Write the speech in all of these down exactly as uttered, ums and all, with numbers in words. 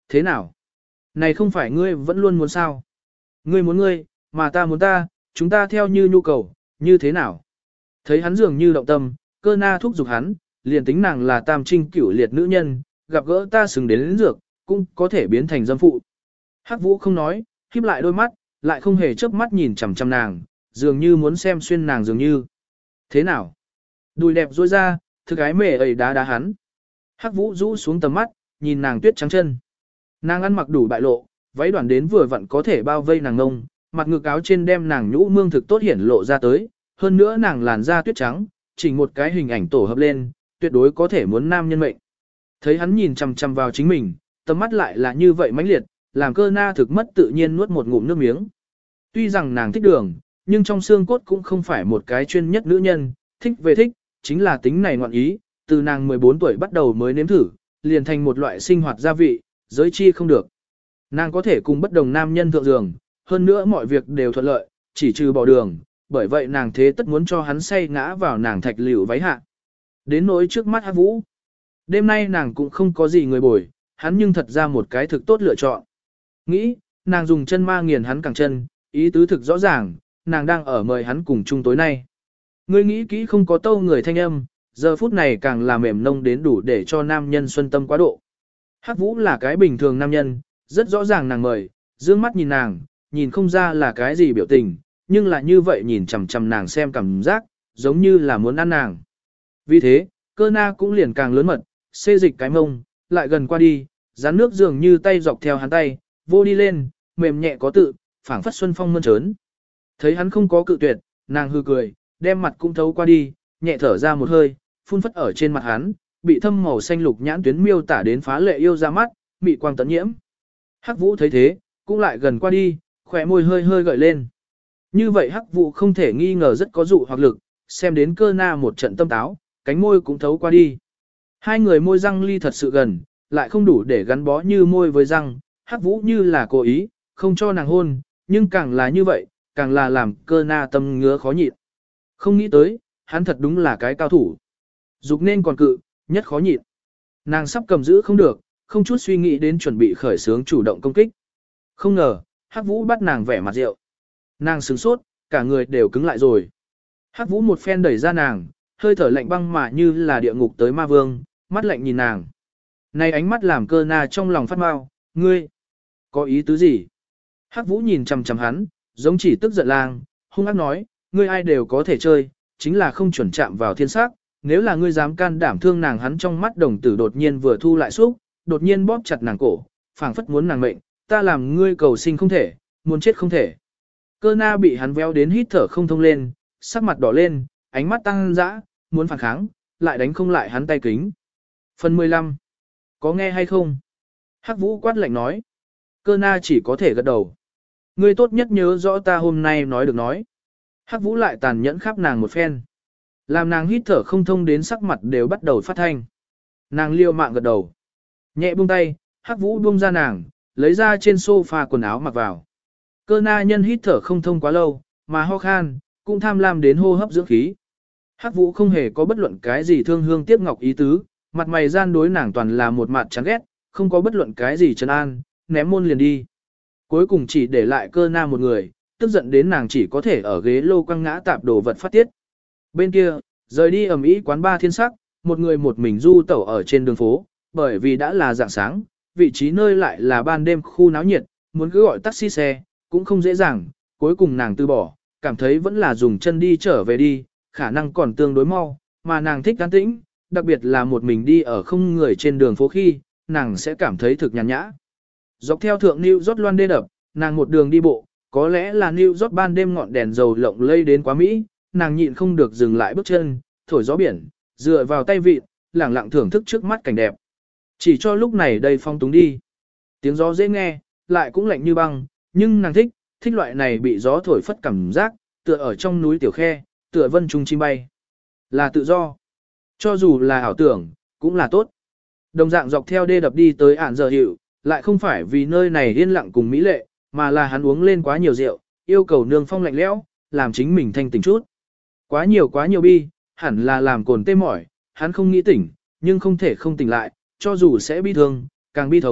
thế nào? Này không phải ngươi vẫn luôn muốn sao? Ngươi muốn ngươi, mà ta muốn ta, chúng ta theo như nhu cầu, như thế nào? Thấy hắn dường như động tâm, cơ na thúc giục hắn, liền tính nàng là tam trinh cửu liệt nữ nhân, gặp gỡ ta xứng đến lĩnh dược, cũng có thể biến thành dâm phụ. Hắc Vũ không nói, híp lại đôi mắt, lại không hề chớp mắt nhìn chằm chằm nàng, dường như muốn xem xuyên nàng dường như. Thế nào? Đùi đẹp rối ra, thực ái mề ấy đá đá hắn. Hắc Vũ rũ xuống tầm mắt, nhìn nàng tuyết trắng chân. Nàng ăn mặc đủ bại lộ, váy đoạn đến vừa vặn có thể bao vây nàng ngông, mặt ngực áo trên đem nàng nhũ mương thực tốt hiển lộ ra tới, hơn nữa nàng làn da tuyết trắng, chỉnh một cái hình ảnh tổ hợp lên, tuyệt đối có thể muốn nam nhân mệnh. Thấy hắn nhìn chằm chằm vào chính mình, tầm mắt lại là như vậy mãnh liệt, làm cơ na thực mất tự nhiên nuốt một ngụm nước miếng. Tuy rằng nàng thích đường, nhưng trong xương cốt cũng không phải một cái chuyên nhất nữ nhân, thích về thích, chính là tính này ngoạn ý, từ nàng mười bốn tuổi bắt đầu mới nếm thử, liền thành một loại sinh hoạt gia vị, giới chi không được. Nàng có thể cùng bất đồng nam nhân thượng giường, hơn nữa mọi việc đều thuận lợi, chỉ trừ bỏ đường, bởi vậy nàng thế tất muốn cho hắn say ngã vào nàng thạch liễu váy hạ. Đến nỗi trước mắt Hắc Vũ. Đêm nay nàng cũng không có gì người bồi, hắn nhưng thật ra một cái thực tốt lựa chọn. Nghĩ, nàng dùng chân ma nghiền hắn cẳng chân, ý tứ thực rõ ràng, nàng đang ở mời hắn cùng chung tối nay. Ngươi nghĩ kỹ không có tâu người thanh âm, giờ phút này càng là mềm nông đến đủ để cho nam nhân xuân tâm quá độ. Hắc Vũ là cái bình thường nam nhân, rất rõ ràng nàng mời, dương mắt nhìn nàng, nhìn không ra là cái gì biểu tình, nhưng là như vậy nhìn chằm chằm nàng xem cảm giác, giống như là muốn ăn nàng. Vì thế, cơ na cũng liền càng lớn mật, xê dịch cái mông, lại gần qua đi, rán nước dường như tay dọc theo hắn tay, vô đi lên, mềm nhẹ có tự, phảng phất xuân phong mơn trớn. Thấy hắn không có cự tuyệt, nàng hư cười, đem mặt cũng thấu qua đi, nhẹ thở ra một hơi, phun phất ở trên mặt hắn, bị thâm màu xanh lục nhãn tuyến miêu tả đến phá lệ yêu ra mắt, mị quang tấn nhiễm. Hắc Vũ thấy thế, cũng lại gần qua đi, khỏe môi hơi hơi gợi lên. Như vậy Hắc Vũ không thể nghi ngờ rất có dụ hoặc lực, xem đến cơ na một trận tâm táo, cánh môi cũng thấu qua đi. Hai người môi răng ly thật sự gần, lại không đủ để gắn bó như môi với răng, Hắc Vũ như là cố ý, không cho nàng hôn, nhưng càng là như vậy, càng là làm cơ na tâm ngứa khó nhịn. Không nghĩ tới, hắn thật đúng là cái cao thủ. Dục nên còn cự, nhất khó nhịn. Nàng sắp cầm giữ không được, không chút suy nghĩ đến chuẩn bị khởi xướng chủ động công kích. Không ngờ, Hắc Vũ bắt nàng vẻ mặt rượu. Nàng sửng sốt, cả người đều cứng lại rồi. Hắc Vũ một phen đẩy ra nàng, hơi thở lạnh băng mà như là địa ngục tới ma vương, mắt lạnh nhìn nàng. Này ánh mắt làm cơ na trong lòng phát mau, ngươi, có ý tứ gì? Hắc Vũ nhìn chằm chằm hắn, giống chỉ tức giận lang, hung ác nói, ngươi ai đều có thể chơi, chính là không chuẩn chạm vào thiên sắc. Nếu là ngươi dám can đảm thương nàng, hắn trong mắt đồng tử đột nhiên vừa thu lại xúc, đột nhiên bóp chặt nàng cổ, phảng phất muốn nàng mệnh, ta làm ngươi cầu sinh không thể, muốn chết không thể. Cơ na bị hắn véo đến hít thở không thông lên, sắc mặt đỏ lên, ánh mắt tăng dã, muốn phản kháng, lại đánh không lại hắn tay kính. Phần mười lăm. Có nghe hay không? Hắc Vũ quát lạnh nói. Cơ na chỉ có thể gật đầu. Ngươi tốt nhất nhớ rõ ta hôm nay nói được nói. Hắc Vũ lại tàn nhẫn khắp nàng một phen. Làm nàng hít thở không thông đến sắc mặt đều bắt đầu phát thanh. Nàng liêu mạng gật đầu. Nhẹ buông tay, Hắc Vũ buông ra nàng, lấy ra trên sofa quần áo mặc vào. Cơ na nhân hít thở không thông quá lâu, mà ho khan, cũng tham lam đến hô hấp dưỡng khí. Hắc Vũ không hề có bất luận cái gì thương hương tiếc ngọc ý tứ, mặt mày gian đối nàng toàn là một mặt chán ghét, không có bất luận cái gì trấn an, ném môn liền đi. Cuối cùng chỉ để lại cơ na một người, tức giận đến nàng chỉ có thể ở ghế lô quăng ngã tạp đồ vật phát tiết. Bên kia, rời đi ầm ĩ quán ba thiên sắc, một người một mình du tẩu ở trên đường phố, bởi vì đã là rạng sáng, vị trí nơi lại là ban đêm khu náo nhiệt, muốn cứ gọi taxi xe, cũng không dễ dàng, cuối cùng nàng từ bỏ, cảm thấy vẫn là dùng chân đi trở về đi, khả năng còn tương đối mau, mà nàng thích an tĩnh, đặc biệt là một mình đi ở không người trên đường phố khi, nàng sẽ cảm thấy thực nhàn nhã. Dọc theo thượng New York loan đê đập, nàng một đường đi bộ, có lẽ là New York ban đêm ngọn đèn dầu lộng lây đến quá Mỹ, nàng nhịn không được dừng lại bước chân, thổi gió biển, dựa vào tay vịt, lẳng lặng thưởng thức trước mắt cảnh đẹp. Chỉ cho lúc này đây phong túng đi. Tiếng gió dễ nghe, lại cũng lạnh như băng, nhưng nàng thích, thích loại này bị gió thổi phất cảm giác, tựa ở trong núi tiểu khe, tựa vân trung chim bay. Là tự do. Cho dù là ảo tưởng, cũng là tốt. Đồng dạng dọc theo đê đập đi tới ản giờ hiệu, lại không phải vì nơi này yên lặng cùng mỹ lệ, mà là hắn uống lên quá nhiều rượu, yêu cầu nương phong lạnh lẽo, làm chính mình thanh tỉnh chút. Quá nhiều quá nhiều bi, hẳn là làm cồn tê mỏi, hắn không nghĩ tỉnh, nhưng không thể không tỉnh lại, cho dù sẽ bi thương, càng bi thống,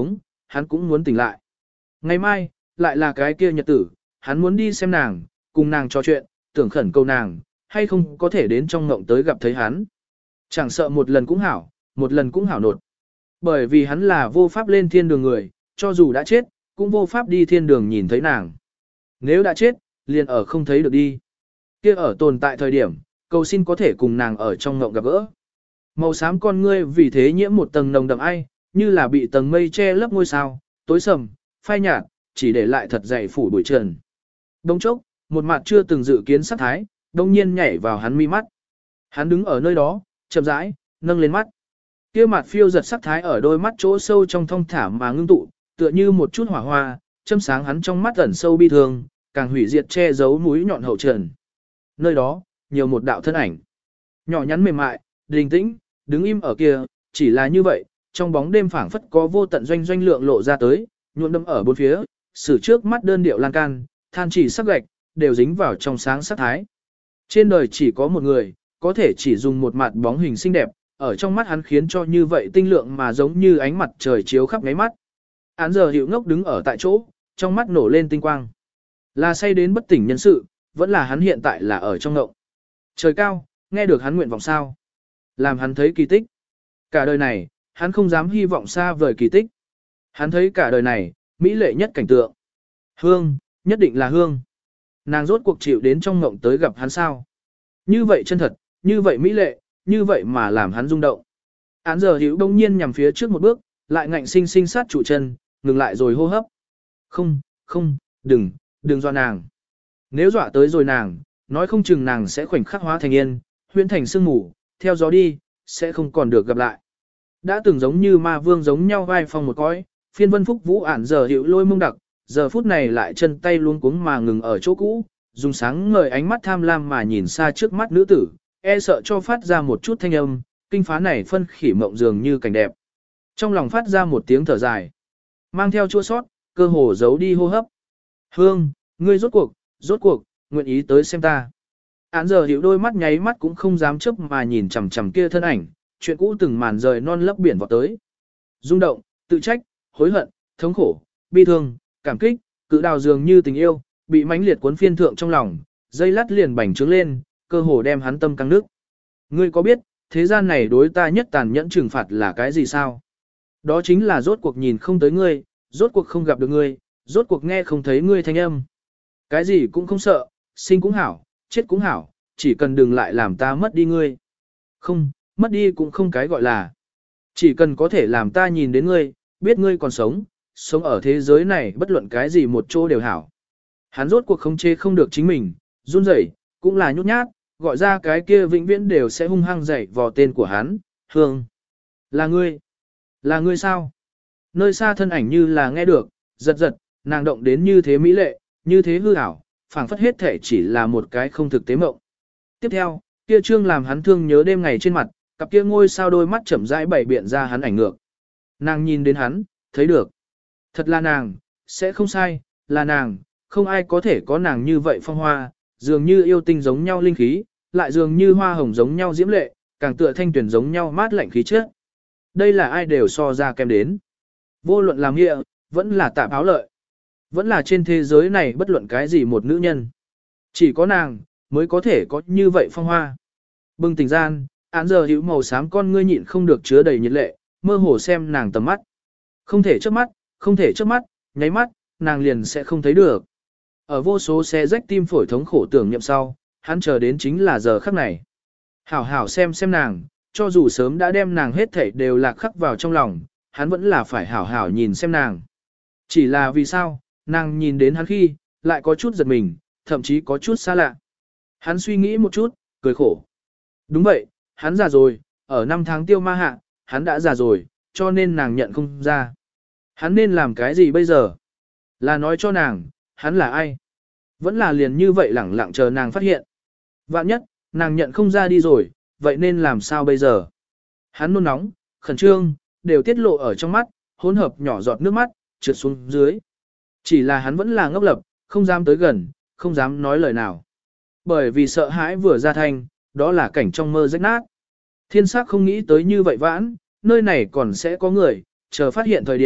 hắn cũng muốn tỉnh lại. Ngày mai, lại là cái kia nhật tử, hắn muốn đi xem nàng, cùng nàng trò chuyện, tưởng khẩn cầu nàng, hay không có thể đến trong ngộng tới gặp thấy hắn. Chẳng sợ một lần cũng hảo, một lần cũng hảo nột. Bởi vì hắn là vô pháp lên thiên đường người, cho dù đã chết, cũng vô pháp đi thiên đường nhìn thấy nàng. Nếu đã chết, liền ở không thấy được đi. Kia ở tồn tại thời điểm, cầu xin có thể cùng nàng ở trong ngộng gặp gỡ. Màu xám con ngươi vì thế nhiễm một tầng nồng đậm ai, như là bị tầng mây che lấp ngôi sao, tối sầm, phai nhạt, chỉ để lại thật dày phủ bụi trần. Đông chốc, một mặt chưa từng dự kiến sắc thái, đông nhiên nhảy vào hắn mi mắt. Hắn đứng ở nơi đó, chậm rãi, nâng lên mắt. Kia mặt phiêu giật sắc thái ở đôi mắt chỗ sâu trong thong thả mà ngưng tụ, tựa như một chút hỏa hoa, châm sáng hắn trong mắt ẩn sâu bi thương, càng hủy diệt che giấu mũi nhọn hậu trần. Nơi đó, nhiều một đạo thân ảnh. Nhỏ nhắn mềm mại, bình tĩnh, đứng im ở kia, chỉ là như vậy, trong bóng đêm phảng phất có vô tận doanh doanh lượng lộ ra tới, nhuộm đâm ở bốn phía, sử trước mắt đơn điệu lan can, than chỉ sắc gạch, đều dính vào trong sáng sắc thái. Trên đời chỉ có một người, có thể chỉ dùng một mặt bóng hình xinh đẹp, ở trong mắt hắn khiến cho như vậy tinh lượng mà giống như ánh mặt trời chiếu khắp ngáy mắt. Án giờ hiệu ngốc đứng ở tại chỗ, trong mắt nổ lên tinh quang. Là say đến bất tỉnh nhân sự, vẫn là hắn hiện tại là ở trong ngộng. Trời cao, nghe được hắn nguyện vọng sao. Làm hắn thấy kỳ tích. Cả đời này, hắn không dám hy vọng xa vời kỳ tích. Hắn thấy cả đời này, mỹ lệ nhất cảnh tượng. Hương, nhất định là Hương. Nàng rốt cuộc chịu đến trong ngộng tới gặp hắn sao. Như vậy chân thật, như vậy mỹ lệ, như vậy mà làm hắn rung động. Án giờ hiểu đông nhiên nhằm phía trước một bước, lại ngạnh sinh sinh sát trụ chân, ngừng lại rồi hô hấp. Không, không, đừng, đừng dọa nàng. Nếu dọa tới rồi nàng, nói không chừng nàng sẽ khoảnh khắc hóa thành yên, huyễn thành sương mù, theo gió đi, sẽ không còn được gặp lại. Đã từng giống như ma vương giống nhau vai phong một cõi, phiên vân phúc vũ ản giờ hiểu lôi mông đặc, giờ phút này lại chân tay luống cuống mà ngừng ở chỗ cũ, dùng sáng ngời ánh mắt tham lam mà nhìn xa trước mắt nữ tử, e sợ cho phát ra một chút thanh âm, kinh phá này phân khỉ mộng dường như cảnh đẹp. Trong lòng phát ra một tiếng thở dài, mang theo chua sót, cơ hồ giấu đi hô hấp. Hương, ngươi rốt cuộc, rốt cuộc, nguyện ý tới xem ta. Án giờ hiểu đôi mắt nháy mắt cũng không dám chớp mà nhìn chằm chằm kia thân ảnh, chuyện cũ từng màn rời non lấp biển vào tới. Rung động, tự trách, hối hận, thống khổ, bi thương, cảm kích, cự đào dường như tình yêu, bị mãnh liệt cuốn phiên thượng trong lòng, dây lát liền bành trướng lên, cơ hồ đem hắn tâm căng nước. Ngươi có biết, thế gian này đối ta nhất tàn nhẫn trừng phạt là cái gì sao? Đó chính là rốt cuộc nhìn không tới ngươi, rốt cuộc không gặp được ngươi, rốt cuộc nghe không thấy ngươi thanh âm. Cái gì cũng không sợ, sinh cũng hảo, chết cũng hảo, chỉ cần đừng lại làm ta mất đi ngươi. Không, mất đi cũng không cái gọi là. Chỉ cần có thể làm ta nhìn đến ngươi, biết ngươi còn sống, sống ở thế giới này bất luận cái gì một chỗ đều hảo. Hắn rốt cuộc không chê không được chính mình, run rẩy, cũng là nhút nhát, gọi ra cái kia vĩnh viễn đều sẽ hung hăng dậy vào tên của hắn, Hương. Là ngươi. Là ngươi sao? Nơi xa thân ảnh như là nghe được, giật giật, nàng động đến như thế mỹ lệ, như thế hư ảo, phảng phất hết thể chỉ là một cái không thực tế mộng. Tiếp theo, kia trương làm hắn thương nhớ đêm ngày trên mặt, cặp kia ngôi sao đôi mắt chậm rãi bảy biện ra hắn ảnh ngược. Nàng nhìn đến hắn, thấy được. Thật là nàng, sẽ không sai, là nàng, không ai có thể có nàng như vậy phong hoa, dường như yêu tinh giống nhau linh khí, lại dường như hoa hồng giống nhau diễm lệ, càng tựa thanh tuyển giống nhau mát lạnh khí chất. Đây là ai đều so ra kem đến. Vô luận làm nghĩa, vẫn là tạm áo lợi. Vẫn là trên thế giới này bất luận cái gì một nữ nhân. Chỉ có nàng, mới có thể có như vậy phong hoa. Bừng tỉnh gian, án giờ hữu màu xám con ngươi nhịn không được chứa đầy nhiệt lệ, mơ hồ xem nàng tầm mắt. Không thể trước mắt, không thể trước mắt, nháy mắt, nàng liền sẽ không thấy được. Ở vô số xe rách tim phổi thống khổ tưởng nhậm sau, hắn chờ đến chính là giờ khắc này. Hảo hảo xem xem nàng, cho dù sớm đã đem nàng hết thảy đều lạc khắc vào trong lòng, hắn vẫn là phải hảo hảo nhìn xem nàng. Chỉ là vì sao, nàng nhìn đến hắn khi, lại có chút giật mình, thậm chí có chút xa lạ. Hắn suy nghĩ một chút, cười khổ. Đúng vậy, hắn già rồi, ở năm tháng tiêu ma hạ, hắn đã già rồi, cho nên nàng nhận không ra. Hắn nên làm cái gì bây giờ? Là nói cho nàng, hắn là ai? Vẫn là liền như vậy lẳng lặng chờ nàng phát hiện. Vạn nhất, nàng nhận không ra đi rồi, vậy nên làm sao bây giờ? Hắn nôn nóng, khẩn trương, đều tiết lộ ở trong mắt, hỗn hợp nhỏ giọt nước mắt, trượt xuống dưới. Chỉ là hắn vẫn là ngốc lập, không dám tới gần, không dám nói lời nào. Bởi vì sợ hãi vừa ra thanh, đó là cảnh trong mơ rách nát. Thiên sắc không nghĩ tới như vậy vãn, nơi này còn sẽ có người, chờ phát hiện thời điểm,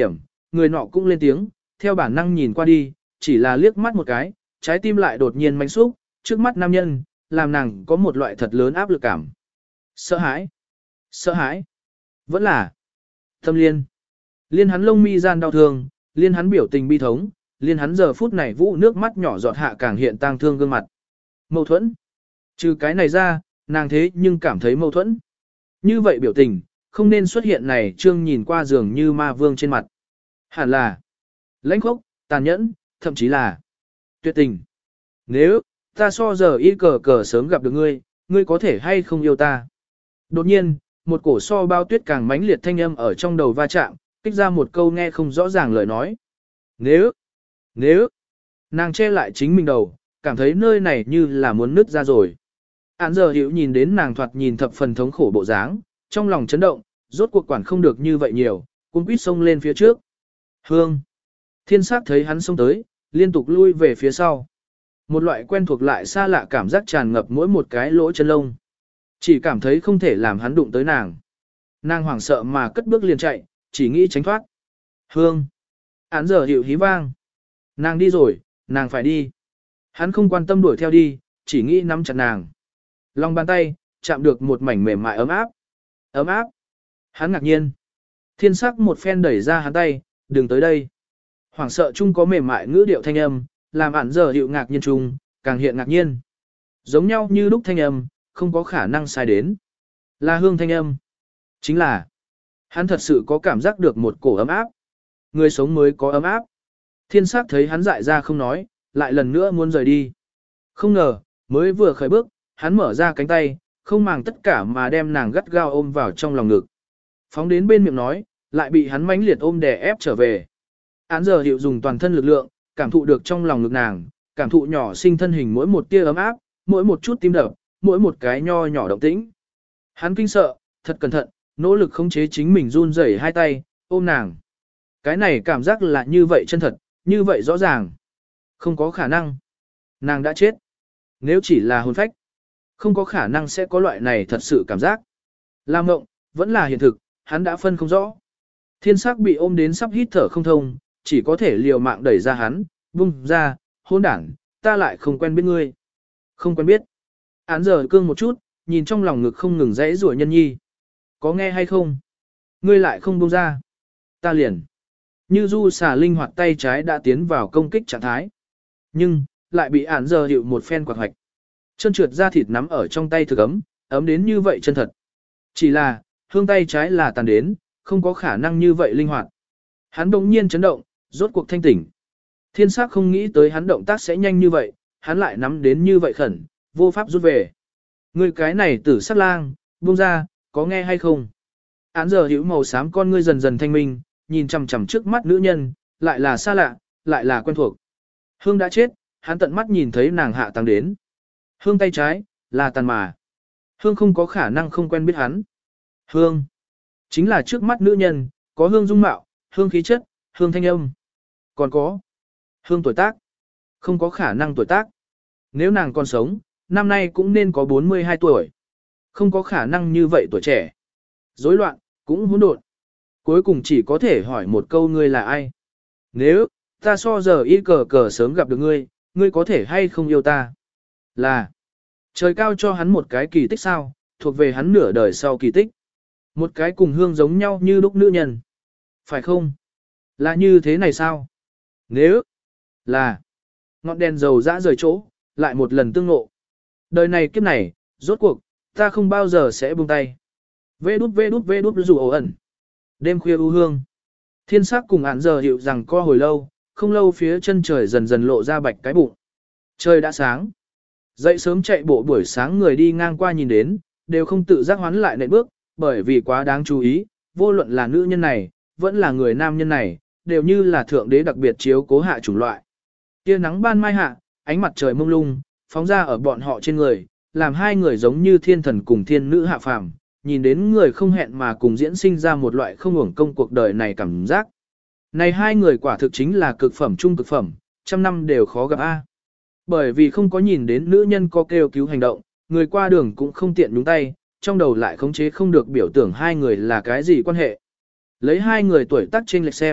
người nọ cũng lên tiếng, theo bản năng nhìn qua đi, chỉ là liếc mắt một cái, trái tim lại đột nhiên manh xúc, trước mắt nam nhân, làm nàng có một loại thật lớn áp lực cảm. Sợ hãi, sợ hãi, vẫn là tâm liên. Liên hắn lông mi gian đau thương, liên hắn biểu tình bi thống, liên hắn giờ phút này vũ nước mắt nhỏ giọt hạ càng hiện tang thương gương mặt. Mâu thuẫn. Trừ cái này ra, nàng thế nhưng cảm thấy mâu thuẫn. Như vậy biểu tình, không nên xuất hiện này trương nhìn qua dường như ma vương trên mặt. Hẳn là lãnh khốc, tàn nhẫn, thậm chí là tuyệt tình. Nếu, ta so giờ y cờ cờ sớm gặp được ngươi, ngươi có thể hay không yêu ta. Đột nhiên, một cổ so bao tuyết càng mãnh liệt thanh âm ở trong đầu va chạm, kích ra một câu nghe không rõ ràng lời nói. Nếu, nếu, nàng che lại chính mình đầu, cảm thấy nơi này như là muốn nứt ra rồi. Án giờ hiểu nhìn đến nàng thoạt nhìn thập phần thống khổ bộ dáng, trong lòng chấn động, rốt cuộc quản không được như vậy nhiều, cũng quýt xông lên phía trước. Hương. Thiên sát thấy hắn xông tới, liên tục lui về phía sau. Một loại quen thuộc lại xa lạ cảm giác tràn ngập mỗi một cái lỗ chân lông. Chỉ cảm thấy không thể làm hắn đụng tới nàng. Nàng hoảng sợ mà cất bước liền chạy, chỉ nghĩ tránh thoát. Hương. Án giờ hiểu hí vang. Nàng đi rồi, nàng phải đi. Hắn không quan tâm đuổi theo đi, chỉ nghĩ nắm chặt nàng. Lòng bàn tay, chạm được một mảnh mềm mại ấm áp. Ấm áp. Hắn ngạc nhiên. Thiên sắc một phen đẩy ra hắn tay, đừng tới đây. Hoảng sợ chung có mềm mại ngữ điệu thanh âm, làm ản giờ hiệu ngạc nhiên chung, càng hiện ngạc nhiên. Giống nhau như lúc thanh âm, không có khả năng sai đến. Là hương thanh âm. Chính là, hắn thật sự có cảm giác được một cổ ấm áp. Người sống mới có ấm áp. Thiên sắc thấy hắn dại ra không nói, lại lần nữa muốn rời đi. Không ngờ, mới vừa khởi bước, hắn mở ra cánh tay, không màng tất cả mà đem nàng gắt gao ôm vào trong lòng ngực. Phóng đến bên miệng nói, lại bị hắn mãnh liệt ôm đè ép trở về. Án giờ hiệu dùng toàn thân lực lượng, cảm thụ được trong lòng ngực nàng, cảm thụ nhỏ sinh thân hình mỗi một tia ấm áp, mỗi một chút tim đập, mỗi một cái nho nhỏ động tĩnh. Hắn kinh sợ, thật cẩn thận, nỗ lực khống chế chính mình run rẩy hai tay, ôm nàng. Cái này cảm giác là như vậy chân thật, như vậy rõ ràng. Không có khả năng. Nàng đã chết. Nếu chỉ là hồn phách, không có khả năng sẽ có loại này thật sự cảm giác. Làm mộng, vẫn là hiện thực, hắn đã phân không rõ. Thiên sắc bị ôm đến sắp hít thở không thông, chỉ có thể liều mạng đẩy ra hắn, bung ra, hôn đảng, ta lại không quen biết ngươi. Không quen biết. Án giờ cương một chút, nhìn trong lòng ngực không ngừng rẽ rủa nhân nhi. Có nghe hay không? Ngươi lại không buông ra. Ta liền. Như du xà linh hoạt tay trái đã tiến vào công kích trạng thái. Nhưng, lại bị án giờ hiệu một phen quạt hoạch. Chân trượt da thịt nắm ở trong tay thực ấm, ấm đến như vậy chân thật. Chỉ là, hương tay trái là tàn đến, không có khả năng như vậy linh hoạt. Hắn bỗng nhiên chấn động, rốt cuộc thanh tỉnh. Thiên sắc không nghĩ tới hắn động tác sẽ nhanh như vậy, hắn lại nắm đến như vậy khẩn, vô pháp rút về. Ngươi cái này tử sắc lang, buông ra, có nghe hay không? Án giờ hữu màu xám con ngươi dần dần thanh minh, nhìn chằm chằm trước mắt nữ nhân, lại là xa lạ, lại là quen thuộc. Hương đã chết, hắn tận mắt nhìn thấy nàng hạ tăng đến. Hương tay trái, là tàn mà. Hương không có khả năng không quen biết hắn. Hương, chính là trước mắt nữ nhân, có hương dung mạo, hương khí chất, hương thanh âm. Còn có, hương tuổi tác. Không có khả năng tuổi tác. Nếu nàng còn sống, năm nay cũng nên có bốn mươi hai tuổi. Không có khả năng như vậy tuổi trẻ. Rối loạn, cũng hỗn độn. Cuối cùng chỉ có thể hỏi một câu ngươi là ai. Nếu, ta so giờ y cờ cờ sớm gặp được ngươi, ngươi có thể hay không yêu ta? Là, trời cao cho hắn một cái kỳ tích sao, thuộc về hắn nửa đời sau kỳ tích. Một cái cùng hương giống nhau như lúc nữ nhân. Phải không? Là như thế này sao? Nếu, là, ngọn đèn dầu dã rời chỗ, lại một lần tương ngộ. Đời này kiếp này, rốt cuộc, ta không bao giờ sẽ buông tay. Vê đút vê đút vê đút dù ổ ẩn. Đêm khuya u hương. Thiên sắc cùng án giờ hiệu rằng co hồi lâu, không lâu phía chân trời dần dần lộ ra bạch cái bụng. Trời đã sáng. Dậy sớm chạy bộ buổi sáng người đi ngang qua nhìn đến, đều không tự giác hoán lại nện bước, bởi vì quá đáng chú ý, vô luận là nữ nhân này, vẫn là người nam nhân này, đều như là thượng đế đặc biệt chiếu cố hạ chủng loại. Tia nắng ban mai hạ, ánh mặt trời mông lung, phóng ra ở bọn họ trên người, làm hai người giống như thiên thần cùng thiên nữ hạ phàm, nhìn đến người không hẹn mà cùng diễn sinh ra một loại không uổng công cuộc đời này cảm giác. Này hai người quả thực chính là cực phẩm trung cực phẩm, trăm năm đều khó gặp a. Bởi vì không có nhìn đến nữ nhân có kêu cứu hành động, người qua đường cũng không tiện nhúng tay, trong đầu lại khống chế không được biểu tưởng hai người là cái gì quan hệ. Lấy hai người tuổi tác chênh lệch xem,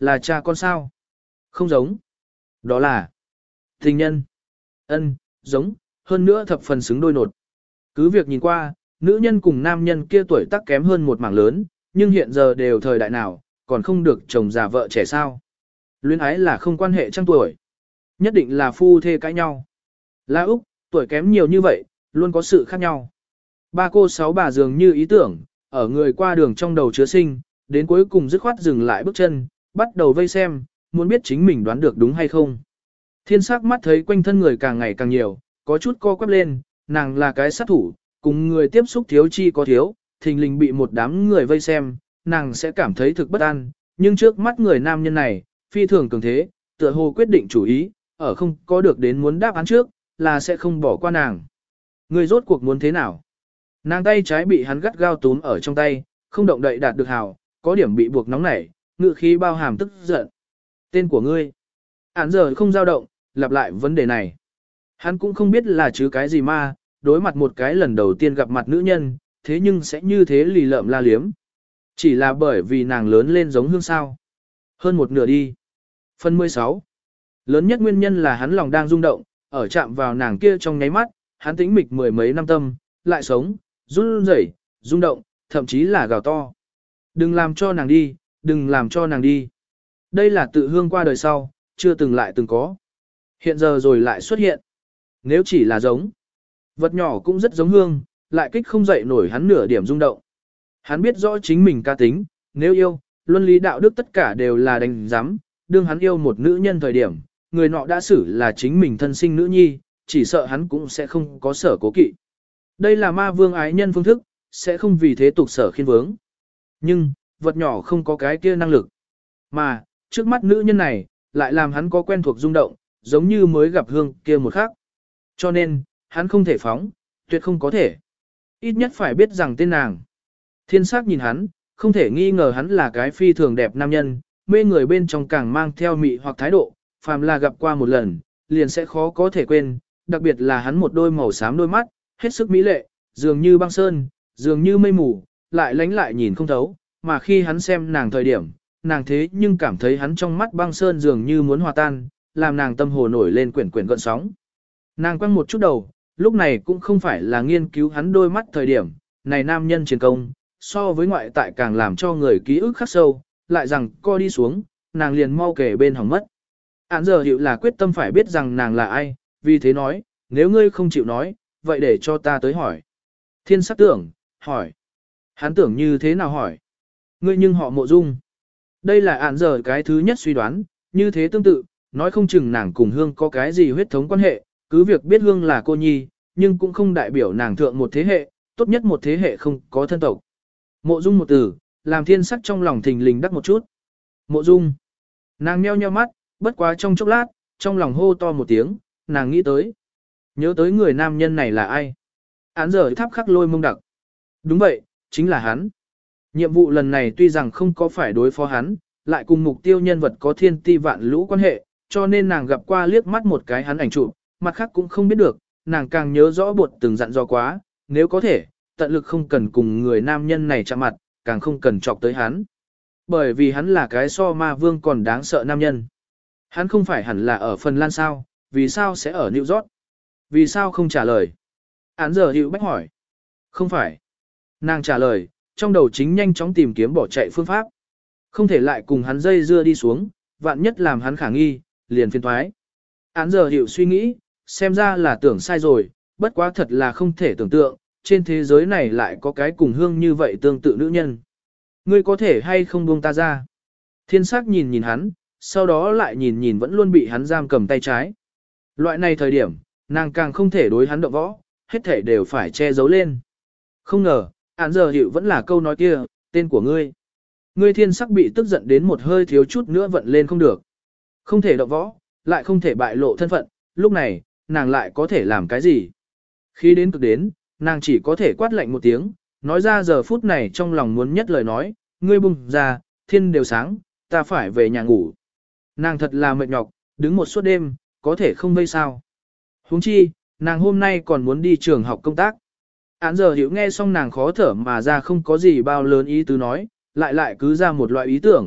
Là cha con sao? Không giống. Đó là tình nhân. Ân, giống, hơn nữa thập phần xứng đôi nột. Cứ việc nhìn qua, nữ nhân cùng nam nhân kia tuổi tác kém hơn một mảng lớn, nhưng hiện giờ đều thời đại nào, còn không được chồng già vợ trẻ sao. Luyến ái là không quan hệ trăng tuổi. Nhất định là phu thê cãi nhau. La Úc, tuổi kém nhiều như vậy, luôn có sự khác nhau. Ba cô sáu bà dường như ý tưởng, ở người qua đường trong đầu chứa sinh, đến cuối cùng dứt khoát dừng lại bước chân, bắt đầu vây xem, muốn biết chính mình đoán được đúng hay không. Thiên sắc mắt thấy quanh thân người càng ngày càng nhiều, có chút co quắp lên, nàng là cái sát thủ, cùng người tiếp xúc thiếu chi có thiếu, thình lình bị một đám người vây xem, nàng sẽ cảm thấy thực bất an, nhưng trước mắt người nam nhân này, phi thường cường thế, tựa hồ quyết định chủ ý, ở không có được đến muốn đáp án trước, là sẽ không bỏ qua nàng. Người rốt cuộc muốn thế nào? Nàng tay trái bị hắn gắt gao túm ở trong tay, không động đậy đạt được hào, có điểm bị buộc nóng nảy, ngự khí bao hàm tức giận. Tên của ngươi? Án giờ không dao động, lặp lại vấn đề này. Hắn cũng không biết là chứ cái gì mà, đối mặt một cái lần đầu tiên gặp mặt nữ nhân, thế nhưng sẽ như thế lì lợm la liếm. Chỉ là bởi vì nàng lớn lên giống hương sao. Hơn một nửa đi. Phần mười sáu. Lớn nhất nguyên nhân là hắn lòng đang rung động, ở chạm vào nàng kia trong nháy mắt, hắn tĩnh mịch mười mấy năm tâm, lại sống, run rẩy, rung động, thậm chí là gào to. Đừng làm cho nàng đi, đừng làm cho nàng đi. Đây là tự hương qua đời sau, chưa từng lại từng có. Hiện giờ rồi lại xuất hiện. Nếu chỉ là giống, vật nhỏ cũng rất giống hương, lại kích không dậy nổi hắn nửa điểm rung động. Hắn biết rõ chính mình ca tính, nếu yêu, luân lý đạo đức tất cả đều là đánh giám, đương hắn yêu một nữ nhân thời điểm, người nọ đã xử là chính mình thân sinh nữ nhi, chỉ sợ hắn cũng sẽ không có sở cố kỵ. Đây là ma vương ái nhân phương thức, sẽ không vì thế tục sở khiên vướng. Nhưng, vật nhỏ không có cái kia năng lực. Mà, trước mắt nữ nhân này, lại làm hắn có quen thuộc rung động, giống như mới gặp hương kia một khắc. Cho nên, hắn không thể phóng, tuyệt không có thể. Ít nhất phải biết rằng tên nàng. Thiên sắc nhìn hắn, không thể nghi ngờ hắn là cái phi thường đẹp nam nhân, mê người bên trong càng mang theo mị hoặc thái độ, phàm là gặp qua một lần, liền sẽ khó có thể quên, đặc biệt là hắn một đôi màu xám đôi mắt, hết sức mỹ lệ, dường như băng sơn, dường như mây mù, lại lánh lại nhìn không thấu, mà khi hắn xem nàng thời điểm, nàng thế nhưng cảm thấy hắn trong mắt băng sơn dường như muốn hòa tan, làm nàng tâm hồ nổi lên quyển quyển gợn sóng. Nàng quăng một chút đầu, lúc này cũng không phải là nghiên cứu hắn đôi mắt thời điểm, này nam nhân chiến công, so với ngoại tại càng làm cho người ký ức khắc sâu, lại rằng co đi xuống, nàng liền mau kể bên hỏng mất. Án giờ hiệu là quyết tâm phải biết rằng nàng là ai, vì thế nói, nếu ngươi không chịu nói, vậy để cho ta tới hỏi. Thiên sắc tưởng, hỏi. Hắn tưởng như thế nào hỏi? Ngươi nhưng họ mộ dung. Đây là án giờ cái thứ nhất suy đoán, như thế tương tự, nói không chừng nàng cùng Hương có cái gì huyết thống quan hệ, cứ việc biết Hương là cô nhi, nhưng cũng không đại biểu nàng thượng một thế hệ, tốt nhất một thế hệ không có thân tộc. Mộ dung một từ, làm thiên sắc trong lòng thình lình đắc một chút. Mộ dung. Nàng nheo nheo mắt, bất quá trong chốc lát, trong lòng hô to một tiếng, nàng nghĩ tới. Nhớ tới người nam nhân này là ai? Án giờ tháp khắc lôi mông đặc. Đúng vậy, chính là hắn. Nhiệm vụ lần này tuy rằng không có phải đối phó hắn, lại cùng mục tiêu nhân vật có thiên ti vạn lũ quan hệ, cho nên nàng gặp qua liếc mắt một cái hắn ảnh chụp, mặt khác cũng không biết được, nàng càng nhớ rõ bột từng dặn dò quá, nếu có thể, tận lực không cần cùng người nam nhân này chạm mặt, càng không cần chọc tới hắn. Bởi vì hắn là cái so ma vương còn đáng sợ nam nhân. Hắn không phải hẳn là ở Phần Lan sao, vì sao sẽ ở New York? Vì sao không trả lời? Án giờ Hữu Bách hỏi. Không phải. Nàng trả lời, trong đầu chính nhanh chóng tìm kiếm bỏ chạy phương pháp. Không thể lại cùng hắn dây dưa đi xuống, vạn nhất làm hắn khả nghi, liền phiền thoái. Án giờ Hữu suy nghĩ, xem ra là tưởng sai rồi, bất quá thật là không thể tưởng tượng, trên thế giới này lại có cái cùng Hương như vậy tương tự nữ nhân. Ngươi có thể hay không buông ta ra? Thiên sắc nhìn nhìn hắn, sau đó lại nhìn nhìn vẫn luôn bị hắn giam cầm tay trái. Loại này thời điểm, nàng càng không thể đối hắn động võ, hết thể đều phải che giấu lên. Không ngờ, án giờ Hữu vẫn là câu nói kia, tên của ngươi. Ngươi thiên sắc bị tức giận đến một hơi thiếu chút nữa vận lên không được. Không thể động võ, lại không thể bại lộ thân phận, lúc này, nàng lại có thể làm cái gì? Khi đến cực đến, nàng chỉ có thể quát lạnh một tiếng, nói ra giờ phút này trong lòng muốn nhất lời nói, ngươi bung ra, thiên đều sáng, ta phải về nhà ngủ. Nàng thật là mệt nhọc, đứng một suốt đêm, có thể không vây sao. Huống chi, nàng hôm nay còn muốn đi trường học công tác. Án giờ hiểu nghe xong nàng khó thở mà ra không có gì bao lớn ý tứ nói, lại lại cứ ra một loại ý tưởng,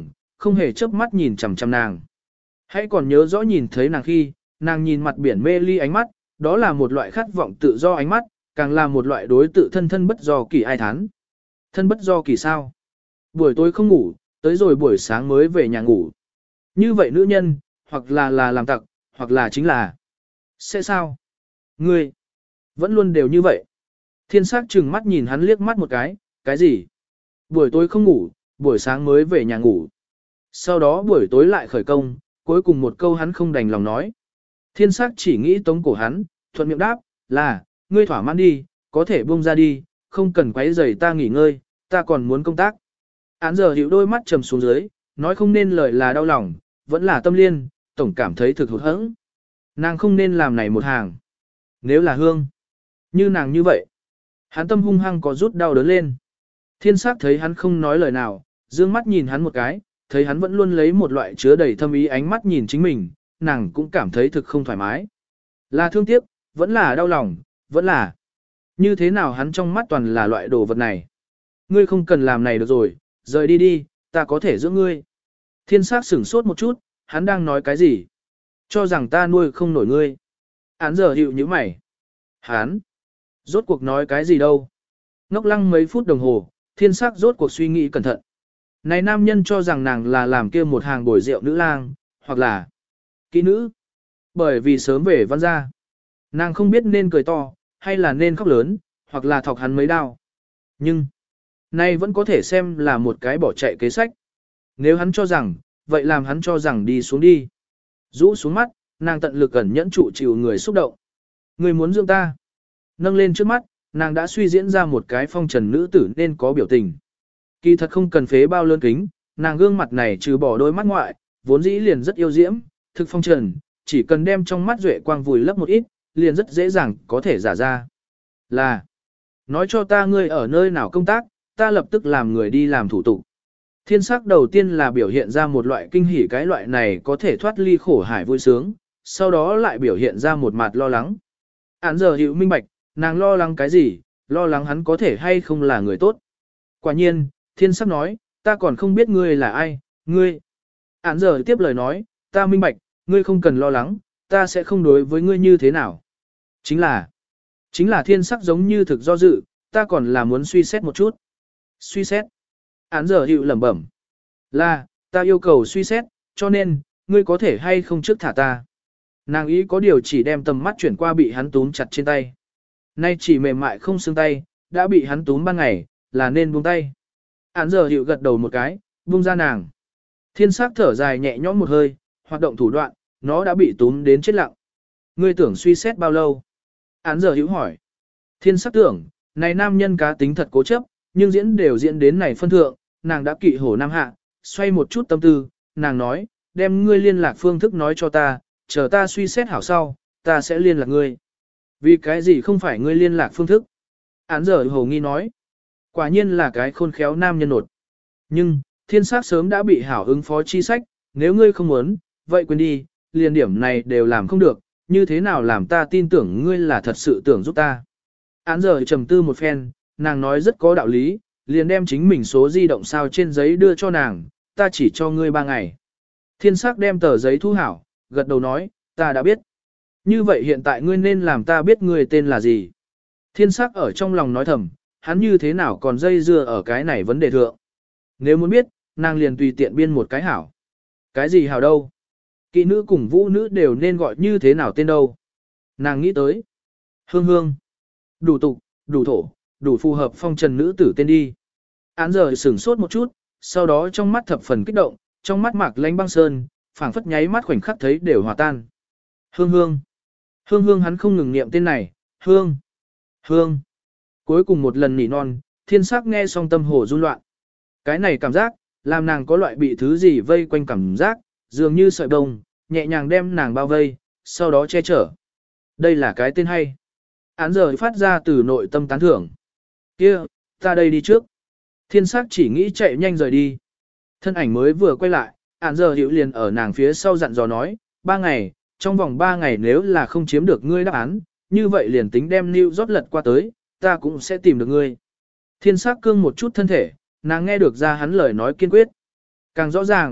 không hề chớp mắt nhìn chằm chằm nàng. Hãy còn nhớ rõ nhìn thấy nàng khi, nàng nhìn mặt biển mê ly ánh mắt, đó là một loại khát vọng tự do ánh mắt, càng là một loại đối tự thân thân bất do kỳ ai thán. Thân bất do kỳ sao? Buổi tối không ngủ, tới rồi buổi sáng mới về nhà ngủ. Như vậy nữ nhân, hoặc là là làm tặc, hoặc là chính là... Sẽ sao? Ngươi, vẫn luôn đều như vậy. Thiên sắc trừng mắt nhìn hắn liếc mắt một cái, cái gì? Buổi tối không ngủ, buổi sáng mới về nhà ngủ. Sau đó buổi tối lại khởi công, cuối cùng một câu hắn không đành lòng nói. Thiên sắc chỉ nghĩ tống cổ hắn, thuận miệng đáp, là, ngươi thỏa mãn đi, có thể buông ra đi, không cần quấy rầy ta nghỉ ngơi, ta còn muốn công tác. Án giờ hiểu đôi mắt trầm xuống dưới, nói không nên lời là đau lòng, vẫn là tâm liên, tổng cảm thấy thực hụt hẫng. Nàng không nên làm này một hàng. Nếu là Hương, như nàng như vậy, hắn tâm hung hăng có rút đau đớn lên. Thiên sắc thấy hắn không nói lời nào, dương mắt nhìn hắn một cái, thấy hắn vẫn luôn lấy một loại chứa đầy thâm ý ánh mắt nhìn chính mình, nàng cũng cảm thấy thực không thoải mái. Là thương tiếc, vẫn là đau lòng, vẫn là. Như thế nào hắn trong mắt toàn là loại đồ vật này. Ngươi không cần làm này được rồi, rời đi đi, ta có thể giữ ngươi. Thiên sắc sửng sốt một chút, hắn đang nói cái gì? Cho rằng ta nuôi không nổi ngươi. Hắn giờ hiệu như mày. Hắn, rốt cuộc nói cái gì đâu? Ngốc lăng mấy phút đồng hồ, thiên sắc rốt cuộc suy nghĩ cẩn thận. Này nam nhân cho rằng nàng là làm kia một hàng bồi rượu nữ lang, hoặc là kỹ nữ. Bởi vì sớm về văn gia. Nàng không biết nên cười to, hay là nên khóc lớn, hoặc là thọc hắn mấy đao. Nhưng, nay vẫn có thể xem là một cái bỏ chạy kế sách. Nếu hắn cho rằng, vậy làm hắn cho rằng đi xuống đi. Rũ xuống mắt, nàng tận lực ẩn nhẫn trụ chịu người xúc động. Người muốn dưỡng ta. Nâng lên trước mắt, nàng đã suy diễn ra một cái phong trần nữ tử nên có biểu tình. Kỳ thật không cần phế bao lớn kính, nàng gương mặt này trừ bỏ đôi mắt ngoại, vốn dĩ liền rất yêu diễm, thực phong trần, chỉ cần đem trong mắt duệ quang vùi lấp một ít, liền rất dễ dàng có thể giả ra. Là, nói cho ta ngươi ở nơi nào công tác, ta lập tức làm người đi làm thủ tục. Thiên sắc đầu tiên là biểu hiện ra một loại kinh hỉ, cái loại này có thể thoát ly khổ hải vui sướng, sau đó lại biểu hiện ra một mặt lo lắng. Án giờ hiểu minh bạch, nàng lo lắng cái gì, lo lắng hắn có thể hay không là người tốt. Quả nhiên, thiên sắc nói, ta còn không biết ngươi là ai, ngươi. Án giờ tiếp lời nói, ta minh bạch, ngươi không cần lo lắng, ta sẽ không đối với ngươi như thế nào. Chính là, chính là thiên sắc giống như thực do dự, ta còn là muốn suy xét một chút. Suy xét. Án giờ hiệu lẩm bẩm. Là, ta yêu cầu suy xét, cho nên, ngươi có thể hay không trước thả ta. Nàng ý có điều chỉ đem tầm mắt chuyển qua bị hắn túm chặt trên tay. Nay chỉ mềm mại không xương tay, đã bị hắn túm ban ngày, là nên buông tay. Án giờ hiệu gật đầu một cái, buông ra nàng. Thiên sắc thở dài nhẹ nhõm một hơi, hoạt động thủ đoạn, nó đã bị túm đến chết lặng. Ngươi tưởng suy xét bao lâu? Án giờ hiệu hỏi. Thiên sắc tưởng, này nam nhân cá tính thật cố chấp, nhưng diễn đều diễn đến này phân thượng, nàng đã kỵ hổ nam hạ, xoay một chút tâm tư, nàng nói, đem ngươi liên lạc phương thức nói cho ta, chờ ta suy xét hảo sau, ta sẽ liên lạc ngươi. Vì cái gì không phải ngươi liên lạc phương thức? Án giờ hồ nghi nói, quả nhiên là cái khôn khéo nam nhân nột. Nhưng, thiên sát sớm đã bị hảo ứng phó chi sách, nếu ngươi không muốn, vậy quên đi, liền điểm này đều làm không được, như thế nào làm ta tin tưởng ngươi là thật sự tưởng giúp ta. Án giờ trầm tư một phen, nàng nói rất có đạo lý, liền đem chính mình số di động sao trên giấy đưa cho nàng, ta chỉ cho ngươi ba ngày. Thiên sắc đem tờ giấy thu hảo, gật đầu nói, ta đã biết. Như vậy hiện tại ngươi nên làm ta biết ngươi tên là gì. Thiên sắc ở trong lòng nói thầm, hắn như thế nào còn dây dưa ở cái này vấn đề thượng. Nếu muốn biết, nàng liền tùy tiện biên một cái hảo. Cái gì hảo đâu? Kỵ nữ cùng vũ nữ đều nên gọi như thế nào tên đâu? Nàng nghĩ tới. Hương hương. Đủ tục, đủ thổ, đủ phù hợp phong trần nữ tử tên đi. Án giờ sửng sốt một chút, sau đó trong mắt thập phần kích động, trong mắt mạc lánh băng sơn, phảng phất nháy mắt khoảnh khắc thấy đều hòa tan. Hương hương. Hương hương hắn không ngừng niệm tên này, hương. Hương. Cuối cùng một lần nỉ non, thiên sắc nghe xong tâm hồ run loạn. Cái này cảm giác, làm nàng có loại bị thứ gì vây quanh cảm giác, dường như sợi bông, nhẹ nhàng đem nàng bao vây, sau đó che chở. Đây là cái tên hay. Án giờ phát ra từ nội tâm tán thưởng. Kia, ta đây đi trước. Thiên sắc chỉ nghĩ chạy nhanh rời đi. Thân ảnh mới vừa quay lại, án giờ hiểu liền ở nàng phía sau dặn dò nói, ba ngày, trong vòng ba ngày nếu là không chiếm được ngươi đáp án, như vậy liền tính đem New rót lật qua tới, ta cũng sẽ tìm được ngươi. Thiên sắc cương một chút thân thể, nàng nghe được ra hắn lời nói kiên quyết. Càng rõ ràng,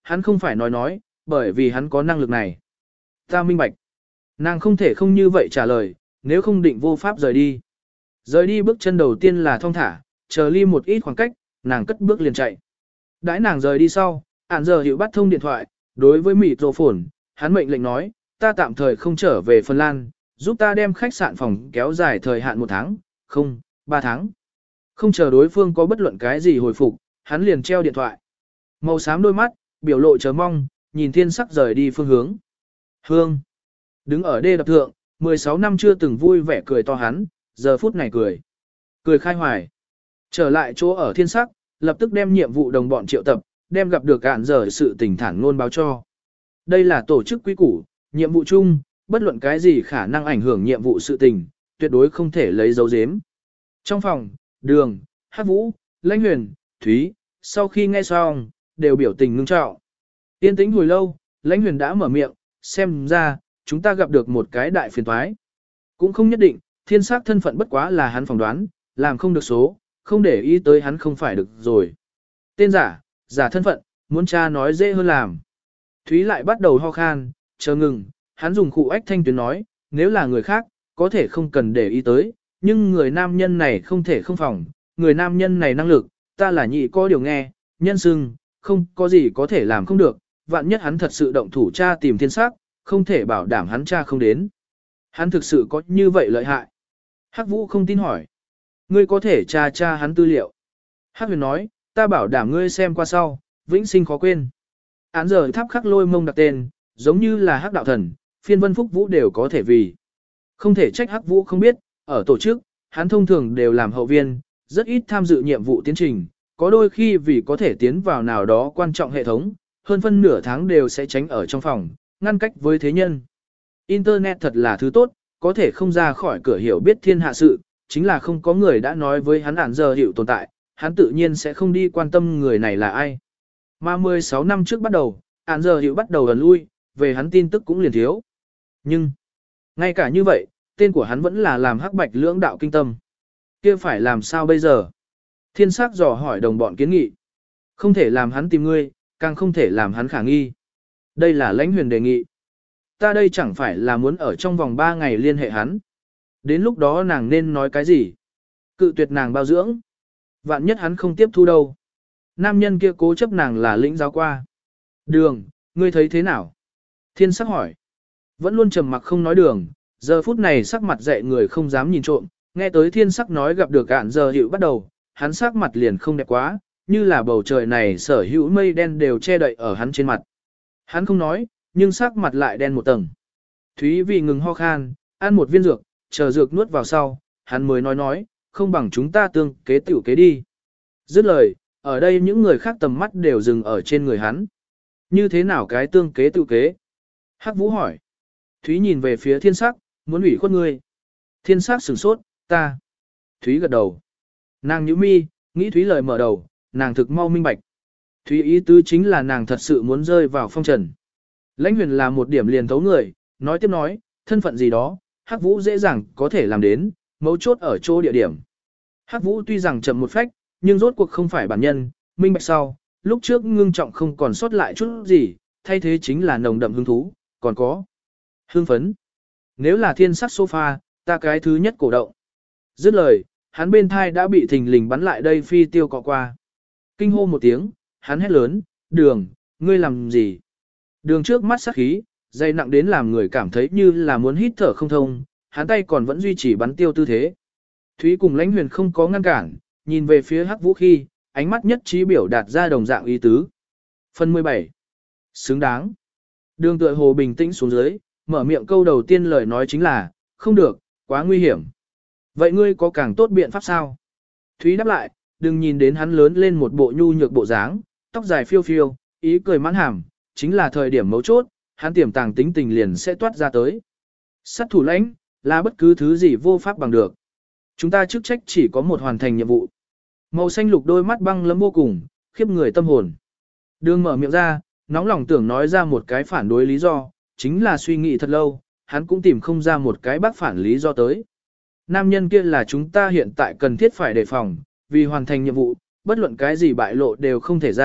hắn không phải nói nói, bởi vì hắn có năng lực này. Ta minh bạch. Nàng không thể không như vậy trả lời, nếu không định vô pháp rời đi. Rời đi bước chân đầu tiên là thong thả, chờ ly một ít khoảng cách, nàng cất bước liền chạy. Đãi nàng rời đi sau, ản giờ hiểu bắt thông điện thoại, đối với mịt rổ phồn, hắn mệnh lệnh nói, ta tạm thời không trở về Phần Lan, giúp ta đem khách sạn phòng kéo dài thời hạn một tháng, không, ba tháng. Không chờ đối phương có bất luận cái gì hồi phục, hắn liền treo điện thoại. Màu xám đôi mắt, biểu lộ chờ mong, nhìn thiên sắc rời đi phương hướng. Hương. Đứng ở đê đập thượng, mười sáu năm chưa từng vui vẻ cười to hắn, giờ phút này cười. Cười khai hoài. Trở lại chỗ ở thiên sắc, lập tức đem nhiệm vụ đồng bọn triệu tập, đem gặp được cạn giờ sự tình thản ngôn báo cho. Đây là tổ chức quý củ, nhiệm vụ chung, bất luận cái gì khả năng ảnh hưởng nhiệm vụ sự tình, tuyệt đối không thể lấy dấu giếm. Trong phòng, Đường, Hắc Vũ, Lãnh Huyền, Thúy, sau khi nghe xong, đều biểu tình ngưng trọng. Yên tĩnh hồi lâu, Lãnh Huyền đã mở miệng, xem ra, chúng ta gặp được một cái đại phiền toái. Cũng không nhất định, thiên sắc thân phận bất quá là hắn phỏng đoán, làm không được số, không để ý tới hắn không phải được rồi. Tên giả, giả thân phận, muốn tra nói dễ hơn làm. Thúy lại bắt đầu ho khan, chờ ngừng, hắn dùng khụ ách thanh tuyến nói, nếu là người khác, có thể không cần để ý tới, nhưng người nam nhân này không thể không phòng, người nam nhân này năng lực, ta là nhị có điều nghe, nhân xưng, không có gì có thể làm không được, vạn nhất hắn thật sự động thủ tra tìm thiên sắc, không thể bảo đảm hắn tra không đến. Hắn thực sự có như vậy lợi hại. Hắc Vũ không tin hỏi. Ngươi có thể tra tra hắn tư liệu. Hắc Huyền nói, ta bảo đảm ngươi xem qua sau, vĩnh sinh khó quên. Án giờ tháp khắc lôi mông đặt tên, giống như là Hắc đạo thần, phiên vân phúc vũ đều có thể vì. Không thể trách Hắc Vũ không biết, ở tổ chức, hắn thông thường đều làm hậu viên, rất ít tham dự nhiệm vụ tiến trình, có đôi khi vì có thể tiến vào nào đó quan trọng hệ thống, hơn phân nửa tháng đều sẽ tránh ở trong phòng, ngăn cách với thế nhân. Internet thật là thứ tốt, có thể không ra khỏi cửa hiểu biết thiên hạ sự, chính là không có người đã nói với hắn ản giờ hiệu tồn tại, hắn tự nhiên sẽ không đi quan tâm người này là ai. Mà mười sáu năm trước bắt đầu, ản giờ hiệu bắt đầu ẩn lui, về hắn tin tức cũng liền thiếu. Nhưng, ngay cả như vậy, tên của hắn vẫn là làm hắc bạch lưỡng đạo kinh tâm. Kia phải làm sao bây giờ? Thiên sắc dò hỏi đồng bọn kiến nghị. Không thể làm hắn tìm ngươi, càng không thể làm hắn khả nghi. Đây là Lãnh Huyền đề nghị. Ta đây chẳng phải là muốn ở trong vòng ba ngày liên hệ hắn. Đến lúc đó nàng nên nói cái gì? Cự tuyệt nàng bao dưỡng. Vạn nhất hắn không tiếp thu đâu. Nam nhân kia cố chấp nàng là lĩnh giáo qua. Đường, ngươi thấy thế nào? Thiên sắc hỏi. Vẫn luôn trầm mặc không nói Đường, giờ phút này sắc mặt dậy người không dám nhìn trộm, nghe tới thiên sắc nói gặp được ạn giờ hiệu bắt đầu, hắn sắc mặt liền không đẹp quá, như là bầu trời này sở hữu mây đen đều che đậy ở hắn trên mặt. Hắn không nói, nhưng sắc mặt lại đen một tầng. Thúy vì ngừng ho khan, ăn một viên dược, chờ dược nuốt vào sau, hắn mới nói nói, không bằng chúng ta tương kế tiểu kế đi. Dứt lời, ở đây những người khác tầm mắt đều dừng ở trên người hắn. Như thế nào cái tương kế tiểu kế? Hắc Vũ hỏi. Thúy nhìn về phía thiên sắc, muốn ủy khuất ngươi. Thiên sắc sửng sốt, ta. Thúy gật đầu. Nàng nhíu mi, nghĩ Thúy lời mở đầu, nàng thực mau minh bạch. Thúy ý tứ chính là nàng thật sự muốn rơi vào phong trần. Lãnh Huyền là một điểm liền thấu người, nói tiếp nói, thân phận gì đó, Hắc Vũ dễ dàng có thể làm đến, mấu chốt ở chỗ địa điểm. Hắc Vũ tuy rằng chậm một phách, nhưng rốt cuộc không phải bản nhân, minh bạch sau, lúc trước ngưng trọng không còn sót lại chút gì, thay thế chính là nồng đậm hứng thú, còn có hương phấn. Nếu là thiên sắc sofa, ta cái thứ nhất cổ động. Dứt lời, hắn bên thai đã bị thình lình bắn lại đây phi tiêu cọ qua. Kinh hô một tiếng, hắn hét lớn, Đường, ngươi làm gì? Đường trước mắt sắc khí, dây nặng đến làm người cảm thấy như là muốn hít thở không thông, hắn tay còn vẫn duy trì bắn tiêu tư thế. Thúy cùng Lãnh Huyền không có ngăn cản, nhìn về phía Hắc Vũ khi, ánh mắt nhất trí biểu đạt ra đồng dạng ý tứ. Phần mười bảy. Xứng đáng. Đường tựa hồ bình tĩnh xuống dưới, mở miệng câu đầu tiên lời nói chính là, không được, quá nguy hiểm. Vậy ngươi có càng tốt biện pháp sao? Thúy đáp lại, đừng nhìn đến hắn lớn lên một bộ nhu nhược bộ dáng, tóc dài phiêu phiêu, ý cười mãn hàm, chính là thời điểm mấu chốt, hắn tiềm tàng tính tình liền sẽ toát ra tới. Sát thủ lãnh, là bất cứ thứ gì vô pháp bằng được. Chúng ta chức trách chỉ có một hoàn thành nhiệm vụ. Màu xanh lục đôi mắt băng lấm vô cùng, khiếp người tâm hồn. Đường mở miệng ra, nóng lòng tưởng nói ra một cái phản đối lý do, chính là suy nghĩ thật lâu, hắn cũng tìm không ra một cái bác phản lý do tới. Nam nhân kia là chúng ta hiện tại cần thiết phải đề phòng, vì hoàn thành nhiệm vụ, bất luận cái gì bại lộ đều không thể ra,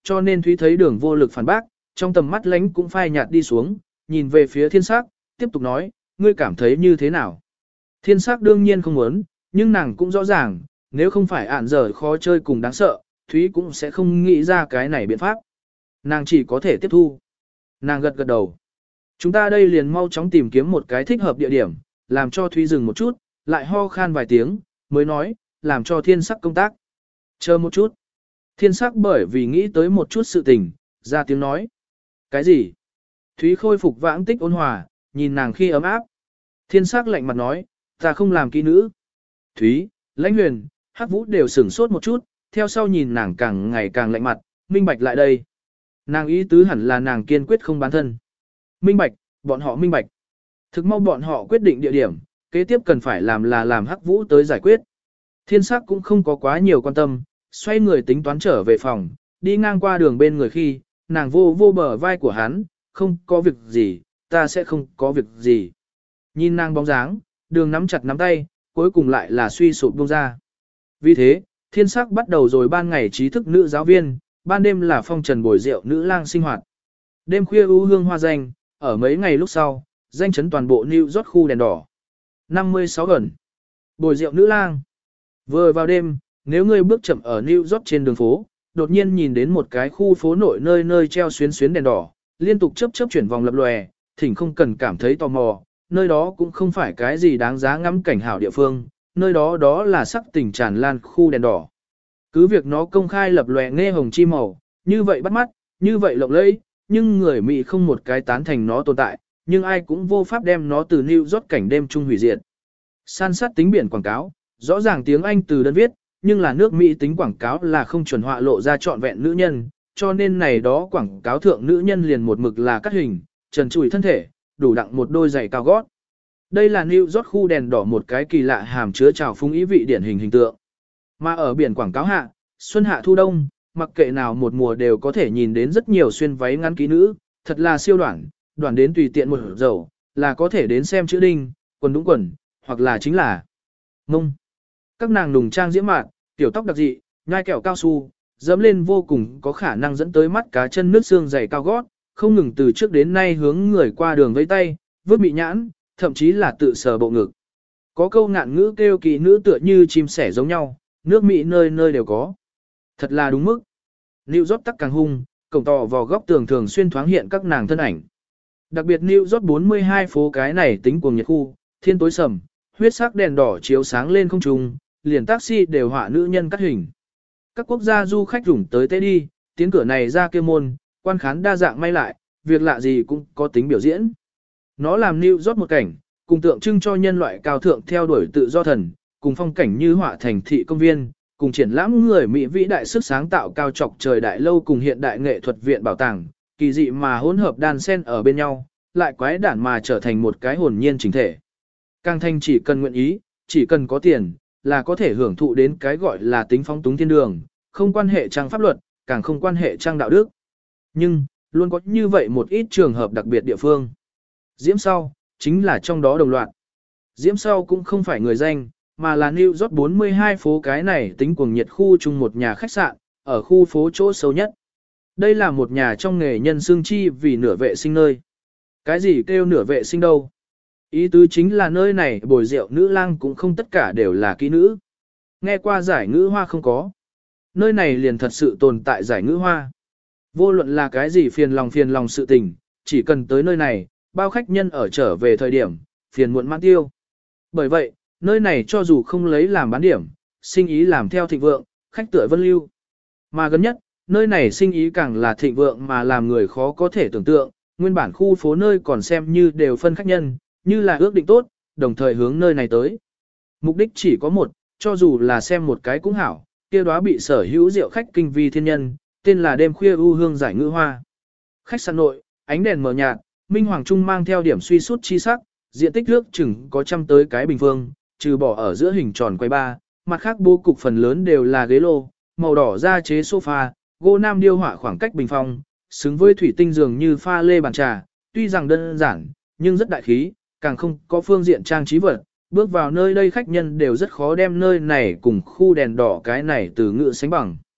cho nên Thúy thấy đường vô lực phản bác, trong tầm mắt lánh cũng phai nhạt đi xuống, nhìn về phía thiên sắc, tiếp tục nói, ngươi cảm thấy như thế nào? Thiên sắc đương nhiên không muốn, nhưng nàng cũng rõ ràng, nếu không phải ạn giờ khó chơi cùng đáng sợ, Thúy cũng sẽ không nghĩ ra cái này biện pháp. Nàng chỉ có thể tiếp thu. Nàng gật gật đầu. Chúng ta đây liền mau chóng tìm kiếm một cái thích hợp địa điểm, làm cho Thúy dừng một chút, lại ho khan vài tiếng, mới nói, làm cho thiên sắc công tác. Chờ một chút. Thiên sắc bởi vì nghĩ tới một chút sự tình, ra tiếng nói. Cái gì? Thúy khôi phục vãng tích ôn hòa, nhìn nàng khi ấm áp. Thiên sắc lạnh mặt nói, ta không làm kỹ nữ. Thúy, Lãnh Huyền, Hắc Vũ đều sửng sốt một chút, theo sau nhìn nàng càng ngày càng lạnh mặt, minh bạch lại đây. Nàng ý tứ hẳn là nàng kiên quyết không bán thân. Minh bạch, bọn họ minh bạch. Thực mau bọn họ quyết định địa điểm, kế tiếp cần phải làm là làm Hắc Vũ tới giải quyết. Thiên sắc cũng không có quá nhiều quan tâm, xoay người tính toán trở về phòng, đi ngang qua đường bên người khi, nàng vô vô bờ vai của hắn, không có việc gì, ta sẽ không có việc gì. Nhìn nàng bóng dáng, đường nắm chặt nắm tay, cuối cùng lại là suy sụp buông ra. Vì thế, thiên sắc bắt đầu rồi ban ngày trí thức nữ giáo viên, ban đêm là phong trần bồi rượu nữ lang sinh hoạt. Đêm khuya ưu hương hoa danh, ở mấy ngày lúc sau, danh chấn toàn bộ New York khu đèn đỏ. năm mươi sáu gần. Bồi rượu nữ lang. Vừa vào đêm, nếu ngươi bước chậm ở New York trên đường phố, đột nhiên nhìn đến một cái khu phố nội nơi nơi treo xuyến xuyến đèn đỏ, liên tục chớp chớp chuyển vòng lập lòe, thỉnh không cần cảm thấy tò mò, nơi đó cũng không phải cái gì đáng giá ngắm cảnh hảo địa phương, nơi đó đó là sắc tình tràn lan khu đèn đỏ. Cứ việc nó công khai lập lòe nghe hồng chi màu, như vậy bắt mắt, như vậy lộng lẫy, nhưng người Mỹ không một cái tán thành nó tồn tại, nhưng ai cũng vô pháp đem nó từ New York cảnh đêm trung hủy diệt. San sát tính biển quảng cáo, rõ ràng tiếng Anh từ đơn viết, nhưng là nước Mỹ tính quảng cáo là không chuẩn họa lộ ra trọn vẹn nữ nhân, cho nên này đó quảng cáo thượng nữ nhân liền một mực là cắt hình, trần trụi thân thể, đủ đặng một đôi giày cao gót. Đây là New York khu đèn đỏ một cái kỳ lạ hàm chứa trào phúng ý vị điển hình hình tượng. Mà ở biển quảng cáo hạ, xuân hạ thu đông, mặc kệ nào một mùa đều có thể nhìn đến rất nhiều xuyên váy ngắn kỹ nữ, thật là siêu đoạn, đoạn đến tùy tiện một dầu, là có thể đến xem chữ đinh, quần đúng quần, hoặc là chính là mông. Các nàng nùng trang diễm mạn, tiểu tóc đặc dị, nhai kẹo cao su, dẫm lên vô cùng có khả năng dẫn tới mắt cá chân nước xương dày cao gót, không ngừng từ trước đến nay hướng người qua đường vẫy tay, vứt bị nhãn, thậm chí là tự sờ bộ ngực. Có câu ngạn ngữ kêu kỳ nữ tựa như chim sẻ giống nhau, nước Mỹ nơi nơi đều có. Thật là đúng mức. New York tắc càng hung, cổng tò vào góc tường thường xuyên thoáng hiện các nàng thân ảnh. Đặc biệt New York bốn mươi hai phố cái này tính cuồng nhiệt khu, thiên tối sầm, huyết sắc đèn đỏ chiếu sáng lên không trung, liền taxi đều họa nữ nhân cắt hình. Các quốc gia du khách rủng tới tế đi, tiến cửa này ra kia môn, quan khán đa dạng may lại, việc lạ gì cũng có tính biểu diễn. Nó làm New York một cảnh, cùng tượng trưng cho nhân loại cao thượng theo đuổi tự do thần, cùng phong cảnh như họa thành thị công viên, cùng triển lãm người Mỹ vĩ đại sức sáng tạo cao trọc trời đại lâu cùng hiện đại nghệ thuật viện bảo tàng, kỳ dị mà hỗn hợp đan xen ở bên nhau, lại quái đản mà trở thành một cái hồn nhiên chỉnh thể. Càng thanh chỉ cần nguyện ý, chỉ cần có tiền, là có thể hưởng thụ đến cái gọi là tính phóng túng thiên đường, không quan hệ trang pháp luật, càng không quan hệ trang đạo đức. Nhưng, luôn có như vậy một ít trường hợp đặc biệt địa phương. Diễm sau, chính là trong đó đồng loạt. Diễm sau cũng không phải người danh, mà là New York bốn mươi hai phố cái này tính cuồng nhiệt khu chung một nhà khách sạn, ở khu phố chỗ sâu nhất. Đây là một nhà trong nghề nhân xương chi vì nửa vệ sinh nơi. Cái gì kêu nửa vệ sinh đâu? Ý tứ chính là nơi này bồi rượu nữ lang cũng không tất cả đều là kỹ nữ. Nghe qua giải ngữ hoa không có. Nơi này liền thật sự tồn tại giải ngữ hoa. Vô luận là cái gì phiền lòng phiền lòng sự tình, chỉ cần tới nơi này, bao khách nhân ở trở về thời điểm, phiền muộn mãn tiêu. Bởi vậy, nơi này cho dù không lấy làm bán điểm, sinh ý làm theo thịnh vượng, khách tựa vân lưu. Mà gần nhất, nơi này sinh ý càng là thịnh vượng mà làm người khó có thể tưởng tượng, nguyên bản khu phố nơi còn xem như đều phân khách nhân, như là ước định tốt, đồng thời hướng nơi này tới. Mục đích chỉ có một, cho dù là xem một cái cũng hảo, kia đó bị sở hữu rượu khách kinh vi thiên nhân, tên là đêm khuya u hương giải ngữ hoa. Khách sạn nội, ánh đèn mờ nhạt, Minh Hoàng Trung mang theo điểm suy sút chi sắc, diện tích nước chừng có trăm tới cái bình phương, trừ bỏ ở giữa hình tròn quay ba, mặt khác bố cục phần lớn đều là ghế lô, màu đỏ da chế sofa, gỗ nam điêu họa khoảng cách bình phong, xứng với thủy tinh dường như pha lê bàn trà, tuy rằng đơn giản, nhưng rất đại khí, càng không có phương diện trang trí vật. Bước vào nơi đây khách nhân đều rất khó đem nơi này cùng khu đèn đỏ cái này từ ngữ sánh bằng.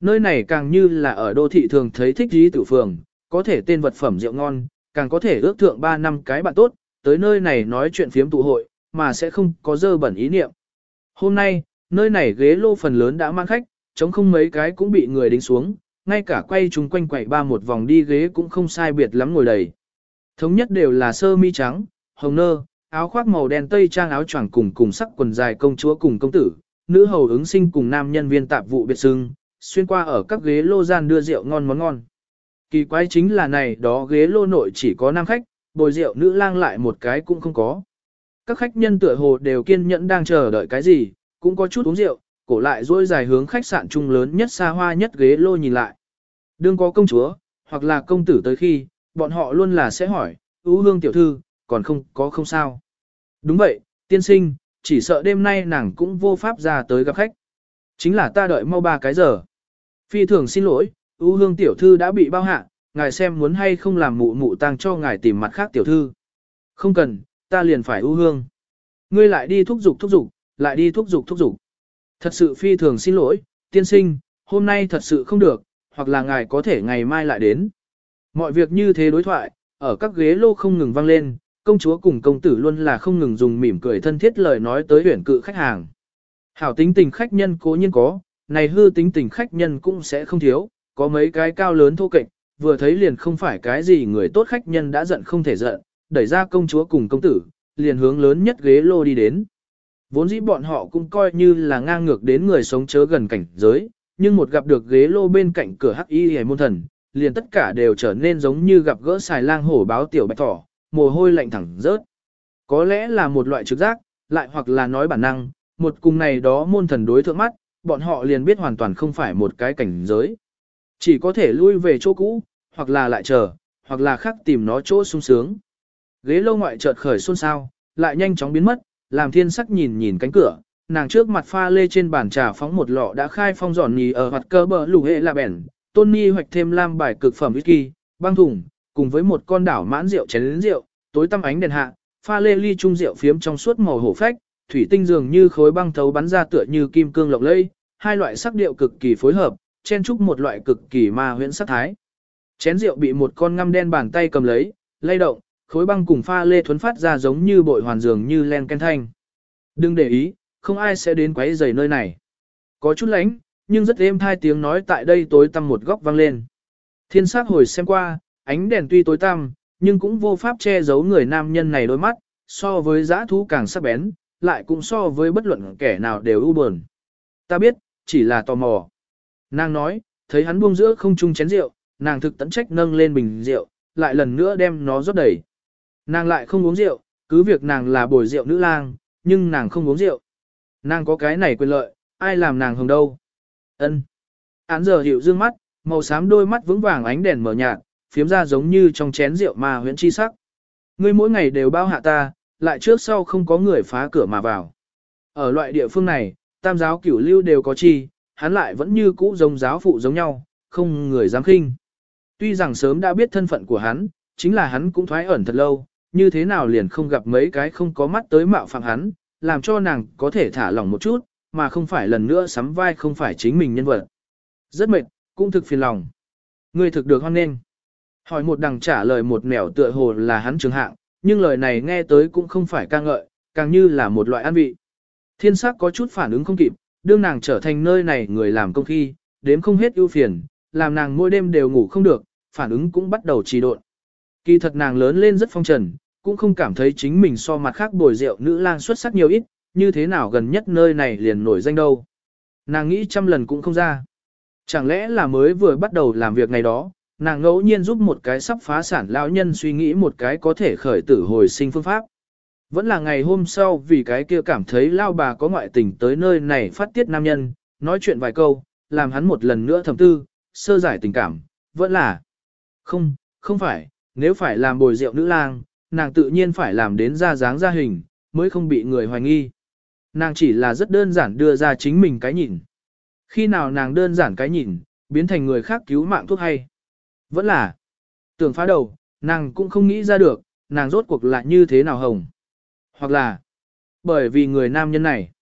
Nơi này càng như là ở đô thị thường thấy thích dí tử phường, có thể tên vật phẩm rượu ngon, càng có thể ước thượng ba năm cái bạn tốt, tới nơi này nói chuyện phiếm tụ hội, mà sẽ không có dơ bẩn ý niệm. Hôm nay, nơi này ghế lô phần lớn đã mang khách, chống không mấy cái cũng bị người đính xuống, ngay cả quay chúng quanh quậy ba một vòng đi ghế cũng không sai biệt lắm ngồi đầy. Thống nhất đều là sơ mi trắng, hồng nơ, áo khoác màu đen tây trang áo choàng cùng cùng sắc quần dài công chúa cùng công tử, nữ hầu ứng sinh cùng nam nhân viên tạp vụ biệt sưng, xuyên qua ở các ghế lô gian đưa rượu ngon món ngon. Kỳ quái chính là này đó ghế lô nội chỉ có nam khách, bồi rượu nữ lang lại một cái cũng không có. Các khách nhân tựa hồ đều kiên nhẫn đang chờ đợi cái gì, cũng có chút uống rượu, cổ lại dỗi dài hướng khách sạn trung lớn nhất xa hoa nhất ghế lô nhìn lại. Đương có công chúa, hoặc là công tử tới khi, bọn họ luôn là sẽ hỏi, ưu hương tiểu thư, còn không có không sao. Đúng vậy, tiên sinh, chỉ sợ đêm nay nàng cũng vô pháp ra tới gặp khách. Chính là ta đợi mau ba cái giờ. Phi thường xin lỗi, ưu hương tiểu thư đã bị bao hạ, ngài xem muốn hay không làm mụ mụ tang cho ngài tìm mặt khác tiểu thư. Không cần, ta liền phải ưu hương. Ngươi lại đi thúc giục thúc giục, lại đi thúc giục thúc giục. Thật sự phi thường xin lỗi, tiên sinh, hôm nay thật sự không được, hoặc là ngài có thể ngày mai lại đến. Mọi việc như thế đối thoại, ở các ghế lô không ngừng vang lên, công chúa cùng công tử luôn là không ngừng dùng mỉm cười thân thiết lời nói tới huyển cự khách hàng. Hảo tính tình khách nhân cố nhiên có, này hư tính tình khách nhân cũng sẽ không thiếu, có mấy cái cao lớn thô kệch, vừa thấy liền không phải cái gì người tốt khách nhân đã giận không thể giận, đẩy ra công chúa cùng công tử, liền hướng lớn nhất ghế lô đi đến. Vốn dĩ bọn họ cũng coi như là ngang ngược đến người sống chớ gần cảnh giới, nhưng một gặp được ghế lô bên cạnh cửa hắc y hề môn thần, liền tất cả đều trở nên giống như gặp gỡ xài lang hổ báo tiểu bạch thỏ, mồ hôi lạnh thẳng rớt. Có lẽ là một loại trực giác, lại hoặc là nói bản năng, một cùng này đó môn thần đối thượng mắt, bọn họ liền biết hoàn toàn không phải một cái cảnh giới. Chỉ có thể lui về chỗ cũ, hoặc là lại chờ, hoặc là khác tìm nó chỗ sung sướng. Ghế lô ngoại chợt khởi xôn xao, lại nhanh chóng biến mất, làm thiên sắc nhìn nhìn cánh cửa, nàng trước mặt pha lê trên bàn trà phóng một lọ đã khai phong giòn nhì ở mặt cơ bờ lù hệ là bẻn, Tony hoạch thêm lam bài cực phẩm whisky, băng thùng, cùng với một con đảo mãn rượu chén rượu, tối tăm ánh đèn hạ, pha lê ly trung rượu phiếm trong suốt màu hổ phách, thủy tinh dường như khối băng thấu bắn ra tựa như kim cương lộng lẫy, hai loại sắc điệu cực kỳ phối hợp, chen chúc một loại cực kỳ ma huyễn sắc thái. Chén rượu bị một con ngăm đen bàn tay cầm lấy, lay động, khối băng cùng pha lê thuấn phát ra giống như bội hoàn dường như len ken thanh. Đừng để ý, không ai sẽ đến quấy rầy nơi này. Có chút lánh, nhưng rất êm thai tiếng nói tại đây tối tăm một góc vang lên. Thiên sắc hồi xem qua, ánh đèn tuy tối tăm, nhưng cũng vô pháp che giấu người nam nhân này đôi mắt, so với dã thú càng sắc bén, lại cũng so với bất luận kẻ nào đều u buồn. Ta biết, chỉ là tò mò. Nàng nói, thấy hắn buông giữa không trung chén rượu, nàng thực tận trách nâng lên bình rượu, lại lần nữa đem nó rót đầy. Nàng lại không uống rượu, cứ việc nàng là bồi rượu nữ lang, nhưng nàng không uống rượu. Nàng có cái này quyền lợi, ai làm nàng hồng đâu. Ân. Án giờ hiệu dương mắt, màu xám đôi mắt vững vàng ánh đèn mở nhạt, phiếm ra giống như trong chén rượu mà huyễn chi sắc. Ngươi mỗi ngày đều bao hạ ta, lại trước sau không có người phá cửa mà vào. Ở loại địa phương này, tam giáo cửu lưu đều có chi, hắn lại vẫn như cũ giống giáo phụ giống nhau, không người dám khinh. Tuy rằng sớm đã biết thân phận của hắn, chính là hắn cũng thoái ẩn thật lâu, như thế nào liền không gặp mấy cái không có mắt tới mạo phạm hắn, làm cho nàng có thể thả lỏng một chút, mà không phải lần nữa sắm vai không phải chính mình nhân vật. Rất mệt, cũng thực phiền lòng. Ngươi thực được hoan nghênh. Hỏi một đằng trả lời một nẻo tựa hồ là hắn trường hạng, nhưng lời này nghe tới cũng không phải ca ngợi, càng như là một loại an vị. Thiên sắc có chút phản ứng không kịp, đương nàng trở thành nơi này người làm công khi, đếm không hết ưu phiền, làm nàng mỗi đêm đều ngủ không được, phản ứng cũng bắt đầu trì độn. Kỳ thật nàng lớn lên rất phong trần, cũng không cảm thấy chính mình so mặt khác bồi rượu nữ lang xuất sắc nhiều ít, như thế nào gần nhất nơi này liền nổi danh đâu. Nàng nghĩ trăm lần cũng không ra. Chẳng lẽ là mới vừa bắt đầu làm việc ngày đó, nàng ngẫu nhiên giúp một cái sắp phá sản lão nhân suy nghĩ một cái có thể khởi tử hồi sinh phương pháp. Vẫn là ngày hôm sau vì cái kia cảm thấy lao bà có ngoại tình tới nơi này phát tiết nam nhân, nói chuyện vài câu, làm hắn một lần nữa thầm tư, sơ giải tình cảm, vẫn là. Không, không phải, nếu phải làm bồi rượu nữ lang, nàng tự nhiên phải làm đến ra dáng ra hình, mới không bị người hoài nghi. Nàng chỉ là rất đơn giản đưa ra chính mình cái nhìn. Khi nào nàng đơn giản cái nhìn, biến thành người khác cứu mạng thuốc hay. Vẫn là, tưởng phá đầu, nàng cũng không nghĩ ra được, nàng rốt cuộc lại như thế nào hồng. Hoặc là, bởi vì người nam nhân này,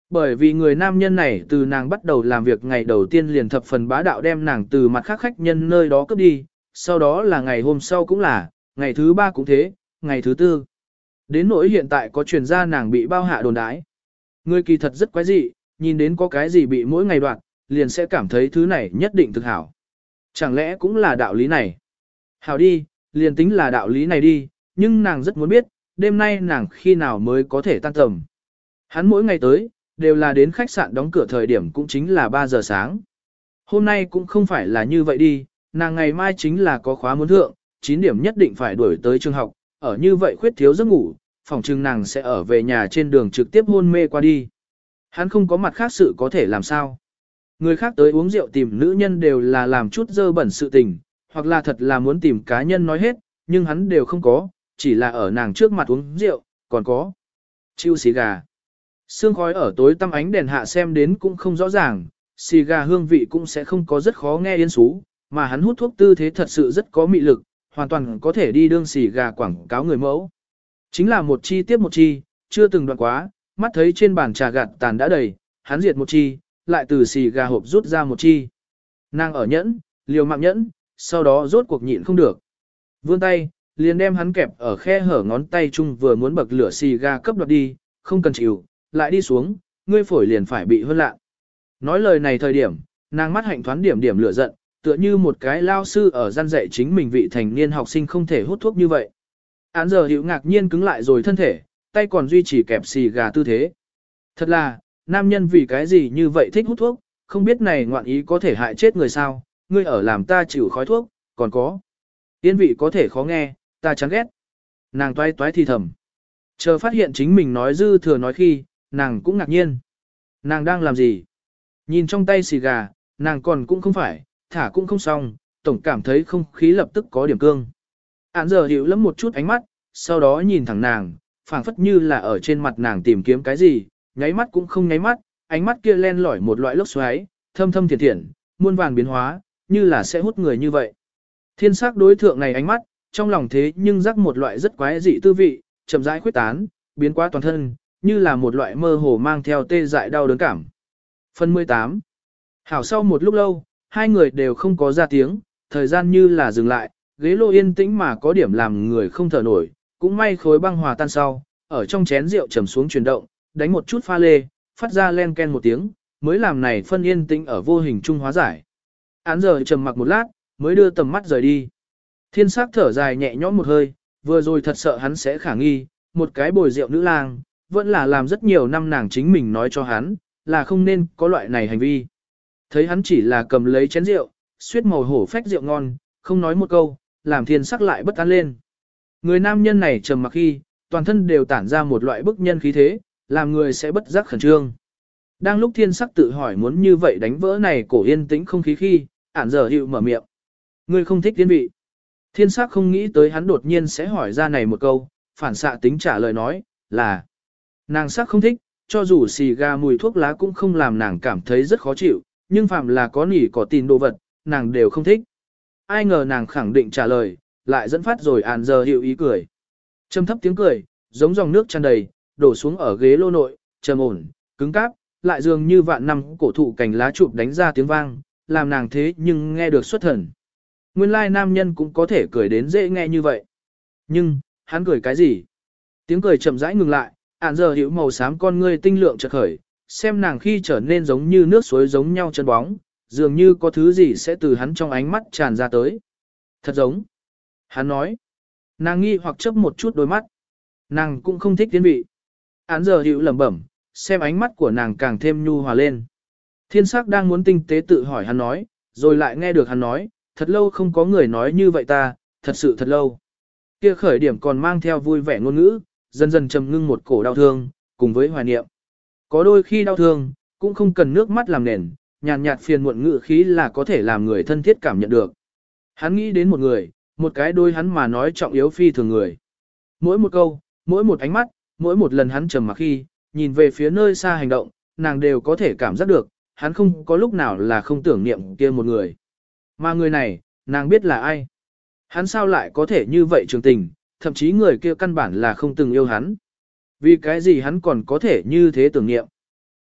Bởi vì người nam nhân này từ nàng bắt đầu làm việc ngày đầu tiên liền thập phần bá đạo đem nàng từ mặt khác khách nhân nơi đó cướp đi, sau đó là ngày hôm sau cũng là, ngày thứ ba cũng thế, ngày thứ tư. Đến nỗi hiện tại có truyền ra nàng bị bao hạ đồn đái. Người kỳ thật rất quái dị, nhìn đến có cái gì bị mỗi ngày đoạt, liền sẽ cảm thấy thứ này nhất định thực hảo. Chẳng lẽ cũng là đạo lý này? Hảo đi, liền tính là đạo lý này đi, nhưng nàng rất muốn biết, đêm nay nàng khi nào mới có thể tan tầm. Hắn mỗi ngày tới, đều là đến khách sạn đóng cửa thời điểm cũng chính là ba giờ sáng. Hôm nay cũng không phải là như vậy đi, nàng ngày mai chính là có khóa muốn thượng, chín điểm nhất định phải đuổi tới trường học, ở như vậy khuyết thiếu giấc ngủ, phòng trừng nàng sẽ ở về nhà trên đường trực tiếp hôn mê qua đi. Hắn không có mặt khác sự có thể làm sao. Người khác tới uống rượu tìm nữ nhân đều là làm chút dơ bẩn sự tình, hoặc là thật là muốn tìm cá nhân nói hết, nhưng hắn đều không có, chỉ là ở nàng trước mặt uống rượu, còn có. Chiêu xì gà. Sương khói ở tối tăm ánh đèn hạ xem đến cũng không rõ ràng, xì gà hương vị cũng sẽ không có rất khó nghe yên xú, mà hắn hút thuốc tư thế thật sự rất có mị lực, hoàn toàn có thể đi đương xì gà quảng cáo người mẫu. Chính là một chi tiếp một chi, chưa từng đoạn quá, mắt thấy trên bàn trà gạt tàn đã đầy, hắn diệt một chi, lại từ xì gà hộp rút ra một chi. Nàng ở nhẫn, liều mạng nhẫn, sau đó rốt cuộc nhịn không được. Vươn tay, liền đem hắn kẹp ở khe hở ngón tay chung vừa muốn bậc lửa xì gà cấp đoạt đi, không cần chịu, lại đi xuống, ngươi phổi liền phải bị hơn lạ. Nói lời này thời điểm, nàng mắt hạnh thoáng điểm điểm lửa giận, tựa như một cái lao sư ở gian dạy chính mình vị thành niên học sinh không thể hút thuốc như vậy. Án giờ hiểu ngạc nhiên cứng lại rồi thân thể, tay còn duy trì kẹp xì gà tư thế. Thật là, nam nhân vì cái gì như vậy thích hút thuốc, không biết này ngoạn ý có thể hại chết người sao, ngươi ở làm ta chịu khói thuốc, còn có. Yên vị có thể khó nghe, ta chán ghét. Nàng toái toái thì thầm. Chờ phát hiện chính mình nói dư thừa nói khi, nàng cũng ngạc nhiên. Nàng đang làm gì? Nhìn trong tay xì gà, nàng còn cũng không phải, thả cũng không xong, tổng cảm thấy không khí lập tức có điểm cương. Án giờ hiểu lắm một chút ánh mắt, sau đó nhìn thẳng nàng, phảng phất như là ở trên mặt nàng tìm kiếm cái gì, nháy mắt cũng không nháy mắt, ánh mắt kia len lỏi một loại lốc xoáy, thâm thâm thiện thiện, muôn vàn biến hóa, như là sẽ hút người như vậy. Thiên sắc đối thượng này ánh mắt, trong lòng thế nhưng rắc một loại rất quái dị tư vị, chậm rãi khuyết tán, biến quá toàn thân, như là một loại mơ hồ mang theo tê dại đau đớn cảm. Phần mười tám. Hảo sau một lúc lâu, hai người đều không có ra tiếng, thời gian như là dừng lại, ghế lô yên tĩnh mà có điểm làm người không thở nổi, cũng may khối băng hòa tan sau, ở trong chén rượu trầm xuống chuyển động, đánh một chút pha lê, phát ra len ken một tiếng, mới làm này phân yên tĩnh ở vô hình trung hóa giải. Án giờ trầm mặc một lát, mới đưa tầm mắt rời đi. Thiên sắc thở dài nhẹ nhõm một hơi, vừa rồi thật sợ hắn sẽ khả nghi, một cái bồi rượu nữ lang, vẫn là làm rất nhiều năm nàng chính mình nói cho hắn, là không nên có loại này hành vi. Thấy hắn chỉ là cầm lấy chén rượu, suyết màu hổ phách rượu ngon, không nói một câu, làm thiên sắc lại bất an lên. Người nam nhân này trầm mặc khi, toàn thân đều tản ra một loại bức nhân khí thế, làm người sẽ bất giác khẩn trương. Đang lúc thiên sắc tự hỏi muốn như vậy đánh vỡ này cổ yên tĩnh không khí khi, ản giờ hiệu mở miệng. Ngươi không thích tiên vị. Thiên sắc không nghĩ tới hắn đột nhiên sẽ hỏi ra này một câu, phản xạ tính trả lời nói, là nàng sắc không thích, cho dù xì gà mùi thuốc lá cũng không làm nàng cảm thấy rất khó chịu, nhưng phạm là có nỉ có tin đồ vật, nàng đều không thích. Ai ngờ nàng khẳng định trả lời, lại dẫn phát rồi ản giờ hiệu ý cười. Trầm thấp tiếng cười, giống dòng nước tràn đầy, đổ xuống ở ghế lô nội, trầm ổn, cứng cáp, lại dường như vạn năm cổ thụ cành lá chụp đánh ra tiếng vang, làm nàng thế nhưng nghe được xuất thần. Nguyên lai nam nhân cũng có thể cười đến dễ nghe như vậy. Nhưng, hắn cười cái gì? Tiếng cười chậm rãi ngừng lại, ản giờ hiểu màu xám con ngươi tinh lượng chợt khởi, xem nàng khi trở nên giống như nước suối giống nhau chân bóng, dường như có thứ gì sẽ từ hắn trong ánh mắt tràn ra tới. Thật giống. Hắn nói. Nàng nghi hoặc chớp một chút đôi mắt. Nàng cũng không thích tiến vị. Án giờ hiểu lẩm bẩm, xem ánh mắt của nàng càng thêm nhu hòa lên. Thiên sắc đang muốn tinh tế tự hỏi hắn nói, rồi lại nghe được hắn nói, thật lâu không có người nói như vậy ta, thật sự thật lâu. Kia khởi điểm còn mang theo vui vẻ ngôn ngữ, dần dần trầm ngưng một cổ đau thương, cùng với hoài niệm. Có đôi khi đau thương, cũng không cần nước mắt làm nền, nhàn nhạt phiền muộn ngữ khí là có thể làm người thân thiết cảm nhận được. Hắn nghĩ đến một người, một cái đôi hắn mà nói trọng yếu phi thường người. Mỗi một câu, mỗi một ánh mắt, mỗi một lần hắn trầm mặc khi, nhìn về phía nơi xa hành động, nàng đều có thể cảm giác được, hắn không có lúc nào là không tưởng niệm kia một người. Mà người này, nàng biết là ai. Hắn sao lại có thể như vậy trường tình, thậm chí người kia căn bản là không từng yêu hắn. Vì cái gì hắn còn có thể như thế tưởng niệm.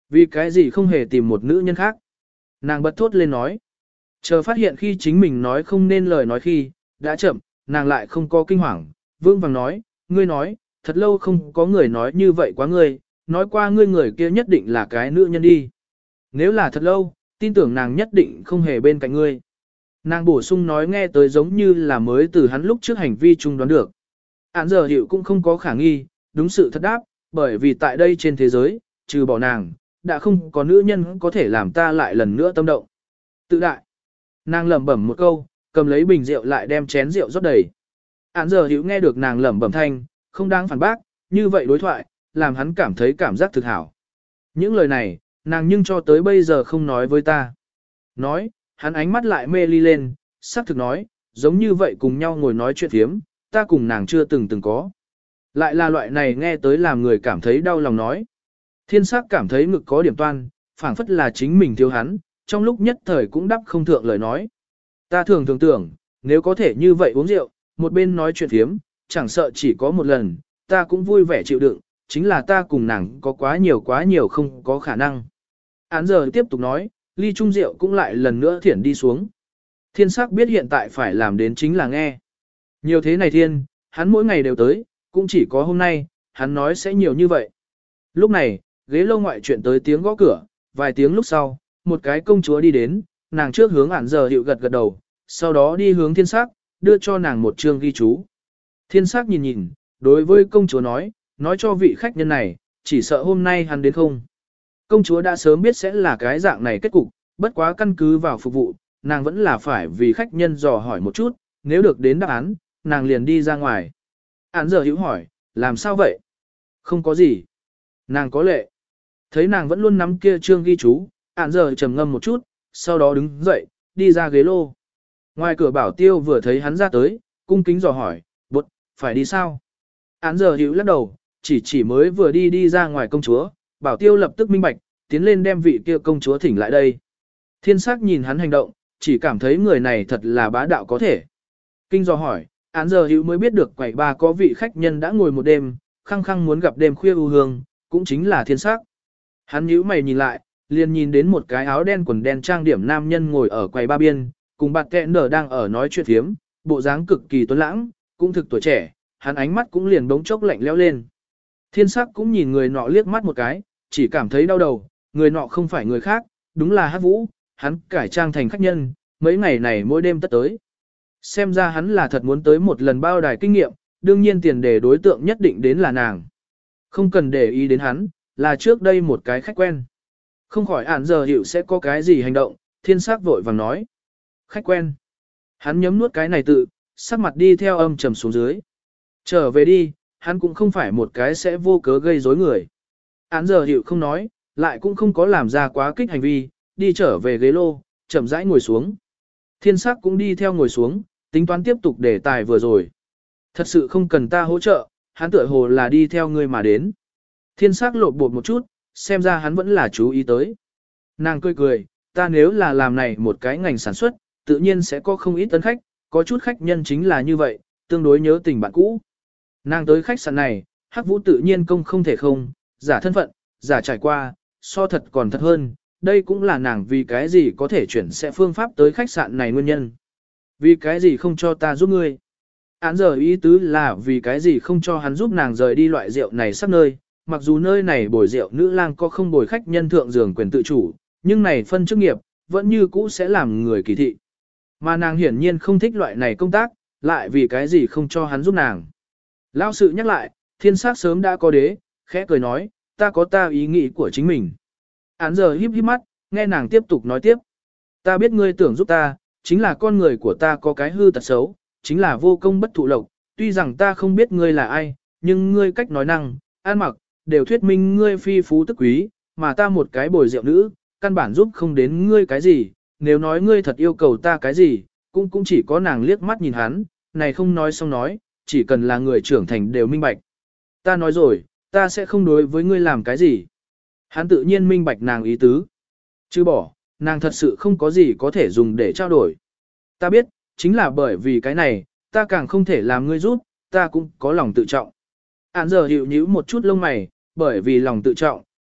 Vì cái gì không hề tìm một nữ nhân khác? Nàng bật thốt lên nói. Chờ phát hiện khi chính mình nói không nên lời nói khi, đã chậm, nàng lại không có kinh hoàng, vương vàng nói, ngươi nói, thật lâu không có người nói như vậy quá ngươi, nói qua ngươi người kia nhất định là cái nữ nhân đi. Nếu là thật lâu, tin tưởng nàng nhất định không hề bên cạnh ngươi. Nàng bổ sung nói nghe tới giống như là mới từ hắn lúc trước hành vi chung đoán được. Án giờ hiệu cũng không có khả nghi, đúng sự thật đáp, bởi vì tại đây trên thế giới, trừ bỏ nàng, đã không có nữ nhân có thể làm ta lại lần nữa tâm động. Tự đại. Nàng lẩm bẩm một câu, cầm lấy bình rượu lại đem chén rượu rót đầy. Án giờ hiệu nghe được nàng lẩm bẩm thanh, không đáng phản bác, như vậy đối thoại, làm hắn cảm thấy cảm giác thực hảo. Những lời này, nàng nhưng cho tới bây giờ không nói với ta. Nói, hắn ánh mắt lại mê ly lên, sắc thực nói, giống như vậy cùng nhau ngồi nói chuyện thiếm, ta cùng nàng chưa từng từng có. Lại là loại này nghe tới làm người cảm thấy đau lòng nói. Thiên sắc cảm thấy ngực có điểm toan, phảng phất là chính mình thiếu hắn, trong lúc nhất thời cũng đắp không thượng lời nói. Ta thường thường tưởng, nếu có thể như vậy uống rượu, một bên nói chuyện thiếm, chẳng sợ chỉ có một lần, ta cũng vui vẻ chịu đựng, chính là ta cùng nàng có quá nhiều quá nhiều không có khả năng. Án giờ tiếp tục nói, ly chung rượu cũng lại lần nữa thiển đi xuống. Thiên sắc biết hiện tại phải làm đến chính là nghe. Nhiều thế này thiên, hắn mỗi ngày đều tới, cũng chỉ có hôm nay, hắn nói sẽ nhiều như vậy. Lúc này, ghế lâu ngoại chuyện tới tiếng gõ cửa, vài tiếng lúc sau, một cái công chúa đi đến, nàng trước hướng ản giờ hiệu gật gật đầu, sau đó đi hướng thiên sắc, đưa cho nàng một chương ghi chú. Thiên sắc nhìn nhìn, đối với công chúa nói, nói cho vị khách nhân này, chỉ sợ hôm nay hắn đến không. Công chúa đã sớm biết sẽ là cái dạng này kết cục, bất quá căn cứ vào phục vụ, nàng vẫn là phải vì khách nhân dò hỏi một chút, nếu được đến đáp án, nàng liền đi ra ngoài. Án giờ hữu hỏi, làm sao vậy? Không có gì. Nàng có lệ. Thấy nàng vẫn luôn nắm kia trương ghi chú, án giờ trầm ngâm một chút, sau đó đứng dậy, đi ra ghế lô. Ngoài cửa bảo tiêu vừa thấy hắn ra tới, cung kính dò hỏi, bột, phải đi sao? Án giờ hữu lắc đầu, chỉ chỉ mới vừa đi đi ra ngoài công chúa, bảo tiêu lập tức minh bạch, tiến lên đem vị kia công chúa thỉnh lại đây. Thiên sắc nhìn hắn hành động, chỉ cảm thấy người này thật là bá đạo có thể. Kinh dò hỏi, án giờ hữu mới biết được quầy ba có vị khách nhân đã ngồi một đêm, khăng khăng muốn gặp đêm khuya ưu hương, cũng chính là thiên sắc. Hắn nhíu mày nhìn lại, liền nhìn đến một cái áo đen quần đen trang điểm nam nhân ngồi ở quầy ba biên, cùng bạt kẹ nở đang ở nói chuyện thiếm, bộ dáng cực kỳ tuấn lãng, cũng thực tuổi trẻ, hắn ánh mắt cũng liền bỗng chốc lạnh lẽo lên. Thiên sắc cũng nhìn người nọ liếc mắt một cái, chỉ cảm thấy đau đầu, người nọ không phải người khác, đúng là Hắc Vũ, hắn cải trang thành khách nhân, mấy ngày này mỗi đêm tất tới. Xem ra hắn là thật muốn tới một lần bao đài kinh nghiệm, đương nhiên tiền đề đối tượng nhất định đến là nàng. Không cần để ý đến hắn, là trước đây một cái khách quen. Không khỏi ản giờ hiệu sẽ có cái gì hành động, thiên sắc vội vàng nói. Khách quen. Hắn nhấm nuốt cái này tự, sắc mặt đi theo âm trầm xuống dưới. Trở về đi, hắn cũng không phải một cái sẽ vô cớ gây rối người. Án giờ hiệu không nói, lại cũng không có làm ra quá kích hành vi, đi trở về ghế lô, chậm rãi ngồi xuống. Thiên sắc cũng đi theo ngồi xuống, tính toán tiếp tục đề tài vừa rồi. Thật sự không cần ta hỗ trợ, hắn tựa hồ là đi theo ngươi mà đến. Thiên sắc lột bột một chút, xem ra hắn vẫn là chú ý tới. Nàng cười cười, ta nếu là làm này một cái ngành sản xuất, tự nhiên sẽ có không ít tân khách, có chút khách nhân chính là như vậy, tương đối nhớ tình bạn cũ. Nàng tới khách sạn này, Hắc Vũ tự nhiên công không thể không, giả thân phận, giả trải qua, so thật còn thật hơn, đây cũng là nàng vì cái gì có thể chuyển sẽ phương pháp tới khách sạn này nguyên nhân. Vì cái gì không cho ta giúp ngươi? Án giờ ý tứ là vì cái gì không cho hắn giúp nàng rời đi loại rượu này sắp nơi, mặc dù nơi này bồi rượu nữ lang có không bồi khách nhân thượng giường quyền tự chủ, nhưng này phân chức nghiệp, vẫn như cũ sẽ làm người kỳ thị. Mà nàng hiển nhiên không thích loại này công tác, lại vì cái gì không cho hắn giúp nàng. Lão sự nhắc lại, thiên sắc sớm đã có đế, khẽ cười nói, ta có ta ý nghĩ của chính mình. Án giờ híp híp mắt, nghe nàng tiếp tục nói tiếp. Ta biết ngươi tưởng giúp ta, chính là con người của ta có cái hư tật xấu, chính là vô công bất thụ lộc, tuy rằng ta không biết ngươi là ai, nhưng ngươi cách nói năng, ăn mặc, đều thuyết minh ngươi phi phú tức quý, mà ta một cái bồi rượu nữ, căn bản giúp không đến ngươi cái gì, nếu nói ngươi thật yêu cầu ta cái gì, cũng cũng chỉ có nàng liếc mắt nhìn hắn, này không nói xong nói, chỉ cần là người trưởng thành đều minh bạch. Ta nói rồi, ta sẽ không đối với ngươi làm cái gì. Hắn tự nhiên minh bạch nàng ý tứ. Chứ bỏ, nàng thật sự không có gì có thể dùng để trao đổi. Ta biết, chính là bởi vì cái này, ta càng không thể làm ngươi giúp, ta cũng có lòng tự trọng. Án giờ hiệu nhíu một chút lông mày, bởi vì lòng tự trọng,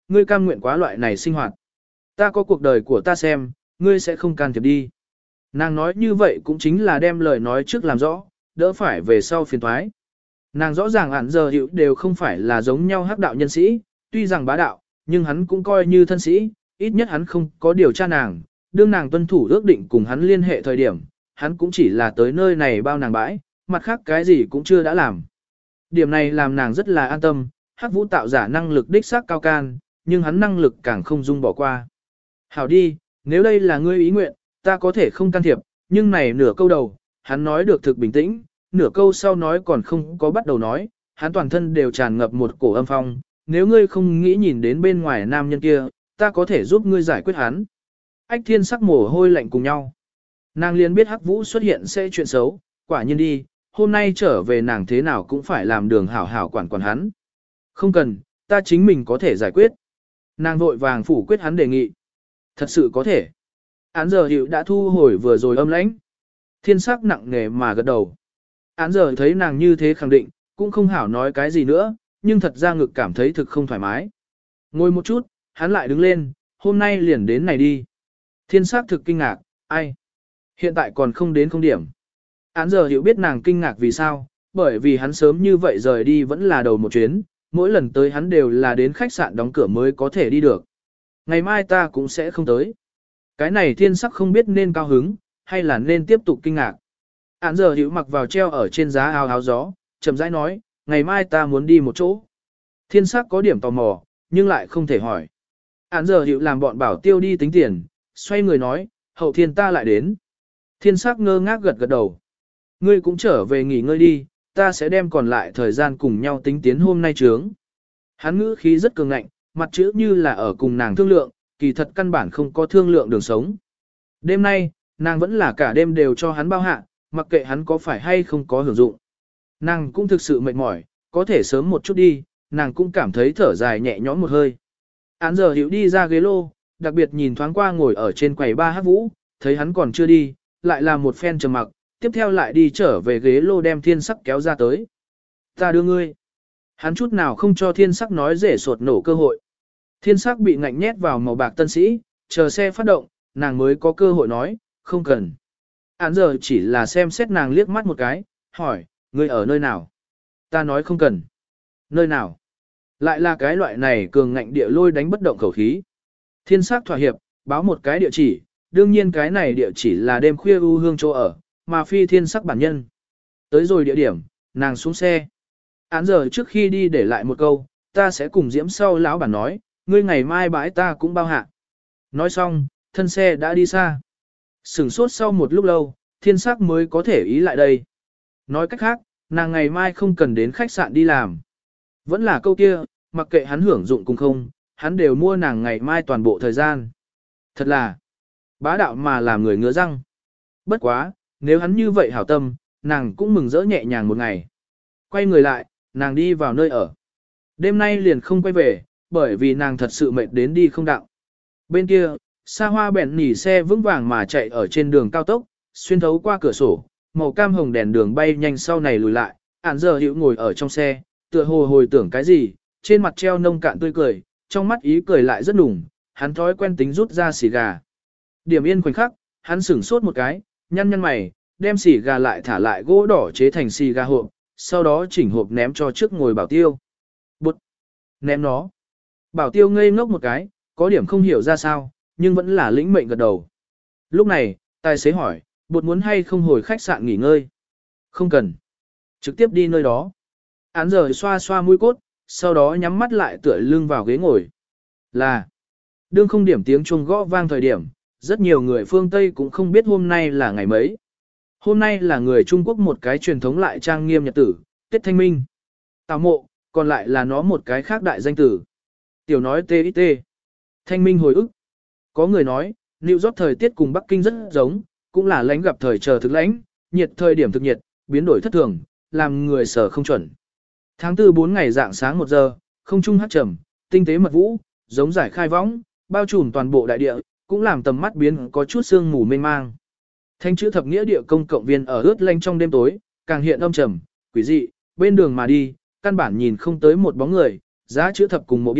ngươi cam nguyện quá loại này sinh hoạt. Ta có cuộc đời của ta xem, ngươi sẽ không can thiệp đi. Nàng nói như vậy cũng chính là đem lời nói trước làm rõ, đỡ phải về sau phiền toái. Nàng rõ ràng ản giờ hiệu đều không phải là giống nhau hắc đạo nhân sĩ, tuy rằng bá đạo, nhưng hắn cũng coi như thân sĩ, ít nhất hắn không có điều tra nàng, đương nàng tuân thủ ước định cùng hắn liên hệ thời điểm, hắn cũng chỉ là tới nơi này bao nàng bãi, mặt khác cái gì cũng chưa đã làm. Điểm này làm nàng rất là an tâm, hắc vũ tạo giả năng lực đích xác cao can, nhưng hắn năng lực càng không dung bỏ qua. Hảo đi, nếu đây là ngươi ý nguyện, ta có thể không can thiệp, nhưng này nửa câu đầu, hắn nói được thực bình tĩnh, nửa câu sau nói còn không có bắt đầu nói, hắn toàn thân đều tràn ngập một cổ âm phong, nếu ngươi không nghĩ nhìn đến bên ngoài nam nhân kia, ta có thể giúp ngươi giải quyết hắn. Ách Thiên sắc mồ hôi lạnh cùng nhau. Nàng liền biết hắc vũ xuất hiện sẽ chuyện xấu, quả nhiên đi, hôm nay trở về nàng thế nào cũng phải làm đường hảo hảo quản quản hắn. Không cần, ta chính mình có thể giải quyết. Nàng vội vàng phủ quyết hắn đề nghị. Thật sự có thể. Án giờ hiệu đã thu hồi vừa rồi âm lãnh. Thiên sắc nặng nề mà gật đầu. Án giờ thấy nàng như thế khẳng định, cũng không hảo nói cái gì nữa, nhưng thật ra ngực cảm thấy thực không thoải mái. Ngồi một chút, hắn lại đứng lên, hôm nay liền đến này đi. Thiên sắc thực kinh ngạc, ai? Hiện tại còn không đến không điểm. Án giờ hiểu biết nàng kinh ngạc vì sao, bởi vì hắn sớm như vậy rời đi vẫn là đầu một chuyến, mỗi lần tới hắn đều là đến khách sạn đóng cửa mới có thể đi được. Ngày mai ta cũng sẽ không tới. Cái này thiên sắc không biết nên cao hứng, hay là nên tiếp tục kinh ngạc. Án giờ hiểu mặc vào treo ở trên giá áo áo gió, chậm rãi nói, ngày mai ta muốn đi một chỗ. Thiên sắc có điểm tò mò, nhưng lại không thể hỏi. Án giờ hiểu làm bọn bảo tiêu đi tính tiền, xoay người nói, hậu thiên ta lại đến. Thiên sắc ngơ ngác gật gật đầu. Ngươi cũng trở về nghỉ ngơi đi, ta sẽ đem còn lại thời gian cùng nhau tính tiến hôm nay trướng. Hắn ngữ khí rất cường ngạnh, mặt chữ như là ở cùng nàng thương lượng, kỳ thật căn bản không có thương lượng đường sống. Đêm nay, nàng vẫn là cả đêm đều cho hắn bao hạ, mặc kệ hắn có phải hay không có hưởng dụng. Nàng cũng thực sự mệt mỏi, có thể sớm một chút đi, nàng cũng cảm thấy thở dài nhẹ nhõm một hơi. Án giờ hiểu đi ra ghế lô, đặc biệt nhìn thoáng qua ngồi ở trên quầy ba hát vũ, thấy hắn còn chưa đi, lại là một phen trầm mặc, tiếp theo lại đi trở về ghế lô đem thiên sắc kéo ra tới. Ta đưa ngươi. Hắn chút nào không cho thiên sắc nói rể sột nổ cơ hội. Thiên sắc bị ngạnh nhét vào màu bạc tân sĩ, chờ xe phát động, nàng mới có cơ hội nói, không cần. Án giờ chỉ là xem xét nàng liếc mắt một cái, hỏi, ngươi ở nơi nào? Ta nói không cần. Nơi nào? Lại là cái loại này cường ngạnh địa lôi đánh bất động khẩu khí. Thiên sắc thỏa hiệp, báo một cái địa chỉ, đương nhiên cái này địa chỉ là đêm khuya u hương chỗ ở, mà phi thiên sắc bản nhân. Tới rồi địa điểm, nàng xuống xe. Án giờ trước khi đi để lại một câu, ta sẽ cùng diễm sau lão bản nói, ngươi ngày mai bãi ta cũng bao hạ. Nói xong, thân xe đã đi xa. Sửng sốt sau một lúc lâu, thiên sắc mới có thể ý lại đây. Nói cách khác, nàng ngày mai không cần đến khách sạn đi làm. Vẫn là câu kia, mặc kệ hắn hưởng dụng cùng không, hắn đều mua nàng ngày mai toàn bộ thời gian. Thật là bá đạo mà làm người ngứa răng. Bất quá, nếu hắn như vậy hảo tâm, nàng cũng mừng rỡ nhẹ nhàng một ngày. Quay người lại, nàng đi vào nơi ở. Đêm nay liền không quay về, bởi vì nàng thật sự mệt đến đi không đạo. Bên kia, xa hoa bèn nỉ xe vững vàng mà chạy ở trên đường cao tốc, xuyên thấu qua cửa sổ, màu cam hồng đèn đường bay nhanh sau này lùi lại. Ản giờ hiểu ngồi ở trong xe, tựa hồ hồi tưởng cái gì, trên mặt treo nông cạn tươi cười, trong mắt ý cười lại rất đủng, hắn thói quen tính rút ra xì gà. Điểm yên khoảnh khắc, hắn sửng sốt một cái, nhăn nhăn mày, đem xì gà lại thả lại gỗ đỏ chế thành xì gà hộp, sau đó chỉnh hộp ném cho trước ngồi bảo tiêu. Bụt! Ném nó! Bảo tiêu ngây ngốc một cái, có điểm không hiểu ra sao, nhưng vẫn là lĩnh mệnh gật đầu. Lúc này, tài xế hỏi, bụt muốn hay không hồi khách sạn nghỉ ngơi? Không cần. Trực tiếp đi nơi đó. Án giờ xoa xoa mũi cốt, sau đó nhắm mắt lại tựa lưng vào ghế ngồi. Là, đương không điểm tiếng chuông gõ vang thời điểm, rất nhiều người phương Tây cũng không biết hôm nay là ngày mấy. Hôm nay là người Trung Quốc một cái truyền thống lại trang nghiêm nhật tử, Tết Thanh Minh. Tào mộ, còn lại là nó một cái khác đại danh tử. Tiểu nói tê ít tê. Thanh Minh hồi ức. Có người nói, New York thời tiết cùng Bắc Kinh rất giống, cũng là lánh gặp thời chờ thực lãnh, nhiệt thời điểm thực nhiệt, biến đổi thất thường, làm người sở không chuẩn. Tháng tư bốn ngày dạng sáng một giờ, không trung hát trầm, tinh tế mật vũ, giống giải khai võng, bao trùm toàn bộ đại địa, cũng làm tầm mắt biến có chút sương mù mênh mang. Thanh chữ thập nghĩa địa công cộng viên ở ướt lanh trong đêm tối, càng hiện âm trầm, quỷ dị, bên đường mà đi, căn bản nhìn không tới một bóng người, giá chữ thập cùng mộ địa,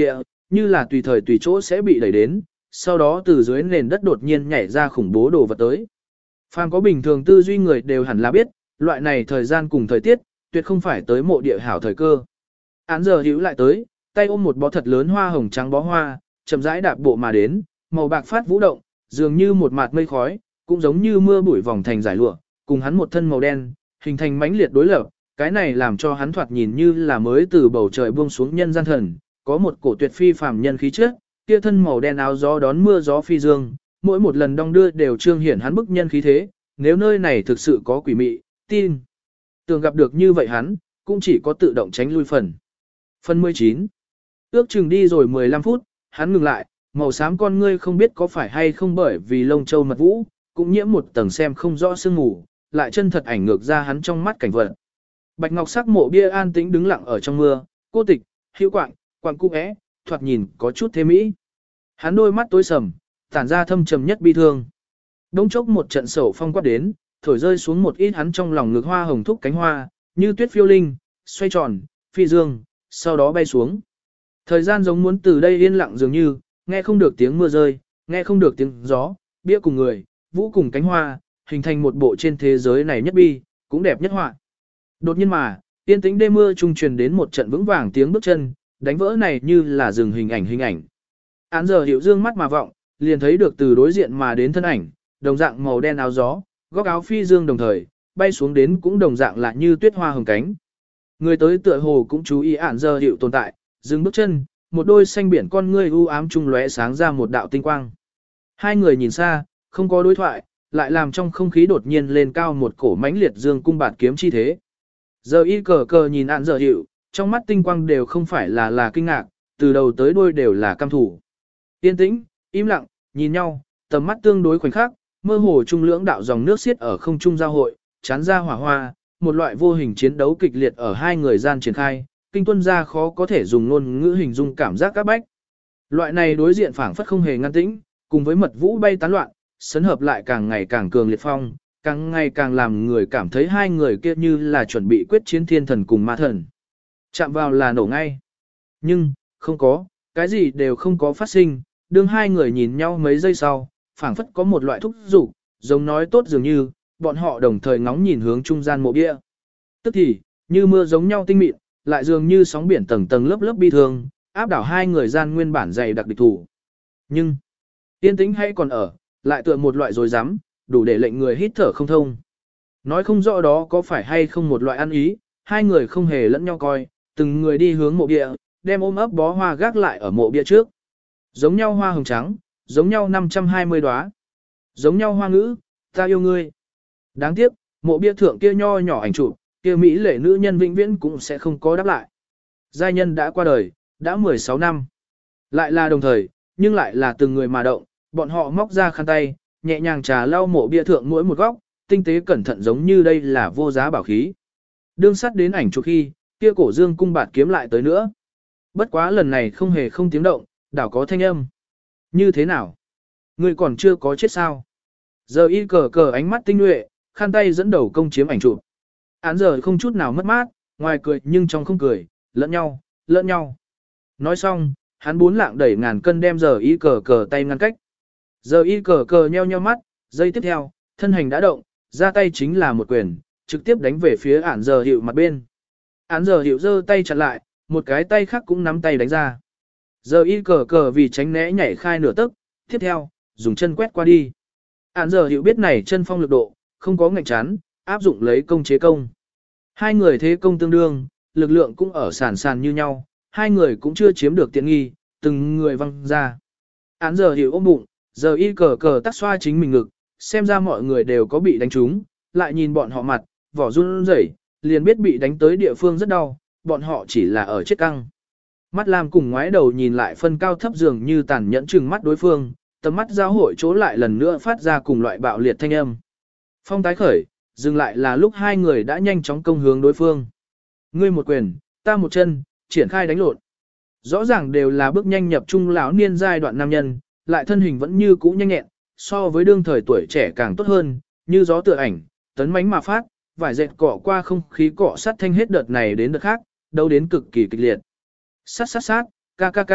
như là tùy thời tùy chỗ sẽ bị đẩy đến, sau đó từ dưới nền đất đột nhiên nhảy ra khủng bố đồ vật tới. Phàm có bình thường tư duy người đều hẳn là biết, loại này thời gian cùng thời tiết, tuyệt không phải tới mộ địa hảo thời cơ. Án giờ hữu lại tới, tay ôm một bó thật lớn hoa hồng trắng bó hoa, chậm rãi đạp bộ mà đến, màu bạc phát vũ động, dường như một mạt mây khói, cũng giống như mưa bụi vòng thành giải lụa, cùng hắn một thân màu đen, hình thành mãnh liệt đối lập, cái này làm cho hắn thoạt nhìn như là mới từ bầu trời buông xuống nhân gian thần, có một cổ tuyệt phi phàm nhân khí chất, kia thân màu đen áo gió đón mưa gió phi dương, mỗi một lần đong đưa đều trương hiển hắn bức nhân khí thế, nếu nơi này thực sự có quỷ mị, tin. Tưởng gặp được như vậy hắn, cũng chỉ có tự động tránh lui phần. Phần mười chín. Ước chừng đi rồi mười lăm phút, hắn ngừng lại, màu xám con ngươi không biết có phải hay không bởi vì lông châu mật vũ, cũng nhiễm một tầng xem không rõ sương mù, lại chân thật ảnh ngược ra hắn trong mắt cảnh vật. Bạch ngọc sắc mộ bia an tĩnh đứng lặng ở trong mưa, cô tịch, hữu quạng, quạng cung é, thoạt nhìn có chút thế mỹ. Hắn đôi mắt tối sầm, tản ra thâm trầm nhất bi thương. Đống chốc một trận sầu phong quát đến, thổi rơi xuống một ít hắn trong lòng ngực hoa hồng thúc cánh hoa, như tuyết phiêu linh, xoay tròn, phi dương, sau đó bay xuống. Thời gian giống muốn từ đây yên lặng dường như, nghe không được tiếng mưa rơi, nghe không được tiếng gió, bia cùng người, vũ cùng cánh hoa, hình thành một bộ trên thế giới này nhất bi, cũng đẹp nhất họa. Đột nhiên mà, yên tĩnh đêm mưa trung truyền đến một trận vững vàng tiếng bước chân, đánh vỡ này như là dừng hình ảnh hình ảnh. Án giờ hiểu dương mắt mà vọng, liền thấy được từ đối diện mà đến thân ảnh, đồng dạng màu đen áo gió, góc áo phi dương đồng thời, bay xuống đến cũng đồng dạng là như tuyết hoa hồng cánh. Người tới tựa hồ cũng chú ý án giờ hiểu tồn tại, dừng bước chân, một đôi xanh biển con ngươi u ám trung lóe sáng ra một đạo tinh quang. Hai người nhìn xa, không có đối thoại, lại làm trong không khí đột nhiên lên cao một cổ mãnh liệt dương cung bạt kiếm chi thế. Giờ y cờ cờ nhìn án giờ hiểu, trong mắt tinh quang đều không phải là là kinh ngạc, từ đầu tới đuôi đều là căm thủ. Yên tĩnh, im lặng, nhìn nhau, tầm mắt tương đối khoảnh khắc, mơ hồ trung lưỡng đạo dòng nước xiết ở không trung giao hội, chán ra hỏa hoa, một loại vô hình chiến đấu kịch liệt ở hai người gian triển khai, kinh tuân ra khó có thể dùng ngôn ngữ hình dung cảm giác các bách. Loại này đối diện phảng phất không hề ngăn tĩnh, cùng với mật vũ bay tán loạn, sấn hợp lại càng ngày càng cường liệt phong, càng ngày càng làm người cảm thấy hai người kia như là chuẩn bị quyết chiến thiên thần cùng ma thần. Chạm vào là nổ ngay. Nhưng, không có, cái gì đều không có phát sinh, đương hai người nhìn nhau mấy giây sau, phảng phất có một loại thúc dục, giống nói tốt dường như, bọn họ đồng thời ngóng nhìn hướng trung gian mộ bia. Tức thì, như mưa giống nhau tinh mịn, lại dường như sóng biển tầng tầng lớp lớp bi thương, áp đảo hai người gian nguyên bản dày đặc địch thủ. Nhưng, yên tĩnh hay còn ở, lại tựa một loại rồi dám, đủ để lệnh người hít thở không thông. Nói không rõ đó có phải hay không một loại ăn ý, hai người không hề lẫn nhau coi, từng người đi hướng mộ bia, đem ôm ấp bó hoa gác lại ở mộ bia trước. Giống nhau hoa hồng trắng, giống nhau năm trăm hai mươi đóa, giống nhau hoa ngữ, ta yêu ngươi. Đáng tiếc, mộ bia thượng kia nho nhỏ ảnh chụp, kia mỹ lệ nữ nhân vĩnh viễn cũng sẽ không có đáp lại. Giai nhân đã qua đời, đã mười sáu năm. Lại là đồng thời, nhưng lại là từng người mà động, bọn họ móc ra khăn tay, nhẹ nhàng trà lau mộ bia thượng mỗi một góc, tinh tế cẩn thận giống như đây là vô giá bảo khí. Đương sắt đến ảnh chụp khi, kia cổ dương cung bạt kiếm lại tới nữa. Bất quá lần này không hề không tiếng động, đảo có thanh âm. Như thế nào? Người còn chưa có chết sao? Giờ y cờ cờ ánh mắt tinh nhuệ, khăn tay dẫn đầu công chiếm ảnh chụp. Án giờ không chút nào mất mát, ngoài cười nhưng trong không cười, lẫn nhau, lẫn nhau. Nói xong, hắn bốn lạng đẩy ngàn cân đem giờ y cờ cờ tay ngăn cách. Giờ y cờ cờ nheo nheo mắt, giây tiếp theo, thân hình đã động, ra tay chính là một quyền, trực tiếp đánh về phía án giờ hiệu mặt bên. Án giờ hiệu giơ tay chặn lại, một cái tay khác cũng nắm tay đánh ra. Giờ y cờ cờ vì tránh né nhảy khai nửa tức, tiếp theo, dùng chân quét qua đi. Án giờ hiệu biết này chân phong lực độ, không có ngạnh chán, áp dụng lấy công chế công. Hai người thế công tương đương, lực lượng cũng ở sàn sàn như nhau, hai người cũng chưa chiếm được tiện nghi, từng người văng ra. Án giờ hiệu ôm bụng, giờ y cờ cờ tắt xoa chính mình ngực, xem ra mọi người đều có bị đánh trúng, lại nhìn bọn họ mặt, vỏ run rẩy, liền biết bị đánh tới địa phương rất đau, bọn họ chỉ là ở chết căng. Mắt Lam cùng ngoái đầu nhìn lại phân cao thấp dường như tàn nhẫn chừng mắt đối phương, tầm mắt giao hội chỗ lại lần nữa phát ra cùng loại bạo liệt thanh âm. Phong tái khởi, dừng lại là lúc hai người đã nhanh chóng công hướng đối phương. Ngươi một quyền, ta một chân, triển khai đánh lộn. Rõ ràng đều là bước nhanh nhập trung lão niên giai đoạn nam nhân, lại thân hình vẫn như cũ nhanh nhẹn, so với đương thời tuổi trẻ càng tốt hơn, như gió tựa ảnh, tấn mãnh mà phát, vải dệt cọ qua không khí cọ sát thanh hết đợt này đến đợt khác, đâu đến cực kỳ kịch liệt. Sát sát sát, ca ca ca,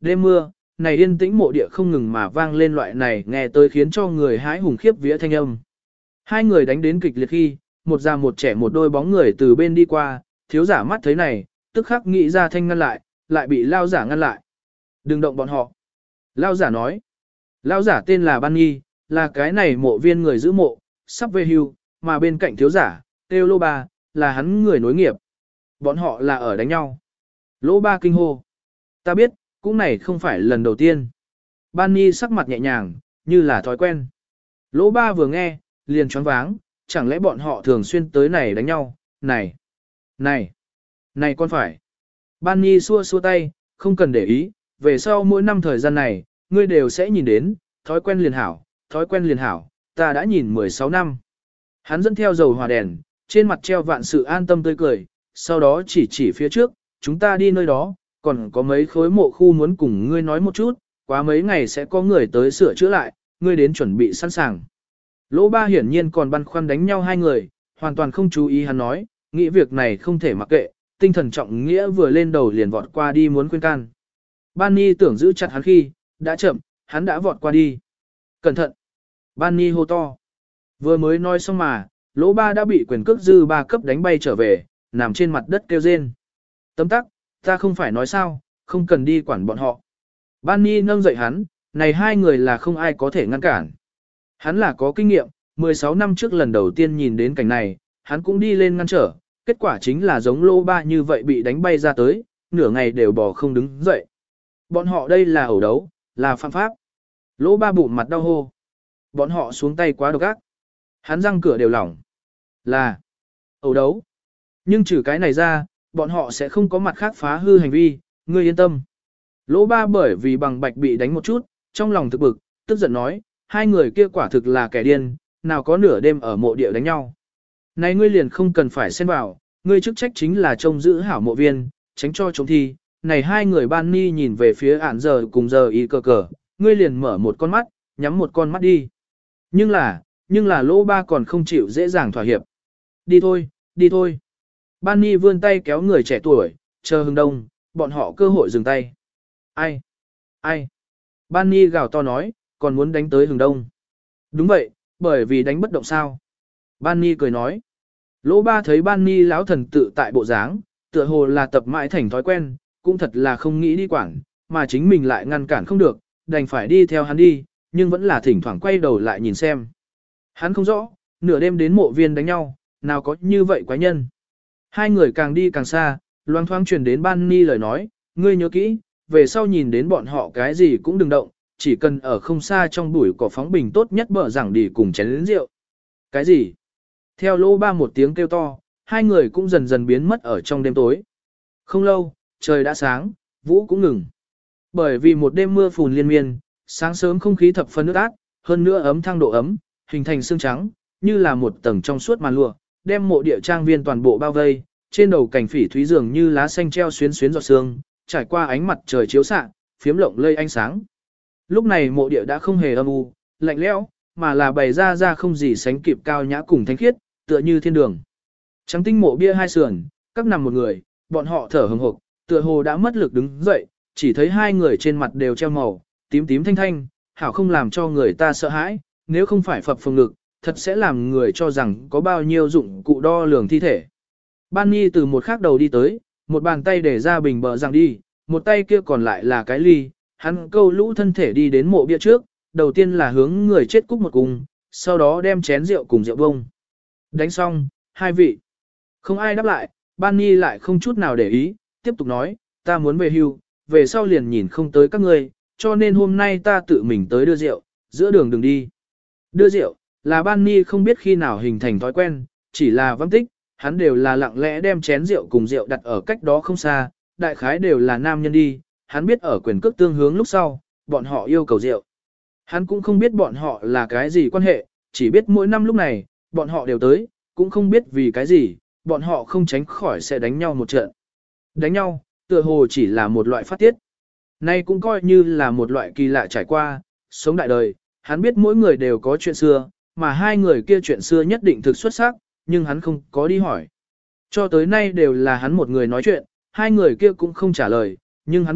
đêm mưa, này yên tĩnh mộ địa không ngừng mà vang lên loại này nghe tới khiến cho người hái hùng khiếp vía thanh âm. Hai người đánh đến kịch liệt khi, một già một trẻ một đôi bóng người từ bên đi qua, thiếu giả mắt thấy này, tức khắc nghĩ ra thanh ngăn lại, lại bị lao giả ngăn lại. Đừng động bọn họ. Lao giả nói. Lao giả tên là Ban Nhi, là cái này mộ viên người giữ mộ, sắp về hưu, mà bên cạnh thiếu giả, Têu Lô Ba, là hắn người nối nghiệp. Bọn họ là ở đánh nhau. Lô Ba kinh hô. Ta biết, cũng này không phải lần đầu tiên. Ban Nhi sắc mặt nhẹ nhàng, như là thói quen. Lô Ba vừa nghe, liền choáng váng, chẳng lẽ bọn họ thường xuyên tới này đánh nhau, này, này, này con phải. Ban Nhi xua xua tay, không cần để ý, về sau mỗi năm thời gian này, ngươi đều sẽ nhìn đến, thói quen liền hảo, thói quen liền hảo, ta đã nhìn mười sáu năm. Hắn dẫn theo dầu hỏa đèn, trên mặt treo vạn sự an tâm tươi cười, sau đó chỉ chỉ phía trước, chúng ta đi nơi đó, còn có mấy khối mộ khu muốn cùng ngươi nói một chút, quá mấy ngày sẽ có người tới sửa chữa lại, ngươi đến chuẩn bị sẵn sàng. Lỗ Ba hiển nhiên còn băn khoăn đánh nhau hai người, hoàn toàn không chú ý hắn nói, nghĩ việc này không thể mặc kệ, tinh thần trọng nghĩa vừa lên đầu liền vọt qua đi muốn khuyên can. Ban Ni tưởng giữ chặt hắn khi, đã chậm, hắn đã vọt qua đi. Cẩn thận! Ban Ni hô to. Vừa mới nói xong mà, Lỗ Ba đã bị quyền cước dư ba cấp đánh bay trở về, nằm trên mặt đất kêu rên. Tấm tắc, ta không phải nói sao, không cần đi quản bọn họ. Ban Ni nâng dậy hắn, này hai người là không ai có thể ngăn cản. Hắn là có kinh nghiệm, mười sáu năm trước lần đầu tiên nhìn đến cảnh này, hắn cũng đi lên ngăn trở, kết quả chính là giống Lỗ Ba như vậy bị đánh bay ra tới, nửa ngày đều bò không đứng dậy. Bọn họ đây là ẩu đấu, là phạm pháp. Lỗ Ba bụng mặt đau hô. Bọn họ xuống tay quá độc ác. Hắn răng cửa đều lỏng. Là ẩu đấu. Nhưng trừ cái này ra, bọn họ sẽ không có mặt khác phá hư hành vi, ngươi yên tâm. Lỗ Ba bởi vì bằng bạch bị đánh một chút, trong lòng thực bực, tức giận nói, hai người kia quả thực là kẻ điên, nào có nửa đêm ở mộ địa đánh nhau. Này ngươi liền không cần phải xen vào, ngươi chức trách chính là trông giữ hảo mộ viên, tránh cho chống thi. Này hai người Ban Ni nhìn về phía ản giờ cùng giờ y cờ cờ, ngươi liền mở một con mắt, nhắm một con mắt đi. Nhưng là, nhưng là Lỗ Ba còn không chịu dễ dàng thỏa hiệp. Đi thôi, đi thôi. Ban Ni vươn tay kéo người trẻ tuổi, chờ hừng đông, bọn họ cơ hội dừng tay. Ai? Ai? Ban Ni gào to nói, còn muốn đánh tới hừng đông. Đúng vậy, bởi vì đánh bất động sao. Ban Ni cười nói. Lỗ Ba thấy Ban Ni lão thần tự tại bộ dáng, tựa hồ là tập mãi thành thói quen, cũng thật là không nghĩ đi quảng, mà chính mình lại ngăn cản không được, đành phải đi theo hắn đi, nhưng vẫn là thỉnh thoảng quay đầu lại nhìn xem. Hắn không rõ, nửa đêm đến mộ viên đánh nhau, nào có như vậy quái nhân. Hai người càng đi càng xa, loang thoáng truyền đến Ban Ni lời nói, ngươi nhớ kỹ, về sau nhìn đến bọn họ cái gì cũng đừng động, chỉ cần ở không xa trong bụi cỏ phóng bình tốt nhất bở rằng đi cùng chén lĩnh rượu. Cái gì? Theo Lỗ Ba một tiếng kêu to, hai người cũng dần dần biến mất ở trong đêm tối. Không lâu, trời đã sáng, vũ cũng ngừng. Bởi vì một đêm mưa phùn liên miên, sáng sớm không khí thập phân ướt át, hơn nữa ấm thang độ ấm, hình thành sương trắng, như là một tầng trong suốt màn lụa, đem mộ địa trang viên toàn bộ bao vây, trên đầu cảnh phỉ thúy dường như lá xanh treo xuyến xuyến giọt sương, trải qua ánh mặt trời chiếu xạ, phiếm lộng lây ánh sáng. Lúc này mộ địa đã không hề âm u, lạnh lẽo, mà là bày ra ra không gì sánh kịp cao nhã cùng thánh khiết, tựa như thiên đường. Trắng tinh mộ bia hai sườn, các nằm một người, bọn họ thở hừng hực, tựa hồ đã mất lực đứng dậy, chỉ thấy hai người trên mặt đều treo màu, tím tím thanh thanh, hảo không làm cho người ta sợ hãi, nếu không phải phập phồng ngực, thật sẽ làm người cho rằng có bao nhiêu dụng cụ đo lường thi thể. Ban Ni từ một khác đầu đi tới, một bàn tay để ra bình bờ rằng đi, một tay kia còn lại là cái ly, hắn câu lũ thân thể đi đến mộ bia trước, đầu tiên là hướng người chết cúc một cung, sau đó đem chén rượu cùng rượu bông. Đánh xong, hai vị. Không ai đáp lại, Ban Ni lại không chút nào để ý, tiếp tục nói, ta muốn về hưu, về sau liền nhìn không tới các ngươi, cho nên hôm nay ta tự mình tới đưa rượu, giữa đường đừng đi. Đưa rượu, là Ban Ni không biết khi nào hình thành thói quen, chỉ là vắng tích, hắn đều là lặng lẽ đem chén rượu cùng rượu đặt ở cách đó không xa, đại khái đều là nam nhân đi, hắn biết ở quyền cước tương hướng lúc sau, bọn họ yêu cầu rượu. Hắn cũng không biết bọn họ là cái gì quan hệ, chỉ biết mỗi năm lúc này, bọn họ đều tới, cũng không biết vì cái gì, bọn họ không tránh khỏi sẽ đánh nhau một trận. Đánh nhau, tựa hồ chỉ là một loại phát tiết. Nay cũng coi như là một loại kỳ lạ trải qua, sống đại đời, hắn biết mỗi người đều có chuyện xưa, mà hai người kia chuyện xưa nhất định thực xuất sắc, nhưng hắn không có đi hỏi. Cho tới nay đều là hắn một người nói chuyện, hai người kia cũng không trả lời, nhưng hắn biết,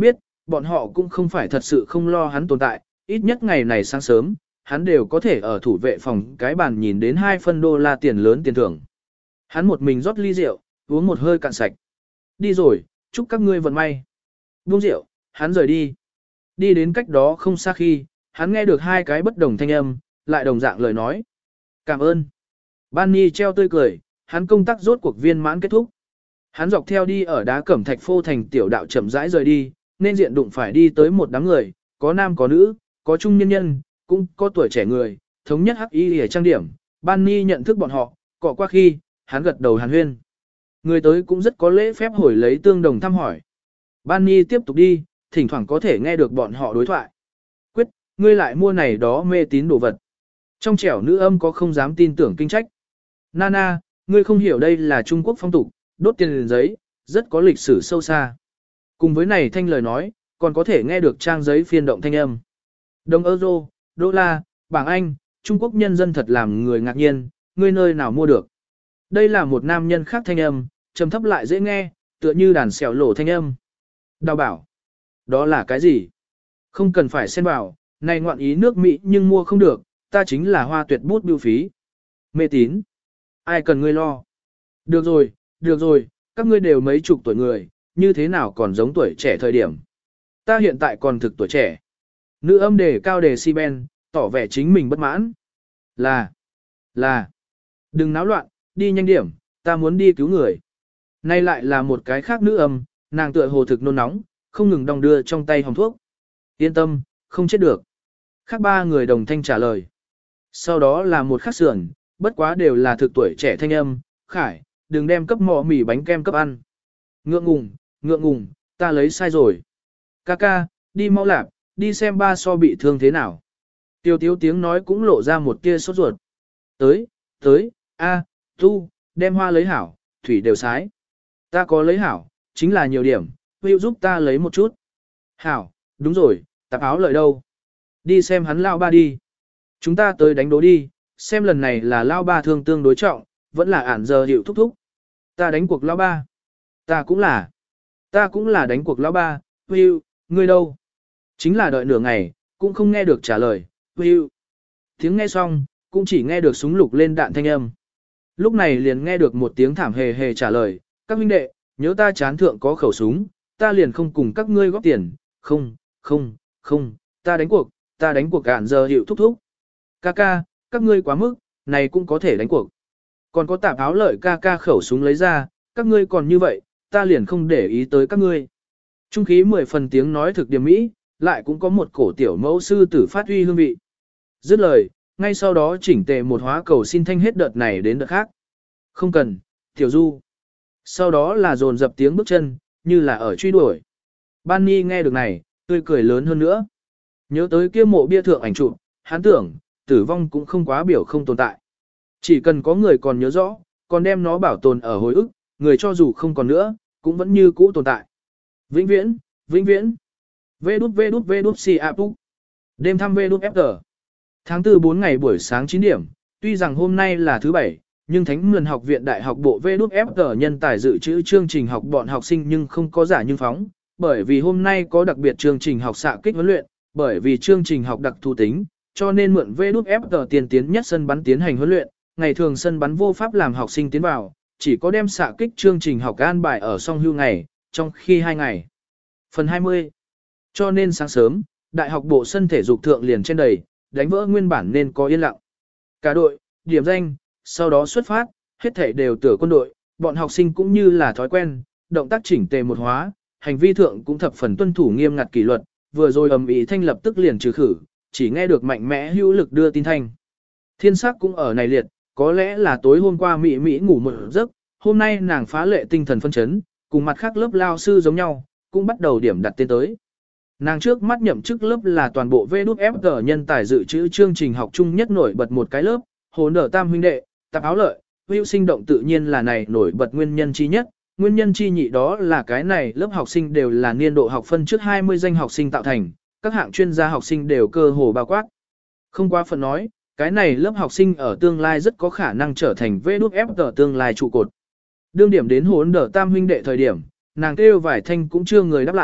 bọn họ cũng không phải thật sự không lo hắn tồn tại, ít nhất ngày này sáng sớm, hắn đều có thể ở thủ vệ phòng cái bàn nhìn đến hai phân đô la tiền lớn tiền thưởng. Hắn một mình rót ly rượu, uống một hơi cạn sạch. Đi rồi, chúc các ngươi vận may. Buông rượu, hắn rời đi. Đi đến cách đó không xa khi, hắn nghe được hai cái bất đồng thanh âm, lại đồng dạng lời nói. Cảm ơn. Bunny treo tươi cười, hắn công tác rốt cuộc viên mãn kết thúc. Hắn dọc theo đi ở đá cẩm thạch phô thành tiểu đạo chậm rãi rời đi, nên diện đụng phải đi tới một đám người, có nam có nữ, có trung nhân nhân, cũng có tuổi trẻ người, thống nhất hắc y hề trang điểm. Bunny nhận thức bọn họ, cọ qua khi, hắn gật đầu hàn huyên. Người tới cũng rất có lễ phép hồi lấy tương đồng thăm hỏi. Bunny tiếp tục đi, thỉnh thoảng có thể nghe được bọn họ đối thoại. Quyết, ngươi lại mua này đó mê tín đồ vật. Trong trẻo nữ âm có không dám tin tưởng kinh trách. Nana, ngươi không hiểu đây là Trung Quốc phong tục, đốt tiền giấy, rất có lịch sử sâu xa. Cùng với này thanh lời nói, còn có thể nghe được trang giấy phiên động thanh âm. Đồng euro, đô la, bảng Anh, Trung Quốc nhân dân thật làm người ngạc nhiên, ngươi nơi nào mua được. Đây là một nam nhân khác thanh âm, trầm thấp lại dễ nghe, tựa như đàn xẻo lổ thanh âm. Đào bảo, đó là cái gì? Không cần phải xen vào, này ngoạn ý nước Mỹ nhưng mua không được, ta chính là hoa tuyệt bút biêu phí. Mê tín. Ai cần ngươi lo? Được rồi, được rồi, các ngươi đều mấy chục tuổi người, như thế nào còn giống tuổi trẻ thời điểm. Ta hiện tại còn thực tuổi trẻ. Nữ âm đề cao đề si ben, tỏ vẻ chính mình bất mãn. Là, là, đừng náo loạn, đi nhanh điểm, ta muốn đi cứu người. Nay lại là một cái khác nữ âm, nàng tựa hồ thực nôn nóng, không ngừng đong đưa trong tay hồng thuốc. Yên tâm, không chết được. Khác ba người đồng thanh trả lời. Sau đó là một khắc sườn, bất quá đều là thực tuổi trẻ thanh âm, Khải, đừng đem cấp mọ mì bánh kem cấp ăn. Ngượng ngùng, ngượng ngùng, ta lấy sai rồi. Kaka, đi mau lạp, đi xem ba so bị thương thế nào. Tiêu tiếu tiếng nói cũng lộ ra một tia sốt ruột. Tới, tới, a, tu, đem hoa lấy hảo, thủy đều sái. Ta có lấy hảo, chính là nhiều điểm, Will giúp ta lấy một chút. Hảo, đúng rồi, tạp áo lợi đâu. Đi xem hắn lao ba đi. Chúng ta tới đánh đố đi, xem lần này là lao ba thương tương đối trọng, vẫn là ản giờ hiệu thúc thúc. Ta đánh cuộc lao ba. Ta cũng là. Ta cũng là đánh cuộc lao ba, Will, ngươi đâu? Chính là đợi nửa ngày, cũng không nghe được trả lời, Will. Tiếng nghe xong, cũng chỉ nghe được súng lục lên đạn thanh âm. Lúc này liền nghe được một tiếng thảm hề hề trả lời, các huynh đệ, nhớ ta chán thượng có khẩu súng, ta liền không cùng các ngươi góp tiền, không, không, không, ta đánh cuộc, ta đánh cuộc ản giờ hiệu thúc thúc. Ca ca, các ngươi quá mức, này cũng có thể đánh cuộc. Còn có tạp áo lợi ca ca khẩu súng lấy ra, các ngươi còn như vậy, ta liền không để ý tới các ngươi. Trung khí mười phần tiếng nói thực điểm mỹ, lại cũng có một cổ tiểu mẫu sư tử phát huy hương vị. Dứt lời, ngay sau đó chỉnh tề một hóa cầu xin thanh hết đợt này đến đợt khác. Không cần, tiểu du. Sau đó là dồn dập tiếng bước chân, như là ở truy đuổi. Bunny nghe được này, tươi cười lớn hơn nữa. Nhớ tới kia mộ bia thượng ảnh chụp, hắn tưởng, tử vong cũng không quá biểu không tồn tại. Chỉ cần có người còn nhớ rõ, còn đem nó bảo tồn ở hồi ức, người cho dù không còn nữa, cũng vẫn như cũ tồn tại. Vĩnh viễn, vĩnh viễn. Vê đút vê đút vê đút si áp úc. Đêm thăm vê đút ép tờ. Tháng tư bốn ngày buổi sáng chín điểm, tuy rằng hôm nay là thứ bảy, nhưng Thánh Mườn Học viện Đại học bộ vê đút ép tờ nhân tài dự trữ chương trình học bọn học sinh nhưng không có giả nhưng phóng, bởi vì hôm nay có đặc biệt chương trình học xạ kích huấn luyện, bởi vì chương trình học đặc thù tính, cho nên mượn vê đút ép tờ tiền tiến nhất sân bắn tiến hành huấn luyện, ngày thường sân bắn vô pháp làm học sinh tiến vào, chỉ có đem xạ kích chương trình học an bài ở song hưu ngày, trong khi hai ngày. Phần hai mươi. Cho nên sáng sớm, đại học bộ sân thể dục thượng liền trên đầy, đánh vỡ nguyên bản nên có yên lặng. Cả đội, điểm danh, sau đó xuất phát, hết thảy đều tựa quân đội, bọn học sinh cũng như là thói quen, động tác chỉnh tề một hóa, hành vi thượng cũng thập phần tuân thủ nghiêm ngặt kỷ luật, vừa rồi ầm ĩ thanh lập tức liền trừ khử, chỉ nghe được mạnh mẽ hữu lực đưa tin thanh. Thiên sắc cũng ở này liệt, có lẽ là tối hôm qua Mỹ Mỹ ngủ một giấc, hôm nay nàng phá lệ tinh thần phân chấn, cùng mặt khác lớp lao sư giống nhau, cũng bắt đầu điểm đặt tên tới. Nàng trước mắt nhậm chức lớp là toàn bộ vê đút ép tờ nhân tài dự trữ chương trình học chung nhất nổi bật một cái lớp, hồn ở tam huynh đệ, tạp áo lợi, hữu sinh động tự nhiên là này nổi bật nguyên nhân chi nhất. Nguyên nhân chi nhị đó là cái này lớp học sinh đều là niên độ học phân trước hai mươi danh học sinh tạo thành, các hạng chuyên gia học sinh đều cơ hồ bao quát. Không quá phần nói, cái này lớp học sinh ở tương lai rất có khả năng trở thành vê đút ép tờ tương lai trụ cột. Đương điểm đến hồn đỡ tam huynh đệ thời điểm, nàng kêu vài thanh cũng chưa người đáp lại,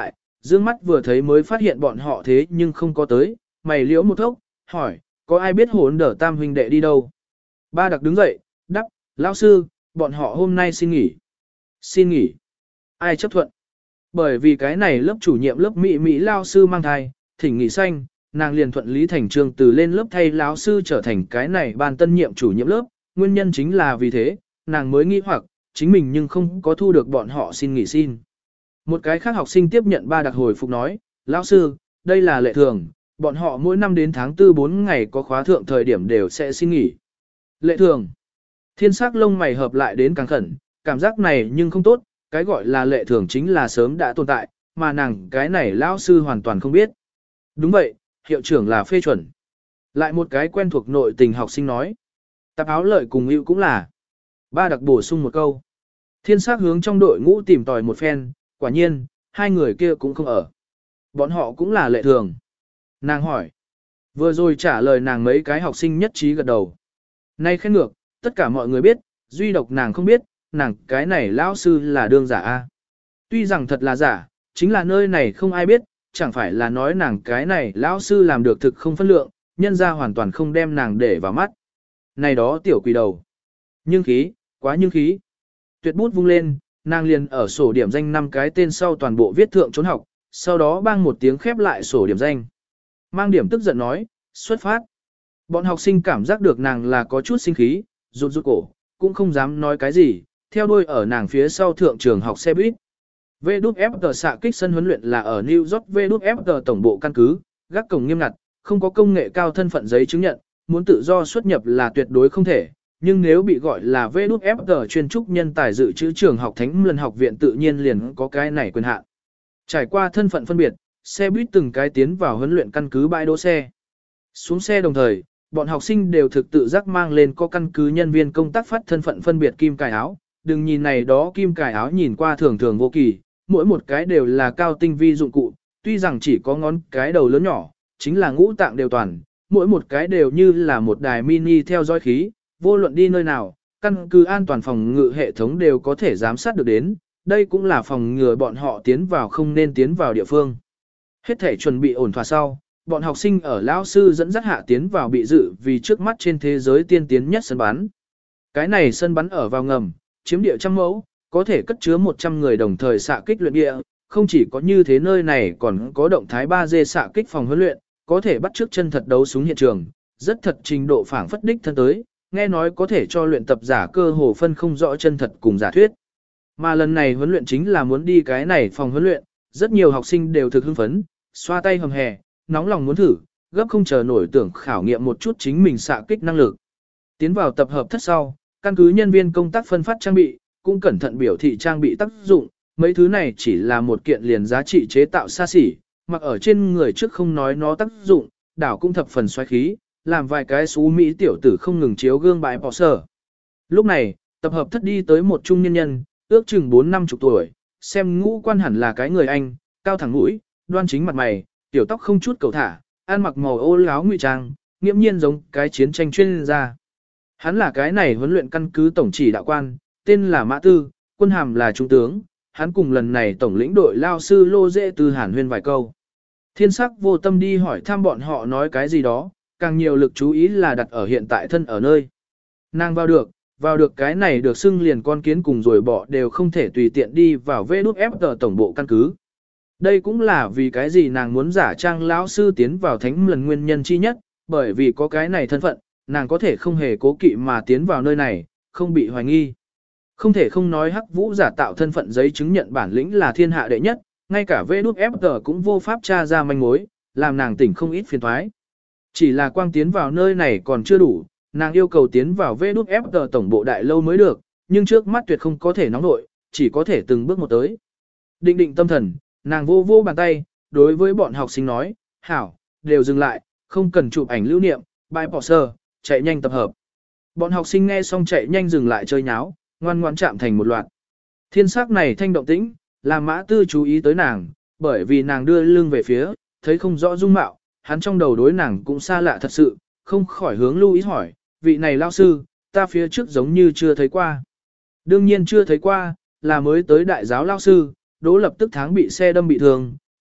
Dương mắt vừa thấy mới phát hiện bọn họ thế nhưng không có tới, mày liễu một thốc, hỏi, có ai biết hồn đỡ tam huynh đệ đi đâu? Ba đặc đứng dậy, đắp, lão sư, bọn họ hôm nay xin nghỉ. Xin nghỉ. Ai chấp thuận? Bởi vì cái này lớp chủ nhiệm lớp Mỹ Mỹ lao sư mang thai, thỉnh nghỉ xanh, nàng liền thuận lý thành trương từ lên lớp thay lão sư trở thành cái này ban tân nhiệm chủ nhiệm lớp, nguyên nhân chính là vì thế, nàng mới nghĩ hoặc, chính mình nhưng không có thu được bọn họ xin nghỉ xin. Một cái khác học sinh tiếp nhận ba đặc hồi phục nói, lão sư, đây là lệ thường, bọn họ mỗi năm đến tháng tư bốn ngày có khóa thượng thời điểm đều sẽ xin nghỉ. Lệ thường. Thiên sắc lông mày hợp lại đến càng khẩn, cảm giác này nhưng không tốt, cái gọi là lệ thường chính là sớm đã tồn tại, mà nàng cái này lão sư hoàn toàn không biết. Đúng vậy, hiệu trưởng là phê chuẩn. Lại một cái quen thuộc nội tình học sinh nói. Tạp áo lợi cùng hữu cũng là. Ba đặc bổ sung một câu. Thiên sắc hướng trong đội ngũ tìm tòi một phen, quả nhiên, hai người kia cũng không ở. Bọn họ cũng là lệ thường. Nàng hỏi. Vừa rồi trả lời nàng mấy cái học sinh nhất trí gật đầu. Nay khen ngược, tất cả mọi người biết, duy độc nàng không biết, nàng cái này lão sư là đương giả a. Tuy rằng thật là giả, chính là nơi này không ai biết, chẳng phải là nói nàng cái này lão sư làm được thực không phân lượng, nhân ra hoàn toàn không đem nàng để vào mắt. Này đó tiểu quỷ đầu. Nhưng khí, quá nhưng khí. Tuyệt bút vung lên, nàng liền ở sổ điểm danh năm cái tên sau toàn bộ viết thượng trốn học, sau đó bang một tiếng khép lại sổ điểm danh. Mang điểm tức giận nói, xuất phát. Bọn học sinh cảm giác được nàng là có chút sinh khí, rụt rụt cổ, cũng không dám nói cái gì, theo đuôi ở nàng phía sau thượng trường học xe buýt. vê đê ép tê xạ kích sân huấn luyện là ở New York vê đê ép tê tổng bộ căn cứ, gác cổng nghiêm ngặt, không có công nghệ cao thân phận giấy chứng nhận, muốn tự do xuất nhập là tuyệt đối không thể, nhưng nếu bị gọi là vê đê ép tê chuyên trúc nhân tài dự trữ trường học Thánh Lần học viện tự nhiên liền có cái này quyền hạn. Trải qua thân phận phân biệt, xe buýt từng cái tiến vào huấn luyện căn cứ bãi đỗ xe. Xuống xe đồng thời, bọn học sinh đều thực tự giác mang lên có căn cứ nhân viên công tác phát thân phận phân biệt kim cài áo, đừng nhìn này đó kim cài áo nhìn qua thường thường vô kỳ, mỗi một cái đều là cao tinh vi dụng cụ, tuy rằng chỉ có ngón cái đầu lớn nhỏ, chính là ngũ tạng đều toàn, mỗi một cái đều như là một đài mini theo dõi khí, vô luận đi nơi nào, căn cứ an toàn phòng ngự hệ thống đều có thể giám sát được đến, đây cũng là phòng ngừa bọn họ tiến vào không nên tiến vào địa phương. Hết thể chuẩn bị ổn thỏa sau, bọn học sinh ở lão sư dẫn dắt hạ tiến vào bị dự vì trước mắt trên thế giới tiên tiến nhất sân bắn. Cái này sân bắn ở vào ngầm, chiếm địa trăm mẫu, có thể cất chứa một trăm người đồng thời xạ kích luyện địa, không chỉ có như thế nơi này còn có động thái ba D xạ kích phòng huấn luyện, có thể bắt chước chân thật đấu súng hiện trường, rất thật trình độ phảng phất đích thân tới, nghe nói có thể cho luyện tập giả cơ hồ phân không rõ chân thật cùng giả thuyết. Mà lần này huấn luyện chính là muốn đi cái này phòng huấn luyện, rất nhiều học sinh đều thực hưng phấn, xoa tay hầm hè, nóng lòng muốn thử, gấp không chờ nổi tưởng khảo nghiệm một chút chính mình xạ kích năng lực. Tiến vào tập hợp thất sau, căn cứ nhân viên công tác phân phát trang bị, cũng cẩn thận biểu thị trang bị tác dụng, mấy thứ này chỉ là một kiện liền giá trị chế tạo xa xỉ, mặc ở trên người trước không nói nó tác dụng, đảo cũng thập phần xoáy khí, làm vài cái xú mỹ tiểu tử không ngừng chiếu gương bãi bỏ sở. Lúc này, tập hợp thất đi tới một trung niên nhân, ước chừng bốn năm chục tuổi, xem ngũ quan hẳn là cái người Anh, cao thẳng mũi, đoan chính mặt mày, tiểu tóc không chút cầu thả, ăn mặc màu ô láo ngụy trang, nghiễm nhiên giống cái chiến tranh chuyên gia. Hắn là cái này huấn luyện căn cứ tổng chỉ đạo quan, tên là Mã Tư, quân hàm là trung tướng, hắn cùng lần này tổng lĩnh đội lao sư Lô Dễ từ Hàn Huyên vài câu. Thiên sắc vô tâm đi hỏi thăm bọn họ nói cái gì đó, càng nhiều lực chú ý là đặt ở hiện tại thân ở nơi. Nàng vào được, vào được cái này được xưng liền con kiến cùng rồi bỏ đều không thể tùy tiện đi vào vê đút ép tờ tổng bộ căn cứ. Đây cũng là vì cái gì nàng muốn giả trang lão sư tiến vào thánh lần nguyên nhân chi nhất, bởi vì có cái này thân phận, nàng có thể không hề cố kỵ mà tiến vào nơi này, không bị hoài nghi. Không thể không nói Hắc Vũ giả tạo thân phận giấy chứng nhận bản lĩnh là thiên hạ đệ nhất, ngay cả vê đút ép tờ cũng vô pháp tra ra manh mối, làm nàng tỉnh không ít phiền toái. Chỉ là quang tiến vào nơi này còn chưa đủ, nàng yêu cầu tiến vào vê đút ép tờ tổng bộ đại lâu mới được, nhưng trước mắt tuyệt không có thể nóng nội, chỉ có thể từng bước một tới. Định định tâm thần, nàng vô vô bàn tay, đối với bọn học sinh nói, hảo, đều dừng lại, không cần chụp ảnh lưu niệm, bài bỏ sơ, chạy nhanh tập hợp. Bọn học sinh nghe xong chạy nhanh dừng lại chơi nháo, ngoan ngoãn chạm thành một loạt. Thiên sắc này thanh động tĩnh, làm Mã Tư chú ý tới nàng, bởi vì nàng đưa lưng về phía, thấy không rõ dung mạo, hắn trong đầu đối nàng cũng xa lạ thật sự, không khỏi hướng lưu ý hỏi, vị này lao sư, ta phía trước giống như chưa thấy qua. Đương nhiên chưa thấy qua, là mới tới đại giáo lao sư, Đỗ Lập tức tháng bị xe đâm bị thương,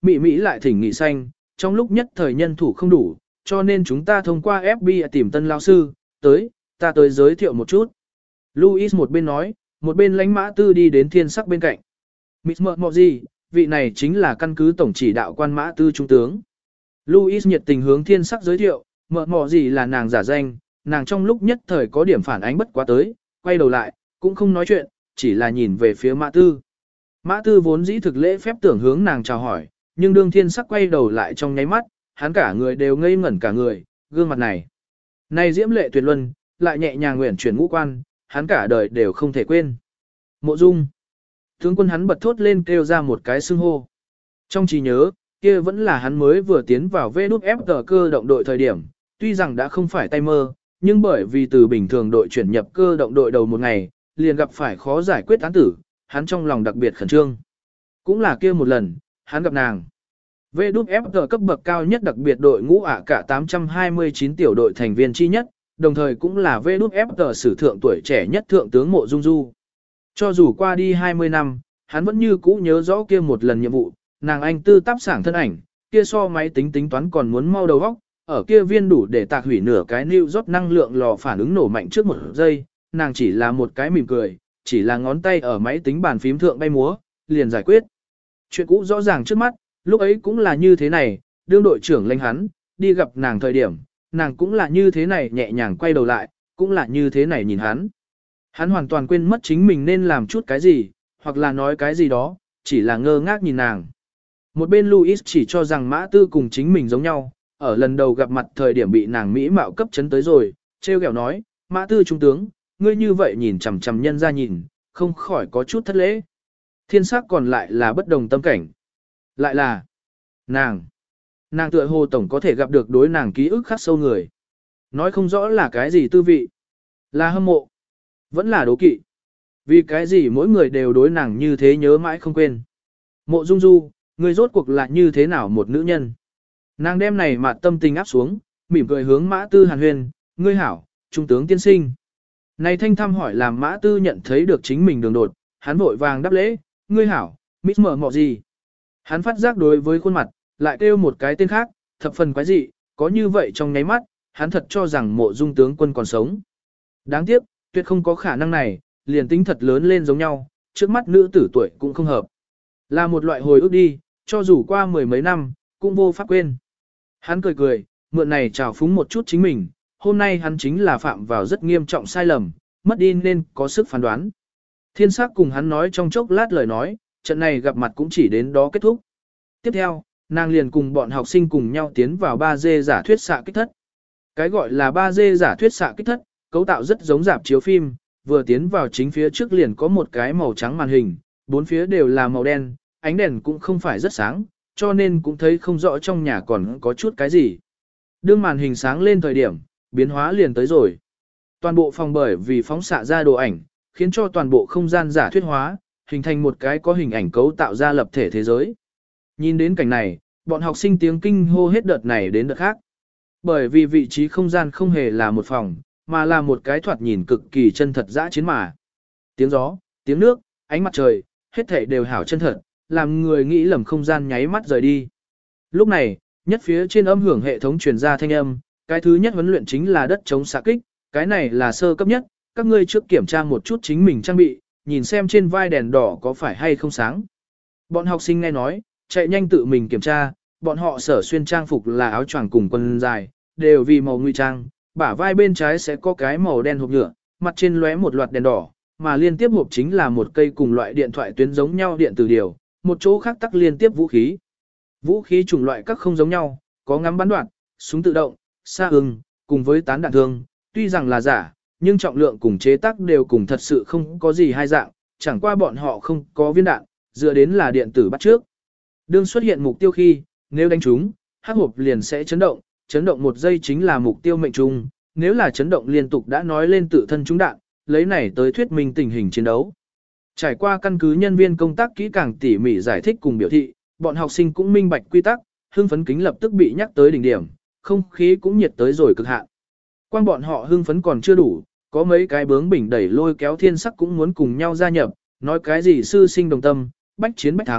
Mỹ Mỹ lại thỉnh nghị xanh, trong lúc nhất thời nhân thủ không đủ, cho nên chúng ta thông qua ép bê i tìm tân lao sư, tới, ta tới giới thiệu một chút. Louis một bên nói, một bên lánh Mã Tư đi đến thiên sắc bên cạnh. Mít mợ mọ gì, vị này chính là căn cứ tổng chỉ đạo quan Mã Tư trung tướng. Louis nhiệt tình hướng thiên sắc giới thiệu, mợ mọ gì là nàng giả danh, nàng trong lúc nhất thời có điểm phản ánh bất quá tới, quay đầu lại, cũng không nói chuyện, chỉ là nhìn về phía Mã Tư. Mã Tư vốn dĩ thực lễ phép tưởng hướng nàng chào hỏi, nhưng đương thiên sắc quay đầu lại trong nháy mắt, hắn cả người đều ngây ngẩn cả người, gương mặt này. Này diễm lệ tuyệt luân, lại nhẹ nhàng nguyện chuyển ngũ quan, hắn cả đời đều không thể quên. Mộ Dung. Tướng quân hắn bật thốt lên kêu ra một cái xưng hô. Trong trí nhớ, kia vẫn là hắn mới vừa tiến vào vê đút ép tờ cơ động đội thời điểm, tuy rằng đã không phải tay mơ, nhưng bởi vì từ bình thường đội chuyển nhập cơ động đội đầu một ngày, liền gặp phải khó giải quyết án tử, hắn trong lòng đặc biệt khẩn trương. Cũng là kia một lần, hắn gặp nàng. vê đút ép tờ cấp bậc cao nhất đặc biệt đội ngũ ạ cả tám trăm hai mươi chín tiểu đội thành viên chi nhất, đồng thời cũng là vê đút ép tờ sử thượng tuổi trẻ nhất thượng tướng Mộ Dung Du. Cho dù qua đi hai mươi năm, hắn vẫn như cũ nhớ rõ kia một lần nhiệm vụ, nàng anh tư táp sảng thân ảnh, kia so máy tính tính toán còn muốn mau đầu óc, ở kia viên đủ để tạc hủy nửa cái New York năng lượng lò phản ứng nổ mạnh trước một giây, nàng chỉ là một cái mỉm cười, chỉ là ngón tay ở máy tính bàn phím thượng bay múa, liền giải quyết. Chuyện cũ rõ ràng trước mắt, lúc ấy cũng là như thế này, đương đội trưởng lãnh hắn, đi gặp nàng thời điểm, nàng cũng là như thế này nhẹ nhàng quay đầu lại, cũng là như thế này nhìn hắn. Hắn hoàn toàn quên mất chính mình nên làm chút cái gì, hoặc là nói cái gì đó, chỉ là ngơ ngác nhìn nàng. Một bên Louis chỉ cho rằng Mã Tư cùng chính mình giống nhau, ở lần đầu gặp mặt thời điểm bị nàng Mỹ mạo cấp chấn tới rồi, treo kẹo nói, Mã Tư trung tướng, ngươi như vậy nhìn chằm chằm nhân ra nhìn, không khỏi có chút thất lễ. Thiên sắc còn lại là bất đồng tâm cảnh. Lại là, nàng, nàng tựa hồ tổng có thể gặp được đối nàng ký ức khắc sâu người. Nói không rõ là cái gì tư vị, là hâm mộ, vẫn là đố kỵ. Vì cái gì mỗi người đều đối nàng như thế nhớ mãi không quên. Mộ Dung Du, người rốt cuộc là như thế nào một nữ nhân. Nàng đem này mà tâm tình áp xuống, mỉm cười hướng Mã Tư hàn huyên, ngươi hảo, trung tướng tiên sinh. Này thanh thăm hỏi làm Mã Tư nhận thấy được chính mình đường đột, hắn vội vàng đáp lễ, ngươi hảo, mít mở mọ gì. Hắn phát giác đối với khuôn mặt, lại kêu một cái tên khác, thập phần quái dị, có như vậy trong nháy mắt, hắn thật cho rằng Mộ Dung tướng quân còn sống. Đáng tiếc, tuyệt không có khả năng này, liền tính thật lớn lên giống nhau, trước mắt nữ tử tuổi cũng không hợp. Là một loại hồi ức đi, cho dù qua mười mấy năm, cũng vô pháp quên. Hắn cười cười, mượn này trào phúng một chút chính mình, hôm nay hắn chính là phạm vào rất nghiêm trọng sai lầm, mất đi nên có sức phán đoán. Thiên sắc cùng hắn nói trong chốc lát lời nói, trận này gặp mặt cũng chỉ đến đó kết thúc. Tiếp theo, nàng liền cùng bọn học sinh cùng nhau tiến vào ba D giả thuyết xạ kích thất. Cái gọi là ba D giả thuyết xạ kích thất, cấu tạo rất giống rạp chiếu phim, vừa tiến vào chính phía trước liền có một cái màu trắng màn hình, bốn phía đều là màu đen, ánh đèn cũng không phải rất sáng, cho nên cũng thấy không rõ trong nhà còn có chút cái gì. Đương màn hình sáng lên thời điểm, biến hóa liền tới rồi. Toàn bộ phòng bởi vì phóng xạ ra đồ ảnh, khiến cho toàn bộ không gian giả thuyết hóa, hình thành một cái có hình ảnh cấu tạo ra lập thể thế giới. Nhìn đến cảnh này, bọn học sinh tiếng kinh hô hết đợt này đến đợt khác. Bởi vì vị trí không gian không hề là một phòng, mà là một cái thoạt nhìn cực kỳ chân thật dã chiến mà. Tiếng gió, tiếng nước, ánh mặt trời, hết thảy đều hảo chân thật, làm người nghĩ lầm không gian nháy mắt rời đi. Lúc này, nhất phía trên âm hưởng hệ thống truyền ra thanh âm, cái thứ nhất huấn luyện chính là đất chống xạ kích, cái này là sơ cấp nhất, các ngươi trước kiểm tra một chút chính mình trang bị, nhìn xem trên vai đèn đỏ có phải hay không sáng. Bọn học sinh nghe nói, chạy nhanh tự mình kiểm tra, bọn họ sở xuyên trang phục là áo choàng cùng quần dài, đều vì màu nguy trang, bả vai bên trái sẽ có cái màu đen hộp nhựa, mặt trên lóe một loạt đèn đỏ, mà liên tiếp hộp chính là một cây cùng loại điện thoại tuyến giống nhau điện tử điều, một chỗ khác tắc liên tiếp vũ khí. Vũ khí chủng loại các không giống nhau, có ngắm bắn đoạn, súng tự động, xa ưng, cùng với tán đạn thương, tuy rằng là giả, nhưng trọng lượng cùng chế tác đều cùng thật sự không có gì hai dạng, chẳng qua bọn họ không có viên đạn, dựa đến là điện tử bắt trước. Đương xuất hiện mục tiêu khi, nếu đánh trúng, hắc hộp liền sẽ chấn động, chấn động một giây chính là mục tiêu mệnh trung, nếu là chấn động liên tục đã nói lên tự thân trúng đạn, lấy này tới thuyết minh tình hình chiến đấu. Trải qua căn cứ nhân viên công tác kỹ càng tỉ mỉ giải thích cùng biểu thị, bọn học sinh cũng minh bạch quy tắc, hưng phấn kính lập tức bị nhắc tới đỉnh điểm, không khí cũng nhiệt tới rồi cực hạn. Quan bọn họ hưng phấn còn chưa đủ, có mấy cái bướng bỉnh đẩy lôi kéo thiên sắc cũng muốn cùng nhau gia nhập, nói cái gì sư sinh đồng tâm, bách chiến bách thắng,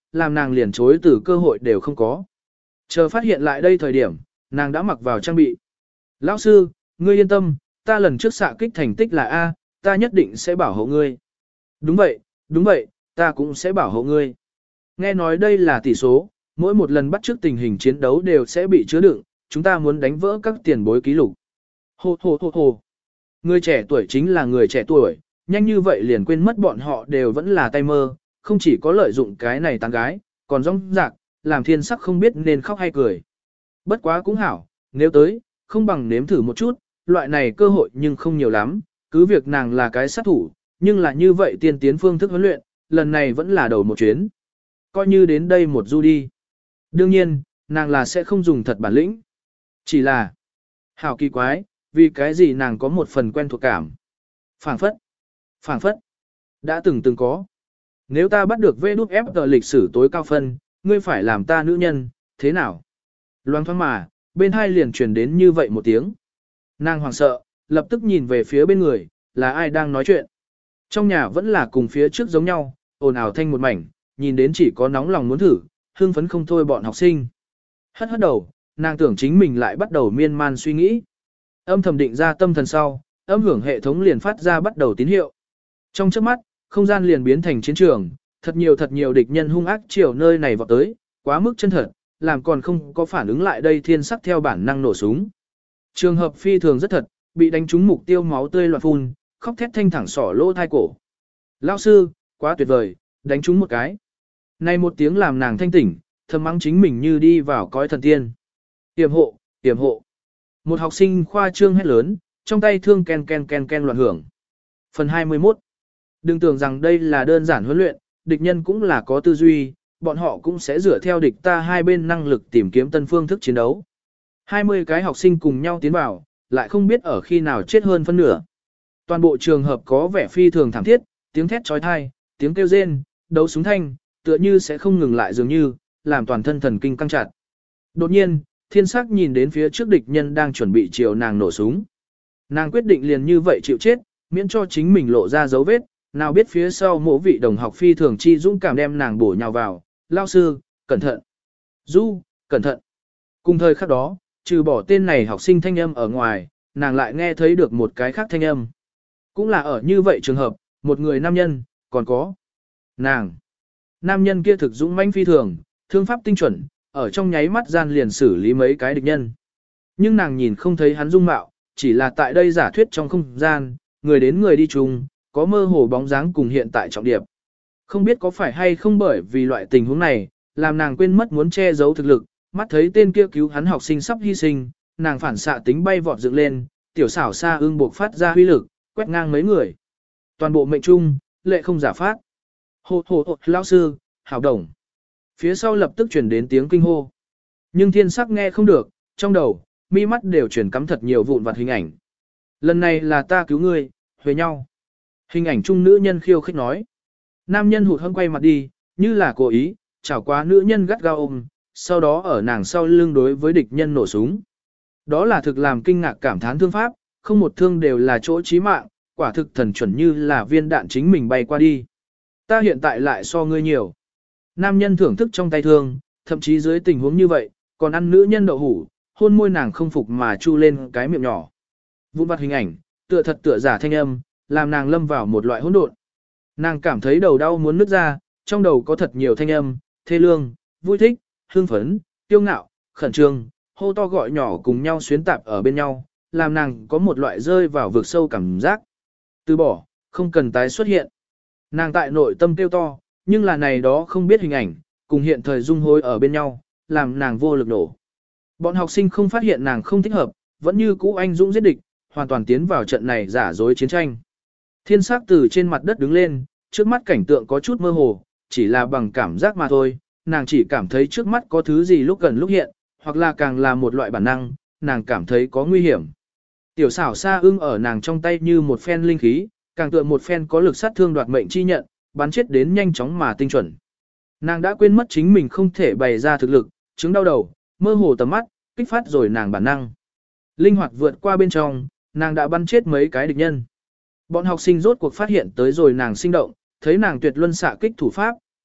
làm nàng liền chối từ cơ hội đều không có. Chờ phát hiện lại đây thời điểm, nàng đã mặc vào trang bị. Lão sư, ngươi yên tâm, ta lần trước xạ kích thành tích là A, ta nhất định sẽ bảo hộ ngươi. Đúng vậy, đúng vậy, ta cũng sẽ bảo hộ ngươi. Nghe nói đây là tỷ số, mỗi một lần bắt trước tình hình chiến đấu đều sẽ bị chứa đựng, chúng ta muốn đánh vỡ các tiền bối ký lục. Hồ hồ hồ hồ. Người trẻ tuổi chính là người trẻ tuổi, nhanh như vậy liền quên mất bọn họ đều vẫn là tay mơ, không chỉ có lợi dụng cái này tán gái, còn rong rạc, làm thiên sắc không biết nên khóc hay cười. Bất quá cũng hảo, nếu tới, không bằng nếm thử một chút, loại này cơ hội nhưng không nhiều lắm, cứ việc nàng là cái sát thủ, nhưng là như vậy tiên tiến phương thức huấn luyện, lần này vẫn là đầu một chuyến. Coi như đến đây một du đi. Đương nhiên, nàng là sẽ không dùng thật bản lĩnh. Chỉ là, hảo kỳ quái, vì cái gì nàng có một phần quen thuộc cảm. Phảng phất, phảng phất, đã từng từng có. Nếu ta bắt được vê đút ép tờ lịch sử tối cao phân, ngươi phải làm ta nữ nhân, thế nào? Loang thoáng mà, bên hai liền truyền đến như vậy một tiếng. Nàng hoảng sợ, lập tức nhìn về phía bên người, là ai đang nói chuyện. Trong nhà vẫn là cùng phía trước giống nhau, ồn ào thanh một mảnh, nhìn đến chỉ có nóng lòng muốn thử, hương phấn không thôi bọn học sinh. Hất hất đầu, nàng tưởng chính mình lại bắt đầu miên man suy nghĩ. Âm thầm định ra tâm thần sau, âm hưởng hệ thống liền phát ra bắt đầu tín hiệu. Trong chớp mắt, không gian liền biến thành chiến trường, thật nhiều thật nhiều địch nhân hung ác chiều nơi này vọt tới, quá mức chân thật, làm còn không có phản ứng lại đây thiên sắc theo bản năng nổ súng. Trường hợp phi thường rất thật, bị đánh trúng mục tiêu máu tươi loạn phun, khóc thét thanh thẳng sỏ lỗ thai cổ. Lão sư, quá tuyệt vời, đánh trúng một cái. Này một tiếng làm nàng thanh tỉnh, thầm mắng chính mình như đi vào cõi thần tiên. Tiềm hộ, tiềm hộ. Một học sinh khoa trương hét lớn, trong tay thương ken ken ken ken loạn hưởng. Phần hai mươi mốt. Đừng tưởng rằng đây là đơn giản huấn luyện, địch nhân cũng là có tư duy, bọn họ cũng sẽ dựa theo địch ta hai bên năng lực tìm kiếm tân phương thức chiến đấu. hai mươi cái học sinh cùng nhau tiến vào, lại không biết ở khi nào chết hơn phân nửa. Toàn bộ trường hợp có vẻ phi thường thảm thiết, tiếng thét trói thai, tiếng kêu rên, đấu súng thanh, tựa như sẽ không ngừng lại dường như, làm toàn thân thần kinh căng chặt. Đột nhiên, thiên sắc nhìn đến phía trước địch nhân đang chuẩn bị chiều nàng nổ súng. Nàng quyết định liền như vậy chịu chết, miễn cho chính mình lộ ra dấu vết, nào biết phía sau mỗi vị đồng học phi thường chi dũng cảm đem nàng bổ nhào vào. Lao sư, cẩn thận. Du, cẩn thận. Cùng thời khắc đó, trừ bỏ tên này học sinh thanh âm ở ngoài, nàng lại nghe thấy được một cái khác thanh âm. Cũng là ở như vậy trường hợp, một người nam nhân, còn có nàng. Nam nhân kia thực dũng mãnh phi thường, thương pháp tinh chuẩn, ở trong nháy mắt gian liền xử lý mấy cái địch nhân. Nhưng nàng nhìn không thấy hắn dung mạo, chỉ là tại đây giả thuyết trong không gian, người đến người đi chung, có mơ hồ bóng dáng cùng hiện tại trọng điệp. Không biết có phải hay không bởi vì loại tình huống này, làm nàng quên mất muốn che giấu thực lực, mắt thấy tên kia cứu hắn học sinh sắp hy sinh, nàng phản xạ tính bay vọt dựng lên, tiểu xảo xa ương buộc phát ra huy lực, quét ngang mấy người. Toàn bộ mệnh trung, lệ không giả phát. Hô hô hô, lão sư, hảo đồng. Phía sau lập tức chuyển đến tiếng kinh hô. Nhưng thiên sắc nghe không được, trong đầu, mi mắt đều chuyển cắm thật nhiều vụn vặt hình ảnh. Lần này là ta cứu ngươi, huề nhau. Hình ảnh trung nữ nhân khiêu khích nói. Nam nhân hụt hẫng quay mặt đi, như là cố ý, chảo quá nữ nhân gắt gao ôm, sau đó ở nàng sau lưng đối với địch nhân nổ súng. Đó là thực làm kinh ngạc cảm thán thương pháp, không một thương đều là chỗ chí mạng, quả thực thần chuẩn như là viên đạn chính mình bay qua đi. Ta hiện tại lại so ngươi nhiều. Nam nhân thưởng thức trong tay thương, thậm chí dưới tình huống như vậy, còn ăn nữ nhân đậu hủ, hôn môi nàng không phục mà chu lên cái miệng nhỏ. Vụn vặt hình ảnh, tựa thật tựa giả thanh âm, làm nàng lâm vào một loại hỗn độn. Nàng cảm thấy đầu đau muốn nứt ra, trong đầu có thật nhiều thanh âm, thê lương, vui thích, hưng phấn, tiêu ngạo, khẩn trương, hô to gọi nhỏ cùng nhau xuyến tạp ở bên nhau, làm nàng có một loại rơi vào vực sâu cảm giác. Từ bỏ, không cần tái xuất hiện. Nàng tại nội tâm tiêu to, nhưng là này đó không biết hình ảnh, cùng hiện thời dung hối ở bên nhau, làm nàng vô lực nổ. Bọn học sinh không phát hiện nàng không thích hợp, vẫn như cũ anh dũng giết địch, hoàn toàn tiến vào trận này giả dối chiến tranh. Thiên sắc từ trên mặt đất đứng lên, trước mắt cảnh tượng có chút mơ hồ, chỉ là bằng cảm giác mà thôi, nàng chỉ cảm thấy trước mắt có thứ gì lúc gần lúc hiện, hoặc là càng là một loại bản năng, nàng cảm thấy có nguy hiểm. Tiểu xảo xa ưng ở nàng trong tay như một phen linh khí, càng tựa một phen có lực sát thương đoạt mệnh chi nhận, bắn chết đến nhanh chóng mà tinh chuẩn. Nàng đã quên mất chính mình không thể bày ra thực lực, chứng đau đầu, mơ hồ tầm mắt, kích phát rồi nàng bản năng. Linh hoạt vượt qua bên trong, nàng đã bắn chết mấy cái địch nhân. Bọn học sinh rốt cuộc phát hiện tới rồi nàng sinh động, thấy nàng tuyệt luân xạ kích thủ pháp,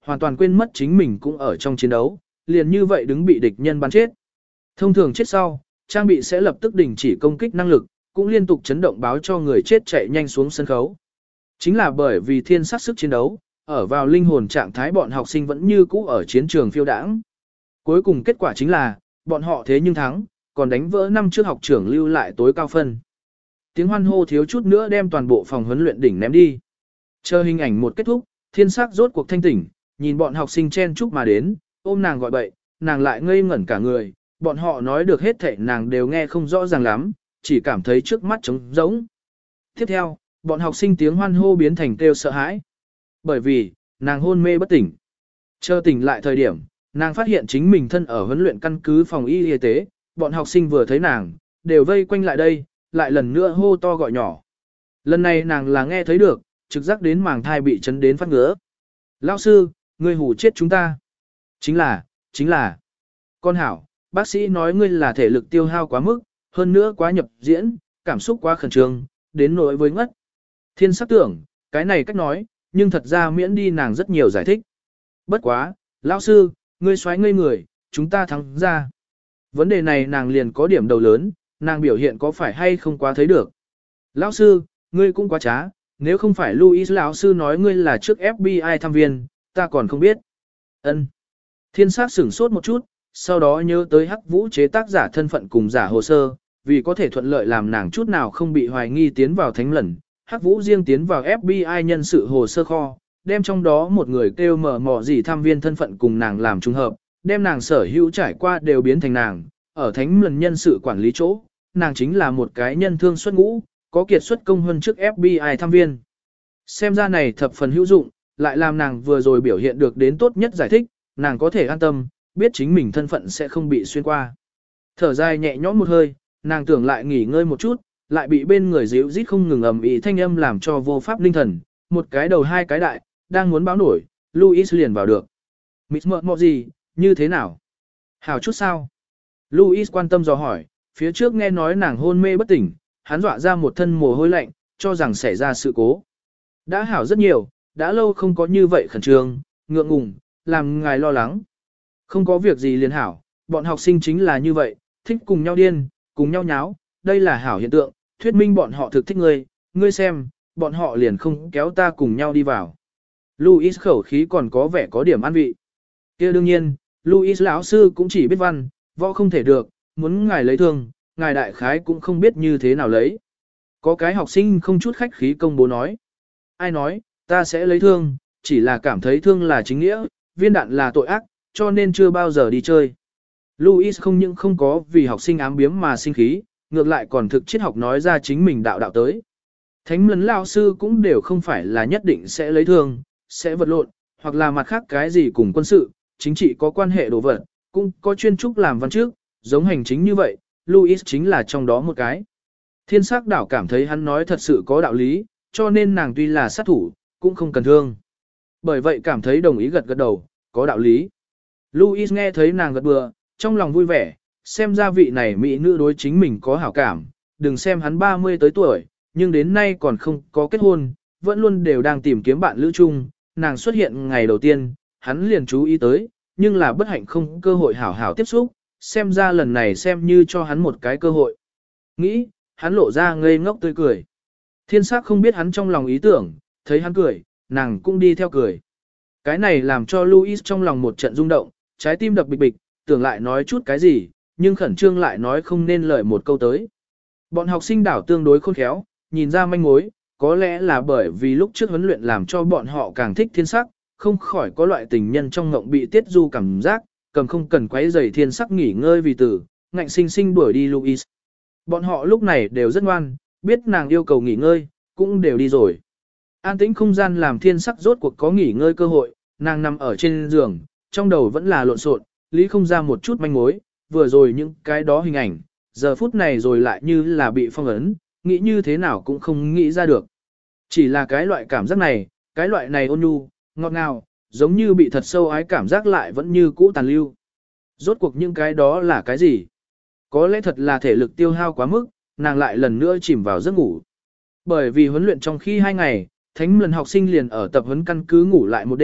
hoàn toàn quên mất chính mình cũng ở trong chiến đấu, liền như vậy đứng bị địch nhân bắn chết. Thông thường chết sau, trang bị sẽ lập tức đình chỉ công kích năng lực, cũng liên tục chấn động báo cho người chết chạy nhanh xuống sân khấu. Chính là bởi vì thiên sắc sức chiến đấu, ở vào linh hồn trạng thái bọn học sinh vẫn như cũ ở chiến trường phiêu đãng. Cuối cùng kết quả chính là, bọn họ thế nhưng thắng, còn đánh vỡ năm trước học trưởng lưu lại tối cao phân. Tiếng hoan hô thiếu chút nữa đem toàn bộ phòng huấn luyện đỉnh ném đi. Chờ hình ảnh một kết thúc, thiên sắc rốt cuộc thanh tỉnh, nhìn bọn học sinh chen chúc mà đến, ôm nàng gọi bậy, nàng lại ngây ngẩn cả người, bọn họ nói được hết thảy nàng đều nghe không rõ ràng lắm, chỉ cảm thấy trước mắt trống rỗng. Tiếp theo, bọn học sinh tiếng hoan hô biến thành kêu sợ hãi. Bởi vì, nàng hôn mê bất tỉnh. Chờ tỉnh lại thời điểm, nàng phát hiện chính mình thân ở huấn luyện căn cứ phòng y y tế, bọn học sinh vừa thấy nàng, đều vây quanh lại đây, lại lần nữa hô to gọi nhỏ. Lần này nàng là nghe thấy được, trực giác đến màng thai bị chấn đến phát ngứa. Lão sư, ngươi hù chết chúng ta. Chính là, chính là. Con hảo, bác sĩ nói ngươi là thể lực tiêu hao quá mức, hơn nữa quá nhập diễn, cảm xúc quá khẩn trương, đến nỗi với ngất. Thiên sắc tưởng, cái này cách nói, nhưng thật ra miễn đi nàng rất nhiều giải thích. Bất quá, lão sư, ngươi xoáy ngây người, chúng ta thắng ra. Vấn đề này nàng liền có điểm đầu lớn, nàng biểu hiện có phải hay không quá thấy được. Lão sư, ngươi cũng quá trá, nếu không phải Louis lão sư nói ngươi là trước ép bê i thăm viên, ta còn không biết. Ân. Thiên sắc sửng sốt một chút, sau đó nhớ tới Hắc Vũ chế tác giả thân phận cùng giả hồ sơ, vì có thể thuận lợi làm nàng chút nào không bị hoài nghi tiến vào thánh lần. Hắc Vũ riêng tiến vào ép bê i nhân sự hồ sơ kho, đem trong đó một người kêu mở mò gì tham viên thân phận cùng nàng làm trùng hợp, đem nàng sở hữu trải qua đều biến thành nàng, ở thánh lần nhân sự quản lý chỗ, nàng chính là một cái nhân thương xuất ngũ, có kiệt xuất công hơn trước ép bê i tham viên. Xem ra này thập phần hữu dụng, lại làm nàng vừa rồi biểu hiện được đến tốt nhất giải thích, nàng có thể an tâm, biết chính mình thân phận sẽ không bị xuyên qua. Thở dài nhẹ nhõm một hơi, nàng tưởng lại nghỉ ngơi một chút, lại bị bên người díu rít không ngừng ầm ĩ thanh âm làm cho vô pháp linh thần, một cái đầu hai cái đại, đang muốn báo nổi, Louis liền vào được. Mịt mợ mọ gì, như thế nào? Hảo chút sao? Louis quan tâm dò hỏi, phía trước nghe nói nàng hôn mê bất tỉnh, hắn dọa ra một thân mồ hôi lạnh, cho rằng xảy ra sự cố. Đã hảo rất nhiều, đã lâu không có như vậy khẩn trương, ngượng ngùng, làm ngài lo lắng. Không có việc gì liền hảo, bọn học sinh chính là như vậy, thích cùng nhau điên, cùng nhau nháo, đây là hảo hiện tượng, thuyết minh bọn họ thực thích ngươi, ngươi xem, bọn họ liền không kéo ta cùng nhau đi vào. Louis khẩu khí còn có vẻ có điểm an vị. Kia đương nhiên, Louis lão sư cũng chỉ biết văn, võ không thể được, muốn ngài lấy thương, ngài đại khái cũng không biết như thế nào lấy. Có cái học sinh không chút khách khí công bố nói. Ai nói, ta sẽ lấy thương, chỉ là cảm thấy thương là chính nghĩa, viên đạn là tội ác, cho nên chưa bao giờ đi chơi. Louis không những không có vì học sinh ám biếm mà sinh khí, ngược lại còn thực triết học nói ra chính mình đạo đạo tới. Thánh lấn lao sư cũng đều không phải là nhất định sẽ lấy thương, sẽ vật lộn, hoặc là mặt khác cái gì cùng quân sự, chính trị có quan hệ đồ vật, cũng có chuyên trúc làm văn trước, giống hành chính như vậy, Louis chính là trong đó một cái. Thiên sắc đảo cảm thấy hắn nói thật sự có đạo lý, cho nên nàng tuy là sát thủ, cũng không cần thương. Bởi vậy cảm thấy đồng ý gật gật đầu, có đạo lý. Louis nghe thấy nàng gật bừa, trong lòng vui vẻ, xem ra vị này mỹ nữ đối chính mình có hảo cảm, đừng xem hắn ba mươi tới tuổi, nhưng đến nay còn không có kết hôn, vẫn luôn đều đang tìm kiếm bạn lữ chung, nàng xuất hiện ngày đầu tiên, hắn liền chú ý tới, nhưng là bất hạnh không cơ hội hảo hảo tiếp xúc, xem ra lần này xem như cho hắn một cái cơ hội. Nghĩ, hắn lộ ra ngây ngốc tươi cười. Thiên sắc không biết hắn trong lòng ý tưởng, thấy hắn cười, nàng cũng đi theo cười. Cái này làm cho Louis trong lòng một trận rung động, trái tim đập bịch bịch, tưởng lại nói chút cái gì, nhưng khẩn trương lại nói không nên lời một câu tới. Bọn học sinh đảo tương đối khôn khéo, nhìn ra manh mối, có lẽ là bởi vì lúc trước huấn luyện làm cho bọn họ càng thích thiên sắc, không khỏi có loại tình nhân trong ngộng bị tiết du cảm giác, cầm không cần quấy rầy thiên sắc nghỉ ngơi vì tử, ngạnh sinh sinh đuổi đi Louis. Bọn họ lúc này đều rất ngoan, biết nàng yêu cầu nghỉ ngơi, cũng đều đi rồi. An tĩnh không gian làm thiên sắc rốt cuộc có nghỉ ngơi cơ hội, nàng nằm ở trên giường, trong đầu vẫn là lộn xộn, lý không ra một chút manh mối, vừa rồi những cái đó hình ảnh, giờ phút này rồi lại như là bị phong ấn, nghĩ như thế nào cũng không nghĩ ra được. Chỉ là cái loại cảm giác này, cái loại này ôn nhu, ngọt ngào, giống như bị thật sâu ái cảm giác lại vẫn như cũ tàn lưu. Rốt cuộc những cái đó là cái gì? Có lẽ thật là thể lực tiêu hao quá mức, nàng lại lần nữa chìm vào giấc ngủ. Bởi vì huấn luyện trong khi hai ngày, thánh lần học sinh liền ở tập huấn căn cứ ngủ lại một đêm,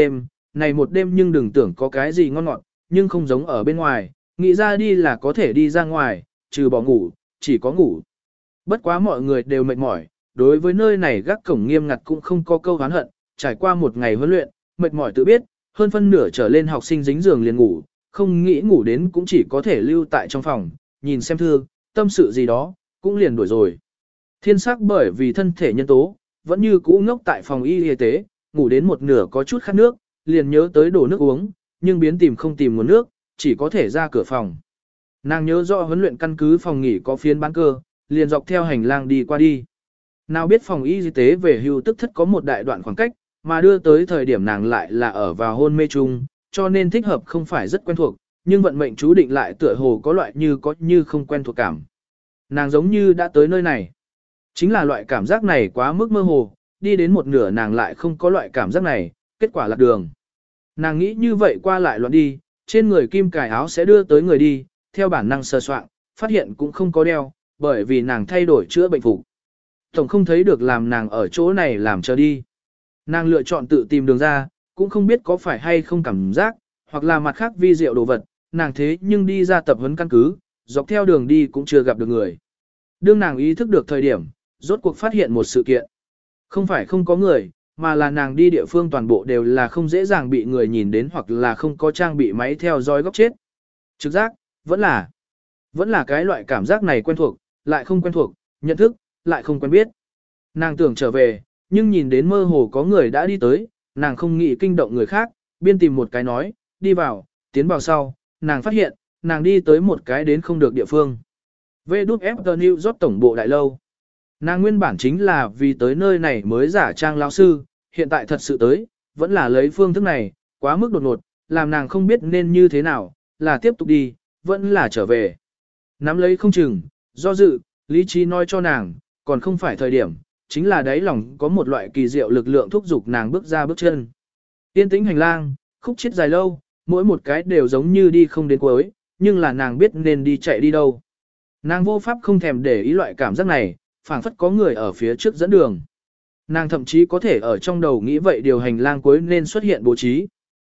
này một đêm nhưng đừng tưởng có cái gì ngon ngọt, nhưng không giống ở bên ngoài, nghĩ ra đi là có thể đi ra ngoài, trừ bỏ ngủ, chỉ có ngủ. Bất quá mọi người đều mệt mỏi, đối với nơi này gác cổng nghiêm ngặt cũng không có câu oán hận, trải qua một ngày huấn luyện, mệt mỏi tự biết, hơn phân nửa trở lên học sinh dính giường liền ngủ, không nghĩ ngủ đến cũng chỉ có thể lưu tại trong phòng, nhìn xem thư, tâm sự gì đó, cũng liền đuổi rồi. Thiên sắc bởi vì thân thể nhân tố, vẫn như cũ ngốc tại phòng y y tế, ngủ đến một nửa có chút khát nước, liền nhớ tới đổ nước uống, nhưng biến tìm không tìm nguồn nước, chỉ có thể ra cửa phòng. Nàng nhớ rõ huấn luyện căn cứ phòng nghỉ có phiến bán cơ, liền dọc theo hành lang đi qua đi. Nào biết phòng y tế về hưu tức thất có một đại đoạn khoảng cách, mà đưa tới thời điểm nàng lại là ở vào hôn mê chung, cho nên thích hợp không phải rất quen thuộc, nhưng vận mệnh chú định lại tựa hồ có loại như có như không quen thuộc cảm. Nàng giống như đã tới nơi này. Chính là loại cảm giác này quá mức mơ hồ, đi đến một nửa nàng lại không có loại cảm giác này, kết quả lạc đường. Nàng nghĩ như vậy qua lại loạn đi, trên người kim cài áo sẽ đưa tới người đi, theo bản năng sờ soạn, phát hiện cũng không có đeo, bởi vì nàng thay đổi chữa bệnh phục. Tổng không thấy được làm nàng ở chỗ này làm chờ đi. Nàng lựa chọn tự tìm đường ra, cũng không biết có phải hay không cảm giác, hoặc là mặt khác vi diệu đồ vật, nàng thế nhưng đi ra tập huấn căn cứ, dọc theo đường đi cũng chưa gặp được người. Đương nàng ý thức được thời điểm, rốt cuộc phát hiện một sự kiện. Không phải không có người, mà là nàng đi địa phương toàn bộ đều là không dễ dàng bị người nhìn đến hoặc là không có trang bị máy theo dõi góc chết. Trực giác, vẫn là, vẫn là cái loại cảm giác này quen thuộc, lại không quen thuộc, nhận thức, lại không quen biết. Nàng tưởng trở về, nhưng nhìn đến mơ hồ có người đã đi tới, nàng không nghĩ kinh động người khác, biên tìm một cái nói, đi vào, tiến vào sau, nàng phát hiện, nàng đi tới một cái đến không được địa phương. vê đút ép tê New York tổng bộ đại lâu. Nàng nguyên bản chính là vì tới nơi này mới giả trang lão sư, hiện tại thật sự tới, vẫn là lấy phương thức này, quá mức đột ngột, làm nàng không biết nên như thế nào, là tiếp tục đi, vẫn là trở về. Nắm lấy không chừng, do dự, lý trí nói cho nàng, còn không phải thời điểm, chính là đáy lòng có một loại kỳ diệu lực lượng thúc giục nàng bước ra bước chân. Tiên tĩnh hành lang, khúc chiết dài lâu, mỗi một cái đều giống như đi không đến cuối, nhưng là nàng biết nên đi chạy đi đâu. Nàng vô pháp không thèm để ý loại cảm giác này, phảng phất có người ở phía trước dẫn đường. Nàng thậm chí có thể ở trong đầu nghĩ vậy điều hành lang cuối nên xuất hiện bố trí.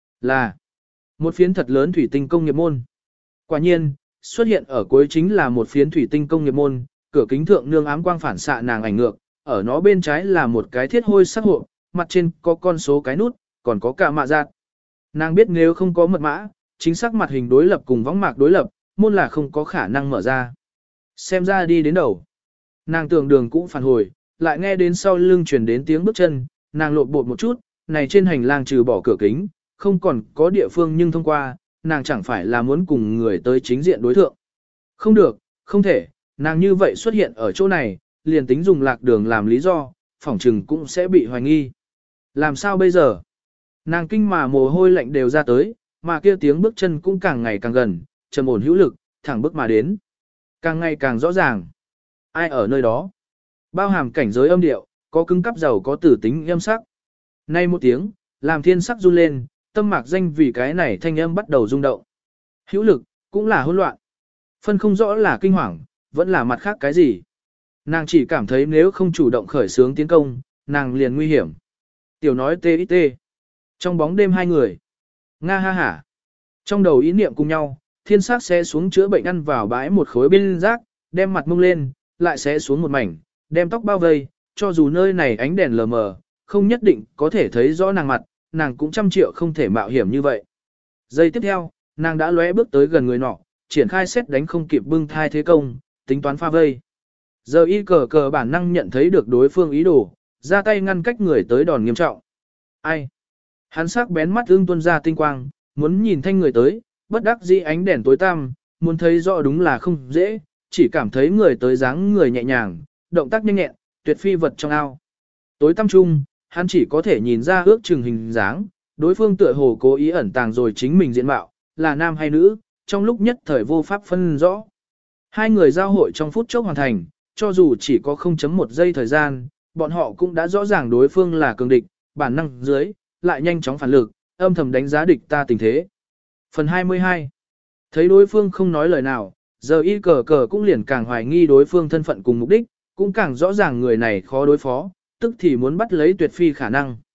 Là một phiến thật lớn thủy tinh công nghiệp môn. Quả nhiên, xuất hiện ở cuối chính là một phiến thủy tinh công nghiệp môn, cửa kính thượng nương ám quang phản xạ nàng ảnh ngược, ở nó bên trái là một cái thiết hôi sắc hộ, mặt trên có con số cái nút, còn có cả mạ giác. Nàng biết nếu không có mật mã, chính xác mặt hình đối lập cùng võng mạc đối lập, môn là không có khả năng mở ra. Xem ra đi đến đầu. Nàng tưởng đường cũng phản hồi, lại nghe đến sau lưng truyền đến tiếng bước chân, nàng lộn bột một chút, này trên hành lang trừ bỏ cửa kính, không còn có địa phương nhưng thông qua, nàng chẳng phải là muốn cùng người tới chính diện đối thượng. Không được, không thể, nàng như vậy xuất hiện ở chỗ này, liền tính dùng lạc đường làm lý do, phỏng trừng cũng sẽ bị hoài nghi. Làm sao bây giờ? Nàng kinh mà mồ hôi lạnh đều ra tới, mà kia tiếng bước chân cũng càng ngày càng gần, trầm ổn hữu lực, thẳng bước mà đến. Càng ngày càng rõ ràng. Ai ở nơi đó? Bao hàm cảnh giới âm điệu, có cứng cắp giàu có tử tính âm sắc. Nay một tiếng, làm thiên sắc run lên, tâm mạc danh vì cái này thanh âm bắt đầu rung động. Hữu lực, cũng là hỗn loạn. Phân không rõ là kinh hoàng, vẫn là mặt khác cái gì. Nàng chỉ cảm thấy nếu không chủ động khởi xướng tiến công, nàng liền nguy hiểm. Tiểu nói tê ít tê. Trong bóng đêm hai người. Nga ha hả. Trong đầu ý niệm cùng nhau, thiên sắc sẽ xuống chữa bệnh ăn vào bãi một khối bên rác, đem mặt mông lên, lại sẽ xuống một mảnh, đem tóc bao vây, cho dù nơi này ánh đèn lờ mờ, không nhất định có thể thấy rõ nàng mặt, nàng cũng trăm triệu không thể mạo hiểm như vậy. Giây tiếp theo, nàng đã lóe bước tới gần người nọ, triển khai xét đánh không kịp bưng thai thế công, tính toán pha vây. Giờ y cờ cờ bản năng nhận thấy được đối phương ý đồ, ra tay ngăn cách người tới đòn nghiêm trọng. Ai? Hắn sắc bén mắt ương tuôn ra tinh quang, muốn nhìn thanh người tới, bất đắc dĩ ánh đèn tối tăm, muốn thấy rõ đúng là không dễ, chỉ cảm thấy người tới dáng người nhẹ nhàng, động tác nhanh nhẹn, tuyệt phi vật trong ao. Tối tăm chung, hắn chỉ có thể nhìn ra ước chừng hình dáng, đối phương tựa hồ cố ý ẩn tàng rồi chính mình diện mạo, là nam hay nữ, trong lúc nhất thời vô pháp phân rõ. Hai người giao hội trong phút chốc hoàn thành, cho dù chỉ có không chấm một giây thời gian, bọn họ cũng đã rõ ràng đối phương là cường địch, bản năng dưới, lại nhanh chóng phản lực, âm thầm đánh giá địch ta tình thế. Phần hai mươi hai. Thấy đối phương không nói lời nào, giờ y cờ cờ cũng liền càng hoài nghi đối phương thân phận cùng mục đích, cũng càng rõ ràng người này khó đối phó, tức thì muốn bắt lấy tuyệt phi khả năng.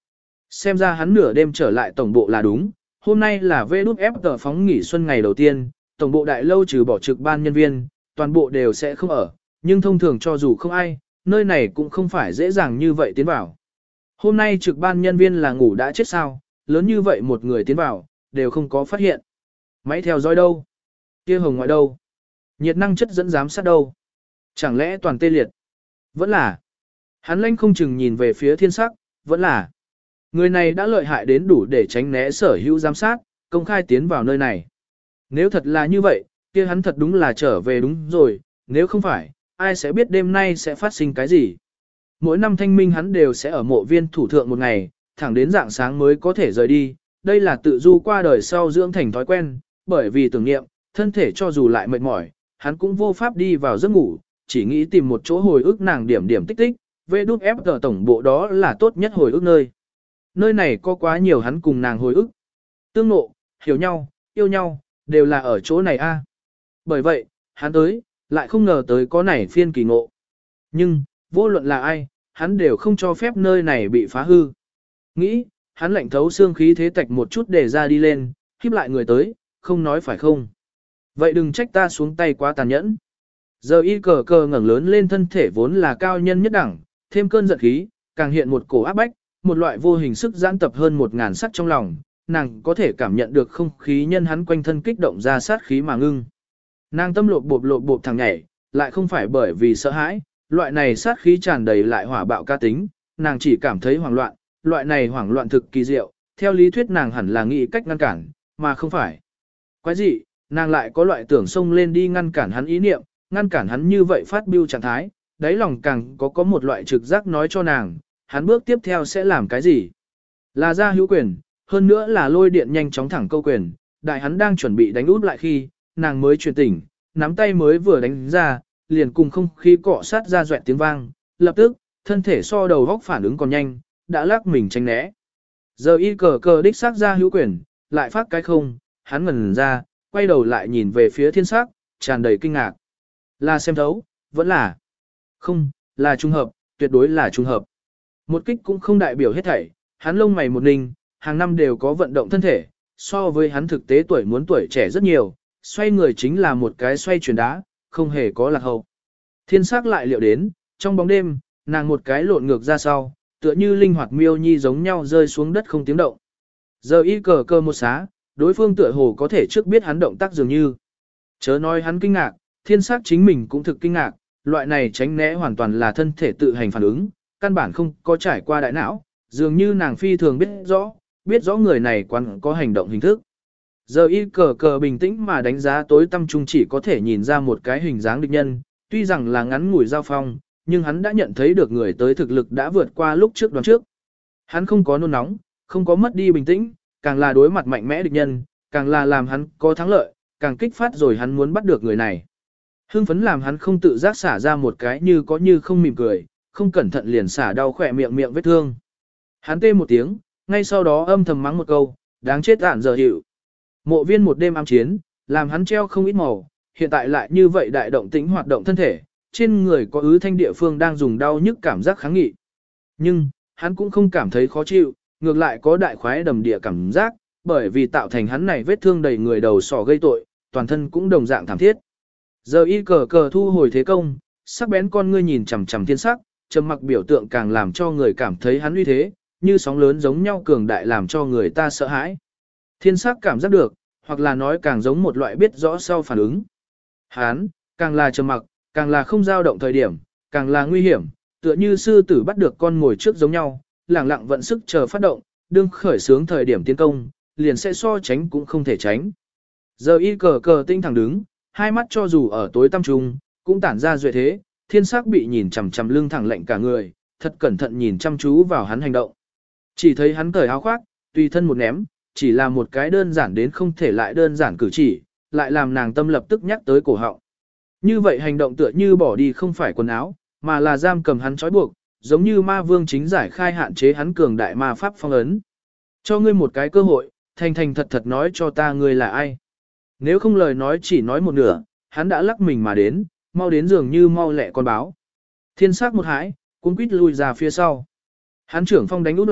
Xem ra hắn nửa đêm trở lại tổng bộ là đúng, hôm nay là vê đút ép tờ phóng nghỉ xuân ngày đầu tiên, tổng bộ đại lâu trừ bỏ trực ban nhân viên, toàn bộ đều sẽ không ở, nhưng thông thường cho dù không ai, nơi này cũng không phải dễ dàng như vậy tiến vào. Hôm nay trực ban nhân viên là ngủ đã chết sao, lớn như vậy một người tiến vào, đều không có phát hiện. Máy theo dõi đâu? Kia hồng ngoại đâu? Nhiệt năng chất dẫn giám sát đâu? Chẳng lẽ toàn tê liệt? Vẫn là. Hắn lãnh không chừng nhìn về phía thiên sắc, vẫn là. Người này đã lợi hại đến đủ để tránh né sở hữu giám sát, công khai tiến vào nơi này. Nếu thật là như vậy, kia hắn thật đúng là trở về đúng rồi, nếu không phải, ai sẽ biết đêm nay sẽ phát sinh cái gì. Mỗi năm thanh minh hắn đều sẽ ở mộ viên thủ thượng một ngày, thẳng đến dạng sáng mới có thể rời đi, đây là tự du qua đời sau dưỡng thành thói quen, bởi vì tưởng niệm, thân thể cho dù lại mệt mỏi, hắn cũng vô pháp đi vào giấc ngủ, chỉ nghĩ tìm một chỗ hồi ức nàng điểm điểm tích tích, vê đút ép tờ tổng bộ đó là tốt nhất hồi ức nơi. Nơi này có quá nhiều hắn cùng nàng hồi ức. Tương nộ, hiểu nhau, yêu nhau, đều là ở chỗ này a. Bởi vậy, hắn tới, lại không ngờ tới có này phiên kỳ ngộ. Nhưng, vô luận là ai, hắn đều không cho phép nơi này bị phá hư. Nghĩ, hắn lạnh thấu xương khí thế tạch một chút để ra đi lên, khiếp lại người tới, không nói phải không. Vậy đừng trách ta xuống tay quá tàn nhẫn. Giờ y cờ cờ ngẩng lớn lên thân thể vốn là cao nhân nhất đẳng, thêm cơn giận khí, càng hiện một cổ áp bách, một loại vô hình sức giãn tập hơn một ngàn sắt trong lòng, nàng có thể cảm nhận được không khí nhân hắn quanh thân kích động ra sát khí mà ngưng. Nàng tâm lột bộp lột bộp thằng nhảy, lại không phải bởi vì sợ hãi, loại này sát khí tràn đầy lại hỏa bạo ca tính, nàng chỉ cảm thấy hoảng loạn, loại này hoảng loạn thực kỳ diệu, theo lý thuyết nàng hẳn là nghĩ cách ngăn cản, mà không phải. Quái gì, nàng lại có loại tưởng xông lên đi ngăn cản hắn ý niệm, ngăn cản hắn như vậy phát biêu trạng thái, đáy lòng càng có có một loại trực giác nói cho nàng, hắn bước tiếp theo sẽ làm cái gì. Là ra hữu quyền, hơn nữa là lôi điện nhanh chóng thẳng câu quyền, đại hắn đang chuẩn bị đánh út lại khi, nàng mới truyền tỉnh, nắm tay mới vừa đánh ra, liền cùng không khí cọ sát ra doẹt tiếng vang, lập tức, thân thể so đầu góc phản ứng còn nhanh, đã lắc mình tránh né. Giờ y cờ cờ đích xác ra hữu quyền, lại phát cái không, hắn ngần ra, quay đầu lại nhìn về phía thiên sắc, tràn đầy kinh ngạc. Là xem thấu, vẫn là. Không, là trùng hợp, tuyệt đối là trùng hợp. Một kích cũng không đại biểu hết thảy, hắn lông mày một ninh, hàng năm đều có vận động thân thể, so với hắn thực tế tuổi muốn tuổi trẻ rất nhiều, xoay người chính là một cái xoay chuyển đá, không hề có lạc hậu. Thiên sắc lại liệu đến, trong bóng đêm, nàng một cái lộn ngược ra sau, tựa như linh hoạt miêu nhi giống nhau rơi xuống đất không tiếng động. Giờ y cờ cơ một xá, đối phương tựa hồ có thể trước biết hắn động tác dường như. Chớ nói hắn kinh ngạc, thiên sắc chính mình cũng thực kinh ngạc, loại này tránh né hoàn toàn là thân thể tự hành phản ứng, căn bản không có trải qua đại não, dường như nàng phi thường biết rõ, biết rõ người này quán có hành động hình thức. Giờ y cờ cờ bình tĩnh mà đánh giá tối tâm trung chỉ có thể nhìn ra một cái hình dáng địch nhân, tuy rằng là ngắn ngủi giao phong, nhưng hắn đã nhận thấy được người tới thực lực đã vượt qua lúc trước đoán trước. Hắn không có nôn nóng, không có mất đi bình tĩnh, càng là đối mặt mạnh mẽ địch nhân, càng là làm hắn có thắng lợi, càng kích phát rồi hắn muốn bắt được người này. Hưng phấn làm hắn không tự giác xả ra một cái như có như không mỉm cười, không cẩn thận liền xả đau khỏe miệng miệng vết thương. Hắn tê một tiếng, ngay sau đó âm thầm mắng một câu, đáng chết ản giờ hiệu. Mộ viên một đêm ám chiến, làm hắn treo không ít màu, hiện tại lại như vậy đại động tĩnh hoạt động thân thể, trên người có ứ thanh địa phương đang dùng đau nhức cảm giác kháng nghị. Nhưng, hắn cũng không cảm thấy khó chịu, ngược lại có đại khoái đầm địa cảm giác, bởi vì tạo thành hắn này vết thương đầy người đầu sỏ gây tội, toàn thân cũng đồng dạng thảm thiết. Giờ y cờ cờ thu hồi thế công, sắc bén con ngươi nhìn chằm chằm thiên sắc, trầm mặc biểu tượng càng làm cho người cảm thấy hắn uy thế, như sóng lớn giống nhau cường đại làm cho người ta sợ hãi. Thiên sắc cảm giác được, hoặc là nói càng giống một loại biết rõ sau phản ứng. Hắn, càng là trầm mặc, càng là không dao động thời điểm, càng là nguy hiểm, tựa như sư tử bắt được con ngồi trước giống nhau, lẳng lặng vận sức chờ phát động, đương khởi sướng thời điểm tiến công, liền sẽ so tránh cũng không thể tránh. Giờ y cờ cờ tinh thẳng đứng, hai mắt cho dù ở tối tăm trung, cũng tản ra duệ thế, thiên sắc bị nhìn chằm chằm lưng thẳng lạnh cả người, thật cẩn thận nhìn chăm chú vào hắn hành động. Chỉ thấy hắn cởi áo khoác, tùy thân một ném, chỉ là một cái đơn giản đến không thể lại đơn giản cử chỉ, lại làm nàng tâm lập tức nhắc tới cổ họng. Như vậy hành động tựa như bỏ đi không phải quần áo, mà là giam cầm hắn trói buộc, giống như ma vương chính giải khai hạn chế hắn cường đại ma pháp phong ấn. Cho ngươi một cái cơ hội, thành thành thật thật nói cho ta ngươi là ai. Nếu không lời nói chỉ nói một nửa, hắn đã lắc mình mà đến, mau đến dường như mau lẹ con báo. Thiên sắc một hãi, cuốn quýt lui ra phía sau. Hắn trưởng phong đánh út lại,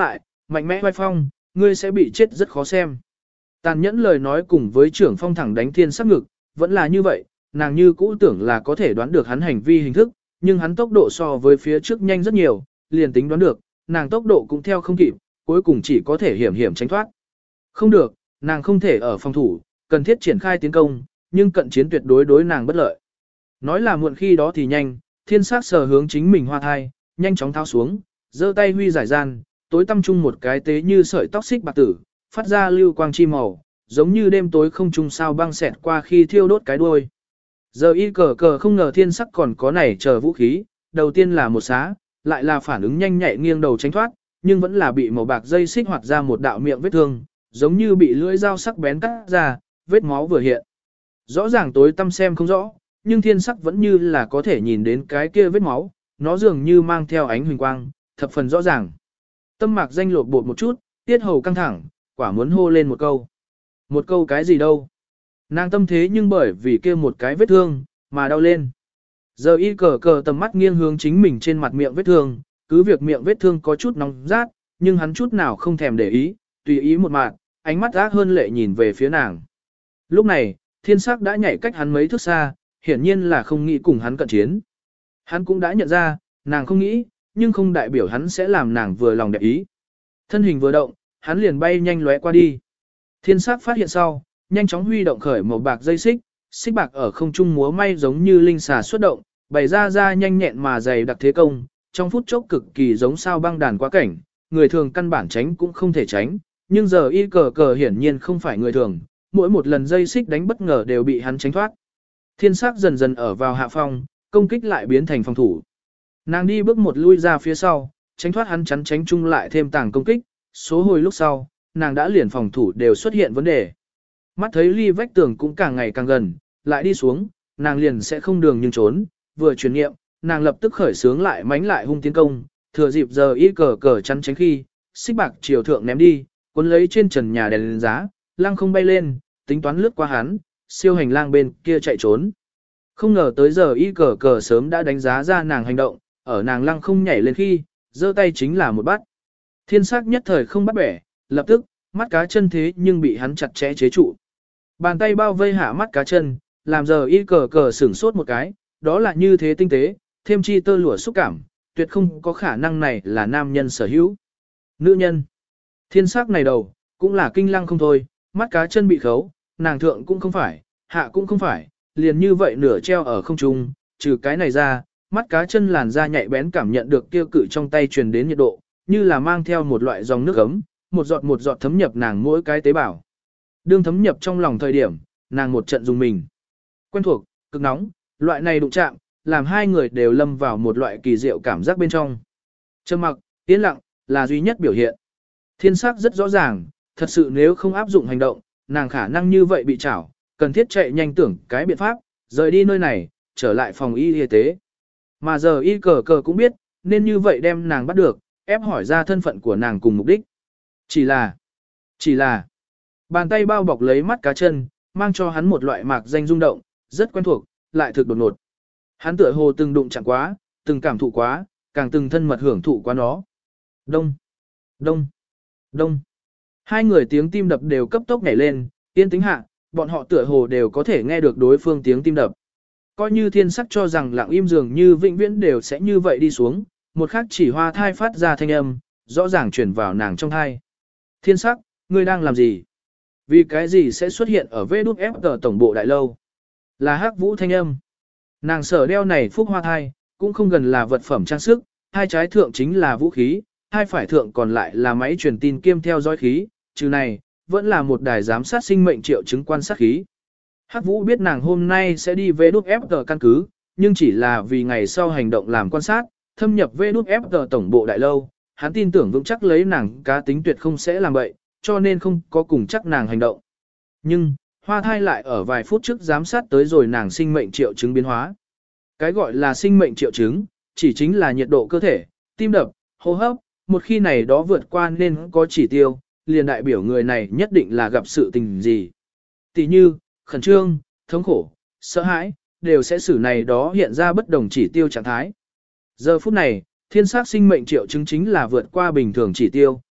mạnh mẽ vai phong, ngươi sẽ bị chết rất khó xem. Tàn nhẫn lời nói cùng với trưởng phong thẳng đánh thiên sắc ngực, vẫn là như vậy, nàng như cũ tưởng là có thể đoán được hắn hành vi hình thức, nhưng hắn tốc độ so với phía trước nhanh rất nhiều, liền tính đoán được, nàng tốc độ cũng theo không kịp, cuối cùng chỉ có thể hiểm hiểm tránh thoát. Không được, nàng không thể ở phòng thủ, cần thiết triển khai tiến công, nhưng cận chiến tuyệt đối đối nàng bất lợi. Nói là muộn khi đó thì nhanh, thiên sát sờ hướng chính mình hoa thai, nhanh chóng tháo xuống, giơ tay huy giải gian, tối tăm chung một cái tế như sợi tóc xích bạc tử, phát ra lưu quang chi màu, giống như đêm tối không trung sao băng xẹt qua khi thiêu đốt cái đuôi. Giờ y cờ cờ không ngờ thiên sắc còn có này chờ vũ khí, đầu tiên là một xá, lại là phản ứng nhanh nhạy nghiêng đầu tránh thoát, nhưng vẫn là bị màu bạc dây xích hoạt ra một đạo miệng vết thương, giống như bị lưỡi dao sắc bén cắt ra, vết máu vừa hiện. Rõ ràng tối tăm xem không rõ, nhưng thiên sắc vẫn như là có thể nhìn đến cái kia vết máu, nó dường như mang theo ánh huỳnh quang, thập phần rõ ràng. Tâm mạc danh lột bột một chút, tiết hầu căng thẳng, quả muốn hô lên một câu. Một câu cái gì đâu. Nàng tâm thế nhưng bởi vì kia một cái vết thương, mà đau lên. Giờ y cờ cờ tầm mắt nghiêng hướng chính mình trên mặt miệng vết thương, cứ việc miệng vết thương có chút nóng rát, nhưng hắn chút nào không thèm để ý, tùy ý một mạt, ánh mắt ác hơn lệ nhìn về phía nàng. Lúc này, thiên sắc đã nhảy cách hắn mấy thước xa, hiển nhiên là không nghĩ cùng hắn cận chiến. Hắn cũng đã nhận ra, nàng không nghĩ, nhưng không đại biểu hắn sẽ làm nàng vừa lòng đẹp ý. Thân hình vừa động, hắn liền bay nhanh lóe qua đi. Thiên sắc phát hiện sau, nhanh chóng huy động khởi màu bạc dây xích, xích bạc ở không trung múa may giống như linh xà xuất động, bày ra ra nhanh nhẹn mà dày đặc thế công, trong phút chốc cực kỳ giống sao băng đàn quá cảnh, người thường căn bản tránh cũng không thể tránh, nhưng giờ y cờ cờ hiển nhiên không phải người thường, mỗi một lần dây xích đánh bất ngờ đều bị hắn tránh thoát. Thiên sắc dần dần ở vào hạ phong, công kích lại biến thành phòng thủ. Nàng đi bước một lui ra phía sau, tránh thoát hắn chắn tránh chung lại thêm tàng công kích, số hồi lúc sau, nàng đã liền phòng thủ đều xuất hiện vấn đề. Mắt thấy ly vách tường cũng càng ngày càng gần, lại đi xuống, nàng liền sẽ không đường nhưng trốn, vừa chuyển nghiệm, nàng lập tức khởi sướng lại mánh lại hung tiến công, thừa dịp giờ y cờ cờ chắn tránh khi, xích bạc chiều thượng ném đi, cuốn lấy trên trần nhà đèn lên giá, lăng không bay lên, tính toán lướt qua hắn, siêu hành lang bên kia chạy trốn. Không ngờ tới giờ y cờ cờ sớm đã đánh giá ra nàng hành động, ở nàng lăng không nhảy lên khi, giơ tay chính là một bắt. Thiên sắc nhất thời không bắt bẻ, lập tức, mắt cá chân thế nhưng bị hắn chặt chẽ chế trụ. Bàn tay bao vây hạ mắt cá chân, làm giờ y cờ cờ sửng sốt một cái, đó là như thế tinh tế, thêm chi tơ lụa xúc cảm, tuyệt không có khả năng này là nam nhân sở hữu. Nữ nhân. Thiên sắc này đầu, cũng là kinh lăng không thôi, mắt cá chân bị khấu, nàng thượng cũng không phải, hạ cũng không phải, liền như vậy nửa treo ở không trung, trừ cái này ra, mắt cá chân làn da nhạy bén cảm nhận được tiêu cự trong tay truyền đến nhiệt độ, như là mang theo một loại dòng nước ấm, một giọt một giọt thấm nhập nàng mỗi cái tế bào. Đương thấm nhập trong lòng thời điểm, nàng một trận dùng mình. Quen thuộc, cực nóng, loại này đụng chạm, làm hai người đều lâm vào một loại kỳ diệu cảm giác bên trong. Trầm mặc, yên lặng, là duy nhất biểu hiện. Thiên sắc rất rõ ràng, thật sự nếu không áp dụng hành động, nàng khả năng như vậy bị chảo, cần thiết chạy nhanh tưởng cái biện pháp, rời đi nơi này, trở lại phòng y y tế. Mà giờ y cờ cờ cũng biết, nên như vậy đem nàng bắt được, ép hỏi ra thân phận của nàng cùng mục đích. Chỉ là, chỉ là, bàn tay bao bọc lấy mắt cá chân, mang cho hắn một loại mạc danh rung động, rất quen thuộc, lại thực đột ngột. Hắn tựa hồ từng đụng chạm quá, từng cảm thụ quá, càng từng thân mật hưởng thụ quá nó. Đông, đông, đông. Hai người tiếng tim đập đều cấp tốc nhảy lên, yên tĩnh hạ, bọn họ tựa hồ đều có thể nghe được đối phương tiếng tim đập. Coi như thiên sắc cho rằng lặng im dường như vĩnh viễn đều sẽ như vậy đi xuống, một khắc chỉ hoa thai phát ra thanh âm, rõ ràng chuyển vào nàng trong thai. Thiên sắc, ngươi đang làm gì? Vì cái gì sẽ xuất hiện ở vê đút ép tờ tổng bộ đại lâu? Là hắc vũ thanh âm. Nàng sở đeo này phúc hoa thai, cũng không gần là vật phẩm trang sức, hai trái thượng chính là vũ khí, hai phải thượng còn lại là máy truyền tin kiêm theo dõi khí, trừ này, vẫn là một đài giám sát sinh mệnh triệu chứng quan sát khí. Hắc Vũ biết nàng hôm nay sẽ đi vê đút ép tờ căn cứ, nhưng chỉ là vì ngày sau hành động làm quan sát, thâm nhập vê đút ép tờ tổng bộ đại lâu, hắn tin tưởng vững chắc lấy nàng cá tính tuyệt không sẽ làm bậy, cho nên không có cùng chắc nàng hành động. Nhưng, hoa thai lại ở vài phút trước giám sát tới rồi nàng sinh mệnh triệu chứng biến hóa. Cái gọi là sinh mệnh triệu chứng, chỉ chính là nhiệt độ cơ thể, tim đập, hô hấp, một khi này đó vượt qua nên có chỉ tiêu, liền đại biểu người này nhất định là gặp sự tình gì. Tỷ như, khẩn trương, thống khổ, sợ hãi, đều sẽ xử này đó hiện ra bất đồng chỉ tiêu trạng thái. Giờ phút này, thiên sát sinh mệnh triệu chứng chính là vượt qua bình thường chỉ tiêu,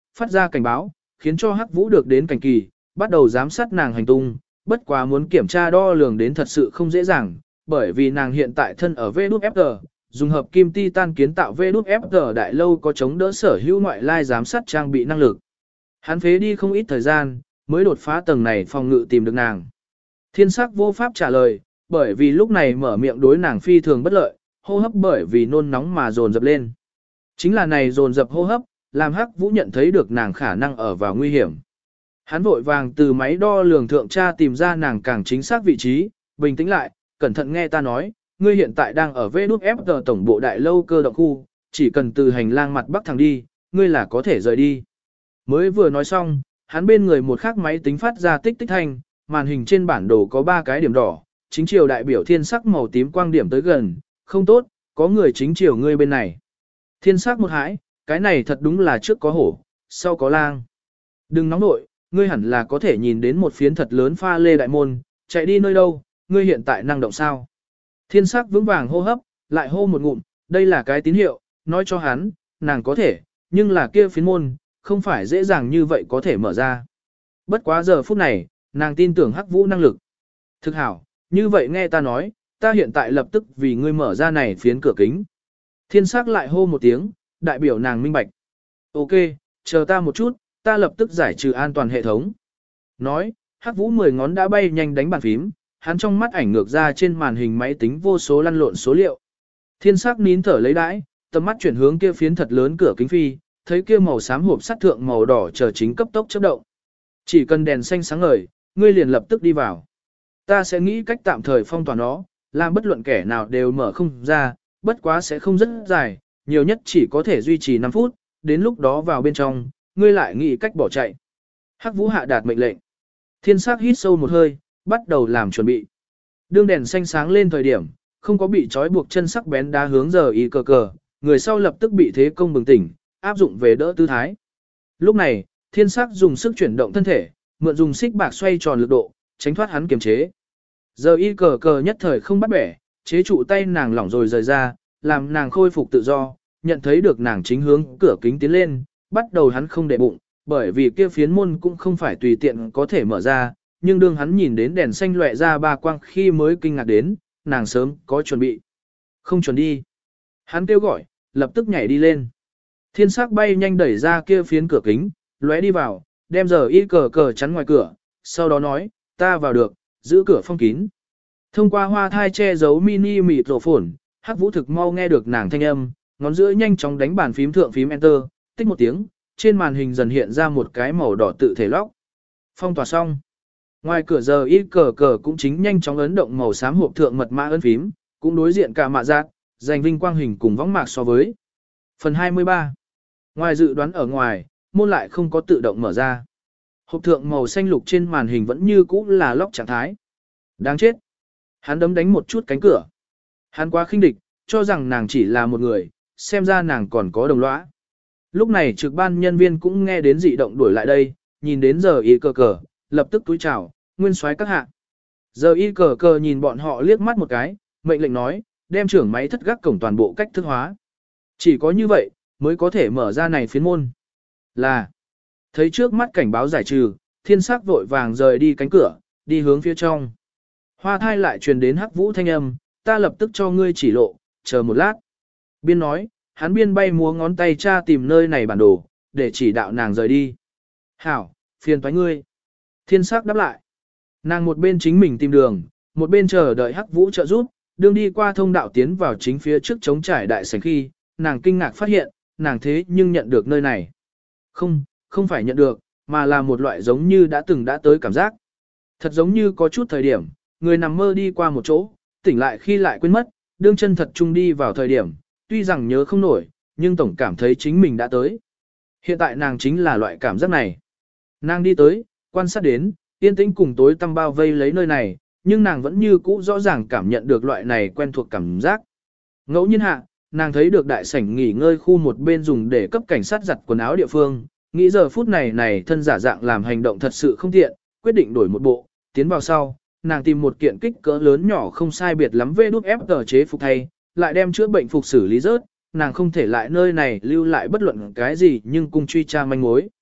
phát ra cảnh báo, khiến cho Hắc Vũ được đến cảnh kỳ, bắt đầu giám sát nàng hành tung, bất quá muốn kiểm tra đo lường đến thật sự không dễ dàng, bởi vì nàng hiện tại thân ở vê đút ép giê, dùng hợp kim titan kiến tạo vê đút ép giê đại lâu có chống đỡ sở hữu ngoại lai giám sát trang bị năng lực. Hắn phế đi không ít thời gian, mới đột phá tầng này phòng ngự tìm được nàng. Thiên sắc vô pháp trả lời, bởi vì lúc này mở miệng đối nàng phi thường bất lợi, hô hấp bởi vì nôn nóng mà dồn dập lên. Chính là này dồn dập hô hấp, làm Hắc Vũ nhận thấy được nàng khả năng ở vào nguy hiểm. Hắn vội vàng từ máy đo lường thượng tra tìm ra nàng càng chính xác vị trí, bình tĩnh lại, cẩn thận nghe ta nói, ngươi hiện tại đang ở vê đút ép giê tổng bộ đại lâu cơ động khu, chỉ cần từ hành lang mặt bắc thẳng đi, ngươi là có thể rời đi. Mới vừa nói xong, hắn bên người một khắc máy tính phát ra tích tích thanh, màn hình trên bản đồ có ba cái điểm đỏ, chính chiều đại biểu thiên sắc màu tím quang điểm tới gần, không tốt, có người chính chiều ngươi bên này. Thiên sắc một hãi, cái này thật đúng là trước có hổ, sau có lang. Đừng nóng nội, ngươi hẳn là có thể nhìn đến một phiến thật lớn pha lê đại môn, chạy đi nơi đâu, ngươi hiện tại năng động sao. Thiên sắc vững vàng hô hấp, lại hô một ngụm, đây là cái tín hiệu, nói cho hắn, nàng có thể, nhưng là kia phiến môn, không phải dễ dàng như vậy có thể mở ra. Bất quá giờ phút này, nàng tin tưởng Hắc Vũ năng lực. Thực hảo, như vậy nghe ta nói, ta hiện tại lập tức vì ngươi mở ra này phiến cửa kính. Thiên sắc lại hô một tiếng, đại biểu nàng minh bạch. Ok, chờ ta một chút, ta lập tức giải trừ an toàn hệ thống. Nói, Hắc Vũ mười ngón đã bay nhanh đánh bàn phím, hắn trong mắt ảnh ngược ra trên màn hình máy tính vô số lăn lộn số liệu. Thiên sắc nín thở lấy đãi, tầm mắt chuyển hướng kia phiến thật lớn cửa kính phi, thấy kia màu xám hộp sắt thượng màu đỏ chờ chính cấp tốc chớp động. Chỉ cần đèn xanh sáng ngời, ngươi liền lập tức đi vào. Ta sẽ nghĩ cách tạm thời phong tỏa nó, làm bất luận kẻ nào đều mở không ra, bất quá sẽ không rất dài, nhiều nhất chỉ có thể duy trì năm phút, đến lúc đó vào bên trong, ngươi lại nghĩ cách bỏ chạy. Hắc Vũ hạ đạt mệnh lệnh. Thiên sắc hít sâu một hơi, bắt đầu làm chuẩn bị. Đương đèn xanh sáng lên thời điểm, không có bị trói buộc chân sắc bén đá hướng giờ y cờ cờ, người sau lập tức bị thế công bừng tỉnh, áp dụng về đỡ tư thái. Lúc này, thiên sắc dùng sức chuyển động thân thể, mượn dùng xích bạc xoay tròn lực độ, tránh thoát hắn kiềm chế. Giờ y cờ cờ nhất thời không bắt bẻ, chế trụ tay nàng lỏng rồi rời ra, làm nàng khôi phục tự do, nhận thấy được nàng chính hướng cửa kính tiến lên, bắt đầu hắn không để bụng, bởi vì kia phiến môn cũng không phải tùy tiện có thể mở ra, nhưng đương hắn nhìn đến đèn xanh lóe ra ba quang khi mới kinh ngạc đến, nàng sớm có chuẩn bị. Không chuẩn đi. Hắn kêu gọi, lập tức nhảy đi lên. Thiên sắc bay nhanh đẩy ra kia phiến cửa kính, lóe đi vào, đem giờ y cờ cờ chắn ngoài cửa, sau đó nói, ta vào được, giữ cửa phong kín. Thông qua hoa thai che giấu mini mịt rổ phồn, Hắc Vũ thực mau nghe được nàng thanh âm, ngón giữa nhanh chóng đánh bàn phím thượng phím Enter, tích một tiếng, trên màn hình dần hiện ra một cái màu đỏ tự thể lóc. Phong tỏa xong. Ngoài cửa giờ y cờ cờ cũng chính nhanh chóng ấn động màu xám hộp thượng mật mã ấn phím, cũng đối diện cả mạ giác, giành vinh quang hình cùng võng mạc so với. Phần hai mươi ba. Ngoài dự đoán ở ngoài, môn lại không có tự động mở ra. Hộp thượng màu xanh lục trên màn hình vẫn như cũ là lóc trạng thái. Đáng chết. Hắn đấm đánh một chút cánh cửa. Hắn quá khinh địch, cho rằng nàng chỉ là một người, xem ra nàng còn có đồng lõa. Lúc này trực ban nhân viên cũng nghe đến dị động đuổi lại đây, nhìn đến giờ y cờ cờ, lập tức túi chào, nguyên soái các hạ. Giờ y cờ cờ nhìn bọn họ liếc mắt một cái, mệnh lệnh nói, đem trưởng máy thất gác cổng toàn bộ cách thức hóa. Chỉ có như vậy, mới có thể mở ra này phiến môn. Là, thấy trước mắt cảnh báo giải trừ, thiên sắc vội vàng rời đi cánh cửa, đi hướng phía trong. Hoa thai lại truyền đến Hắc Vũ thanh âm, ta lập tức cho ngươi chỉ lộ, chờ một lát. Biên nói, hắn biên bay múa ngón tay tra tìm nơi này bản đồ, để chỉ đạo nàng rời đi. Hảo, phiền toái ngươi. Thiên sắc đáp lại. Nàng một bên chính mình tìm đường, một bên chờ đợi Hắc Vũ trợ giúp, đương đi qua thông đạo tiến vào chính phía trước chống trải đại sảnh khi, nàng kinh ngạc phát hiện, nàng thế nhưng nhận được nơi này. Không, không phải nhận được, mà là một loại giống như đã từng đã tới cảm giác. Thật giống như có chút thời điểm, người nằm mơ đi qua một chỗ, tỉnh lại khi lại quên mất, đương chân thật chung đi vào thời điểm, tuy rằng nhớ không nổi, nhưng tổng cảm thấy chính mình đã tới. Hiện tại nàng chính là loại cảm giác này. Nàng đi tới, quan sát đến, yên tĩnh cùng tối tăm bao vây lấy nơi này, nhưng nàng vẫn như cũ rõ ràng cảm nhận được loại này quen thuộc cảm giác. Ngẫu nhiên hạ, nàng thấy được đại sảnh nghỉ ngơi khu một bên dùng để cấp cảnh sát giặt quần áo địa phương, nghĩ giờ phút này này thân giả dạng làm hành động thật sự không tiện, quyết định đổi một bộ, tiến vào sau, nàng tìm một kiện kích cỡ lớn nhỏ không sai biệt lắm vê đút ép tờ chế phục thay, lại đem chữa bệnh phục xử lý rớt, nàng không thể lại nơi này lưu lại bất luận cái gì nhưng cung truy tra manh mối,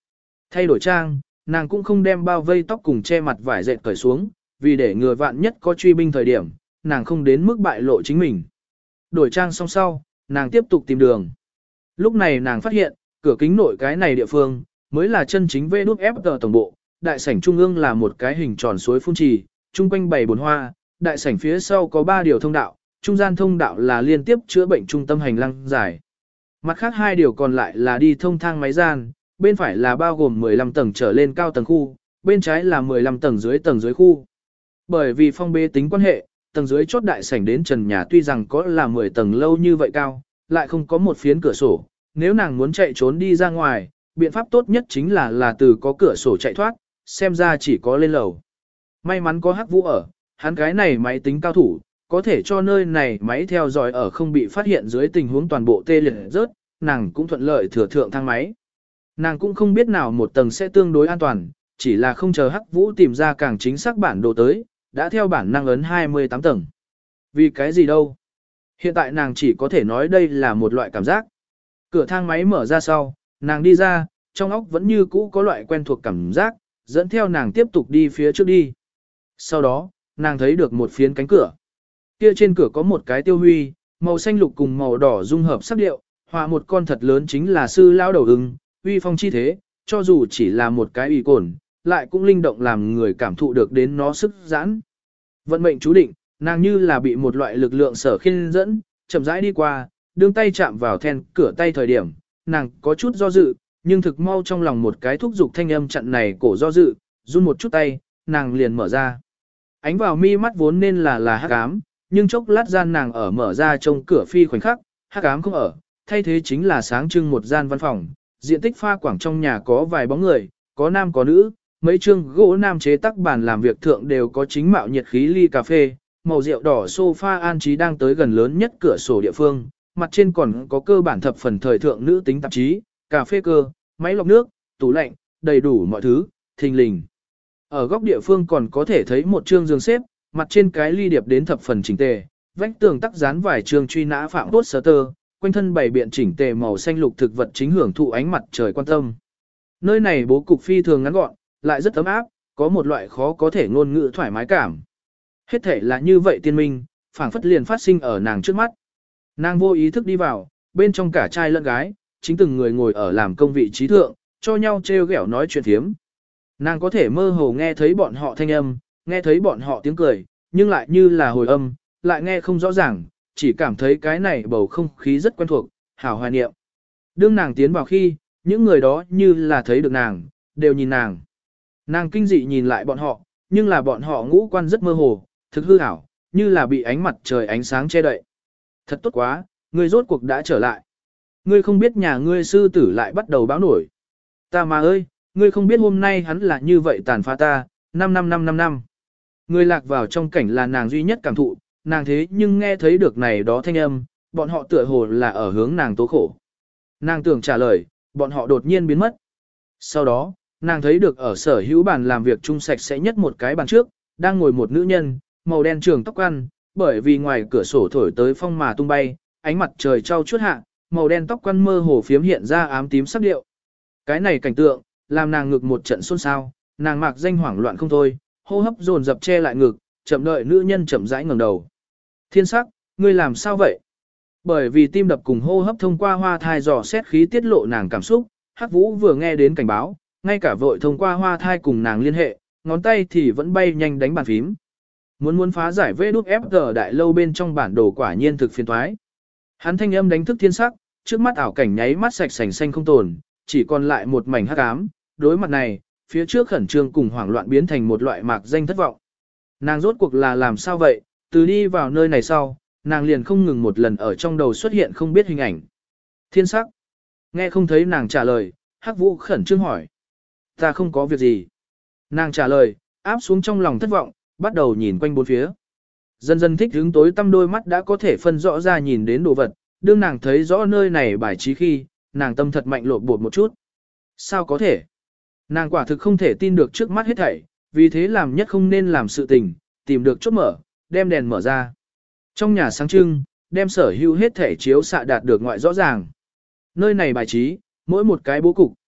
Thay đổi trang, nàng cũng không đem bao vây tóc cùng che mặt vải dệt cởi xuống, vì để ngừa vạn nhất có truy binh thời điểm, nàng không đến mức bại lộ chính mình. Đổi trang xong sau, nàng tiếp tục tìm đường. Lúc này nàng phát hiện, cửa kính nội cái này địa phương, mới là chân chính vê đút ép tờ tổng bộ, đại sảnh trung ương là một cái hình tròn suối phun trì, chung quanh bảy bồn hoa, đại sảnh phía sau có ba điều thông đạo, trung gian thông đạo là liên tiếp chữa bệnh trung tâm hành lang dài. Mặt khác hai điều còn lại là đi thông thang máy gian, bên phải là bao gồm mười lăm tầng trở lên cao tầng khu, bên trái là mười lăm tầng dưới tầng dưới khu. Bởi vì phong bế tính quan hệ, tầng dưới chốt đại sảnh đến trần nhà tuy rằng có là mười tầng lâu như vậy cao, lại không có một phiến cửa sổ, nếu nàng muốn chạy trốn đi ra ngoài, biện pháp tốt nhất chính là là từ có cửa sổ chạy thoát, xem ra chỉ có lên lầu. May mắn có Hắc Vũ ở, hắn cái này máy tính cao thủ, có thể cho nơi này máy theo dõi ở không bị phát hiện dưới tình huống toàn bộ tê liệt rớt, nàng cũng thuận lợi thừa thượng thang máy. Nàng cũng không biết nào một tầng sẽ tương đối an toàn, chỉ là không chờ Hắc Vũ tìm ra càng chính xác bản đồ tới, đã theo bản năng ấn hai mươi tám tầng. Vì cái gì đâu? Hiện tại nàng chỉ có thể nói đây là một loại cảm giác. Cửa thang máy mở ra sau, nàng đi ra, trong óc vẫn như cũ có loại quen thuộc cảm giác, dẫn theo nàng tiếp tục đi phía trước đi. Sau đó, nàng thấy được một phiến cánh cửa. Kia trên cửa có một cái tiêu huy, màu xanh lục cùng màu đỏ dung hợp sắc điệu, họa một con thật lớn chính là sư lão đầu ưng, uy phong chi thế, cho dù chỉ là một cái ủy cồn, lại cũng linh động làm người cảm thụ được đến nó sức giãn. Vận mệnh chú định, nàng như là bị một loại lực lượng sở khiên dẫn, chậm rãi đi qua, đương tay chạm vào then cửa tay thời điểm, nàng có chút do dự, nhưng thực mau trong lòng một cái thúc dục thanh âm chặn này cổ do dự, run một chút tay, nàng liền mở ra. Ánh vào mi mắt vốn nên là là hắc ám, nhưng chốc lát gian nàng ở mở ra trông cửa phi khoảnh khắc, hắc ám không ở, thay thế chính là sáng trưng một gian văn phòng, diện tích pha quảng trong nhà có vài bóng người, có nam có nữ, mấy chương gỗ nam chế tác bàn làm việc thượng đều có chính mạo nhiệt khí ly cà phê, màu rượu đỏ sofa an trí đang tới gần lớn nhất cửa sổ địa phương, mặt trên còn có cơ bản thập phần thời thượng nữ tính tạp chí, cà phê cơ, máy lọc nước, tủ lạnh, đầy đủ mọi thứ, thình lình. Ở góc địa phương còn có thể thấy một chương giường xếp, mặt trên cái ly điệp đến thập phần chỉnh tề, vách tường tắc dán vài chương truy nã phạm tốt sơ tơ, quanh thân bày biện chỉnh tề màu xanh lục thực vật chính hưởng thụ ánh mặt trời quan tâm. Nơi này bố cục phi thường ngắn gọn, lại rất ấm áp, có một loại khó có thể ngôn ngữ thoải mái cảm. Hết thể là như vậy tiên minh, phảng phất liền phát sinh ở nàng trước mắt. Nàng vô ý thức đi vào, bên trong cả trai lẫn gái, chính từng người ngồi ở làm công vị trí thượng, cho nhau trêu ghẹo nói chuyện thiếm. Nàng có thể mơ hồ nghe thấy bọn họ thanh âm, nghe thấy bọn họ tiếng cười, nhưng lại như là hồi âm, lại nghe không rõ ràng, chỉ cảm thấy cái này bầu không khí rất quen thuộc, hảo hoài niệm. Đương nàng tiến vào khi, những người đó như là thấy được nàng, đều nhìn nàng. Nàng kinh dị nhìn lại bọn họ, nhưng là bọn họ ngũ quan rất mơ hồ, thực hư ảo, như là bị ánh mặt trời ánh sáng che đậy. Thật tốt quá, ngươi rốt cuộc đã trở lại. Ngươi không biết nhà ngươi sư tử lại bắt đầu báo nổi. Ta mà ơi, ngươi không biết hôm nay hắn là như vậy tàn phá ta, năm năm năm năm năm. Ngươi lạc vào trong cảnh là nàng duy nhất cảm thụ, nàng thế nhưng nghe thấy được này đó thanh âm, bọn họ tựa hồ là ở hướng nàng tố khổ. Nàng tưởng trả lời, bọn họ đột nhiên biến mất. Sau đó, nàng thấy được ở sở hữu bàn làm việc chung sạch sẽ nhất một cái bàn trước, đang ngồi một nữ nhân, màu đen trường tóc ăn, bởi vì ngoài cửa sổ thổi tới phong mà tung bay, ánh mặt trời trao chuốt hạ, màu đen tóc quăn mơ hồ phiếm hiện ra ám tím sắc điệu. Cái này cảnh tượng, làm nàng ngực một trận xôn xao, nàng mạc danh hoảng loạn không thôi, hô hấp dồn dập che lại ngực, chậm đợi nữ nhân chậm rãi ngẩng đầu. Thiên sắc, ngươi làm sao vậy? Bởi vì tim đập cùng hô hấp thông qua hoa thai dò xét khí tiết lộ nàng cảm xúc, Hắc Vũ vừa nghe đến cảnh báo, ngay cả vội thông qua hoa thai cùng nàng liên hệ, ngón tay thì vẫn bay nhanh đánh bàn phím. Muốn muốn phá giải vê đút ép giê đại lâu bên trong bản đồ quả nhiên thực phiền toái. Hắn thanh âm đánh thức thiên sắc, trước mắt ảo cảnh nháy mắt sạch sành xanh không tồn, chỉ còn lại một mảnh hắc ám, đối mặt này, phía trước khẩn trương cùng hoảng loạn biến thành một loại mạc danh thất vọng. Nàng rốt cuộc là làm sao vậy, từ đi vào nơi này sau, nàng liền không ngừng một lần ở trong đầu xuất hiện không biết hình ảnh. Thiên sắc. Nghe không thấy nàng trả lời, Hắc Vũ khẩn trương hỏi. Ta không có việc gì. Nàng trả lời, áp xuống trong lòng thất vọng, bắt đầu nhìn quanh bốn phía. Dần dần thích hướng tối tăm đôi mắt đã có thể phân rõ ra nhìn đến đồ vật, đương nàng thấy rõ nơi này bài trí khi, nàng tâm thật mạnh lộn bột một chút. Sao có thể? Nàng quả thực không thể tin được trước mắt hết thảy, vì thế làm nhất không nên làm sự tình, tìm được chốt mở, đem đèn mở ra. Trong nhà sáng trưng, đem sở hữu hết thảy chiếu xạ đạt được ngoại rõ ràng. Nơi này bài trí, mỗi một cái bố cục,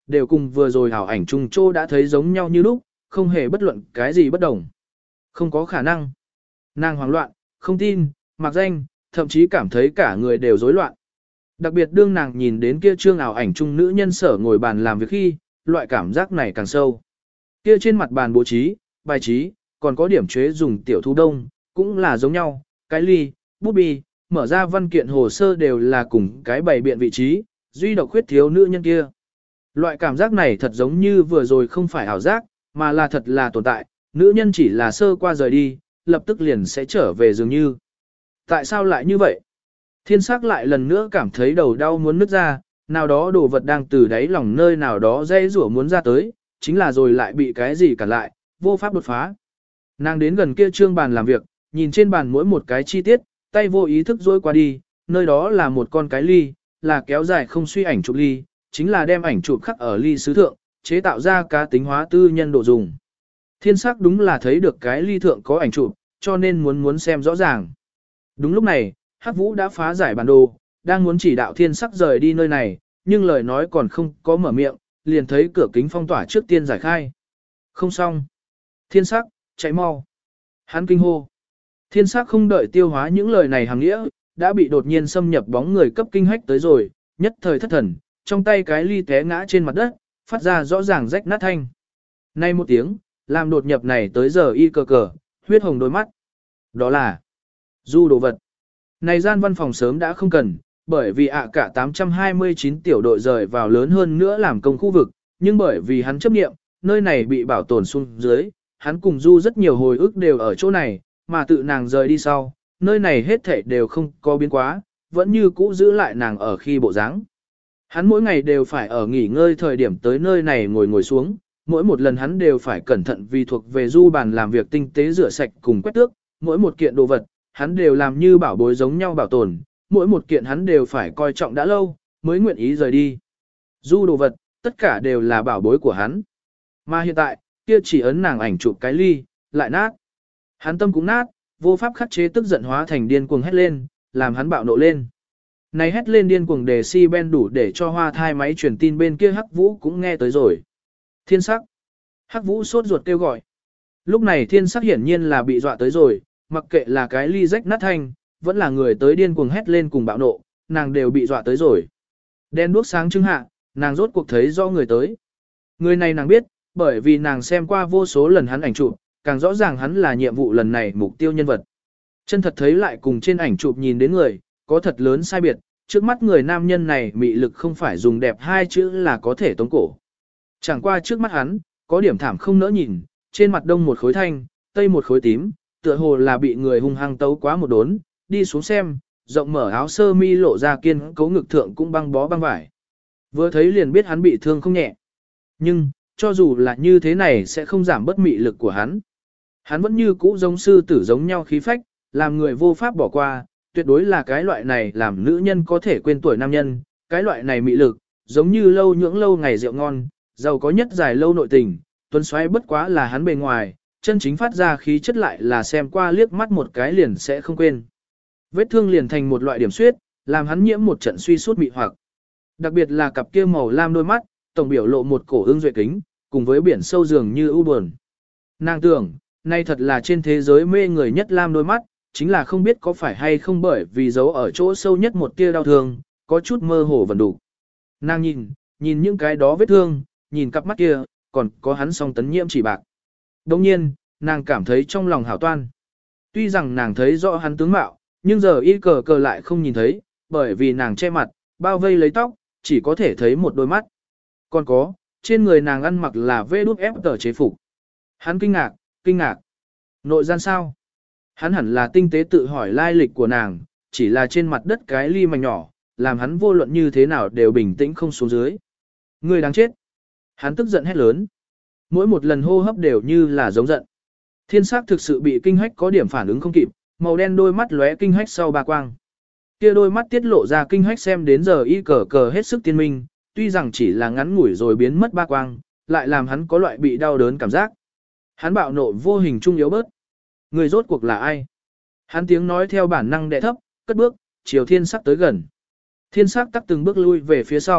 đều cùng vừa rồi hảo ảnh chung chô đã thấy giống nhau như lúc, không hề bất luận cái gì bất đồng. Không có khả năng. Nàng hoảng loạn, không tin, mặc danh, thậm chí cảm thấy cả người đều rối loạn. Đặc biệt đương nàng nhìn đến kia trương ảo ảnh chung nữ nhân sở ngồi bàn làm việc khi, loại cảm giác này càng sâu. Kia trên mặt bàn bố trí, bài trí, còn có điểm chế dùng tiểu thu đông, cũng là giống nhau, cái ly, bút bi, mở ra văn kiện hồ sơ đều là cùng cái bày biện vị trí, duy độc khuyết thiếu nữ nhân kia. Loại cảm giác này thật giống như vừa rồi không phải ảo giác, mà là thật là tồn tại, nữ nhân chỉ là sơ qua rời đi, lập tức liền sẽ trở về dường như. Tại sao lại như vậy? Thiên sắc lại lần nữa cảm thấy đầu đau muốn nứt ra, nào đó đồ vật đang từ đáy lòng nơi nào đó dây rủa muốn ra tới, chính là rồi lại bị cái gì cản lại, vô pháp đột phá. Nàng đến gần kia trương bàn làm việc, nhìn trên bàn mỗi một cái chi tiết, tay vô ý thức dối qua đi, nơi đó là một con cái ly, là kéo dài không suy ảnh chụp ly, chính là đem ảnh chụp khắc ở ly sứ thượng, chế tạo ra cá tính hóa tư nhân độ dùng. Thiên sắc đúng là thấy được cái ly thượng có ảnh chụp, cho nên muốn muốn xem rõ ràng. Đúng lúc này, Hắc Vũ đã phá giải bản đồ, đang muốn chỉ đạo thiên sắc rời đi nơi này, nhưng lời nói còn không có mở miệng, liền thấy cửa kính phong tỏa trước tiên giải khai. Không xong. Thiên sắc, chạy mau. Hắn kinh hô. Thiên sắc không đợi tiêu hóa những lời này hàng nghĩa, đã bị đột nhiên xâm nhập bóng người cấp kinh hách tới rồi, nhất thời thất thần, trong tay cái ly té ngã trên mặt đất, phát ra rõ ràng rách nát thanh. Nay một tiếng, làm đột nhập này tới giờ y cờ cờ, huyết hồng đôi mắt. Đó là du đồ vật. Này gian văn phòng sớm đã không cần, bởi vì ạ cả tám trăm hai mươi chín tiểu đội rời vào lớn hơn nữa làm công khu vực, nhưng bởi vì hắn chấp nghiệm, nơi này bị bảo tồn xuống dưới, hắn cùng du rất nhiều hồi ức đều ở chỗ này, mà tự nàng rời đi sau, nơi này hết thảy đều không có biến quá, vẫn như cũ giữ lại nàng ở khi bộ dáng. Hắn mỗi ngày đều phải ở nghỉ ngơi thời điểm tới nơi này ngồi ngồi xuống, mỗi một lần hắn đều phải cẩn thận vì thuộc về du bàn làm việc tinh tế rửa sạch cùng quét tước, mỗi một kiện đồ vật, hắn đều làm như bảo bối giống nhau bảo tồn, mỗi một kiện hắn đều phải coi trọng đã lâu, mới nguyện ý rời đi. Du đồ vật, tất cả đều là bảo bối của hắn. Mà hiện tại, kia chỉ ấn nàng ảnh chụp cái ly, lại nát. Hắn tâm cũng nát, vô pháp khắc chế tức giận hóa thành điên cuồng hét lên, làm hắn bạo nộ lên. Này hét lên điên cuồng để si ben đủ để cho hoa thai máy truyền tin bên kia Hắc Vũ cũng nghe tới rồi. Thiên sắc. Hắc Vũ sốt ruột kêu gọi. Lúc này thiên sắc hiển nhiên là bị dọa tới rồi, mặc kệ là cái ly rách nát thanh, vẫn là người tới điên cuồng hét lên cùng bạo nộ, nàng đều bị dọa tới rồi. Đen đuốc sáng trưng hạ, nàng rốt cuộc thấy rõ người tới. Người này nàng biết, bởi vì nàng xem qua vô số lần hắn ảnh chụp, càng rõ ràng hắn là nhiệm vụ lần này mục tiêu nhân vật. Chân thật thấy lại cùng trên ảnh chụp nhìn đến người, có thật lớn sai biệt, trước mắt người nam nhân này mị lực không phải dùng đẹp hai chữ là có thể tống cổ. Chẳng qua trước mắt hắn, có điểm thảm không nỡ nhìn, trên mặt đông một khối thanh, tây một khối tím, tựa hồ là bị người hung hăng tấu quá một đốn, đi xuống xem, rộng mở áo sơ mi lộ ra kiên cấu ngực thượng cũng băng bó băng vải. Vừa thấy liền biết hắn bị thương không nhẹ. Nhưng, cho dù là như thế này sẽ không giảm bất mị lực của hắn. Hắn vẫn như cũ giống sư tử giống nhau khí phách, làm người vô pháp bỏ qua, tuyệt đối là cái loại này làm nữ nhân có thể quên tuổi nam nhân, cái loại này mị lực, giống như lâu nhưỡng lâu ngày rượu ngon, giàu có nhất dài lâu nội tình, tuấn xoáy bất quá là hắn bề ngoài, chân chính phát ra khí chất lại là xem qua liếc mắt một cái liền sẽ không quên. Vết thương liền thành một loại điểm suyết, làm hắn nhiễm một trận suy sút mị hoặc. Đặc biệt là cặp kia màu lam đôi mắt, tổng biểu lộ một cổ ương duệ kính, cùng với biển sâu dường như u buồn. Nàng tưởng, nay thật là trên thế giới mê người nhất lam đôi mắt, chính là không biết có phải hay không bởi vì giấu ở chỗ sâu nhất một tia đau thương, có chút mơ hồ vẩn đủ. Nàng nhìn, nhìn những cái đó vết thương, nhìn cặp mắt kia, còn có hắn song tấn nhiễm chỉ bạc. Đồng nhiên, nàng cảm thấy trong lòng hảo toan. Tuy rằng nàng thấy rõ hắn tướng mạo, nhưng giờ y cờ cờ lại không nhìn thấy, bởi vì nàng che mặt, bao vây lấy tóc, chỉ có thể thấy một đôi mắt. Còn có, trên người nàng ăn mặc là vê đút ép tờ chế phục. Hắn kinh ngạc, kinh ngạc. Nội gian sao? Hắn hẳn là tinh tế tự hỏi lai lịch của nàng, chỉ là trên mặt đất cái ly mảnh nhỏ, làm hắn vô luận như thế nào đều bình tĩnh không xuống dưới. Người đáng chết. Hắn tức giận hét lớn. Mỗi một lần hô hấp đều như là giống giận. Thiên sắc thực sự bị kinh hách có điểm phản ứng không kịp, màu đen đôi mắt lóe kinh hách sau ba quang. Kia đôi mắt tiết lộ ra kinh hách xem đến giờ y cờ cờ hết sức tiên minh, tuy rằng chỉ là ngắn ngủi rồi biến mất ba quang, lại làm hắn có loại bị đau đớn cảm giác. Hắn bạo nộ vô hình trung yếu bớt. Người rốt cuộc là ai? Hắn tiếng nói theo bản năng đè thấp, cất bước, chiều thiên sắc tới gần. Thiên sắc tắc từng bước lui về phía sau,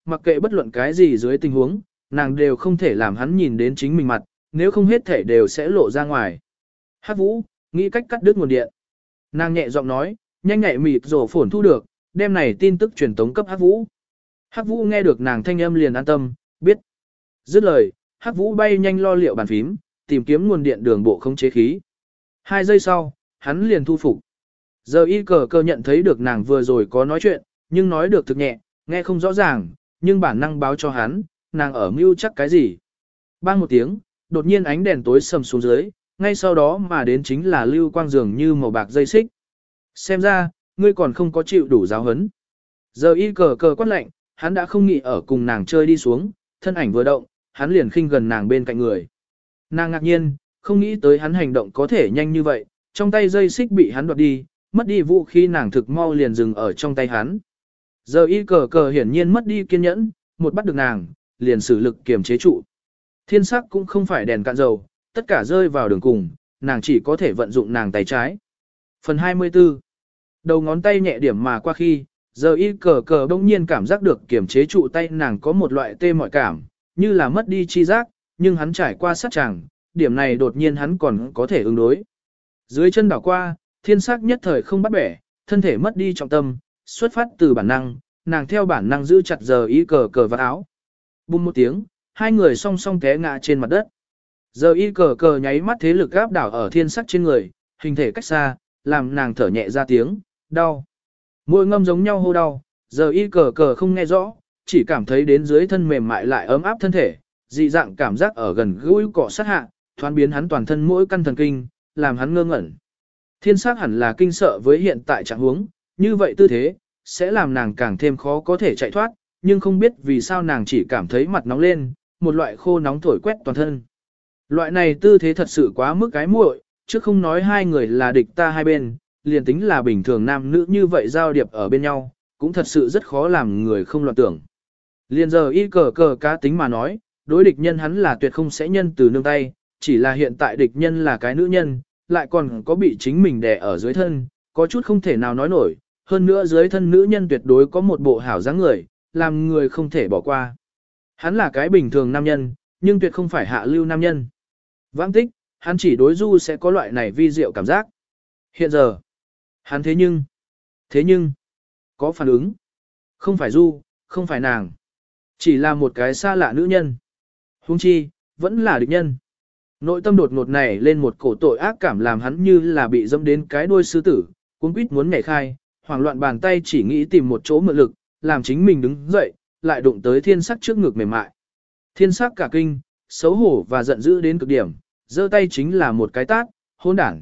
mặc kệ bất luận cái gì dưới tình huống, nàng đều không thể làm hắn nhìn đến chính mình mặt, nếu không hết thể đều sẽ lộ ra ngoài. Hắc Vũ, nghĩ cách cắt đứt nguồn điện. Nàng nhẹ giọng nói, nhanh nhẹ mịt rổ phổn thu được, đem này tin tức truyền tống cấp Hắc Vũ. Hắc Vũ nghe được nàng thanh âm liền an tâm, biết. Dứt lời, Hắc Vũ bay nhanh lo liệu bàn phím, tìm kiếm nguồn điện đường bộ không chế khí. Hai giây sau, hắn liền thu phục. Giờ y cờ cơ nhận thấy được nàng vừa rồi có nói chuyện, nhưng nói được thực nhẹ, nghe không rõ ràng, nhưng bản năng báo cho hắn, nàng ở mưu chắc cái gì. Bang một tiếng, đột nhiên ánh đèn tối sầm xuống dưới, ngay sau đó mà đến chính là lưu quang dường như màu bạc dây xích. Xem ra, ngươi còn không có chịu đủ giáo hấn. Giờ y cờ cờ quát lạnh, hắn đã không nghĩ ở cùng nàng chơi đi xuống, thân ảnh vừa động, hắn liền khinh gần nàng bên cạnh người. Nàng ngạc nhiên, không nghĩ tới hắn hành động có thể nhanh như vậy, trong tay dây xích bị hắn đoạt đi, mất đi vũ khí nàng thực mau liền dừng ở trong tay hắn. Giờ y cờ cờ hiển nhiên mất đi kiên nhẫn, một bắt được nàng, liền sử lực kiềm chế trụ. Thiên sắc cũng không phải đèn cạn dầu, tất cả rơi vào đường cùng, nàng chỉ có thể vận dụng nàng tay trái. Phần hai mươi tư. Đầu ngón tay nhẹ điểm mà qua khi, giờ y cờ cờ bỗng nhiên cảm giác được kiềm chế trụ tay nàng có một loại tê mỏi cảm, như là mất đi chi giác, nhưng hắn trải qua sát chàng, điểm này đột nhiên hắn còn có thể ứng đối. Dưới chân đảo qua, thiên sắc nhất thời không bắt bẻ, thân thể mất đi trọng tâm, xuất phát từ bản năng, nàng theo bản năng giữ chặt giờ y cờ cờ vào áo. Bùm một tiếng, hai người song song té ngã trên mặt đất. Giờ y cờ cờ nháy mắt thế lực áp đảo ở thiên sắc trên người, hình thể cách xa, làm nàng thở nhẹ ra tiếng, đau. Môi ngâm giống nhau hô đau, giờ y cờ cờ không nghe rõ, chỉ cảm thấy đến dưới thân mềm mại lại ấm áp thân thể, dị dạng cảm giác ở gần gũi cọ sát hạ, thoáng biến hắn toàn thân mỗi căn thần kinh, làm hắn ngơ ngẩn. Thiên sắc hẳn là kinh sợ với hiện tại trạng huống, như vậy tư thế, sẽ làm nàng càng thêm khó có thể chạy thoát, nhưng không biết vì sao nàng chỉ cảm thấy mặt nóng lên, một loại khô nóng thổi quét toàn thân. Loại này tư thế thật sự quá mức cái muội, chứ không nói hai người là địch ta hai bên, liền tính là bình thường nam nữ như vậy giao điệp ở bên nhau, cũng thật sự rất khó làm người không loạn tưởng. Liền giờ y cờ cờ cá tính mà nói, đối địch nhân hắn là tuyệt không sẽ nhân từ nương tay, chỉ là hiện tại địch nhân là cái nữ nhân, lại còn có bị chính mình đè ở dưới thân, có chút không thể nào nói nổi, hơn nữa dưới thân nữ nhân tuyệt đối có một bộ hảo dáng người, làm người không thể bỏ qua. Hắn là cái bình thường nam nhân, nhưng tuyệt không phải hạ lưu nam nhân. Vãng tích, hắn chỉ đối Du sẽ có loại này vi diệu cảm giác. Hiện giờ, hắn thế nhưng, thế nhưng, có phản ứng. Không phải Du, không phải nàng. Chỉ là một cái xa lạ nữ nhân. Huống chi, vẫn là địch nhân. Nội tâm đột ngột này lên một cổ tội ác cảm làm hắn như là bị dẫm đến cái đuôi sư tử, cuống quýt muốn nhảy khai, hoảng loạn bàn tay chỉ nghĩ tìm một chỗ mượn lực, làm chính mình đứng dậy, lại đụng tới thiên sắc trước ngực mềm mại. Thiên sắc cả kinh, xấu hổ và giận dữ đến cực điểm, giơ tay chính là một cái tát, hỗn đản.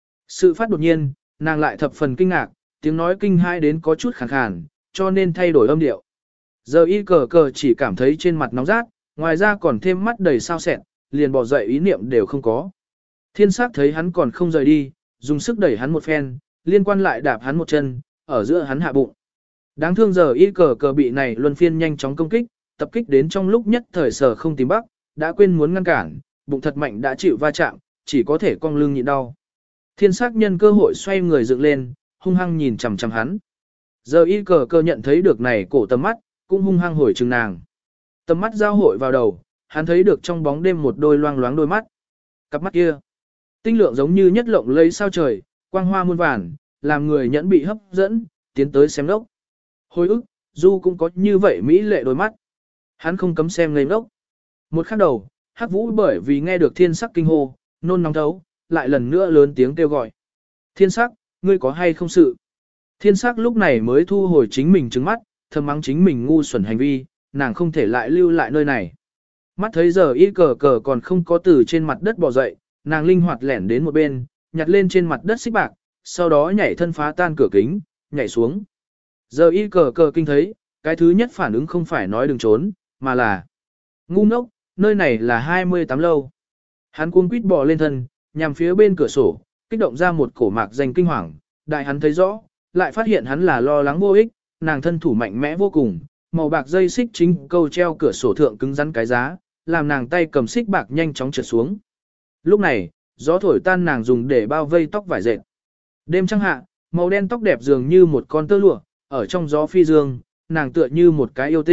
Sự phát đột nhiên, nàng lại thập phần kinh ngạc, tiếng nói kinh hai đến có chút khàn khàn, cho nên thay đổi âm điệu. Giờ y cờ cờ chỉ cảm thấy trên mặt nóng rát, ngoài ra còn thêm mắt đầy sao sẹn, liền bỏ dậy ý niệm đều không có. Thiên sắc thấy hắn còn không rời đi, dùng sức đẩy hắn một phen, liên quan lại đạp hắn một chân, ở giữa hắn hạ bụng. Đáng thương giờ y cờ cờ bị này luân phiên nhanh chóng công kích, tập kích đến trong lúc nhất thời sở không tìm bắc, đã quên muốn ngăn cản, bụng thật mạnh đã chịu va chạm, chỉ có thể cong lưng nhịn đau. Thiên sắc nhân cơ hội xoay người dựng lên, hung hăng nhìn chằm chằm hắn. Giờ y cờ cờ nhận thấy được này cổ tầm mắt, cũng hung hăng hồi trừng nàng. Tầm mắt giao hội vào đầu, hắn thấy được trong bóng đêm một đôi loang loáng đôi mắt. Cặp mắt kia, tinh lượng giống như nhất lộng lấy sao trời, quang hoa muôn vàn, làm người nhẫn bị hấp dẫn, tiến tới xem đốc. Hồi ức, Du cũng có như vậy mỹ lệ đôi mắt. Hắn không cấm xem ngây ngốc. Một khắc đầu, Hắc Vũ bởi vì nghe được thiên sắc kinh hô, nôn nóng thấu, lại lần nữa lớn tiếng kêu gọi. Thiên sắc, ngươi có hay không sự? Thiên sắc lúc này mới thu hồi chính mình trứng mắt, thầm mắng chính mình ngu xuẩn hành vi, nàng không thể lại lưu lại nơi này. Mắt thấy giờ y cờ cờ còn không có từ trên mặt đất bò dậy, nàng linh hoạt lẻn đến một bên, nhặt lên trên mặt đất xích bạc, sau đó nhảy thân phá tan cửa kính, nhảy xuống. Giờ y cờ cờ kinh thấy, cái thứ nhất phản ứng không phải nói đừng trốn, mà là ngu ngốc, nơi này là hai mươi tám lâu. Hắn cuống quýt bò lên thân, nhằm phía bên cửa sổ, kích động ra một cổ mạc danh kinh hoàng, đại hắn thấy rõ, lại phát hiện hắn là lo lắng vô ích, nàng thân thủ mạnh mẽ vô cùng, màu bạc dây xích chính câu treo cửa sổ thượng cứng rắn cái giá, làm nàng tay cầm xích bạc nhanh chóng trượt xuống. Lúc này, gió thổi tan nàng dùng để bao vây tóc vải dệt. Đêm trăng hạ, màu đen tóc đẹp dường như một con tơ lụa, ở trong gió phi dương, nàng tựa như một cái yêu tinh,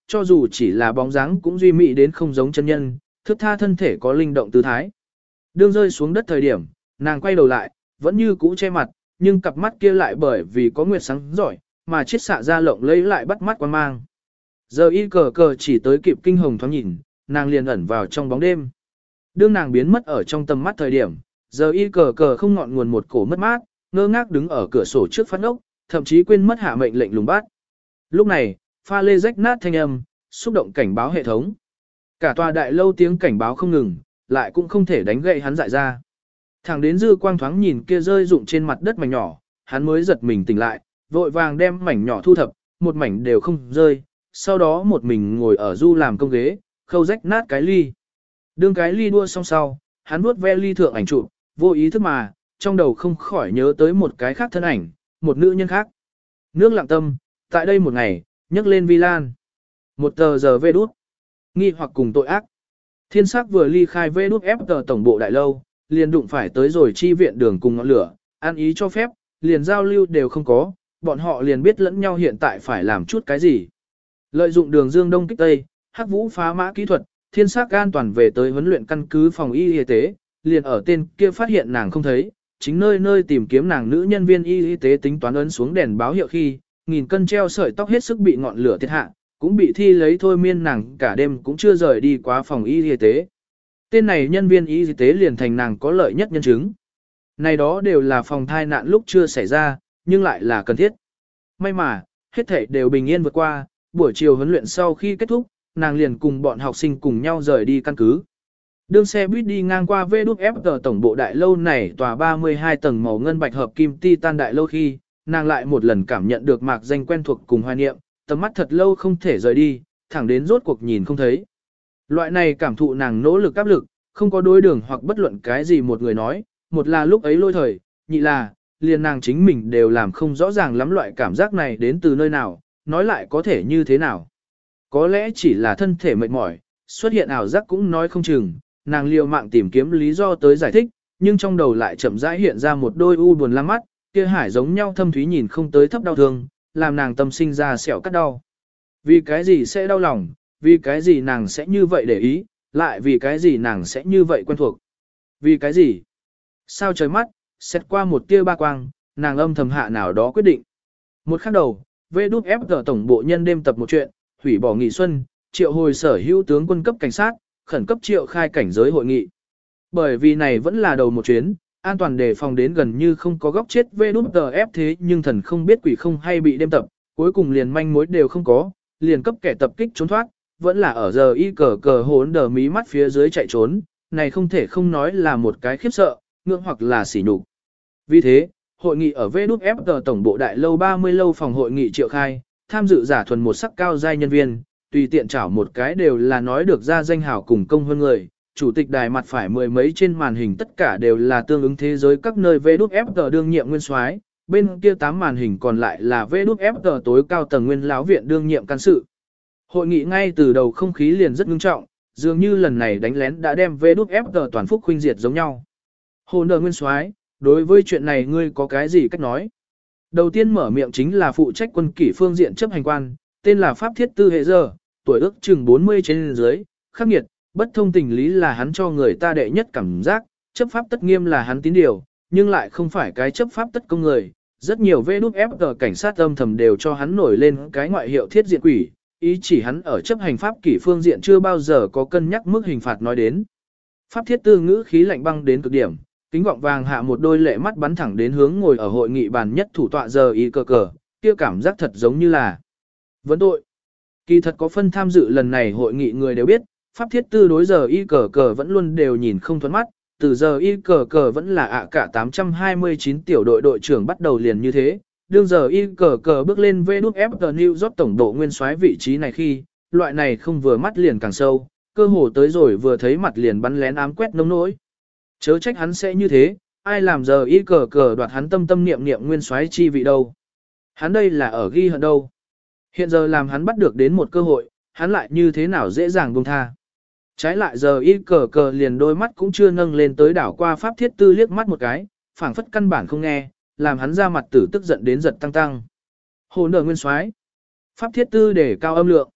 cho dù chỉ là bóng dáng cũng duy mỹ đến không giống chân nhân, thước tha thân thể có linh động tư thái. Đương rơi xuống đất thời điểm, nàng quay đầu lại, vẫn như cũ che mặt, nhưng cặp mắt kia lại bởi vì có nguyệt sáng giỏi, mà chiết xạ ra lộng lấy lại bắt mắt quan mang. Giờ y cờ cờ chỉ tới kịp kinh hồng thoáng nhìn, nàng liền ẩn vào trong bóng đêm. Đương nàng biến mất ở trong tầm mắt thời điểm, giờ y cờ cờ không ngọn nguồn một cổ mất mát, ngơ ngác đứng ở cửa sổ trước phát ốc, thậm chí quên mất hạ mệnh lệnh lùng bát. Lúc này, pha lê rách nát thanh âm, xúc động cảnh báo hệ thống. Cả tòa đại lâu tiếng cảnh báo không ngừng, lại cũng không thể đánh gậy hắn dại ra. Thẳng đến dư quang thoáng nhìn kia rơi rụng trên mặt đất mảnh nhỏ, hắn mới giật mình tỉnh lại, vội vàng đem mảnh nhỏ thu thập, một mảnh đều không rơi, sau đó một mình ngồi ở du làm công ghế, khâu rách nát cái ly. Đương cái ly đua xong sau, hắn vuốt ve ly thượng ảnh chụp, vô ý thức mà, trong đầu không khỏi nhớ tới một cái khác thân ảnh, một nữ nhân khác. Nước lặng tâm, tại đây một ngày, nhấc lên vi lan. Một tờ giờ vê đút. Nghi hoặc cùng tội ác. Thiên sắc vừa ly khai vê đút ép tờ tổng bộ đại lâu, liền đụng phải tới rồi chi viện đường cùng ngọn lửa, ăn ý cho phép, liền giao lưu đều không có, bọn họ liền biết lẫn nhau hiện tại phải làm chút cái gì. Lợi dụng đường dương đông kích tây, hắc vũ phá mã kỹ thuật, thiên sắc an toàn về tới huấn luyện căn cứ phòng y y tế, liền ở tên kia phát hiện nàng không thấy, chính nơi nơi tìm kiếm nàng nữ nhân viên y y tế tính toán ấn xuống đèn báo hiệu khi, nghìn cân treo sợi tóc hết sức bị ngọn lửa thiệt hạ, cũng bị thi lấy thôi miên nàng cả đêm cũng chưa rời đi qua phòng y y tế. Tên này nhân viên y y tế liền thành nàng có lợi nhất nhân chứng. Này đó đều là phòng thai nạn lúc chưa xảy ra, nhưng lại là cần thiết. May mà, hết thảy đều bình yên vượt qua, buổi chiều huấn luyện sau khi kết thúc, nàng liền cùng bọn học sinh cùng nhau rời đi căn cứ. Đương xe buýt đi ngang qua vê đút ép tờ tổng bộ đại lâu này tòa ba mươi hai tầng màu ngân bạch hợp kim titan đại lâu khi, nàng lại một lần cảm nhận được mạc danh quen thuộc cùng hoài niệm, tầm mắt thật lâu không thể rời đi, thẳng đến rốt cuộc nhìn không thấy. Loại này cảm thụ nàng nỗ lực áp lực, không có đối đường hoặc bất luận cái gì một người nói, một là lúc ấy lôi thời, nhị là, liền nàng chính mình đều làm không rõ ràng lắm loại cảm giác này đến từ nơi nào, nói lại có thể như thế nào. Có lẽ chỉ là thân thể mệt mỏi, xuất hiện ảo giác cũng nói không chừng, nàng liều mạng tìm kiếm lý do tới giải thích, nhưng trong đầu lại chậm rãi hiện ra một đôi u buồn lăng mắt, kia hải giống nhau thâm thúy nhìn không tới thấp đau thương, làm nàng tâm sinh ra sẹo cắt đau. Vì cái gì sẽ đau lòng, vì cái gì nàng sẽ như vậy để ý, lại vì cái gì nàng sẽ như vậy quen thuộc. Vì cái gì? Sao trời mắt, xét qua một tia ba quang, nàng âm thầm hạ nào đó quyết định. Một khắc đầu, vê đút ép tờ tổng bộ nhân đêm tập một chuyện, hủy bỏ nghỉ xuân, triệu hồi sở hữu tướng quân cấp cảnh sát, khẩn cấp triệu khai cảnh giới hội nghị. Bởi vì này vẫn là đầu một chuyến, an toàn đề phòng đến gần như không có góc chết vê đút tờ ép thế nhưng thần không biết quỷ không hay bị đêm tập, cuối cùng liền manh mối đều không có, liền cấp kẻ tập kích trốn thoát, vẫn là ở giờ y cờ cờ hốn đờ mí mắt phía dưới chạy trốn, này không thể không nói là một cái khiếp sợ, ngưỡng hoặc là sỉ nhục. Vì thế, hội nghị ở vê đút ép tờ tổng bộ đại lâu ba mươi lâu phòng hội nghị triệu khai, tham dự giả thuần một sắc cao giai nhân viên, tùy tiện chảo một cái đều là nói được ra danh hào cùng công hơn người. Chủ tịch đài mặt phải mười mấy trên màn hình tất cả đều là tương ứng thế giới các nơi vê đút ép tờ đương nhiệm nguyên soái, bên kia tám màn hình còn lại là vê đút ép tờ tối cao tầng nguyên lão viện đương nhiệm can sự. Hội nghị ngay từ đầu không khí liền rất ngưng trọng, dường như lần này đánh lén đã đem vê đút ép tờ toàn phúc khuynh diệt giống nhau. Hồ nợ nguyên soái, đối với chuyện này ngươi có cái gì cách nói? Đầu tiên mở miệng chính là phụ trách quân kỷ phương diện chấp hành quan, tên là Pháp Thiết Tư Hệ Giờ, tuổi ước chừng bốn mươi trên dưới, khắc nghiệt, bất thông tình lý là hắn cho người ta đệ nhất cảm giác, chấp pháp tất nghiêm là hắn tín điều, nhưng lại không phải cái chấp pháp tất công người. Rất nhiều vê đút ép tờ cảnh sát âm thầm đều cho hắn nổi lên cái ngoại hiệu thiết diện quỷ, ý chỉ hắn ở chấp hành pháp kỷ phương diện chưa bao giờ có cân nhắc mức hình phạt nói đến. Pháp Thiết Tư ngữ khí lạnh băng đến cực điểm, kính gọng vàng hạ một đôi lệ mắt bắn thẳng đến hướng ngồi ở hội nghị bàn nhất thủ tọa giờ y cờ cờ, kia cảm giác thật giống như là vấn tội. Kỳ thật có phân tham dự lần này hội nghị người đều biết, Pháp Thiết Tư đối giờ y cờ cờ vẫn luôn đều nhìn không thuận mắt, từ giờ y cờ cờ vẫn là ạ cả tám trăm hai mươi chín tiểu đội đội trưởng bắt đầu liền như thế, đương giờ y cờ cờ bước lên vê đút ép tờ New York tổng độ nguyên soái vị trí này khi, loại này không vừa mắt liền càng sâu, cơ hồ tới rồi vừa thấy mặt liền bắn lén ám quét nông nỗi. Chớ trách hắn sẽ như thế, ai làm giờ y cờ cờ đoạt hắn tâm tâm niệm niệm nguyên soái chi vị đâu. Hắn đây là ở ghi hận đâu. Hiện giờ làm hắn bắt được đến một cơ hội, hắn lại như thế nào dễ dàng buông tha. Trái lại giờ y cờ cờ liền đôi mắt cũng chưa nâng lên tới đảo qua Pháp Thiết Tư liếc mắt một cái, phảng phất căn bản không nghe, làm hắn ra mặt tử tức giận đến giật tăng tăng. Hồ nở nguyên soái. Pháp Thiết Tư để cao âm lượng.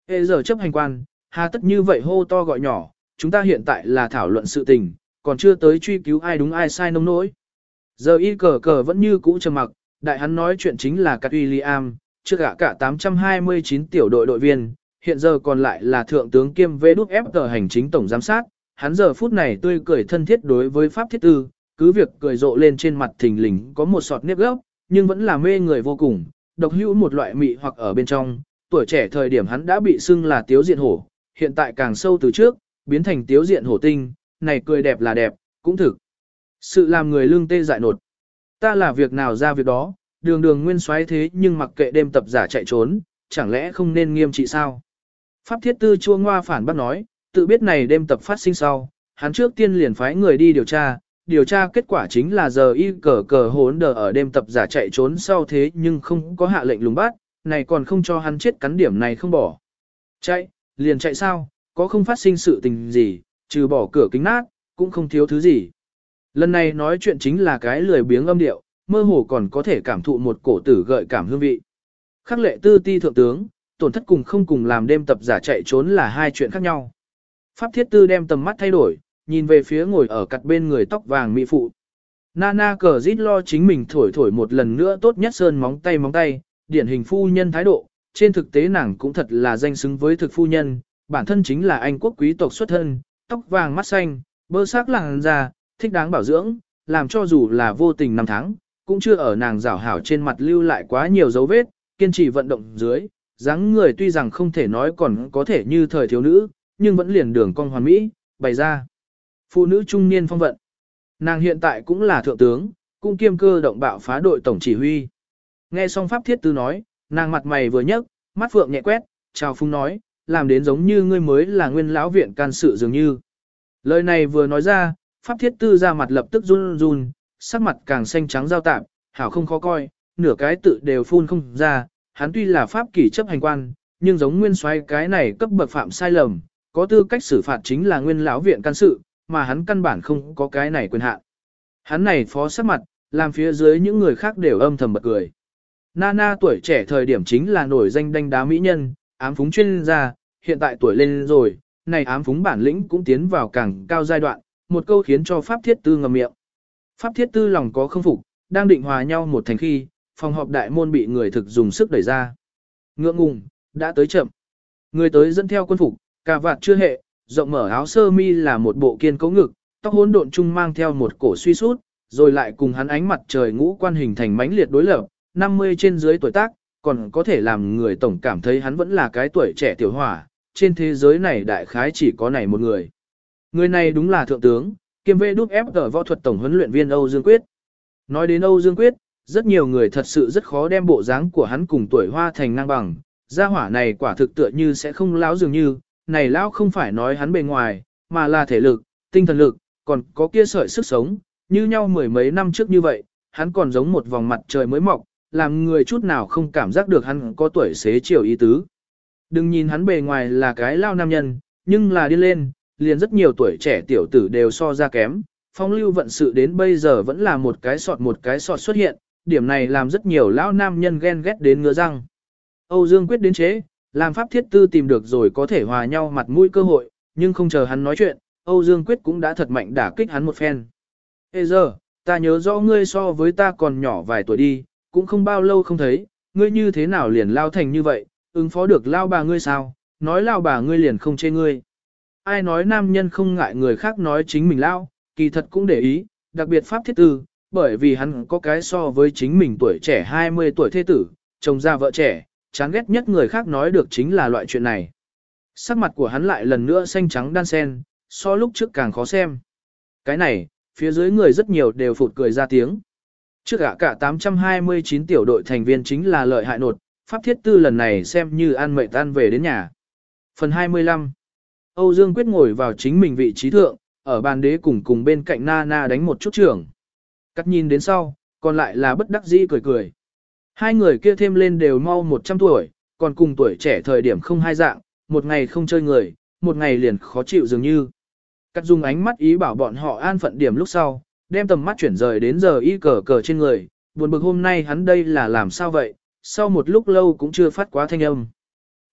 Hệ giờ chấp hành quan, hà tất như vậy hô to gọi nhỏ, chúng ta hiện tại là thảo luận sự tình, còn chưa tới truy cứu ai đúng ai sai nông nỗi. Giờ y cờ cờ vẫn như cũ trầm mặc, đại hắn nói chuyện chính là Cát William, trước cả cả tám trăm hai mươi chín tiểu đội đội viên, hiện giờ còn lại là thượng tướng kiêm vê đút ép tờ hành chính tổng giám sát, hắn giờ phút này tươi cười thân thiết đối với Pháp Thiết Tư, cứ việc cười rộ lên trên mặt thình lình có một sọt nếp gốc, nhưng vẫn là mê người vô cùng, độc hữu một loại mị hoặc ở bên trong, tuổi trẻ thời điểm hắn đã bị xưng là tiếu diện hổ, hiện tại càng sâu từ trước, biến thành tiếu diện hổ tinh, này cười đẹp là đẹp, cũng thực. Sự làm người lương tê dại nột. Ta là việc nào ra việc đó, đường đường nguyên soái thế nhưng mặc kệ đêm tập giả chạy trốn, chẳng lẽ không nên nghiêm trị sao? Pháp Thiết Tư chua ngoa phản bác nói, tự biết này đêm tập phát sinh sau, hắn trước tiên liền phái người đi điều tra, điều tra kết quả chính là giờ y cờ cờ hốn đờ ở đêm tập giả chạy trốn sau thế nhưng không có hạ lệnh lùng bắt, này còn không cho hắn chết cắn điểm này không bỏ. Chạy, liền chạy sao, có không phát sinh sự tình gì, trừ bỏ cửa kính nát, cũng không thiếu thứ gì. Lần này nói chuyện chính là cái lười biếng âm điệu, mơ hồ còn có thể cảm thụ một cổ tử gợi cảm hương vị. Khắc lệ tư ti thượng tướng, tổn thất cùng không cùng làm đêm tập giả chạy trốn là hai chuyện khác nhau. Pháp Thiết Tư đem tầm mắt thay đổi, nhìn về phía ngồi ở cạnh bên người tóc vàng mỹ phụ. Nana cờ rít lo chính mình thổi thổi một lần nữa tốt nhất sơn móng tay móng tay, điển hình phu nhân thái độ, trên thực tế nàng cũng thật là danh xứng với thực phu nhân, bản thân chính là Anh quốc quý tộc xuất thân, tóc vàng mắt xanh, bơ sắc làn da, thích đáng bảo dưỡng, làm cho dù là vô tình năm tháng, cũng chưa ở nàng rảo hảo trên mặt lưu lại quá nhiều dấu vết, kiên trì vận động dưới, dáng người tuy rằng không thể nói còn có thể như thời thiếu nữ, nhưng vẫn liền đường cong hoàn mỹ, bày ra. Phụ nữ trung niên phong vận. Nàng hiện tại cũng là thượng tướng, cũng kiêm cơ động bạo phá đội tổng chỉ huy. Nghe xong Pháp Thiết Tư nói, nàng mặt mày vừa nhấc, mắt phượng nhẹ quét, chào phung nói, làm đến giống như ngươi mới là nguyên lão viện can sự dường như. Lời này vừa nói ra, Pháp Thiết Tư ra mặt lập tức run run, sắc mặt càng xanh trắng giao tạp, hảo không khó coi, nửa cái tự đều phun không ra, hắn tuy là pháp kỷ chấp hành quan, nhưng giống nguyên soái cái này cấp bậc phạm sai lầm, có tư cách xử phạt chính là nguyên lão viện can sự, mà hắn căn bản không có cái này quyền hạn. Hắn này phó sắc mặt, làm phía dưới những người khác đều âm thầm bật cười. Nana tuổi trẻ thời điểm chính là nổi danh đanh đá mỹ nhân, ám phúng chuyên gia, hiện tại tuổi lên rồi, này ám phúng bản lĩnh cũng tiến vào càng cao giai đoạn, một câu khiến cho Pháp Thiết Tư ngậm miệng. Pháp Thiết Tư lòng có không phục, đang định hòa nhau một thành khi, phòng họp đại môn bị người thực dùng sức đẩy ra. Ngượng ngùng, đã tới chậm. Người tới dẫn theo quân phục, cà vạt chưa hệ, rộng mở áo sơ mi là một bộ kiên cấu ngực, tóc hỗn độn chung mang theo một cổ suy sút, rồi lại cùng hắn ánh mặt trời ngũ quan hình thành mãnh liệt đối lập, năm mươi trên dưới tuổi tác, còn có thể làm người tổng cảm thấy hắn vẫn là cái tuổi trẻ tiểu hỏa, trên thế giới này đại khái chỉ có này một người. Người này đúng là thượng tướng, kiêm vệ đúc ép ở võ thuật tổng huấn luyện viên Âu Dương Quyết. Nói đến Âu Dương Quyết, rất nhiều người thật sự rất khó đem bộ dáng của hắn cùng tuổi hoa thành ngang bằng, gia hỏa này quả thực tựa như sẽ không lão dường như, này lão không phải nói hắn bề ngoài, mà là thể lực, tinh thần lực, còn có kia sợi sức sống, như nhau mười mấy năm trước như vậy, hắn còn giống một vòng mặt trời mới mọc, làm người chút nào không cảm giác được hắn có tuổi xế chiều ý tứ. Đừng nhìn hắn bề ngoài là cái lao nam nhân, nhưng là đi lên, liền rất nhiều tuổi trẻ tiểu tử đều so ra kém, phong lưu vận sự đến bây giờ vẫn là một cái sọt một cái sọt xuất hiện, điểm này làm rất nhiều lão nam nhân ghen ghét đến ngứa răng. Âu Dương Quyết đến chế, làm Pháp Thiết Tư tìm được rồi có thể hòa nhau mặt mũi cơ hội, nhưng không chờ hắn nói chuyện, Âu Dương Quyết cũng đã thật mạnh đả kích hắn một phen. Ê giờ, ta nhớ rõ ngươi so với ta còn nhỏ vài tuổi đi, cũng không bao lâu không thấy, ngươi như thế nào liền lao thành như vậy, ứng phó được lao bà ngươi sao, nói lao bà ngươi liền không chê ngươi. Ai nói nam nhân không ngại người khác nói chính mình lao, kỳ thật cũng để ý, đặc biệt Pháp Thiết Tư, bởi vì hắn có cái so với chính mình tuổi trẻ hai mươi tuổi thế tử, chồng ra vợ trẻ, chán ghét nhất người khác nói được chính là loại chuyện này. Sắc mặt của hắn lại lần nữa xanh trắng đan sen, so lúc trước càng khó xem. Cái này, phía dưới người rất nhiều đều phụt cười ra tiếng. Trước cả cả tám trăm hai mươi chín tiểu đội thành viên chính là lợi hại nột, Pháp Thiết Tư lần này xem như ăn mệt tan về đến nhà. Phần hai mươi lăm. Âu Dương Quyết ngồi vào chính mình vị trí thượng, ở bàn đế cùng cùng bên cạnh Nana đánh một chút trưởng. Cắt nhìn đến sau, còn lại là bất đắc dĩ cười cười. Hai người kia thêm lên đều mau một trăm tuổi, còn cùng tuổi trẻ thời điểm không hai dạng, một ngày không chơi người, một ngày liền khó chịu dường như. Cắt dùng ánh mắt ý bảo bọn họ an phận điểm lúc sau, đem tầm mắt chuyển rời đến giờ y cờ cờ trên người, buồn bực hôm nay hắn đây là làm sao vậy, sau một lúc lâu cũng chưa phát quá thanh âm.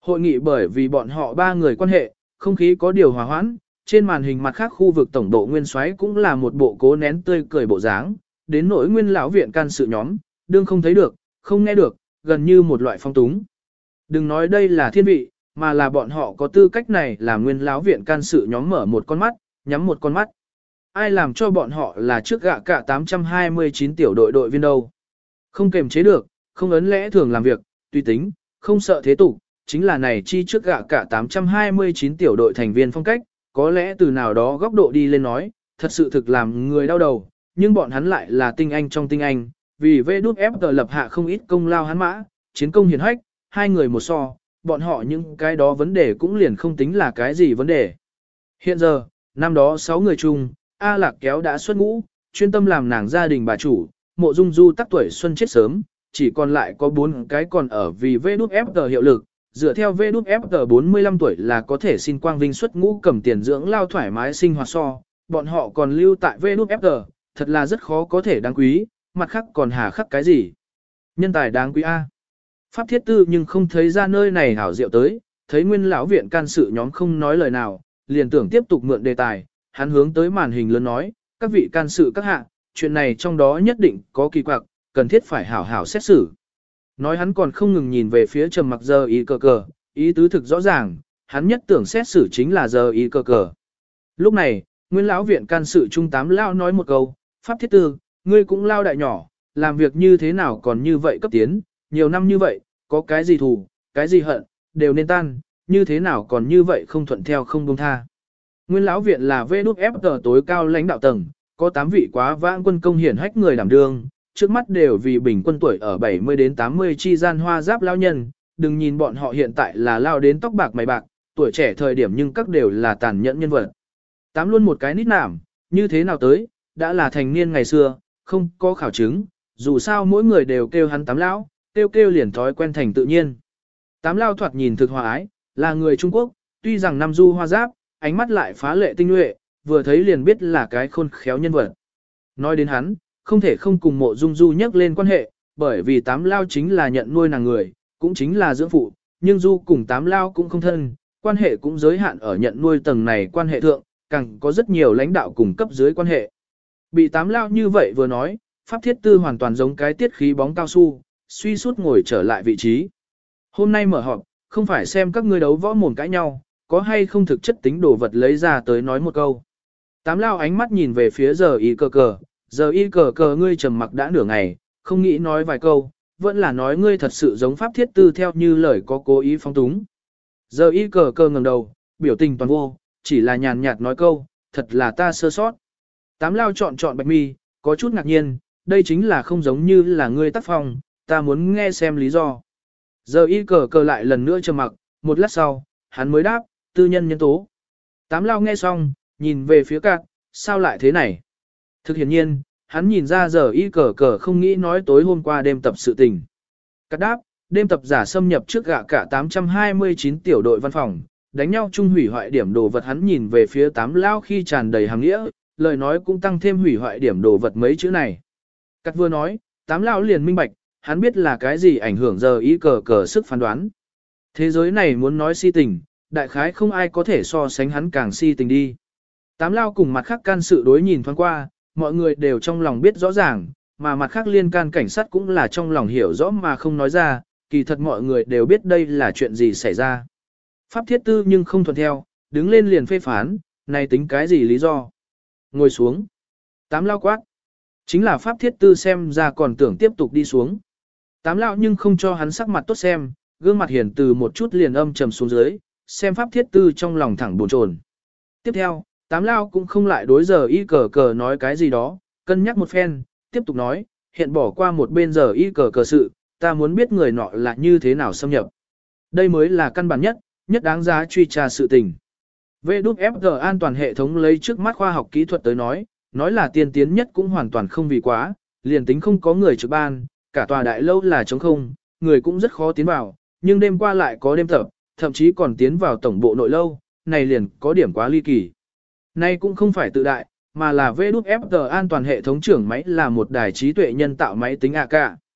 Hội nghị bởi vì bọn họ ba người quan hệ, không khí có điều hòa hoãn, trên màn hình mặt khác khu vực tổng độ nguyên soái cũng là một bộ cố nén tươi cười bộ dáng, đến nỗi nguyên lão viện can sự nhóm, đương không thấy được, không nghe được, gần như một loại phong túng. Đừng nói đây là thiên vị, mà là bọn họ có tư cách này làm nguyên lão viện can sự nhóm mở một con mắt, nhắm một con mắt. Ai làm cho bọn họ là trước gạ cả tám trăm hai mươi chín tiểu đội đội viên đâu. Không kềm chế được, không ấn lẽ thường làm việc, tùy tính, không sợ thế tục, chính là này chi trước gạ cả tám trăm hai mươi chín tiểu đội thành viên phong cách, có lẽ từ nào đó góc độ đi lên nói, thật sự thực làm người đau đầu, nhưng bọn hắn lại là tinh anh trong tinh anh, vì vê đút ép tờ lập hạ không ít công lao hắn mã, chiến công hiển hách, hai người một so, bọn họ những cái đó vấn đề cũng liền không tính là cái gì vấn đề. Hiện giờ, năm đó sáu người chung, A Lạc kéo đã xuất ngũ, chuyên tâm làm nàng gia đình bà chủ, Mộ Dung Du tắc tuổi xuân chết sớm, chỉ còn lại có bốn cái còn ở vì vê đút ép tờ hiệu lực, dựa theo vê đút ép tờ bốn mươi lăm tuổi là có thể xin quang vinh xuất ngũ cầm tiền dưỡng lao thoải mái sinh hoạt so, bọn họ còn lưu tại vê đút ép tờ, thật là rất khó có thể đáng quý, mặt khác còn hà khắc cái gì. Nhân tài đáng quý A. Pháp thiết tư nhưng không thấy ra nơi này hảo diệu tới, thấy nguyên lão viện can sự nhóm không nói lời nào, liền tưởng tiếp tục mượn đề tài, hắn hướng tới màn hình lớn nói, các vị can sự các hạ, chuyện này trong đó nhất định có kỳ quặc, cần thiết phải hảo hảo xét xử. Nói hắn còn không ngừng nhìn về phía trầm mặc giờ y cờ cờ, ý tứ thực rõ ràng, hắn nhất tưởng xét xử chính là giờ y cờ cờ. Lúc này, nguyên lão viện can sự trung tám lao nói một câu, Pháp thiết tư, ngươi cũng lao đại nhỏ, làm việc như thế nào còn như vậy cấp tiến, nhiều năm như vậy, có cái gì thù, cái gì hận, đều nên tan, như thế nào còn như vậy không thuận theo không buông tha. Nguyên lão viện là vê đút ép tờ tối cao lãnh đạo tầng, có tám vị quá vãng quân công hiển hách người đảm đương, trước mắt đều vì bình quân tuổi ở bảy mươi đến tám mươi chi gian hoa giáp lao nhân, đừng nhìn bọn họ hiện tại là lao đến tóc bạc mày bạc, tuổi trẻ thời điểm nhưng các đều là tàn nhẫn nhân vật. Tám luôn một cái nít nảm, như thế nào tới, đã là thành niên ngày xưa, không có khảo chứng, dù sao mỗi người đều kêu hắn tám lão, kêu kêu liền thói quen thành tự nhiên. Tám lao thoạt nhìn thực hòa ái, là người Trung Quốc, tuy rằng năm du hoa giáp, ánh mắt lại phá lệ tinh nhuệ, vừa thấy liền biết là cái khôn khéo nhân vật. Nói đến hắn, không thể không cùng Mộ Dung Du nhắc lên quan hệ, bởi vì tám lao chính là nhận nuôi nàng người, cũng chính là dưỡng phụ, nhưng Du cùng tám lao cũng không thân, quan hệ cũng giới hạn ở nhận nuôi tầng này quan hệ thượng, càng có rất nhiều lãnh đạo cùng cấp dưới quan hệ. Bị tám lao như vậy vừa nói, Pháp thiết tư hoàn toàn giống cái tiết khí bóng cao su, suy sút ngồi trở lại vị trí. Hôm nay mở họp, không phải xem các ngươi đấu võ mồm cãi nhau, có hay không thực chất tính đồ vật lấy ra tới nói một câu. Tám lao ánh mắt nhìn về phía giờ y cờ cờ, giờ y cờ cờ ngươi trầm mặc đã nửa ngày, không nghĩ nói vài câu, vẫn là nói ngươi thật sự giống Pháp thiết tư theo như lời có cố ý phóng túng. Giờ y cờ cờ ngẩng đầu, biểu tình toàn vô, chỉ là nhàn nhạt nói câu, thật là ta sơ sót. Tám lao chọn chọn bạch mi, có chút ngạc nhiên, đây chính là không giống như là ngươi tác phong, ta muốn nghe xem lý do. Giờ y cờ cờ lại lần nữa trầm mặc, một lát sau, hắn mới đáp, tư nhân nhân tố. Tám lao nghe xong, nhìn về phía cát, sao lại thế này? Thực hiện nhiên, hắn nhìn ra giờ y cờ cờ không nghĩ nói tối hôm qua đêm tập sự tình. Cát đáp, đêm tập giả xâm nhập trước gạ cả tám trăm hai mươi chín tiểu đội văn phòng, đánh nhau chung hủy hoại điểm đồ vật. Hắn nhìn về phía tám lao khi tràn đầy hàng nghĩa, lời nói cũng tăng thêm hủy hoại điểm đồ vật mấy chữ này. Cát vừa nói, tám lao liền minh bạch, hắn biết là cái gì ảnh hưởng giờ y cờ cờ sức phán đoán. Thế giới này muốn nói si tình, đại khái không ai có thể so sánh hắn càng si tình đi. Tám lao cùng mặt khác can sự đối nhìn thoáng qua, mọi người đều trong lòng biết rõ ràng, mà mặt khác liên can cảnh sát cũng là trong lòng hiểu rõ mà không nói ra, kỳ thật mọi người đều biết đây là chuyện gì xảy ra. Pháp thiết tư nhưng không thuận theo, đứng lên liền phê phán, này tính cái gì lý do. Ngồi xuống. Tám lao quát. Chính là pháp thiết tư xem ra còn tưởng tiếp tục đi xuống. Tám lao nhưng không cho hắn sắc mặt tốt xem, gương mặt hiển từ một chút liền âm trầm xuống dưới, xem pháp thiết tư trong lòng thẳng buồn chồn. Tiếp theo, tám lao cũng không lại đối giờ y cờ cờ nói cái gì đó, cân nhắc một phen, tiếp tục nói, hiện bỏ qua một bên giờ y cờ cờ sự, ta muốn biết người nọ là như thế nào xâm nhập. Đây mới là căn bản nhất, nhất đáng giá truy tra sự tình. vê đê ép giê an toàn hệ thống lấy trước mắt khoa học kỹ thuật tới nói, nói là tiên tiến nhất cũng hoàn toàn không vì quá, liền tính không có người trực ban, cả tòa đại lâu là trống không, người cũng rất khó tiến vào, nhưng đêm qua lại có đêm tập, thậm chí còn tiến vào tổng bộ nội lâu, này liền có điểm quá ly kỳ. Này cũng không phải tự đại, mà là vê đê ép giê an toàn hệ thống trưởng máy là một đài trí tuệ nhân tạo máy tính a ca.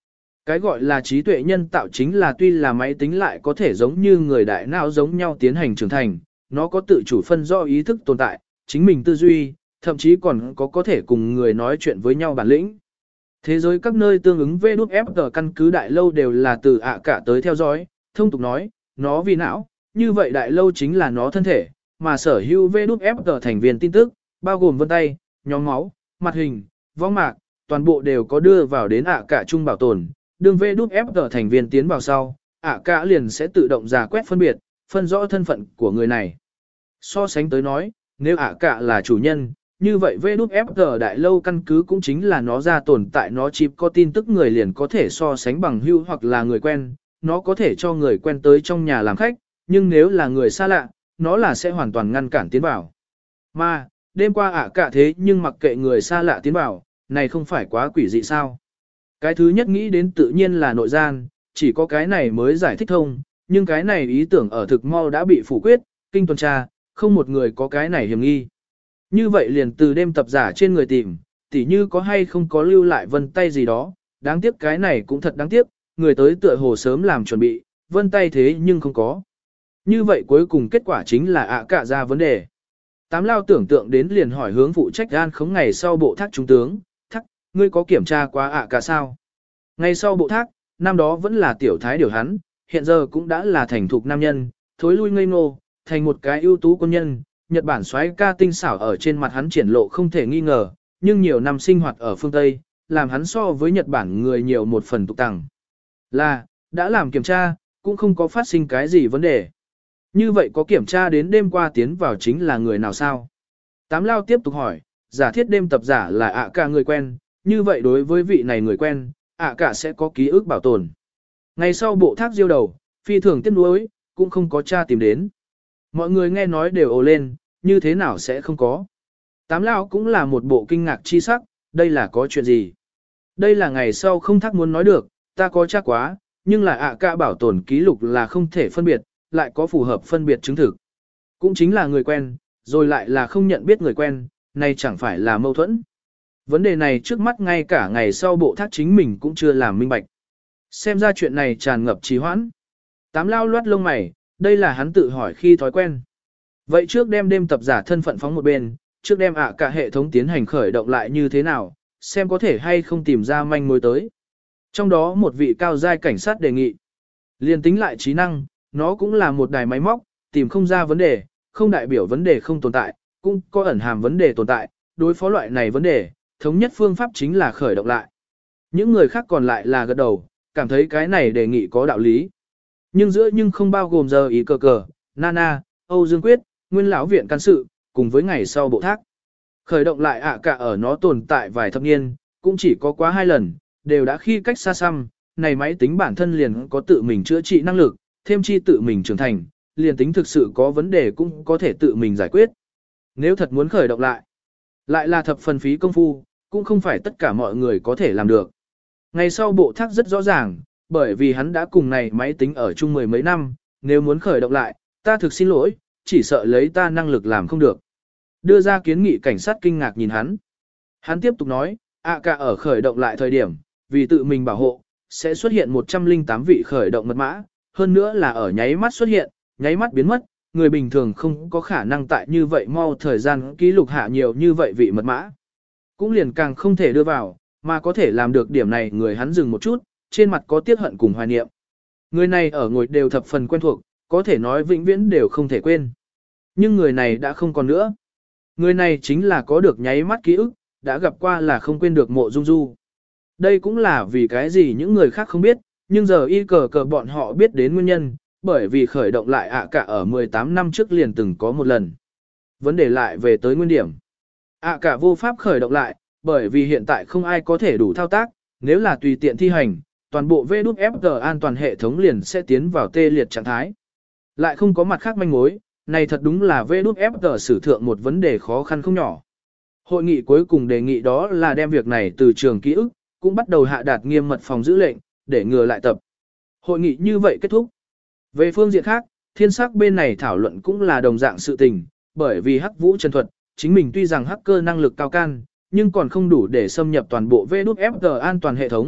Cái gọi là trí tuệ nhân tạo chính là tuy là máy tính lại có thể giống như người đại não giống nhau tiến hành trưởng thành, nó có tự chủ phân rõ ý thức tồn tại, chính mình tư duy, thậm chí còn có có thể cùng người nói chuyện với nhau bản lĩnh. Thế giới các nơi tương ứng vê đút ép tờ căn cứ đại lâu đều là từ ạ cả tới theo dõi, thông tục nói, nó vì não, như vậy đại lâu chính là nó thân thể, mà sở hữu vê đút ép tờ thành viên tin tức, bao gồm vân tay, nhóm máu, mặt hình, vong mạc, toàn bộ đều có đưa vào đến ạ cả chung bảo tồn. Đường vê đút ép tờ thành viên tiến vào sau, ạ cả liền sẽ tự động giả quét phân biệt, phân rõ thân phận của người này. So sánh tới nói, nếu ạ cả là chủ nhân, như vậy vê đút ép tờ đại lâu căn cứ cũng chính là nó ra tồn tại, nó chip có tin tức người liền có thể so sánh bằng hữu hoặc là người quen, nó có thể cho người quen tới trong nhà làm khách, nhưng nếu là người xa lạ, nó là sẽ hoàn toàn ngăn cản tiến vào. Mà, đêm qua ạ cả thế nhưng mặc kệ người xa lạ tiến vào, này không phải quá quỷ dị sao? Cái thứ nhất nghĩ đến tự nhiên là nội gian, chỉ có cái này mới giải thích thông, nhưng cái này ý tưởng ở thực mau đã bị phủ quyết, kinh tuần tra, không một người có cái này hiểm nghi. Như vậy liền từ đêm tập giả trên người tìm, tỉ như có hay không có lưu lại vân tay gì đó, đáng tiếc cái này cũng thật đáng tiếc, người tới tựa hồ sớm làm chuẩn bị, vân tay thế nhưng không có. Như vậy cuối cùng kết quả chính là ạ cả ra vấn đề. Tám lao tưởng tượng đến liền hỏi hướng phụ trách gan khống ngày sau bộ thác trung tướng, thắc, ngươi có kiểm tra qua ạ cả sao? Ngày sau bộ thác, năm đó vẫn là tiểu thái điều hắn, hiện giờ cũng đã là thành thục nam nhân, thối lui ngây ngô, thành một cái ưu tú quân nhân. Nhật Bản xoáy ca tinh xảo ở trên mặt hắn triển lộ không thể nghi ngờ, nhưng nhiều năm sinh hoạt ở phương Tây, làm hắn so với Nhật Bản người nhiều một phần tục tằng. Là, đã làm kiểm tra, cũng không có phát sinh cái gì vấn đề. Như vậy có kiểm tra đến đêm qua tiến vào chính là người nào sao? Tám lao tiếp tục hỏi, giả thiết đêm tập giả là ạ cả người quen, như vậy đối với vị này người quen, ạ cả sẽ có ký ức bảo tồn. Ngày sau bộ thác diêu đầu, phi thường tiếc nuối, cũng không có tra tìm đến. Mọi người nghe nói đều ồ lên, như thế nào sẽ không có. Tám lao cũng là một bộ kinh ngạc chi sắc, đây là có chuyện gì? Đây là ngày sau không thắc muốn nói được, ta có tra quá, nhưng là ạ cả bảo tồn ký lục là không thể phân biệt, lại có phù hợp phân biệt chứng thực. Cũng chính là người quen, rồi lại là không nhận biết người quen, này chẳng phải là mâu thuẫn. Vấn đề này trước mắt ngay cả ngày sau bộ thác chính mình cũng chưa làm minh bạch. Xem ra chuyện này tràn ngập trì hoãn. Tám lao loát lông mày, đây là hắn tự hỏi khi thói quen. Vậy trước đem đêm tập giả thân phận phóng một bên, trước đem ạ cả hệ thống tiến hành khởi động lại như thế nào, xem có thể hay không tìm ra manh mối tới. Trong đó một vị cao giai cảnh sát đề nghị. Liên tính lại trí năng, nó cũng là một đài máy móc, tìm không ra vấn đề, không đại biểu vấn đề không tồn tại, cũng có ẩn hàm vấn đề tồn tại, đối phó loại này vấn đề, thống nhất phương pháp chính là khởi động lại. Những người khác còn lại là gật đầu, cảm thấy cái này đề nghị có đạo lý. Nhưng giữa nhưng không bao gồm giờ ý cờ cờ, Nana, Âu Dương Quyết, Nguyên lão viện can sự, cùng với ngày sau bộ thác. Khởi động lại ạ cả ở nó tồn tại vài thập niên, cũng chỉ có quá hai lần, đều đã khi cách xa xăm, này máy tính bản thân liền có tự mình chữa trị năng lực, thêm chi tự mình trưởng thành, liền tính thực sự có vấn đề cũng có thể tự mình giải quyết. Nếu thật muốn khởi động lại, lại là thập phần phí công phu, cũng không phải tất cả mọi người có thể làm được. Ngày sau bộ thác rất rõ ràng, bởi vì hắn đã cùng này máy tính ở chung mười mấy năm, nếu muốn khởi động lại, ta thực xin lỗi, chỉ sợ lấy ta năng lực làm không được. Đưa ra kiến nghị cảnh sát kinh ngạc nhìn hắn. Hắn tiếp tục nói, ạ cả ở khởi động lại thời điểm, vì tự mình bảo hộ, sẽ xuất hiện một trăm lẻ tám vị khởi động mật mã, hơn nữa là ở nháy mắt xuất hiện, nháy mắt biến mất, người bình thường không có khả năng tại như vậy mau thời gian ký lục hạ nhiều như vậy vị mật mã. Cũng liền càng không thể đưa vào, mà có thể làm được điểm này người hắn dừng một chút, trên mặt có tiếc hận cùng hoài niệm. Người này ở ngồi đều thập phần quen thuộc, có thể nói vĩnh viễn đều không thể quên. Nhưng người này đã không còn nữa. Người này chính là có được nháy mắt ký ức, đã gặp qua là không quên được Mộ Dung Du. Đây cũng là vì cái gì những người khác không biết, nhưng giờ y cờ cờ bọn họ biết đến nguyên nhân, bởi vì khởi động lại ạ cả ở mười tám năm trước liền từng có một lần. Vấn đề lại về tới nguyên điểm. ạ cả vô pháp khởi động lại, bởi vì hiện tại không ai có thể đủ thao tác, nếu là tùy tiện thi hành, toàn bộ vê đút ép tờ an toàn hệ thống liền sẽ tiến vào tê liệt trạng thái. Lại không có mặt khác manh mối, này thật đúng là vê đút ép tờ sử thượng một vấn đề khó khăn không nhỏ. Hội nghị cuối cùng đề nghị đó là đem việc này từ trường ký ức, cũng bắt đầu hạ đạt nghiêm mật phòng giữ lệnh, để ngừa lại tập. Hội nghị như vậy kết thúc. Về phương diện khác, thiên sắc bên này thảo luận cũng là đồng dạng sự tình, bởi vì hắc vũ chân thuật, chính mình tuy rằng hacker năng lực cao can, nhưng còn không đủ để xâm nhập toàn bộ vê đút ép tờ an toàn hệ thống,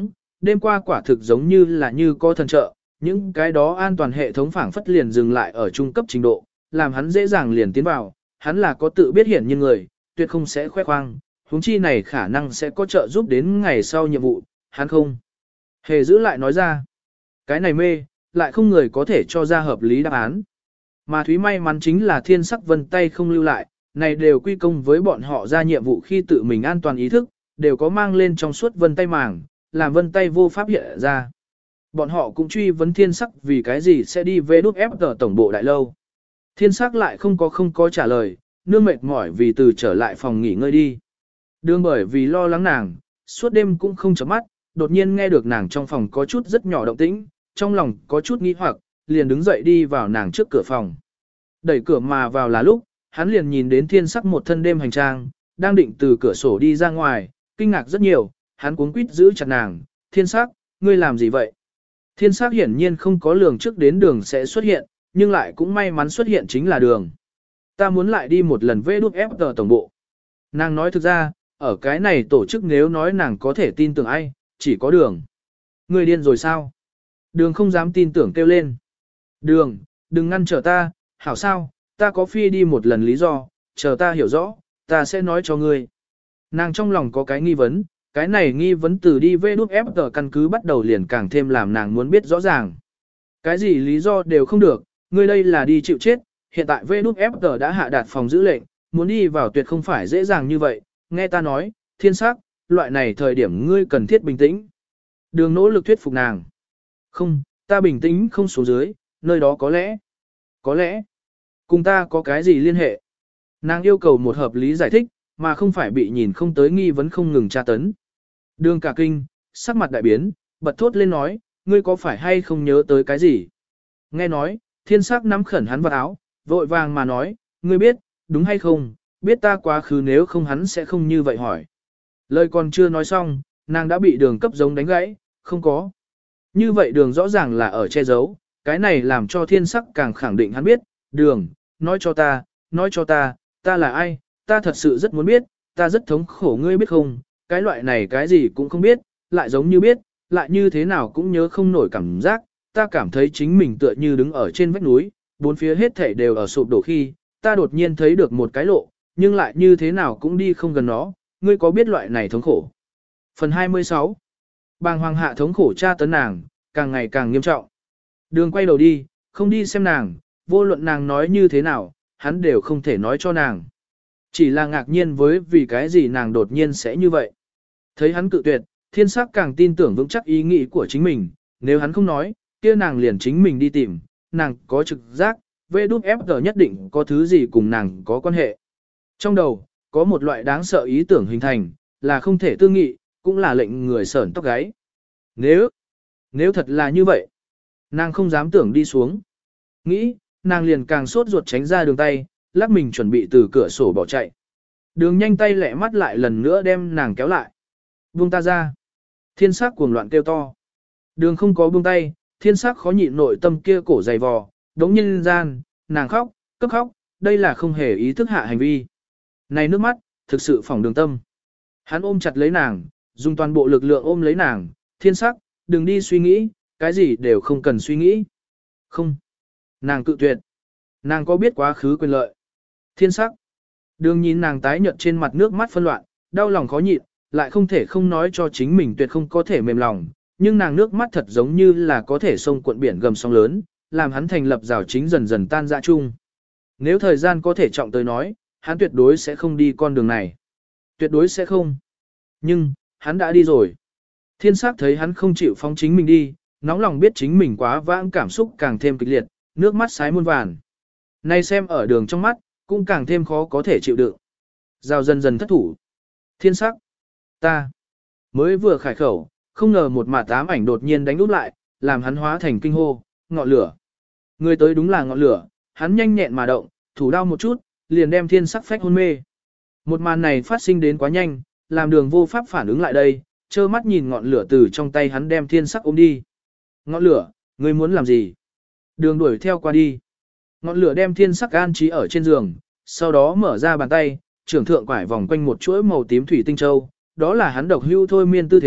đêm qua quả thực giống như là như có thần trợ, những cái đó an toàn hệ thống phảng phất liền dừng lại ở trung cấp trình độ, làm hắn dễ dàng liền tiến vào, hắn là có tự biết hiển nhiên người, tuyệt không sẽ khoe khoang, huống chi này khả năng sẽ có trợ giúp đến ngày sau nhiệm vụ, hắn không. Hề giữ lại nói ra, cái này mê, lại không người có thể cho ra hợp lý đáp án. Mà Thúy may mắn chính là thiên sắc vân tay không lưu lại, này đều quy công với bọn họ ra nhiệm vụ khi tự mình an toàn ý thức, đều có mang lên trong suốt vân tay màng, làm vân tay vô pháp hiện ra. Bọn họ cũng truy vấn thiên sắc vì cái gì sẽ đi về đút ép ở tổng bộ đại lâu. Thiên sắc lại không có không có trả lời, nương mệt mỏi vì từ trở lại phòng nghỉ ngơi đi. Đương bởi vì lo lắng nàng, suốt đêm cũng không chấm mắt, đột nhiên nghe được nàng trong phòng có chút rất nhỏ động tĩnh, trong lòng có chút nghi hoặc, liền đứng dậy đi vào nàng trước cửa phòng. Đẩy cửa mà vào là lúc, hắn liền nhìn đến thiên sắc một thân đêm hành trang, đang định từ cửa sổ đi ra ngoài, kinh ngạc rất nhiều, hắn cuống quýt giữ chặt nàng, thiên sắc, ngươi làm gì vậy? Thiên sắc hiển nhiên không có lường trước đến đường sẽ xuất hiện, nhưng lại cũng may mắn xuất hiện chính là đường. Ta muốn lại đi một lần về đút ép tờ tổng bộ. Nàng nói thực ra, ở cái này tổ chức nếu nói nàng có thể tin tưởng ai, chỉ có đường. Ngươi điên rồi sao? Đường không dám tin tưởng kêu lên. Đường, đừng ngăn trở ta, hảo sao, ta có phi đi một lần lý do, chờ ta hiểu rõ, ta sẽ nói cho ngươi. Nàng trong lòng có cái nghi vấn, cái này nghi vấn từ đi về đút ép tờ căn cứ bắt đầu liền càng thêm làm nàng muốn biết rõ ràng. Cái gì lý do đều không được, ngươi đây là đi chịu chết, hiện tại vê đút ép tờ đã hạ đạt phòng giữ lệnh, muốn đi vào tuyệt không phải dễ dàng như vậy, nghe ta nói, thiên sắc, loại này thời điểm ngươi cần thiết bình tĩnh. Đường nỗ lực thuyết phục nàng. Không, ta bình tĩnh không xuống dưới, nơi đó có lẽ, có lẽ, cùng ta có cái gì liên hệ. Nàng yêu cầu một hợp lý giải thích, mà không phải bị nhìn không tới nghi vấn không ngừng tra tấn. Đường cả kinh, sắc mặt đại biến, bật thốt lên nói, ngươi có phải hay không nhớ tới cái gì? Nghe nói, thiên sắc nắm khẩn hắn vào áo, vội vàng mà nói, ngươi biết, đúng hay không, biết ta quá khứ nếu không hắn sẽ không như vậy hỏi. Lời còn chưa nói xong, nàng đã bị đường cấp giống đánh gãy, không có. Như vậy đường rõ ràng là ở che giấu, cái này làm cho thiên sắc càng khẳng định hắn biết, đường, nói cho ta, nói cho ta, ta là ai, ta thật sự rất muốn biết, ta rất thống khổ ngươi biết không, cái loại này cái gì cũng không biết, lại giống như biết, lại như thế nào cũng nhớ không nổi cảm giác, ta cảm thấy chính mình tựa như đứng ở trên vách núi, bốn phía hết thảy đều ở sụp đổ khi, ta đột nhiên thấy được một cái lộ, nhưng lại như thế nào cũng đi không gần nó, ngươi có biết loại này thống khổ. Phần hai mươi sáu. Bàng hoàng hạ thống khổ tra tấn nàng, càng ngày càng nghiêm trọng. Đường quay đầu đi, không đi xem nàng, vô luận nàng nói như thế nào, hắn đều không thể nói cho nàng. Chỉ là ngạc nhiên với vì cái gì nàng đột nhiên sẽ như vậy. Thấy hắn cự tuyệt, thiên sắc càng tin tưởng vững chắc ý nghĩ của chính mình, nếu hắn không nói, kia nàng liền chính mình đi tìm, nàng có trực giác, vê đút ép giê nhất định có thứ gì cùng nàng có quan hệ. Trong đầu, có một loại đáng sợ ý tưởng hình thành, là không thể tư nghị, cũng là lệnh người sởn tóc gáy. Nếu, nếu thật là như vậy, nàng không dám tưởng đi xuống. Nghĩ, nàng liền càng sốt ruột tránh ra đường tay, lắc mình chuẩn bị từ cửa sổ bỏ chạy. Đường nhanh tay lẹ mắt lại lần nữa đem nàng kéo lại. Buông ta ra. Thiên sắc cuồng loạn kêu to. Đường không có buông tay, thiên sắc khó nhịn nội tâm kia cổ dày vò, đống nhân gian, nàng khóc, cấp khóc, đây là không hề ý thức hạ hành vi. Này nước mắt, thực sự phỏng đường tâm. Hắn ôm chặt lấy nàng, dùng toàn bộ lực lượng ôm lấy nàng, thiên sắc, đừng đi suy nghĩ, cái gì đều không cần suy nghĩ. Không. Nàng cự tuyệt. Nàng có biết quá khứ quyền lợi. Thiên sắc. Đường nhìn nàng tái nhợt trên mặt nước mắt phân loạn, đau lòng khó nhịn, lại không thể không nói cho chính mình tuyệt không có thể mềm lòng, nhưng nàng nước mắt thật giống như là có thể sông cuộn biển gầm sóng lớn, làm hắn thành lập rào chính dần dần tan ra chung. Nếu thời gian có thể trọng tới nói, hắn tuyệt đối sẽ không đi con đường này. Tuyệt đối sẽ không. Nhưng, hắn đã đi rồi. Thiên sắc thấy hắn không chịu phóng chính mình đi, nóng lòng biết chính mình quá vãng cảm xúc càng thêm kịch liệt, nước mắt sái muôn vàn. Nay xem ở đường trong mắt, cũng càng thêm khó có thể chịu đựng. Rào dần dần thất thủ. Thiên sắc. Ta. Mới vừa khải khẩu, không ngờ một mạt tám ảnh đột nhiên đánh úp lại, làm hắn hóa thành kinh hô, ngọn lửa. Người tới đúng là ngọn lửa, hắn nhanh nhẹn mà động, thủ đau một chút, liền đem thiên sắc phách hôn mê. Một màn này phát sinh đến quá nhanh, làm đường vô pháp phản ứng lại đây, trơ mắt nhìn ngọn lửa từ trong tay hắn đem thiên sắc ôm đi. Ngọn lửa, ngươi muốn làm gì? Đường đuổi theo qua đi. Ngọn lửa đem thiên sắc an trí ở trên giường, sau đó mở ra bàn tay, trưởng thượng quải vòng quanh một chuỗi màu tím thủy tinh châu, đó là hắn độc hưu thôi miên tư thế,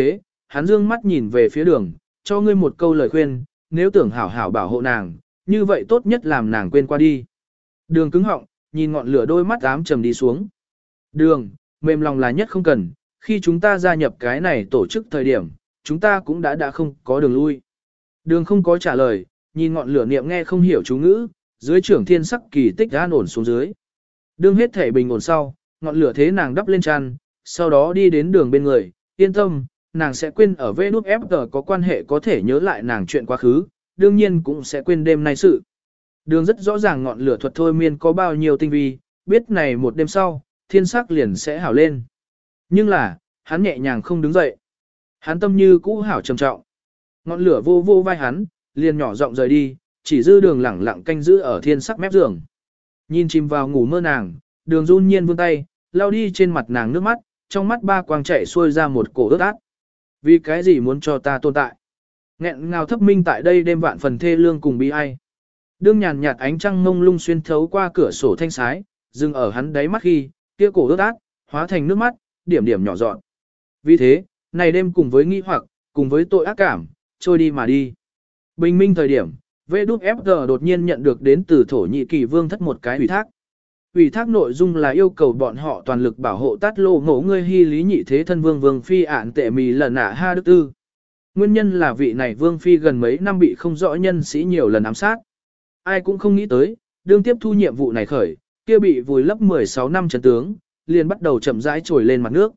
hắn dương mắt nhìn về phía đường, cho ngươi một câu lời khuyên, nếu tưởng hảo hảo bảo hộ nàng, như vậy tốt nhất làm nàng quên qua đi. Đường cứng họng, nhìn ngọn lửa đôi mắt ám trầm đi xuống. Đường, mềm lòng là nhất không cần, khi chúng ta gia nhập cái này tổ chức thời điểm, chúng ta cũng đã đã không có đường lui. Đường không có trả lời, nhìn ngọn lửa niệm nghe không hiểu chú ngữ, dưới trưởng thiên sắc kỳ tích an ổn xuống dưới. Đường hết thể bình ổn sau, ngọn lửa thế nàng đắp lên chăn, sau đó đi đến đường bên người, yên tâm, nàng sẽ quên ở vê nút ép tờ có quan hệ có thể nhớ lại nàng chuyện quá khứ, đương nhiên cũng sẽ quên đêm nay sự. Đường rất rõ ràng ngọn lửa thuật thôi miên có bao nhiêu tinh vi, biết này một đêm sau, thiên sắc liền sẽ hảo lên. Nhưng là, hắn nhẹ nhàng không đứng dậy. Hắn tâm như cũ hảo trầm trọng. Ngọn lửa vô vô vai hắn, liền nhỏ giọng rời đi, chỉ dư đường lẳng lặng canh giữ ở thiên sắc mép giường. Nhìn chìm vào ngủ mơ nàng, đường run nhiên vươn tay, lau đi trên mặt nàng nước mắt, trong mắt ba quang chạy xuôi ra một cổ ướt át. Vì cái gì muốn cho ta tồn tại? Nghẹn ngào thấp minh tại đây đêm vạn phần thê lương cùng bi ai. Đương nhàn nhạt ánh trăng mông lung xuyên thấu qua cửa sổ thanh sái, dừng ở hắn đáy mắt khi, kia cổ ướt át, hóa thành nước mắt, điểm điểm nhỏ dọn. Vì thế, này đêm cùng với nghi hoặc, cùng với tội ác cảm, trôi đi mà đi. Bình minh thời điểm, vê đút ép giê đột nhiên nhận được đến từ Thổ Nhĩ Kỳ vương thất một cái ủy thác. Ủy thác nội dung là yêu cầu bọn họ toàn lực bảo hộ tát lô ngỗ ngươi hy lý nhị thế thân vương vương phi ản tệ mì lần ả ha đức tư. Nguyên nhân là vị này vương phi gần mấy năm bị không rõ nhân sĩ nhiều lần ám sát. Ai cũng không nghĩ tới, đương tiếp thu nhiệm vụ này khởi, kia bị vùi lấp mười sáu năm trấn tướng, liền bắt đầu chậm rãi trồi lên mặt nước.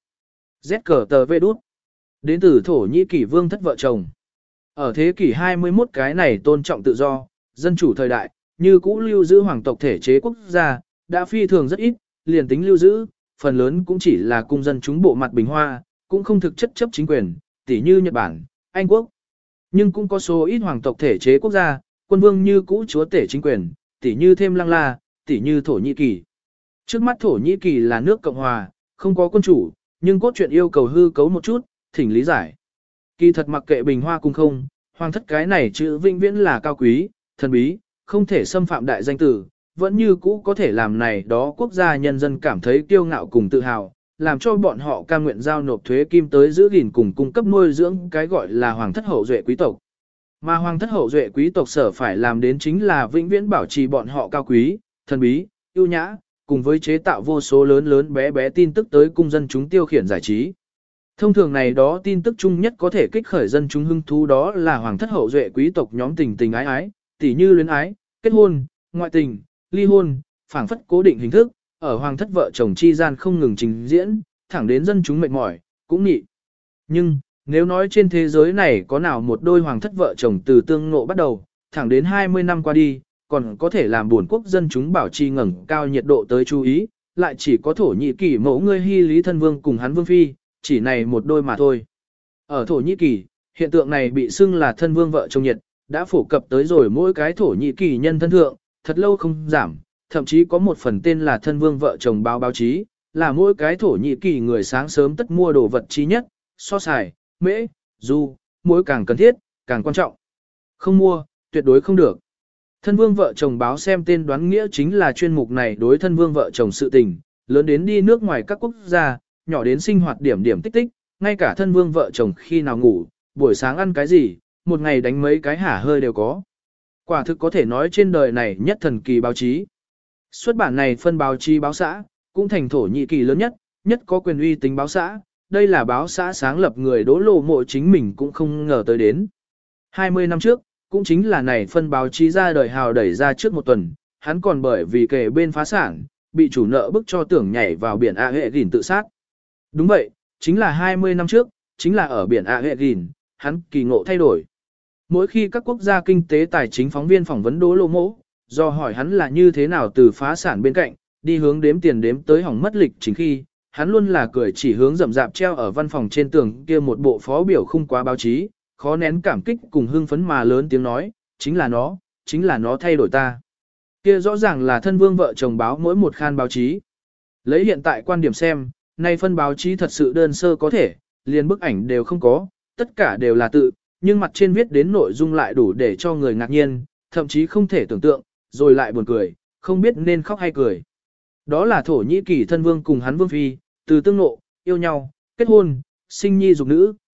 Z cờ tờ vê đút. Đến từ Thổ Nhĩ Kỳ vương thất vợ chồng. Ở thế kỷ hai mươi mốt cái này tôn trọng tự do, dân chủ thời đại, như cũ lưu giữ hoàng tộc thể chế quốc gia, đã phi thường rất ít, liền tính lưu giữ, phần lớn cũng chỉ là cung dân chúng bộ mặt bình hoa, cũng không thực chất chấp chính quyền, tỉ như Nhật Bản, Anh Quốc. Nhưng cũng có số ít hoàng tộc thể chế quốc gia, quân vương như cũ chúa tể chính quyền, tỉ như thêm Lăng La, tỉ như Thổ Nhĩ Kỳ. Trước mắt Thổ Nhĩ Kỳ là nước Cộng Hòa, không có quân chủ, nhưng cốt truyện yêu cầu hư cấu một chút, thỉnh lý giải. Kỳ thật mặc kệ bình hoa cung không, hoàng thất cái này chữ vĩnh viễn là cao quý, thần bí, không thể xâm phạm đại danh tử, vẫn như cũ có thể làm này đó quốc gia nhân dân cảm thấy kiêu ngạo cùng tự hào, làm cho bọn họ cam nguyện giao nộp thuế kim tới giữ gìn cùng cung cấp nuôi dưỡng cái gọi là hoàng thất hậu duệ quý tộc. Mà hoàng thất hậu duệ quý tộc sở phải làm đến chính là vĩnh viễn bảo trì bọn họ cao quý, thần bí, ưu nhã, cùng với chế tạo vô số lớn lớn bé bé tin tức tới cung dân chúng tiêu khiển giải trí. Thông thường này đó tin tức chung nhất có thể kích khởi dân chúng hứng thú đó là hoàng thất hậu duệ quý tộc nhóm tình tình ái ái, tỉ như luyến ái, kết hôn, ngoại tình, ly hôn, phảng phất cố định hình thức, ở hoàng thất vợ chồng chi gian không ngừng trình diễn, thẳng đến dân chúng mệt mỏi, cũng nhị. Nhưng, nếu nói trên thế giới này có nào một đôi hoàng thất vợ chồng từ tương ngộ bắt đầu, thẳng đến hai mươi năm qua đi, còn có thể làm buồn quốc dân chúng bảo trì ngẩng cao nhiệt độ tới chú ý, lại chỉ có Thổ Nhĩ Kỳ mẫu ngươi hy lý thân vương cùng hắn vương phi, chỉ này một đôi mà thôi. Ở Thổ Nhĩ Kỳ, hiện tượng này bị xưng là thân vương vợ chồng nhiệt, đã phổ cập tới rồi mỗi cái Thổ Nhĩ Kỳ nhân thân thượng, thật lâu không giảm, thậm chí có một phần tên là thân vương vợ chồng báo báo chí, là mỗi cái Thổ Nhĩ Kỳ người sáng sớm tất mua đồ vật chí nhất, so xài, mễ, du, mỗi càng cần thiết, càng quan trọng. Không mua, tuyệt đối không được. Thân vương vợ chồng báo xem tên đoán nghĩa chính là chuyên mục này đối thân vương vợ chồng sự tình, lớn đến đi nước ngoài các quốc gia, nhỏ đến sinh hoạt điểm điểm tích tích, ngay cả thân vương vợ chồng khi nào ngủ, buổi sáng ăn cái gì, một ngày đánh mấy cái hả hơi đều có. Quả thực có thể nói trên đời này nhất thần kỳ báo chí. Xuất bản này phân báo chí báo xã, cũng thành Thổ Nhĩ Kỳ lớn nhất, nhất có quyền uy tính báo xã, đây là báo xã sáng lập người Đỗ Lộ Mộ chính mình cũng không ngờ tới đến. hai mươi năm trước, cũng chính là này phân báo chí ra đời hào đẩy ra trước một tuần, hắn còn bởi vì kể bên phá sản, bị chủ nợ bức cho tưởng nhảy vào biển A Hệ Gìn tự sát. Đúng vậy, chính là hai mươi năm trước, chính là ở biển A Hệ Gìn, hắn kỳ ngộ thay đổi. Mỗi khi các quốc gia kinh tế tài chính phóng viên phỏng vấn Đỗ Lộ Mộ, do hỏi hắn là như thế nào từ phá sản bên cạnh, đi hướng đếm tiền đếm tới hỏng mất lịch chính khi, hắn luôn là cười chỉ hướng rậm rạp treo ở văn phòng trên tường kia một bộ phó biểu khung quá báo chí, khó nén cảm kích cùng hưng phấn mà lớn tiếng nói, chính là nó, chính là nó thay đổi ta. Kia rõ ràng là thân vương vợ chồng báo mỗi một khan báo chí. Lấy hiện tại quan điểm xem, nay phân báo chí thật sự đơn sơ có thể, liền bức ảnh đều không có, tất cả đều là tự, nhưng mặt trên viết đến nội dung lại đủ để cho người ngạc nhiên, thậm chí không thể tưởng tượng, rồi lại buồn cười, không biết nên khóc hay cười. Đó là Thổ Nhĩ Kỳ thân vương cùng hắn vương phi, từ tương nộ, yêu nhau, kết hôn, sinh nhi dục nữ,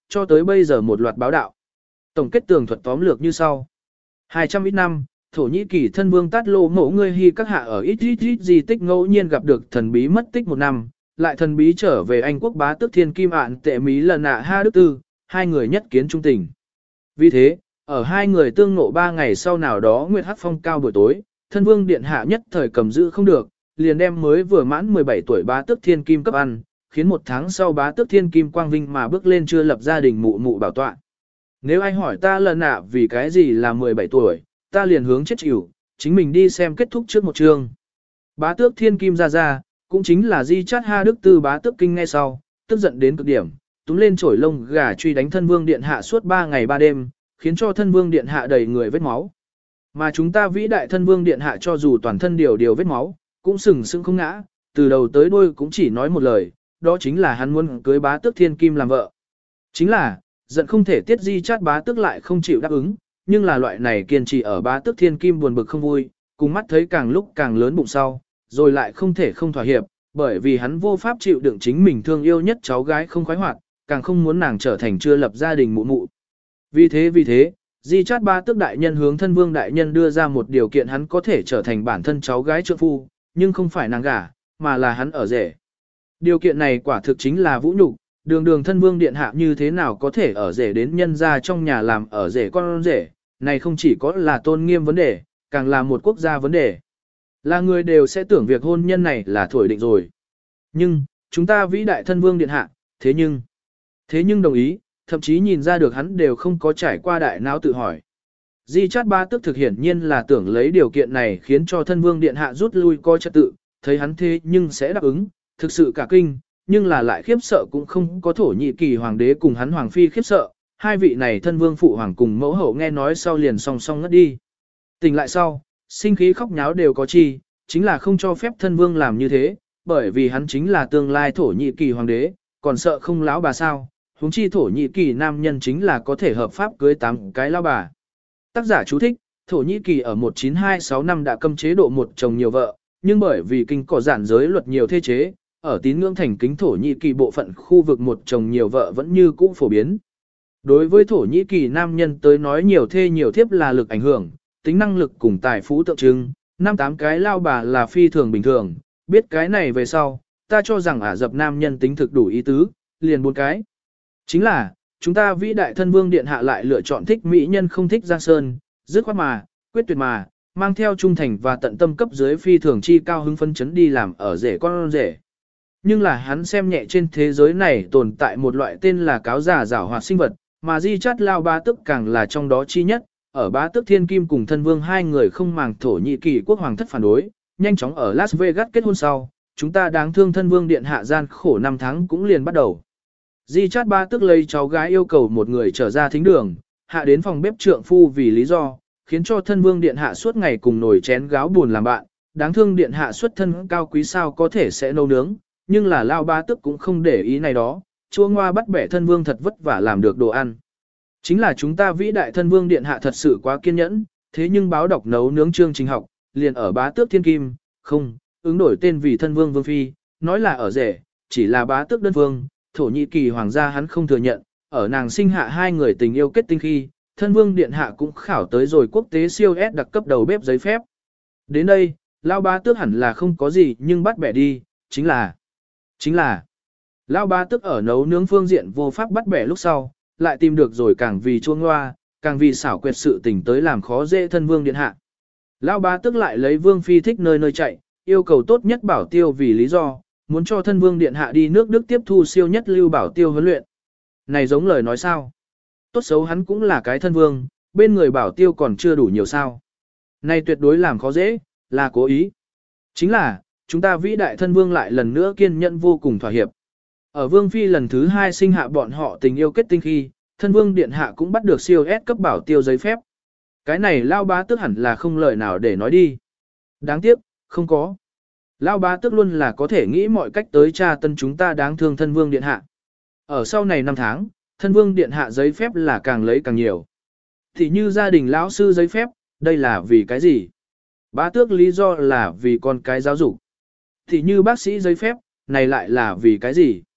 cho tới bây giờ một loạt báo đạo. Tổng kết tường thuật tóm lược như sau. hai trăm ít năm, Thổ Nhĩ Kỳ thân vương Tát Lô Ngộ ngươi hy các hạ ở ít ít ít di tích ngẫu nhiên gặp được thần bí mất tích một năm, lại thần bí trở về Anh quốc bá tước thiên kim ạn tệ mí lần nạ ha đức tư, hai người nhất kiến trung tình. Vì thế, ở hai người tương ngộ ba ngày sau nào đó Nguyệt Hắc Phong cao buổi tối, thân vương điện hạ nhất thời cầm giữ không được, liền đem mới vừa mãn mười bảy tuổi bá tước thiên kim cấp ăn, khiến một tháng sau bá tước thiên kim quang vinh mà bước lên chưa lập gia đình mụ mụ bảo tọa. Nếu ai hỏi ta lần nạ vì cái gì là mười bảy tuổi, ta liền hướng chết chịu, chính mình đi xem kết thúc trước một chương. Bá tước thiên kim ra ra, cũng chính là Di Chát Ha Đức Tư bá tước kinh ngay sau, tức giận đến cực điểm, túm lên chổi lông gà truy đánh thân vương điện hạ suốt ba ngày ba đêm, khiến cho thân vương điện hạ đầy người vết máu. Mà chúng ta vĩ đại thân vương điện hạ cho dù toàn thân điều điều vết máu, cũng sừng sững không ngã, từ đầu tới đuôi cũng chỉ nói một lời, đó chính là hắn muốn cưới bá tước thiên kim làm vợ. Chính là, giận không thể tiết Di Chát bá tước lại không chịu đáp ứng, nhưng là loại này kiên trì ở bá tước thiên kim buồn bực không vui, cùng mắt thấy càng lúc càng lớn bụng sau, rồi lại không thể không thỏa hiệp, bởi vì hắn vô pháp chịu đựng chính mình thương yêu nhất cháu gái không khoái hoạt, càng không muốn nàng trở thành chưa lập gia đình mụ mụ. Vì thế vì thế, Di Chát bá tước đại nhân hướng thân vương đại nhân đưa ra một điều kiện hắn có thể trở thành bản thân cháu gái trượng phu, nhưng không phải nàng gả, mà là hắn ở rể. Điều kiện này quả thực chính là vũ nhục, đường đường thân vương điện hạ như thế nào có thể ở rể đến nhân gia trong nhà làm ở rể con rể, này không chỉ có là tôn nghiêm vấn đề, càng là một quốc gia vấn đề. Là người đều sẽ tưởng việc hôn nhân này là thổi định rồi. Nhưng, chúng ta vĩ đại thân vương điện hạ, thế nhưng, thế nhưng đồng ý, thậm chí nhìn ra được hắn đều không có trải qua đại não tự hỏi. Di Chát Ba tức thực hiển nhiên là tưởng lấy điều kiện này khiến cho thân vương điện hạ rút lui coi trật tự, thấy hắn thế nhưng sẽ đáp ứng, thực sự cả kinh, nhưng là lại khiếp sợ cũng không có Thổ Nhĩ Kỳ hoàng đế cùng hắn hoàng phi khiếp sợ, hai vị này thân vương phụ hoàng cùng mẫu hậu nghe nói sau liền song song ngất đi. Tỉnh lại sau, sinh khí khóc nháo đều có chi, chính là không cho phép thân vương làm như thế, bởi vì hắn chính là tương lai Thổ Nhĩ Kỳ hoàng đế, còn sợ không lão bà sao, huống chi Thổ Nhĩ Kỳ nam nhân chính là có thể hợp pháp cưới tám cái lão bà. Tác giả chú thích, Thổ Nhĩ Kỳ ở một chín hai sáu năm đã cấm chế độ một chồng nhiều vợ, nhưng bởi vì kinh cỏ giản giới luật nhiều thê chế, ở tín ngưỡng thành kính Thổ Nhĩ Kỳ bộ phận khu vực một chồng nhiều vợ vẫn như cũ phổ biến. Đối với Thổ Nhĩ Kỳ nam nhân tới nói nhiều thê nhiều thiếp là lực ảnh hưởng, tính năng lực cùng tài phú tượng trưng, năm tám cái lao bà là phi thường bình thường, biết cái này về sau, ta cho rằng Ả Rập nam nhân tính thực đủ ý tứ, liền bốn cái. Chính là, chúng ta vĩ đại thân vương điện hạ lại lựa chọn thích mỹ nhân không thích Giang Sơn, dứt khoát mà, quyết tuyệt mà, mang theo trung thành và tận tâm cấp dưới phi thường chi cao hứng phấn chấn đi làm ở rể con rể. Nhưng là hắn xem nhẹ trên thế giới này tồn tại một loại tên là cáo giả giảo hoạt sinh vật, mà Di Chát Lao Ba Tức càng là trong đó chi nhất, ở Bá Tước Thiên Kim cùng thân vương hai người không màng Thổ Nhĩ Kỳ quốc hoàng thất phản đối, nhanh chóng ở Las Vegas kết hôn sau, chúng ta đáng thương thân vương điện hạ gian khổ năm tháng cũng liền bắt đầu. Di Chát Ba Tức lấy cháu gái yêu cầu một người trở ra thính đường, hạ đến phòng bếp trượng phu vì lý do, khiến cho thân vương điện hạ suốt ngày cùng nồi chén gáo buồn làm bạn, đáng thương điện hạ xuất thân cao quý sao có thể sẽ nấu nướng, nhưng là Lao Ba Tức cũng không để ý này đó, chua ngoa bắt bẻ thân vương thật vất vả làm được đồ ăn. Chính là chúng ta vĩ đại thân vương điện hạ thật sự quá kiên nhẫn, thế nhưng báo đọc nấu nướng chương trình học, liền ở Bá Tước Thiên Kim, không, ứng đổi tên vì thân vương vương phi, nói là ở rể, chỉ là Bá Tước đơn vương, Thổ Nhĩ Kỳ hoàng gia hắn không thừa nhận, ở nàng sinh hạ hai người tình yêu kết tinh khi, thân vương điện hạ cũng khảo tới rồi quốc tế siêu S đặc cấp đầu bếp giấy phép. Đến đây, Lao Bá Tước hẳn là không có gì nhưng bắt bẻ đi, chính là, chính là, Lao Bá Tước ở nấu nướng phương diện vô pháp bắt bẻ lúc sau, lại tìm được rồi càng vì chuông hoa, càng vì xảo quyệt sự tình tới làm khó dễ thân vương điện hạ. Lao Bá Tước lại lấy vương phi thích nơi nơi chạy, yêu cầu tốt nhất bảo tiêu vì lý do, muốn cho thân vương điện hạ đi nước Đức tiếp thu siêu nhất lưu bảo tiêu huấn luyện. Này giống lời nói sao? Tốt xấu hắn cũng là cái thân vương, bên người bảo tiêu còn chưa đủ nhiều sao. Này tuyệt đối làm khó dễ, là cố ý. Chính là, chúng ta vĩ đại thân vương lại lần nữa kiên nhẫn vô cùng thỏa hiệp. Ở vương phi lần thứ hai sinh hạ bọn họ tình yêu kết tinh khi, thân vương điện hạ cũng bắt được siêu S cấp bảo tiêu giấy phép. Cái này Lao Bá Tước hẳn là không lời nào để nói đi. Đáng tiếc, không có. Lao Bá Tước luôn là có thể nghĩ mọi cách tới tra tân chúng ta đáng thương thân vương điện hạ. Ở sau này năm tháng, thân vương điện hạ giấy phép là càng lấy càng nhiều. Thì như gia đình lão sư giấy phép, đây là vì cái gì? Bá Tước lý do là vì con cái giáo dục. Thì như bác sĩ giấy phép, này lại là vì cái gì?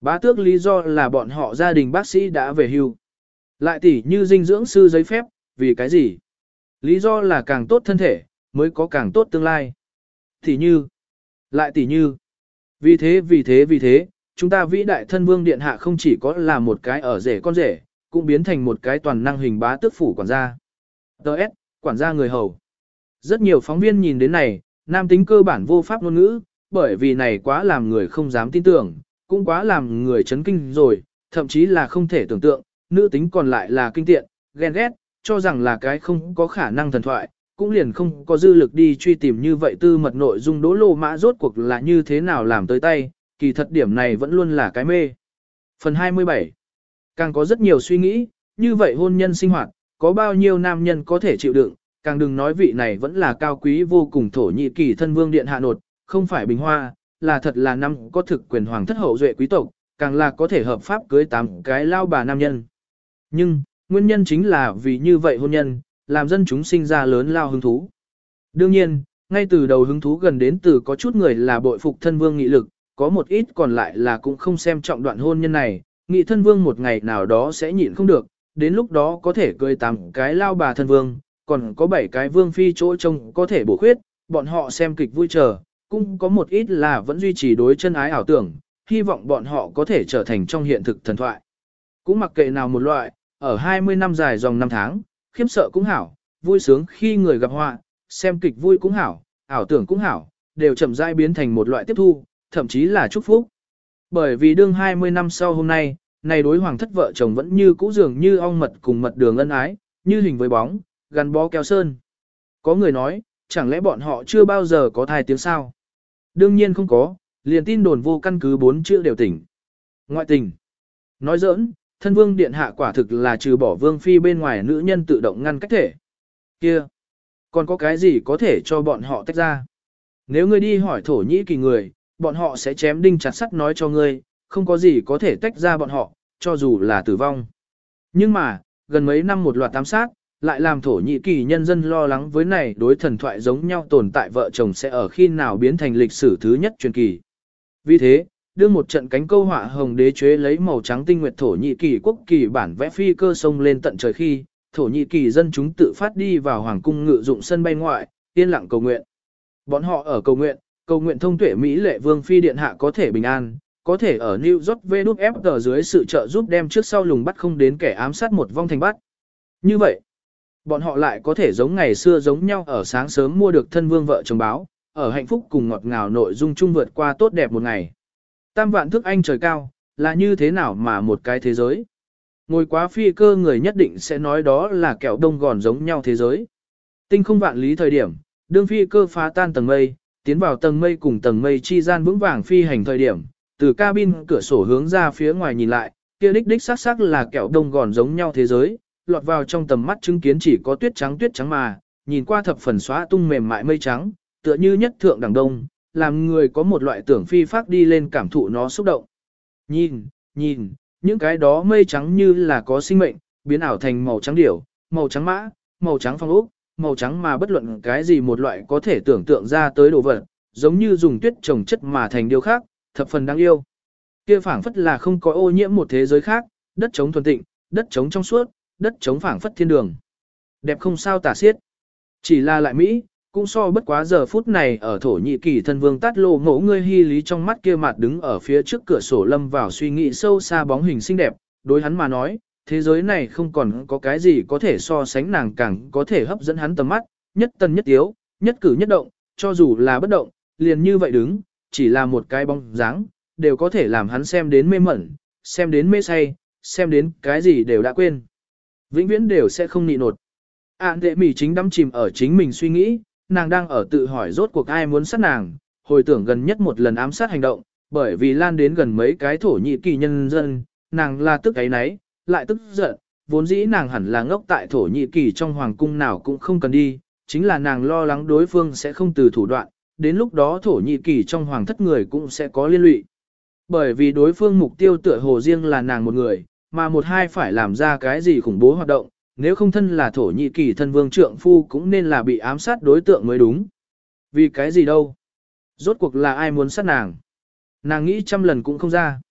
Bá tước lý do là bọn họ gia đình bác sĩ đã về hưu. Lại tỉ như dinh dưỡng sư giấy phép, vì cái gì? Lý do là càng tốt thân thể, mới có càng tốt tương lai. Tỉ như, lại tỉ như, vì thế vì thế vì thế, chúng ta vĩ đại thân vương điện hạ không chỉ có là một cái ở rể con rể, cũng biến thành một cái toàn năng hình bá tước phủ quản gia. Đợt, quản gia người hầu. Rất nhiều phóng viên nhìn đến này, nam tính cơ bản vô pháp ngôn ngữ, bởi vì này quá làm người không dám tin tưởng, cũng quá làm người chấn kinh rồi, thậm chí là không thể tưởng tượng, nữ tính còn lại là kinh tiện, ghen ghét, cho rằng là cái không có khả năng thần thoại, cũng liền không có dư lực đi truy tìm như vậy tư mật nội dung đỗ lô mã rốt cuộc là như thế nào làm tới tay, kỳ thật điểm này vẫn luôn là cái mê. Phần hai mươi bảy. Càng có rất nhiều suy nghĩ, như vậy hôn nhân sinh hoạt, có bao nhiêu nam nhân có thể chịu đựng, càng đừng nói vị này vẫn là cao quý vô cùng thổ nhĩ kỳ thân vương điện hạ nột, không phải bình hoa, là thật là năm có thực quyền hoàng thất hậu duệ quý tộc, càng là có thể hợp pháp cưới tám cái lao bà nam nhân. Nhưng, nguyên nhân chính là vì như vậy hôn nhân, làm dân chúng sinh ra lớn lao hứng thú. Đương nhiên, ngay từ đầu hứng thú gần đến từ có chút người là bội phục thân vương nghị lực, có một ít còn lại là cũng không xem trọng đoạn hôn nhân này, nghị thân vương một ngày nào đó sẽ nhịn không được, đến lúc đó có thể cưới tám cái lao bà thân vương, còn có bảy cái vương phi chỗ trông có thể bổ khuyết, bọn họ xem kịch vui chờ, cũng có một ít là vẫn duy trì đối chân ái ảo tưởng, hy vọng bọn họ có thể trở thành trong hiện thực thần thoại. Cũng mặc kệ nào một loại, ở hai mươi năm dài dòng năm tháng, khiếp sợ cũng hảo, vui sướng khi người gặp họa, xem kịch vui cũng hảo, ảo tưởng cũng hảo, đều chậm rãi biến thành một loại tiếp thu, thậm chí là chúc phúc. Bởi vì đương hai mươi năm sau hôm nay, này đối hoàng thất vợ chồng vẫn như cũ dường như ong mật cùng mật đường ân ái, như hình với bóng, gắn bó keo sơn. Có người nói, chẳng lẽ bọn họ chưa bao giờ có thai tiếng sao? Đương nhiên không có, liền tin đồn vô căn cứ bốn chữ đều tỉnh. Ngoại tình. Nói giỡn, thân vương điện hạ quả thực là trừ bỏ vương phi bên ngoài nữ nhân tự động ngăn cách thể. Kia, còn có cái gì có thể cho bọn họ tách ra? Nếu ngươi đi hỏi thổ nhĩ kỳ người, bọn họ sẽ chém đinh chặt sắt nói cho ngươi, không có gì có thể tách ra bọn họ, cho dù là tử vong. Nhưng mà, gần mấy năm một loạt ám sát, lại làm thổ nhĩ kỳ nhân dân lo lắng với này đối thần thoại giống nhau tồn tại vợ chồng sẽ ở khi nào biến thành lịch sử thứ nhất truyền kỳ. Vì thế, đưa một trận cánh câu họa hồng đế chế lấy màu trắng tinh nguyệt thổ nhĩ kỳ quốc kỳ bản vẽ phi cơ sông lên tận trời khi, thổ nhĩ kỳ dân chúng tự phát đi vào hoàng cung ngự dụng sân bay ngoại, yên lặng cầu nguyện. Bọn họ ở cầu nguyện, cầu nguyện thông tuệ Mỹ lệ vương phi điện hạ có thể bình an, có thể ở New York vê đút ép tờ dưới sự trợ giúp đem trước sau lùng bắt không đến kẻ ám sát một vong thành bắt. Như vậy, bọn họ lại có thể giống ngày xưa giống nhau ở sáng sớm mua được thân vương vợ chồng báo, ở hạnh phúc cùng ngọt ngào nội dung chung vượt qua tốt đẹp một ngày. Tam vạn thước anh trời cao, là như thế nào mà một cái thế giới? Ngồi quá phi cơ người nhất định sẽ nói đó là kẹo đông gòn giống nhau thế giới. Tinh không vạn lý thời điểm, đương phi cơ phá tan tầng mây, tiến vào tầng mây cùng tầng mây chi gian vững vàng phi hành thời điểm, từ cabin cửa sổ hướng ra phía ngoài nhìn lại, kia đích đích sắc sắc là kẹo đông gòn giống nhau thế giới, lọt vào trong tầm mắt chứng kiến chỉ có tuyết trắng tuyết trắng mà, nhìn qua thập phần xóa tung mềm mại mây trắng, tựa như nhất thượng đẳng đông, làm người có một loại tưởng phi phác đi lên cảm thụ nó xúc động. Nhìn, nhìn, những cái đó mây trắng như là có sinh mệnh, biến ảo thành màu trắng điểu, màu trắng mã, màu trắng phong ốc, màu trắng mà bất luận cái gì một loại có thể tưởng tượng ra tới đồ vật, giống như dùng tuyết trồng chất mà thành điều khác, thập phần đáng yêu. Kia phảng phất là không có ô nhiễm một thế giới khác, đất trống thuần tịnh, đất trống trong suốt, đất trống phảng phất thiên đường. Đẹp không sao tả xiết. Chỉ là lại Mỹ, cũng so bất quá giờ phút này ở Thổ Nhĩ Kỳ thân vương tát lô ngỗ ngươi hy lý trong mắt kia mặt đứng ở phía trước cửa sổ lâm vào suy nghĩ sâu xa bóng hình xinh đẹp, đối hắn mà nói, thế giới này không còn có cái gì có thể so sánh nàng càng có thể hấp dẫn hắn tầm mắt, nhất tân nhất tiếu, nhất cử nhất động, cho dù là bất động, liền như vậy đứng, chỉ là một cái bóng dáng, đều có thể làm hắn xem đến mê mẩn, xem đến mê say, xem đến cái gì đều đã quên. Vĩnh viễn đều sẽ không nị nột. Ản đệ mỉ chính đắm chìm ở chính mình suy nghĩ, nàng đang ở tự hỏi rốt cuộc ai muốn sát nàng, hồi tưởng gần nhất một lần ám sát hành động, bởi vì lan đến gần mấy cái Thổ Nhĩ Kỳ nhân dân, nàng là tức ấy nấy, lại tức giận, vốn dĩ nàng hẳn là ngốc tại Thổ Nhĩ Kỳ trong hoàng cung nào cũng không cần đi, chính là nàng lo lắng đối phương sẽ không từ thủ đoạn, đến lúc đó Thổ Nhĩ Kỳ trong hoàng thất người cũng sẽ có liên lụy. Bởi vì đối phương mục tiêu tựa hồ riêng là nàng một người, mà một hai phải làm ra cái gì khủng bố hoạt động, nếu không thân là Thổ Nhĩ Kỳ thân vương trượng phu cũng nên là bị ám sát đối tượng mới đúng. Vì cái gì đâu? Rốt cuộc là ai muốn sát nàng? Nàng nghĩ trăm lần cũng không ra.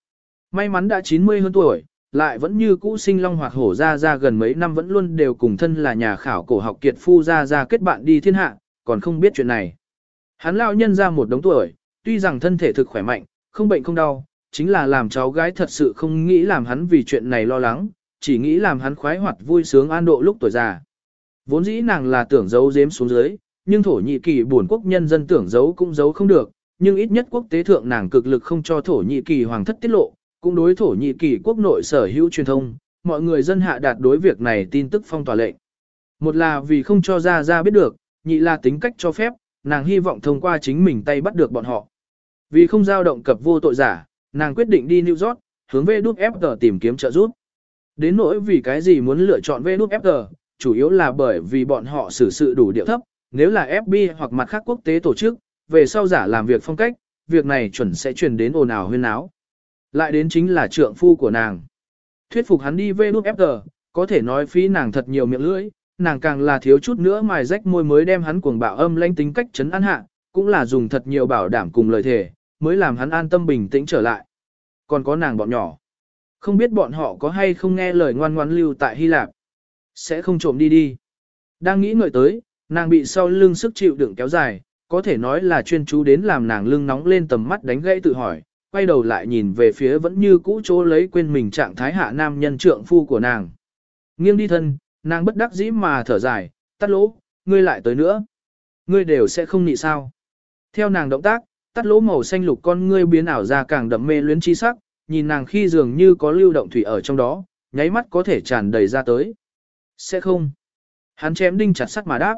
May mắn đã chín mươi hơn tuổi, lại vẫn như cũ sinh long hoạt hổ ra ra gần mấy năm vẫn luôn đều cùng thân là nhà khảo cổ học kiệt phu ra ra kết bạn đi thiên hạ, còn không biết chuyện này. Hắn lão nhân ra một đống tuổi, tuy rằng thân thể thực khỏe mạnh, không bệnh không đau, chính là làm cháu gái thật sự không nghĩ làm hắn vì chuyện này lo lắng, chỉ nghĩ làm hắn khoái hoạt vui sướng an độ lúc tuổi già. Vốn dĩ nàng là tưởng giấu giếm xuống dưới, nhưng Thổ Nhĩ Kỳ buồn quốc nhân dân tưởng giấu cũng giấu không được, nhưng ít nhất quốc tế thượng nàng cực lực không cho Thổ Nhĩ Kỳ hoàng thất tiết lộ, cũng đối Thổ Nhĩ Kỳ quốc nội sở hữu truyền thông, mọi người dân hạ đạt đối việc này tin tức phong tỏa lệnh. Một là vì không cho ra ra biết được, nhị là tính cách cho phép, nàng hy vọng thông qua chính mình tay bắt được bọn họ. Vì không dao động cập vô tội giả, nàng quyết định đi New York, hướng vê đút ép giê tìm kiếm trợ giúp. Đến nỗi vì cái gì muốn lựa chọn vê đút ép giê, chủ yếu là bởi vì bọn họ xử sự đủ điệu thấp, nếu là ép bê i hoặc mặt khác quốc tế tổ chức, về sau giả làm việc phong cách, việc này chuẩn sẽ truyền đến ồn ào huyên náo. Lại đến chính là trượng phu của nàng. Thuyết phục hắn đi vê đút ép giê, có thể nói phí nàng thật nhiều miệng lưỡi, nàng càng là thiếu chút nữa mài rách môi mới đem hắn cuồng bạo âm lãnh tính cách chấn an hạ, cũng là dùng thật nhiều bảo đảm cùng lời thề, mới làm hắn an tâm bình tĩnh trở lại. Còn có nàng bọn nhỏ. Không biết bọn họ có hay không nghe lời ngoan ngoãn lưu tại Hy Lạp. Sẽ không trộm đi đi. Đang nghĩ ngợi tới, nàng bị sau lưng sức chịu đựng kéo dài, có thể nói là chuyên chú đến làm nàng lưng nóng lên tầm mắt đánh gãy tự hỏi, quay đầu lại nhìn về phía vẫn như cũ chỗ lấy quên mình trạng thái hạ nam nhân trượng phu của nàng. Nghiêng đi thân, nàng bất đắc dĩ mà thở dài, tắt lỗ, ngươi lại tới nữa. Ngươi đều sẽ không nị sao. Theo nàng động tác, tắt lỗ màu xanh lục con ngươi biến ảo ra càng đậm mê luyến chi sắc, nhìn nàng khi dường như có lưu động thủy ở trong đó, nháy mắt có thể tràn đầy ra tới. Sẽ không. Hắn chém đinh chặt sắt mà đáp.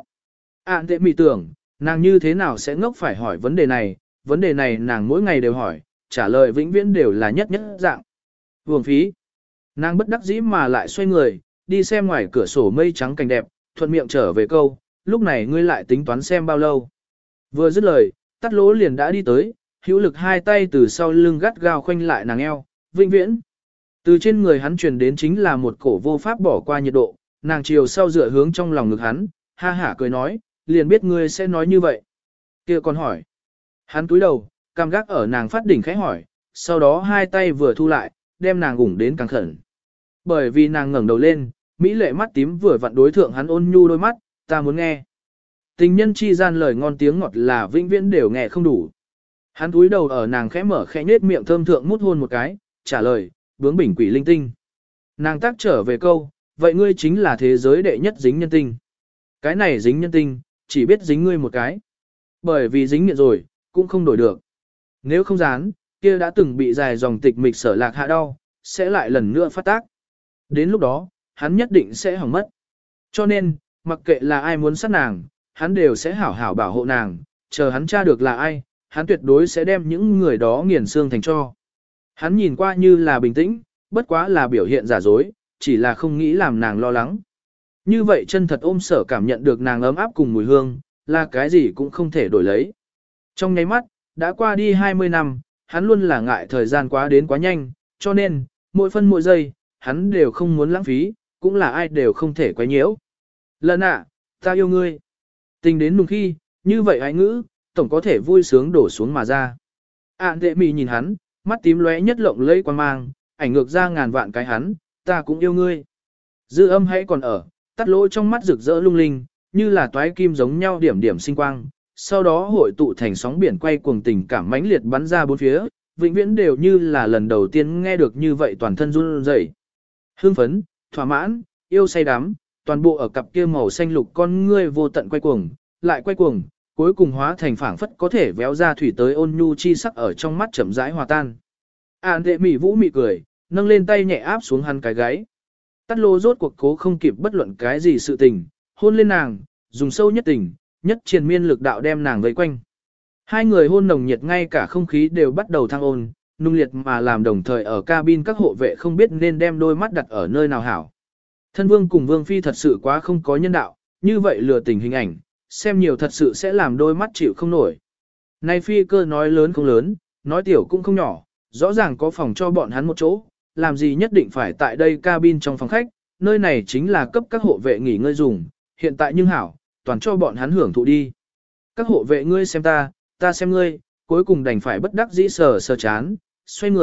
À tệ mị tưởng, nàng như thế nào sẽ ngốc phải hỏi vấn đề này, vấn đề này nàng mỗi ngày đều hỏi, trả lời vĩnh viễn đều là nhất nhất dạng. Vuông phí. Nàng bất đắc dĩ mà lại xoay người, đi xem ngoài cửa sổ mây trắng cảnh đẹp, thuận miệng trở về câu, lúc này ngươi lại tính toán xem bao lâu. Vừa dứt lời, tắt lỗ liền đã đi tới, hữu lực hai tay từ sau lưng gắt gao khoanh lại nàng eo, vĩnh viễn. Từ trên người hắn truyền đến chính là một cổ vô pháp bỏ qua nhiệt độ, nàng chiều sau dựa hướng trong lòng ngực hắn, ha hả cười nói, liền biết ngươi sẽ nói như vậy. Kia còn hỏi. Hắn túi đầu, cam gác ở nàng phát đỉnh khẽ hỏi, sau đó hai tay vừa thu lại, đem nàng ủng đến càng khẩn. Bởi vì nàng ngẩng đầu lên, mỹ lệ mắt tím vừa vặn đối thượng hắn ôn nhu đôi mắt, ta muốn nghe. Tình nhân chi gian lời ngon tiếng ngọt là vĩnh viễn đều nghe không đủ. Hắn túi đầu ở nàng khẽ mở khẽ nhếch miệng thơm thượng mút hôn một cái, trả lời, bướng bỉnh quỷ linh tinh. Nàng tác trở về câu, vậy ngươi chính là thế giới đệ nhất dính nhân tinh. Cái này dính nhân tinh, chỉ biết dính ngươi một cái. Bởi vì dính nghiện rồi, cũng không đổi được. Nếu không dán, kia đã từng bị dài dòng tịch mịch sở lạc hạ đau, sẽ lại lần nữa phát tác. Đến lúc đó, hắn nhất định sẽ hỏng mất. Cho nên, mặc kệ là ai muốn sát nàng, hắn đều sẽ hảo hảo bảo hộ nàng, chờ hắn tra được là ai, hắn tuyệt đối sẽ đem những người đó nghiền xương thành cho. Hắn nhìn qua như là bình tĩnh, bất quá là biểu hiện giả dối, chỉ là không nghĩ làm nàng lo lắng. Như vậy chân thật ôm sở cảm nhận được nàng ấm áp cùng mùi hương, là cái gì cũng không thể đổi lấy. Trong nháy mắt, đã qua đi hai mươi năm, hắn luôn là ngại thời gian quá đến quá nhanh, cho nên, mỗi phân mỗi giây, hắn đều không muốn lãng phí, cũng là ai đều không thể quấy nhiễu. Lần ạ, ta yêu ngươi. Tình đến nùng khi, như vậy ái ngữ, tổng có thể vui sướng đổ xuống mà ra. Ản tệ mì nhìn hắn, mắt tím lóe nhất lộng lẫy quan mang, ảnh ngược ra ngàn vạn cái hắn, ta cũng yêu ngươi. Dư âm hãy còn ở, tắt lỗ trong mắt rực rỡ lung linh, như là toái kim giống nhau điểm điểm sinh quang, sau đó hội tụ thành sóng biển quay cuồng tình cảm mãnh liệt bắn ra bốn phía, vĩnh viễn đều như là lần đầu tiên nghe được như vậy toàn thân run rẩy. Hương phấn, thỏa mãn, yêu say đắm, toàn bộ ở cặp kia màu xanh lục con ngươi vô tận quay cuồng, lại quay cuồng, cuối cùng hóa thành phảng phất có thể véo ra thủy tới ôn nhu chi sắc ở trong mắt chậm rãi hòa tan. Ản tệ mỉ vũ mị cười, nâng lên tay nhẹ áp xuống hắn cái gáy. Tắt lô rốt cuộc cố không kịp bất luận cái gì sự tình, hôn lên nàng, dùng sâu nhất tình, nhất triền miên lực đạo đem nàng vây quanh. Hai người hôn nồng nhiệt ngay cả không khí đều bắt đầu thăng ôn, nung liệt mà làm đồng thời ở cabin các hộ vệ không biết nên đem đôi mắt đặt ở nơi nào hảo. Thân vương cùng vương phi thật sự quá không có nhân đạo, như vậy lừa tình hình ảnh, xem nhiều thật sự sẽ làm đôi mắt chịu không nổi. Nay phi cơ nói lớn không lớn, nói tiểu cũng không nhỏ, rõ ràng có phòng cho bọn hắn một chỗ, làm gì nhất định phải tại đây cabin trong phòng khách, nơi này chính là cấp các hộ vệ nghỉ ngơi dùng, hiện tại nhưng hảo, toàn cho bọn hắn hưởng thụ đi. Các hộ vệ ngươi xem ta, ta xem ngươi, cuối cùng đành phải bất đắc dĩ sờ sờ chán, xoay người,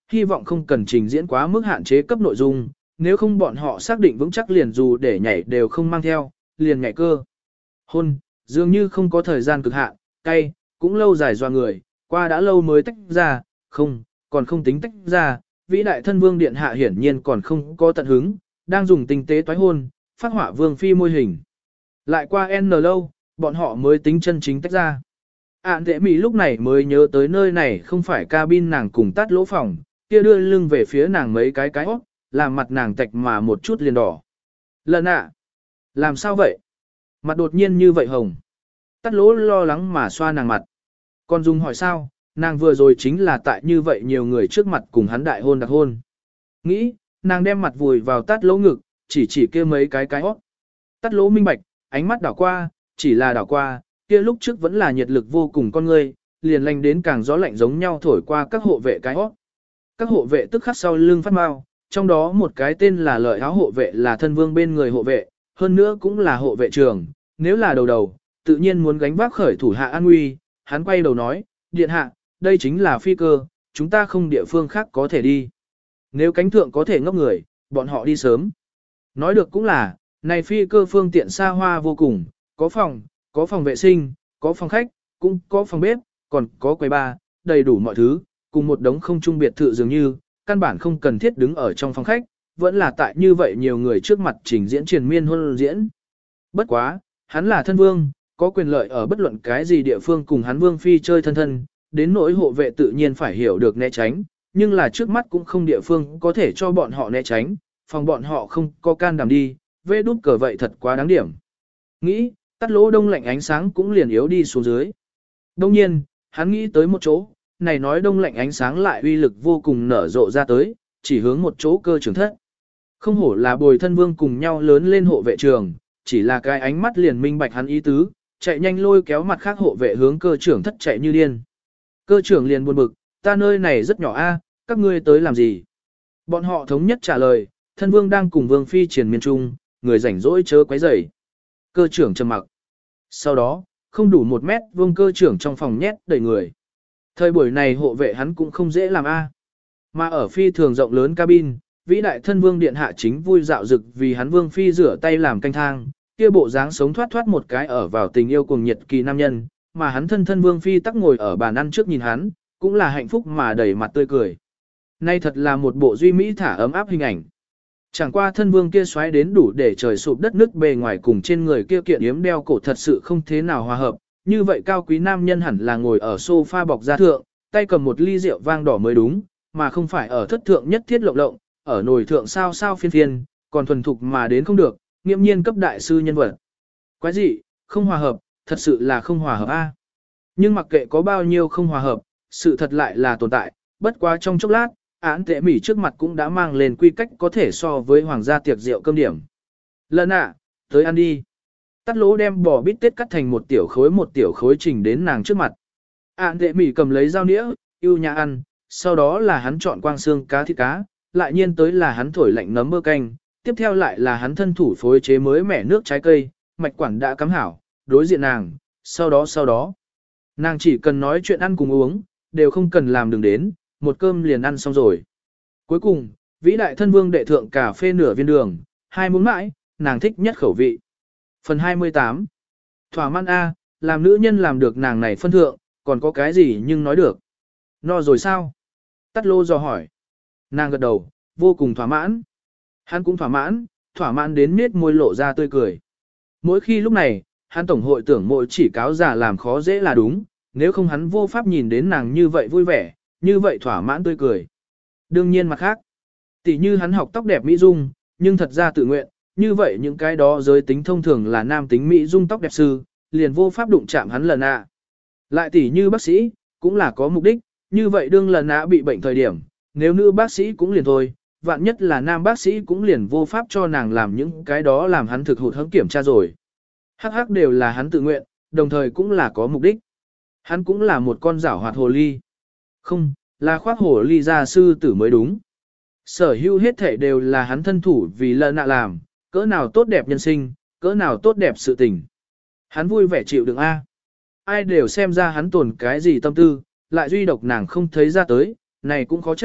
hy vọng không cần trình diễn quá mức hạn chế cấp nội dung, nếu không bọn họ xác định vững chắc liền dù để nhảy đều không mang theo, liền nhảy cơ. Hôn, dường như không có thời gian cực hạn, cay, cũng lâu dài doa người, qua đã lâu mới tách ra, không, còn không tính tách ra, vĩ đại thân vương điện hạ hiển nhiên còn không có tận hứng, đang dùng tinh tế toái hôn, phát họa vương phi môi hình. Lại qua N lâu, bọn họ mới tính chân chính tách ra. Ản tệ mỹ lúc này mới nhớ tới nơi này không phải cabin nàng cùng tắt lỗ phòng, kia đưa lưng về phía nàng mấy cái cái hót, làm mặt nàng tạch mà một chút liền đỏ. Lần ạ! Làm sao vậy? Mặt đột nhiên như vậy hồng. Tắt lỗ lo lắng mà xoa nàng mặt. Còn Dung hỏi sao, nàng vừa rồi chính là tại như vậy nhiều người trước mặt cùng hắn đại hôn đặc hôn. Nghĩ, nàng đem mặt vùi vào tắt lỗ ngực, chỉ chỉ kia mấy cái cái hót. Tắt lỗ minh bạch, ánh mắt đảo qua, chỉ là đảo qua, kia lúc trước vẫn là nhiệt lực vô cùng con người, liền lanh đến càng gió lạnh giống nhau thổi qua các hộ vệ cái hót. Các hộ vệ tức khắc sau lưng phát mau, trong đó một cái tên là lợi áo hộ vệ là thân vương bên người hộ vệ, hơn nữa cũng là hộ vệ trường, nếu là đầu đầu, tự nhiên muốn gánh vác khởi thủ hạ an nguy, hắn quay đầu nói, điện hạ, đây chính là phi cơ, chúng ta không địa phương khác có thể đi. Nếu cánh thượng có thể ngốc người, bọn họ đi sớm. Nói được cũng là, này phi cơ phương tiện xa hoa vô cùng, có phòng, có phòng vệ sinh, có phòng khách, cũng có phòng bếp, còn có quầy bar, đầy đủ mọi thứ, cùng một đống không trung biệt thự dường như, căn bản không cần thiết đứng ở trong phòng khách, vẫn là tại như vậy nhiều người trước mặt trình diễn triền miên hôn diễn. Bất quá, hắn là thân vương, có quyền lợi ở bất luận cái gì địa phương cùng hắn vương phi chơi thân thân, đến nỗi hộ vệ tự nhiên phải hiểu được né tránh, nhưng là trước mắt cũng không địa phương có thể cho bọn họ né tránh, phòng bọn họ không có can đảm đi, vê đút cờ vậy thật quá đáng điểm. Nghĩ, tắt lỗ đông lạnh ánh sáng cũng liền yếu đi xuống dưới. Đông nhiên, hắn nghĩ tới một chỗ, này nói đông lạnh ánh sáng lại uy lực vô cùng nở rộ ra tới, chỉ hướng một chỗ cơ trường thất. Không hổ là bồi thân vương cùng nhau lớn lên hộ vệ trường, chỉ là cái ánh mắt liền minh bạch hắn ý tứ, chạy nhanh lôi kéo mặt khác hộ vệ hướng cơ trưởng thất chạy như điên. Cơ trưởng liền buồn bực, ta nơi này rất nhỏ a, các ngươi tới làm gì? Bọn họ thống nhất trả lời, thân vương đang cùng vương phi triền miên trung, người rảnh rỗi chớ quấy rầy. Cơ trưởng trầm mặc. Sau đó, không đủ một mét vương cơ trưởng trong phòng nhét đầy người. Thời buổi này hộ vệ hắn cũng không dễ làm a. Mà ở phi thường rộng lớn cabin, vĩ đại thân vương điện hạ chính vui dạo dực vì hắn vương phi rửa tay làm canh thang, kia bộ dáng sống thoát thoát một cái ở vào tình yêu cuồng nhiệt kỳ nam nhân, mà hắn thân thân vương phi tắc ngồi ở bàn ăn trước nhìn hắn, cũng là hạnh phúc mà đầy mặt tươi cười. Nay thật là một bộ duy mỹ thả ấm áp hình ảnh. Chẳng qua thân vương kia xoáy đến đủ để trời sụp đất nứt bề ngoài cùng trên người kia kiện yếm đeo cổ thật sự không thế nào hòa hợp, như vậy cao quý nam nhân hẳn là ngồi ở sofa bọc da thượng, tay cầm một ly rượu vang đỏ mới đúng, mà không phải ở thất thượng nhất thiết lộng lộng, ở nồi thượng sao sao phiên phiên, còn thuần thục mà đến không được, nghiêm nhiên cấp đại sư nhân vật. Quái gì, không hòa hợp, thật sự là không hòa hợp a. Nhưng mặc kệ có bao nhiêu không hòa hợp, sự thật lại là tồn tại, bất quá trong chốc lát, án tệ mỉ trước mặt cũng đã mang lên quy cách có thể so với hoàng gia tiệc rượu cơm điểm. Lần ạ, tới ăn đi. Tắt lỗ đem bò bít tết cắt thành một tiểu khối một tiểu khối trình đến nàng trước mặt. Án tệ mỉ cầm lấy dao nĩa, yêu nhà ăn, sau đó là hắn chọn quang xương cá thịt cá, lại nhiên tới là hắn thổi lạnh nấm bơ canh, tiếp theo lại là hắn thân thủ phối chế mới mẻ nước trái cây, mạch quản đã cắm hảo, đối diện nàng, sau đó sau đó. Nàng chỉ cần nói chuyện ăn cùng uống, đều không cần làm đường đến, một cơm liền ăn xong rồi. Cuối cùng, vĩ đại thân vương đệ thượng cà phê nửa viên đường, hai muỗng mãi, nàng thích nhất khẩu vị. Phần hai mươi tám. Thỏa mãn A, làm nữ nhân làm được nàng này phân thượng, còn có cái gì nhưng nói được. No rồi sao? Tắt lô dò hỏi. Nàng gật đầu, vô cùng thỏa mãn. Hắn cũng thỏa mãn, thỏa mãn đến nết môi lộ ra tươi cười. Mỗi khi lúc này, hắn tổng hội tưởng mỗi chỉ cáo giả làm khó dễ là đúng, nếu không hắn vô pháp nhìn đến nàng như vậy vui vẻ, như vậy thỏa mãn tươi cười. Đương nhiên mặt khác, tỉ như hắn học tóc đẹp mỹ dung, nhưng thật ra tự nguyện, như vậy những cái đó giới tính thông thường là nam tính mỹ dung tóc đẹp sư, liền vô pháp đụng chạm hắn lần ạ. Lại tỉ như bác sĩ, cũng là có mục đích, như vậy đương lần ạ bị bệnh thời điểm, nếu nữ bác sĩ cũng liền thôi, vạn nhất là nam bác sĩ cũng liền vô pháp cho nàng làm những cái đó làm hắn thực hụt hẫng kiểm tra rồi. Hắc hắc đều là hắn tự nguyện, đồng thời cũng là có mục đích. Hắn cũng là một con giảo hoạt hồ ly. Không, là khoác hồ ly gia sư tử mới đúng. Sở hữu hết thể đều là hắn thân thủ vì lợn nạ làm, cỡ nào tốt đẹp nhân sinh, cỡ nào tốt đẹp sự tình. Hắn vui vẻ chịu đựng A. Ai đều xem ra hắn tồn cái gì tâm tư, lại duy độc nàng không thấy ra tới, này cũng khó trách,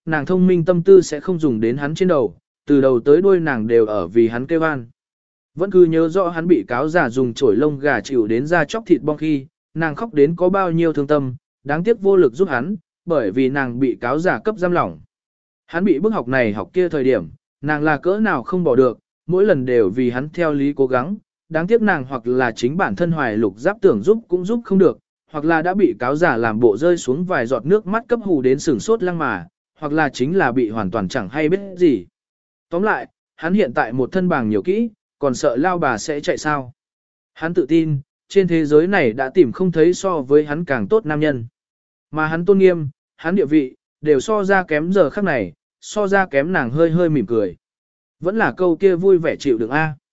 nàng thông minh tâm tư sẽ không dùng đến hắn trên đầu, từ đầu tới đuôi nàng đều ở vì hắn kêu an. Vẫn cứ nhớ rõ hắn bị cáo giả dùng chổi lông gà chịu đến ra chóc thịt bong khi, nàng khóc đến có bao nhiêu thương tâm, đáng tiếc vô lực giúp hắn, bởi vì nàng bị cáo giả cấp giam lỏng. Hắn bị bức học này học kia thời điểm, nàng là cỡ nào không bỏ được, mỗi lần đều vì hắn theo lý cố gắng, đáng tiếc nàng hoặc là chính bản thân hoài lục giáp tưởng giúp cũng giúp không được, hoặc là đã bị cáo giả làm bộ rơi xuống vài giọt nước mắt cấp hù đến sửng sốt lăng mà, hoặc là chính là bị hoàn toàn chẳng hay biết gì. Tóm lại, hắn hiện tại một thân bằng nhiều kỹ, còn sợ lao bà sẽ chạy sao. Hắn tự tin, trên thế giới này đã tìm không thấy so với hắn càng tốt nam nhân. Mà hắn tôn nghiêm, hắn địa vị, đều so ra kém giờ khắc này, so ra kém nàng hơi hơi mỉm cười. Vẫn là câu kia vui vẻ chịu đựng A.